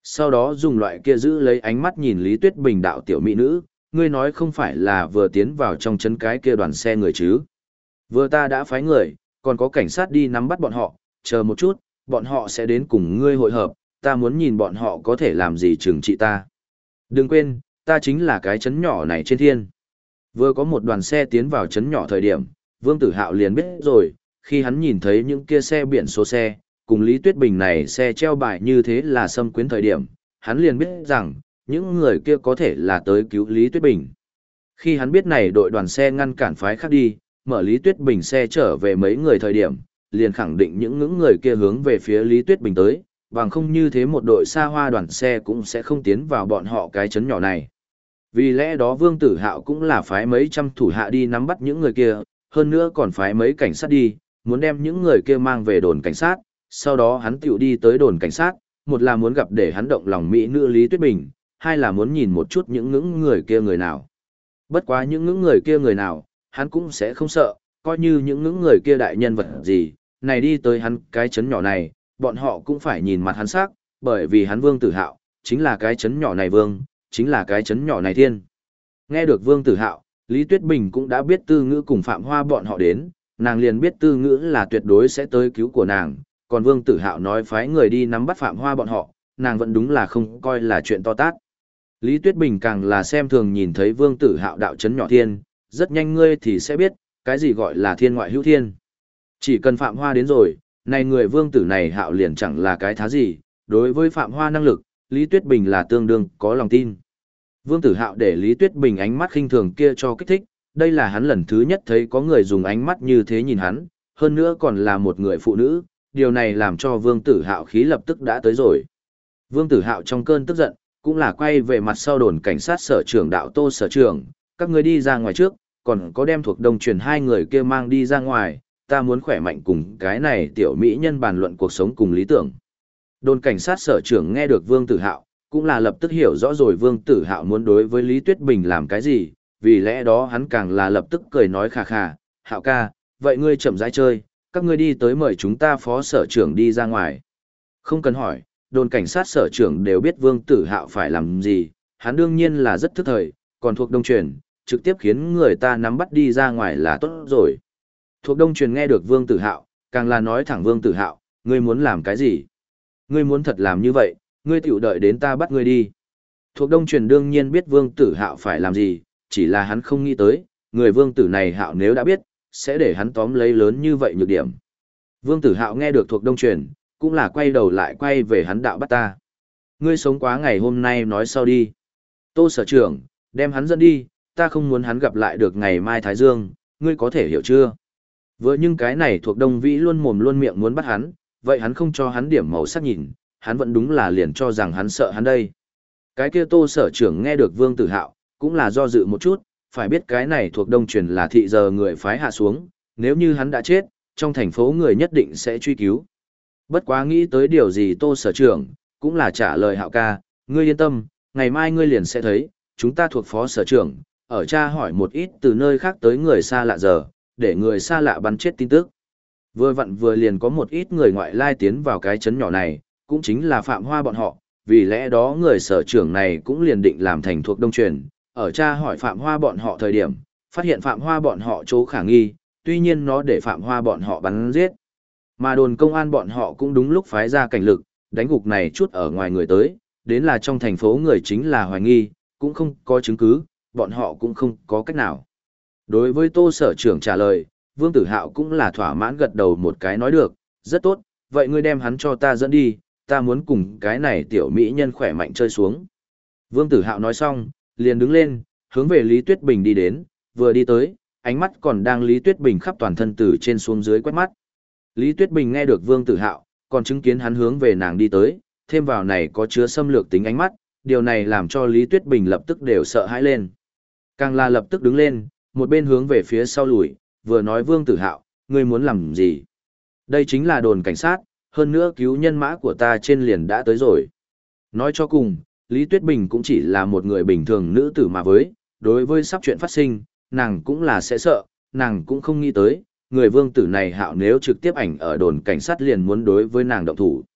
Sau đó dùng loại kia giữ lấy ánh mắt nhìn Lý Tuyết Bình đạo tiểu mỹ nữ, ngươi nói không phải là vừa tiến vào trong chân cái kia đoàn xe người chứ. Vừa ta đã phái người, còn có cảnh sát đi nắm bắt bọn họ, chờ một chút, bọn họ sẽ đến cùng ngươi hội hợp, ta muốn nhìn bọn họ có thể làm gì trừng trị ta. Đừng quên, ta chính là cái chấn nhỏ này trên thiên. Vừa có một đoàn xe tiến vào chấn nhỏ thời điểm, Vương Tử Hạo liền biết rồi, khi hắn nhìn thấy những kia xe biển số xe, cùng Lý Tuyết Bình này xe treo bài như thế là xâm quyến thời điểm, hắn liền biết rằng, những người kia có thể là tới cứu Lý Tuyết Bình. Khi hắn biết này đội đoàn xe ngăn cản phái khác đi, mở Lý Tuyết Bình xe trở về mấy người thời điểm, liền khẳng định những người kia hướng về phía Lý Tuyết Bình tới, bằng không như thế một đội xa hoa đoàn xe cũng sẽ không tiến vào bọn họ cái chấn nhỏ này. Vì lẽ đó Vương Tử Hạo cũng là phái mấy trăm thủ hạ đi nắm bắt những người kia, hơn nữa còn phái mấy cảnh sát đi, muốn đem những người kia mang về đồn cảnh sát, sau đó hắn tiểu đi tới đồn cảnh sát, một là muốn gặp để hắn động lòng mỹ nữ Lý Tuyết Bình, hai là muốn nhìn một chút những người kia người nào. Bất quá những người kia người nào, hắn cũng sẽ không sợ, coi như những người kia đại nhân vật gì, này đi tới hắn cái chấn nhỏ này, bọn họ cũng phải nhìn mặt hắn sắc, bởi vì hắn Vương Tử Hạo, chính là cái chấn nhỏ này vương, chính là cái chấn nhỏ này thiên. Nghe được Vương Tử Hạo, Lý Tuyết Bình cũng đã biết Tư Ngữ cùng Phạm Hoa bọn họ đến, nàng liền biết Tư Ngữ là tuyệt đối sẽ tới cứu của nàng, còn Vương Tử Hạo nói phái người đi nắm bắt Phạm Hoa bọn họ, nàng vẫn đúng là không coi là chuyện to tát. Lý Tuyết Bình càng là xem thường nhìn thấy Vương Tử Hạo đạo chấn nhỏ thiên, rất nhanh ngươi thì sẽ biết, cái gì gọi là thiên ngoại hữu thiên. Chỉ cần Phạm Hoa đến rồi, này người Vương Tử này Hạo liền chẳng là cái thá gì, đối với Phạm Hoa năng lực, Lý Tuyết Bình là tương đương có lòng tin. Vương Tử Hạo để Lý Tuyết Bình ánh mắt khinh thường kia cho kích thích, đây là hắn lần thứ nhất thấy có người dùng ánh mắt như thế nhìn hắn, hơn nữa còn là một người phụ nữ, điều này làm cho Vương Tử Hạo khí lập tức đã tới rồi. Vương Tử Hạo trong cơn tức giận, cũng là quay về mặt sau đồn cảnh sát sở trưởng đạo Tô sở trưởng, các người đi ra ngoài trước, còn có đem thuộc đông truyền hai người kia mang đi ra ngoài, ta muốn khỏe mạnh cùng cái này tiểu mỹ nhân bàn luận cuộc sống cùng lý tưởng. Đồn cảnh sát sở trưởng nghe được Vương Tử Hạo, cũng là lập tức hiểu rõ rồi Vương Tử Hạo muốn đối với Lý Tuyết Bình làm cái gì, vì lẽ đó hắn càng là lập tức cười nói khà khà, Hạo ca, vậy ngươi chậm rãi chơi, các ngươi đi tới mời chúng ta phó sở trưởng đi ra ngoài. Không cần hỏi, đồn cảnh sát sở trưởng đều biết Vương Tử Hạo phải làm gì, hắn đương nhiên là rất thức thời, còn thuộc đông truyền, trực tiếp khiến người ta nắm bắt đi ra ngoài là tốt rồi. Thuộc đông truyền nghe được Vương Tử Hạo, càng là nói thẳng Vương Tử Hạo, ngươi muốn làm cái gì? Ngươi muốn thật làm như vậy, ngươi tiểu đợi đến ta bắt ngươi đi. Thuộc đông truyền đương nhiên biết Vương Tử Hạo phải làm gì, chỉ là hắn không nghĩ tới, người Vương Tử này Hạo nếu đã biết, sẽ để hắn tóm lấy lớn như vậy nhược điểm. Vương Tử Hạo nghe được thuộc đông truyền, cũng là quay đầu lại quay về hắn đạo bắt ta. Ngươi sống quá ngày hôm nay nói sau đi. Tô sở trưởng, đem hắn dẫn đi, ta không muốn hắn gặp lại được ngày mai Thái Dương, ngươi có thể hiểu chưa? Vừa nhưng cái này thuộc đông vĩ luôn mồm luôn miệng muốn bắt hắn, vậy hắn không cho hắn điểm màu sắc nhìn, hắn vẫn đúng là liền cho rằng hắn sợ hắn đây. Cái kia Tô sở trưởng nghe được Vương Tử Hạo, cũng là do dự một chút, phải biết cái này thuộc đông truyền là thị giờ người phái hạ xuống, nếu như hắn đã chết, trong thành phố người nhất định sẽ truy cứu. Bất quá nghĩ tới điều gì Tô sở trưởng, cũng là trả lời Hạo ca, ngươi yên tâm, ngày mai ngươi liền sẽ thấy, chúng ta thuộc phó sở trưởng, ở tra hỏi một ít từ nơi khác tới người xa lạ giờ, để người xa lạ bắn chết tin tức. Vừa vặn vừa liền có một ít người ngoại lai tiến vào cái chấn nhỏ này, cũng chính là Phạm Hoa bọn họ, vì lẽ đó người sở trưởng này cũng liền định làm thành thuộc đông truyền, ở tra hỏi Phạm Hoa bọn họ thời điểm, phát hiện Phạm Hoa bọn họ chỗ khả nghi, tuy nhiên nó để Phạm Hoa bọn họ bắn giết. Mà đồn công an bọn họ cũng đúng lúc phái ra cảnh lực, đánh gục này chút ở ngoài người tới, đến là trong thành phố người chính là hoài nghi, cũng không có chứng cứ, bọn họ cũng không có cách nào. Đối với Tô sở trưởng trả lời, Vương Tử Hạo cũng là thỏa mãn gật đầu một cái nói được, rất tốt, vậy ngươi đem hắn cho ta dẫn đi, ta muốn cùng cái này tiểu mỹ nhân khỏe mạnh chơi xuống. Vương Tử Hạo nói xong, liền đứng lên, hướng về Lý Tuyết Bình đi đến, vừa đi tới, ánh mắt còn đang Lý Tuyết Bình khắp toàn thân từ trên xuống dưới quét mắt. Lý Tuyết Bình nghe được Vương Tử Hạo, còn chứng kiến hắn hướng về nàng đi tới, thêm vào này có chứa xâm lược tính ánh mắt, điều này làm cho Lý Tuyết Bình lập tức đều sợ hãi lên. Càng là lập tức đứng lên, một bên hướng về phía sau lùi, vừa nói Vương Tử Hạo, ngươi muốn làm gì? Đây chính là đồn cảnh sát, hơn nữa cứu nhân mã của ta trên liền đã tới rồi. Nói cho cùng, Lý Tuyết Bình cũng chỉ là một người bình thường nữ tử mà với, đối với sắp chuyện phát sinh, nàng cũng là sẽ sợ, nàng cũng không nghĩ tới, người Vương Tử này Hạo nếu trực tiếp ảnh ở đồn cảnh sát liền muốn đối với nàng động thủ.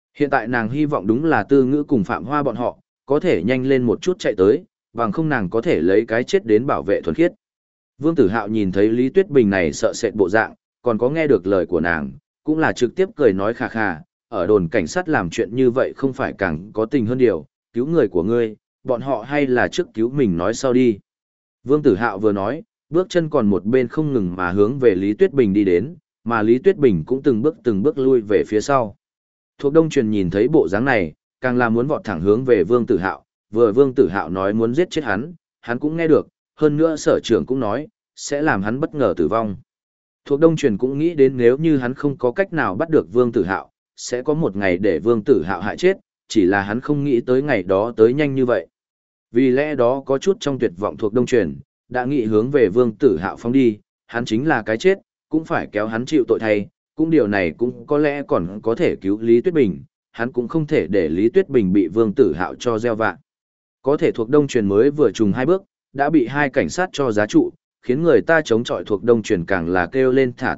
Hiện tại nàng hy vọng đúng là Tư Ngữ cùng Phạm Hoa bọn họ, có thể nhanh lên một chút chạy tới, bằng không nàng có thể lấy cái chết đến bảo vệ thuần khiết. Vương Tử Hạo nhìn thấy Lý Tuyết Bình này sợ sệt bộ dạng, còn có nghe được lời của nàng, cũng là trực tiếp cười nói khà khà, ở đồn cảnh sát làm chuyện như vậy không phải càng có tình hơn điều, cứu người của ngươi, bọn họ hay là trước cứu mình nói sau đi. Vương Tử Hạo vừa nói, bước chân còn một bên không ngừng mà hướng về Lý Tuyết Bình đi đến, mà Lý Tuyết Bình cũng từng bước lui về phía sau. Thuộc Đông Truyền nhìn thấy bộ dáng này, càng là muốn vọt thẳng hướng về Vương Tử Hạo, vừa Vương Tử Hạo nói muốn giết chết hắn cũng nghe được, hơn nữa sở trưởng cũng nói, sẽ làm hắn bất ngờ tử vong. Thuộc Đông Truyền cũng nghĩ đến nếu như hắn không có cách nào bắt được Vương Tử Hạo, sẽ có một ngày để Vương Tử Hạo hại chết, chỉ là hắn không nghĩ tới ngày đó tới nhanh như vậy. Vì lẽ đó có chút trong tuyệt vọng Thuộc Đông Truyền, đã nghĩ hướng về Vương Tử Hạo phóng đi, hắn chính là cái chết, cũng phải kéo hắn chịu tội thay, cũng điều này cũng có lẽ còn có thể cứu Lý Tuyết Bình, hắn cũng không thể để Lý Tuyết Bình bị Vương Tử Hạo cho gieo vạ. Có thể Thuộc Đông Truyền mới vừa trùng hai bước, đã bị hai cảnh sát cho giá trụ, khiến người ta chống chọi Thuộc Đông Truyền càng là kêu lên thả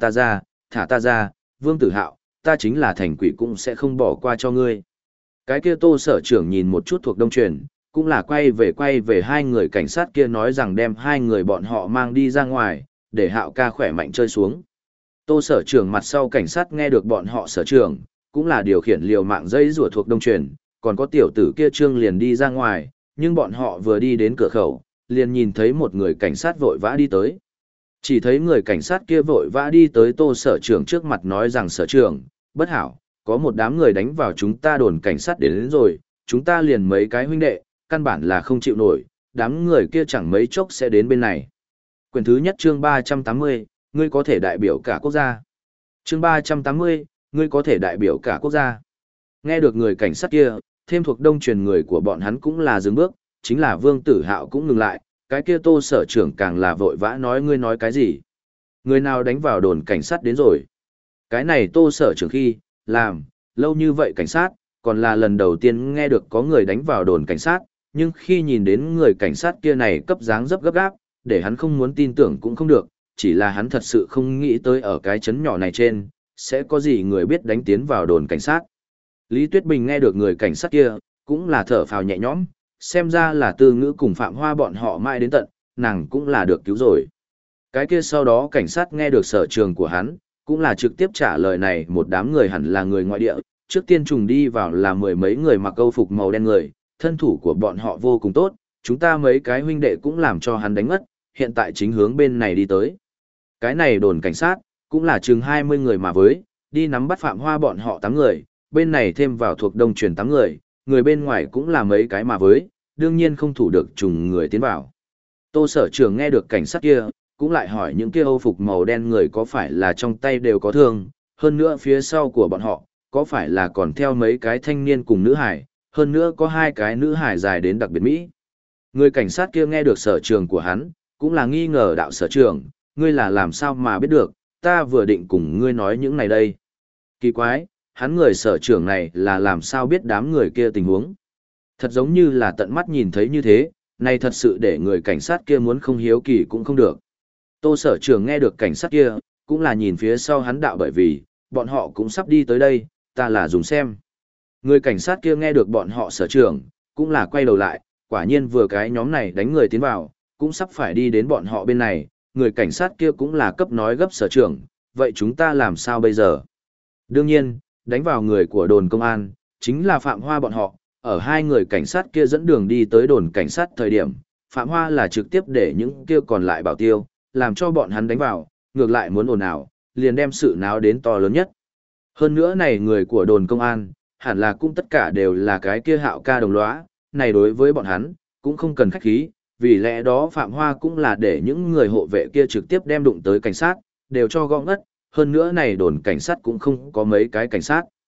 ta ra, Vương Tử Hạo, ta chính là thành quỷ cũng sẽ không bỏ qua cho ngươi. Cái kia Tô sở trưởng nhìn một chút Thuộc Đông Truyền, cũng là quay về hai người cảnh sát kia nói rằng đem hai người bọn họ mang đi ra ngoài, để Hạo ca khỏe mạnh chơi xuống. Tô sở trưởng mặt sau cảnh sát nghe được bọn họ sở trưởng, cũng là điều khiển liều mạng dây rùa Thuộc Đông Truyền, còn có tiểu tử kia Trương liền đi ra ngoài, nhưng bọn họ vừa đi đến cửa khẩu, liền nhìn thấy một người cảnh sát vội vã đi tới. Chỉ thấy người cảnh sát kia vội vã đi tới Tô sở trưởng trước mặt nói rằng sở trưởng, bất hảo, có một đám người đánh vào chúng ta đồn cảnh sát đến rồi, chúng ta liền mấy cái huynh đệ, căn bản là không chịu nổi, đám người kia chẳng mấy chốc sẽ đến bên này. Quyển thứ nhất chương 380, ngươi có thể đại biểu cả quốc gia. Chương 380, ngươi có thể đại biểu cả quốc gia. Nghe được người cảnh sát kia, thêm Thuộc Đông Truyền người của bọn hắn cũng là dừng bước, chính là Vương Tử Hạo cũng ngừng lại, cái kia Tô sở trưởng càng là vội vã nói ngươi nói cái gì. Người nào đánh vào đồn cảnh sát đến rồi. Cái này Tô sở trưởng khi, làm, lâu như vậy cảnh sát, còn là lần đầu tiên nghe được có người đánh vào đồn cảnh sát, nhưng khi nhìn đến người cảnh sát kia này cấp dáng dấp gấp gáp, để hắn không muốn tin tưởng cũng không được, chỉ là hắn thật sự không nghĩ tới ở cái chấn nhỏ này trên, sẽ có gì người biết đánh tiến vào đồn cảnh sát. Lý Tuyết Bình nghe được người cảnh sát kia, cũng là thở phào nhẹ nhõm, xem ra là Tư Ngữ cùng Phạm Hoa bọn họ mãi đến tận, nàng cũng là được cứu rồi. Cái kia sau đó cảnh sát nghe được sở trường của hắn, cũng là trực tiếp trả lời này một đám người hẳn là người ngoại địa, trước tiên trùng đi vào là mười mấy người mặc câu phục màu đen người, thân thủ của bọn họ vô cùng tốt, chúng ta mấy cái huynh đệ cũng làm cho hắn đánh mất, hiện tại chính hướng bên này đi tới. Cái này đồn cảnh sát, cũng là chừng 20 người mà với, đi nắm bắt Phạm Hoa bọn họ 8 người, bên này thêm vào Thuộc Đông Truyền 8 người, người bên ngoài cũng là mấy cái mà với, đương nhiên không thủ được trùng người tiến vào. Tô sở trưởng nghe được cảnh sát kia, cũng lại hỏi những kia âu phục màu đen người có phải là trong tay đều có thương, hơn nữa phía sau của bọn họ, có phải là còn theo mấy cái thanh niên cùng nữ hải, hơn nữa có hai cái nữ hải dài đến đặc biệt Mỹ. Người cảnh sát kia nghe được sở trường của hắn, cũng là nghi ngờ đạo sở trường, ngươi là làm sao mà biết được, ta vừa định cùng ngươi nói những này đây. Kỳ quái, hắn người sở trường này là làm sao biết đám người kia tình huống. Thật giống như là tận mắt nhìn thấy như thế, này thật sự để người cảnh sát kia muốn không hiếu kỳ cũng không được. Tô sở trường nghe được cảnh sát kia, cũng là nhìn phía sau hắn đạo bởi vì, bọn họ cũng sắp đi tới đây, ta là dùng xem. Người cảnh sát kia nghe được bọn họ sở trường, cũng là quay đầu lại, quả nhiên vừa cái nhóm này đánh người tiến vào, cũng sắp phải đi đến bọn họ bên này, người cảnh sát kia cũng là cấp nói gấp sở trường, vậy chúng ta làm sao bây giờ? Đương nhiên, đánh vào người của đồn công an, chính là Phạm Hoa bọn họ, ở hai người cảnh sát kia dẫn đường đi tới đồn cảnh sát thời điểm, Phạm Hoa là trực tiếp để những kia còn lại bảo tiêu, làm cho bọn hắn đánh vào, ngược lại muốn ồn ào, liền đem sự náo đến to lớn nhất. Hơn nữa này người của đồn công an, hẳn là cũng tất cả đều là cái kia Hạo ca đồng lõa, này đối với bọn hắn, cũng không cần khách khí, vì lẽ đó Phạm Hoa cũng là để những người hộ vệ kia trực tiếp đem đụng tới cảnh sát, đều cho gõ ngất, hơn nữa này đồn cảnh sát cũng không có mấy cái cảnh sát.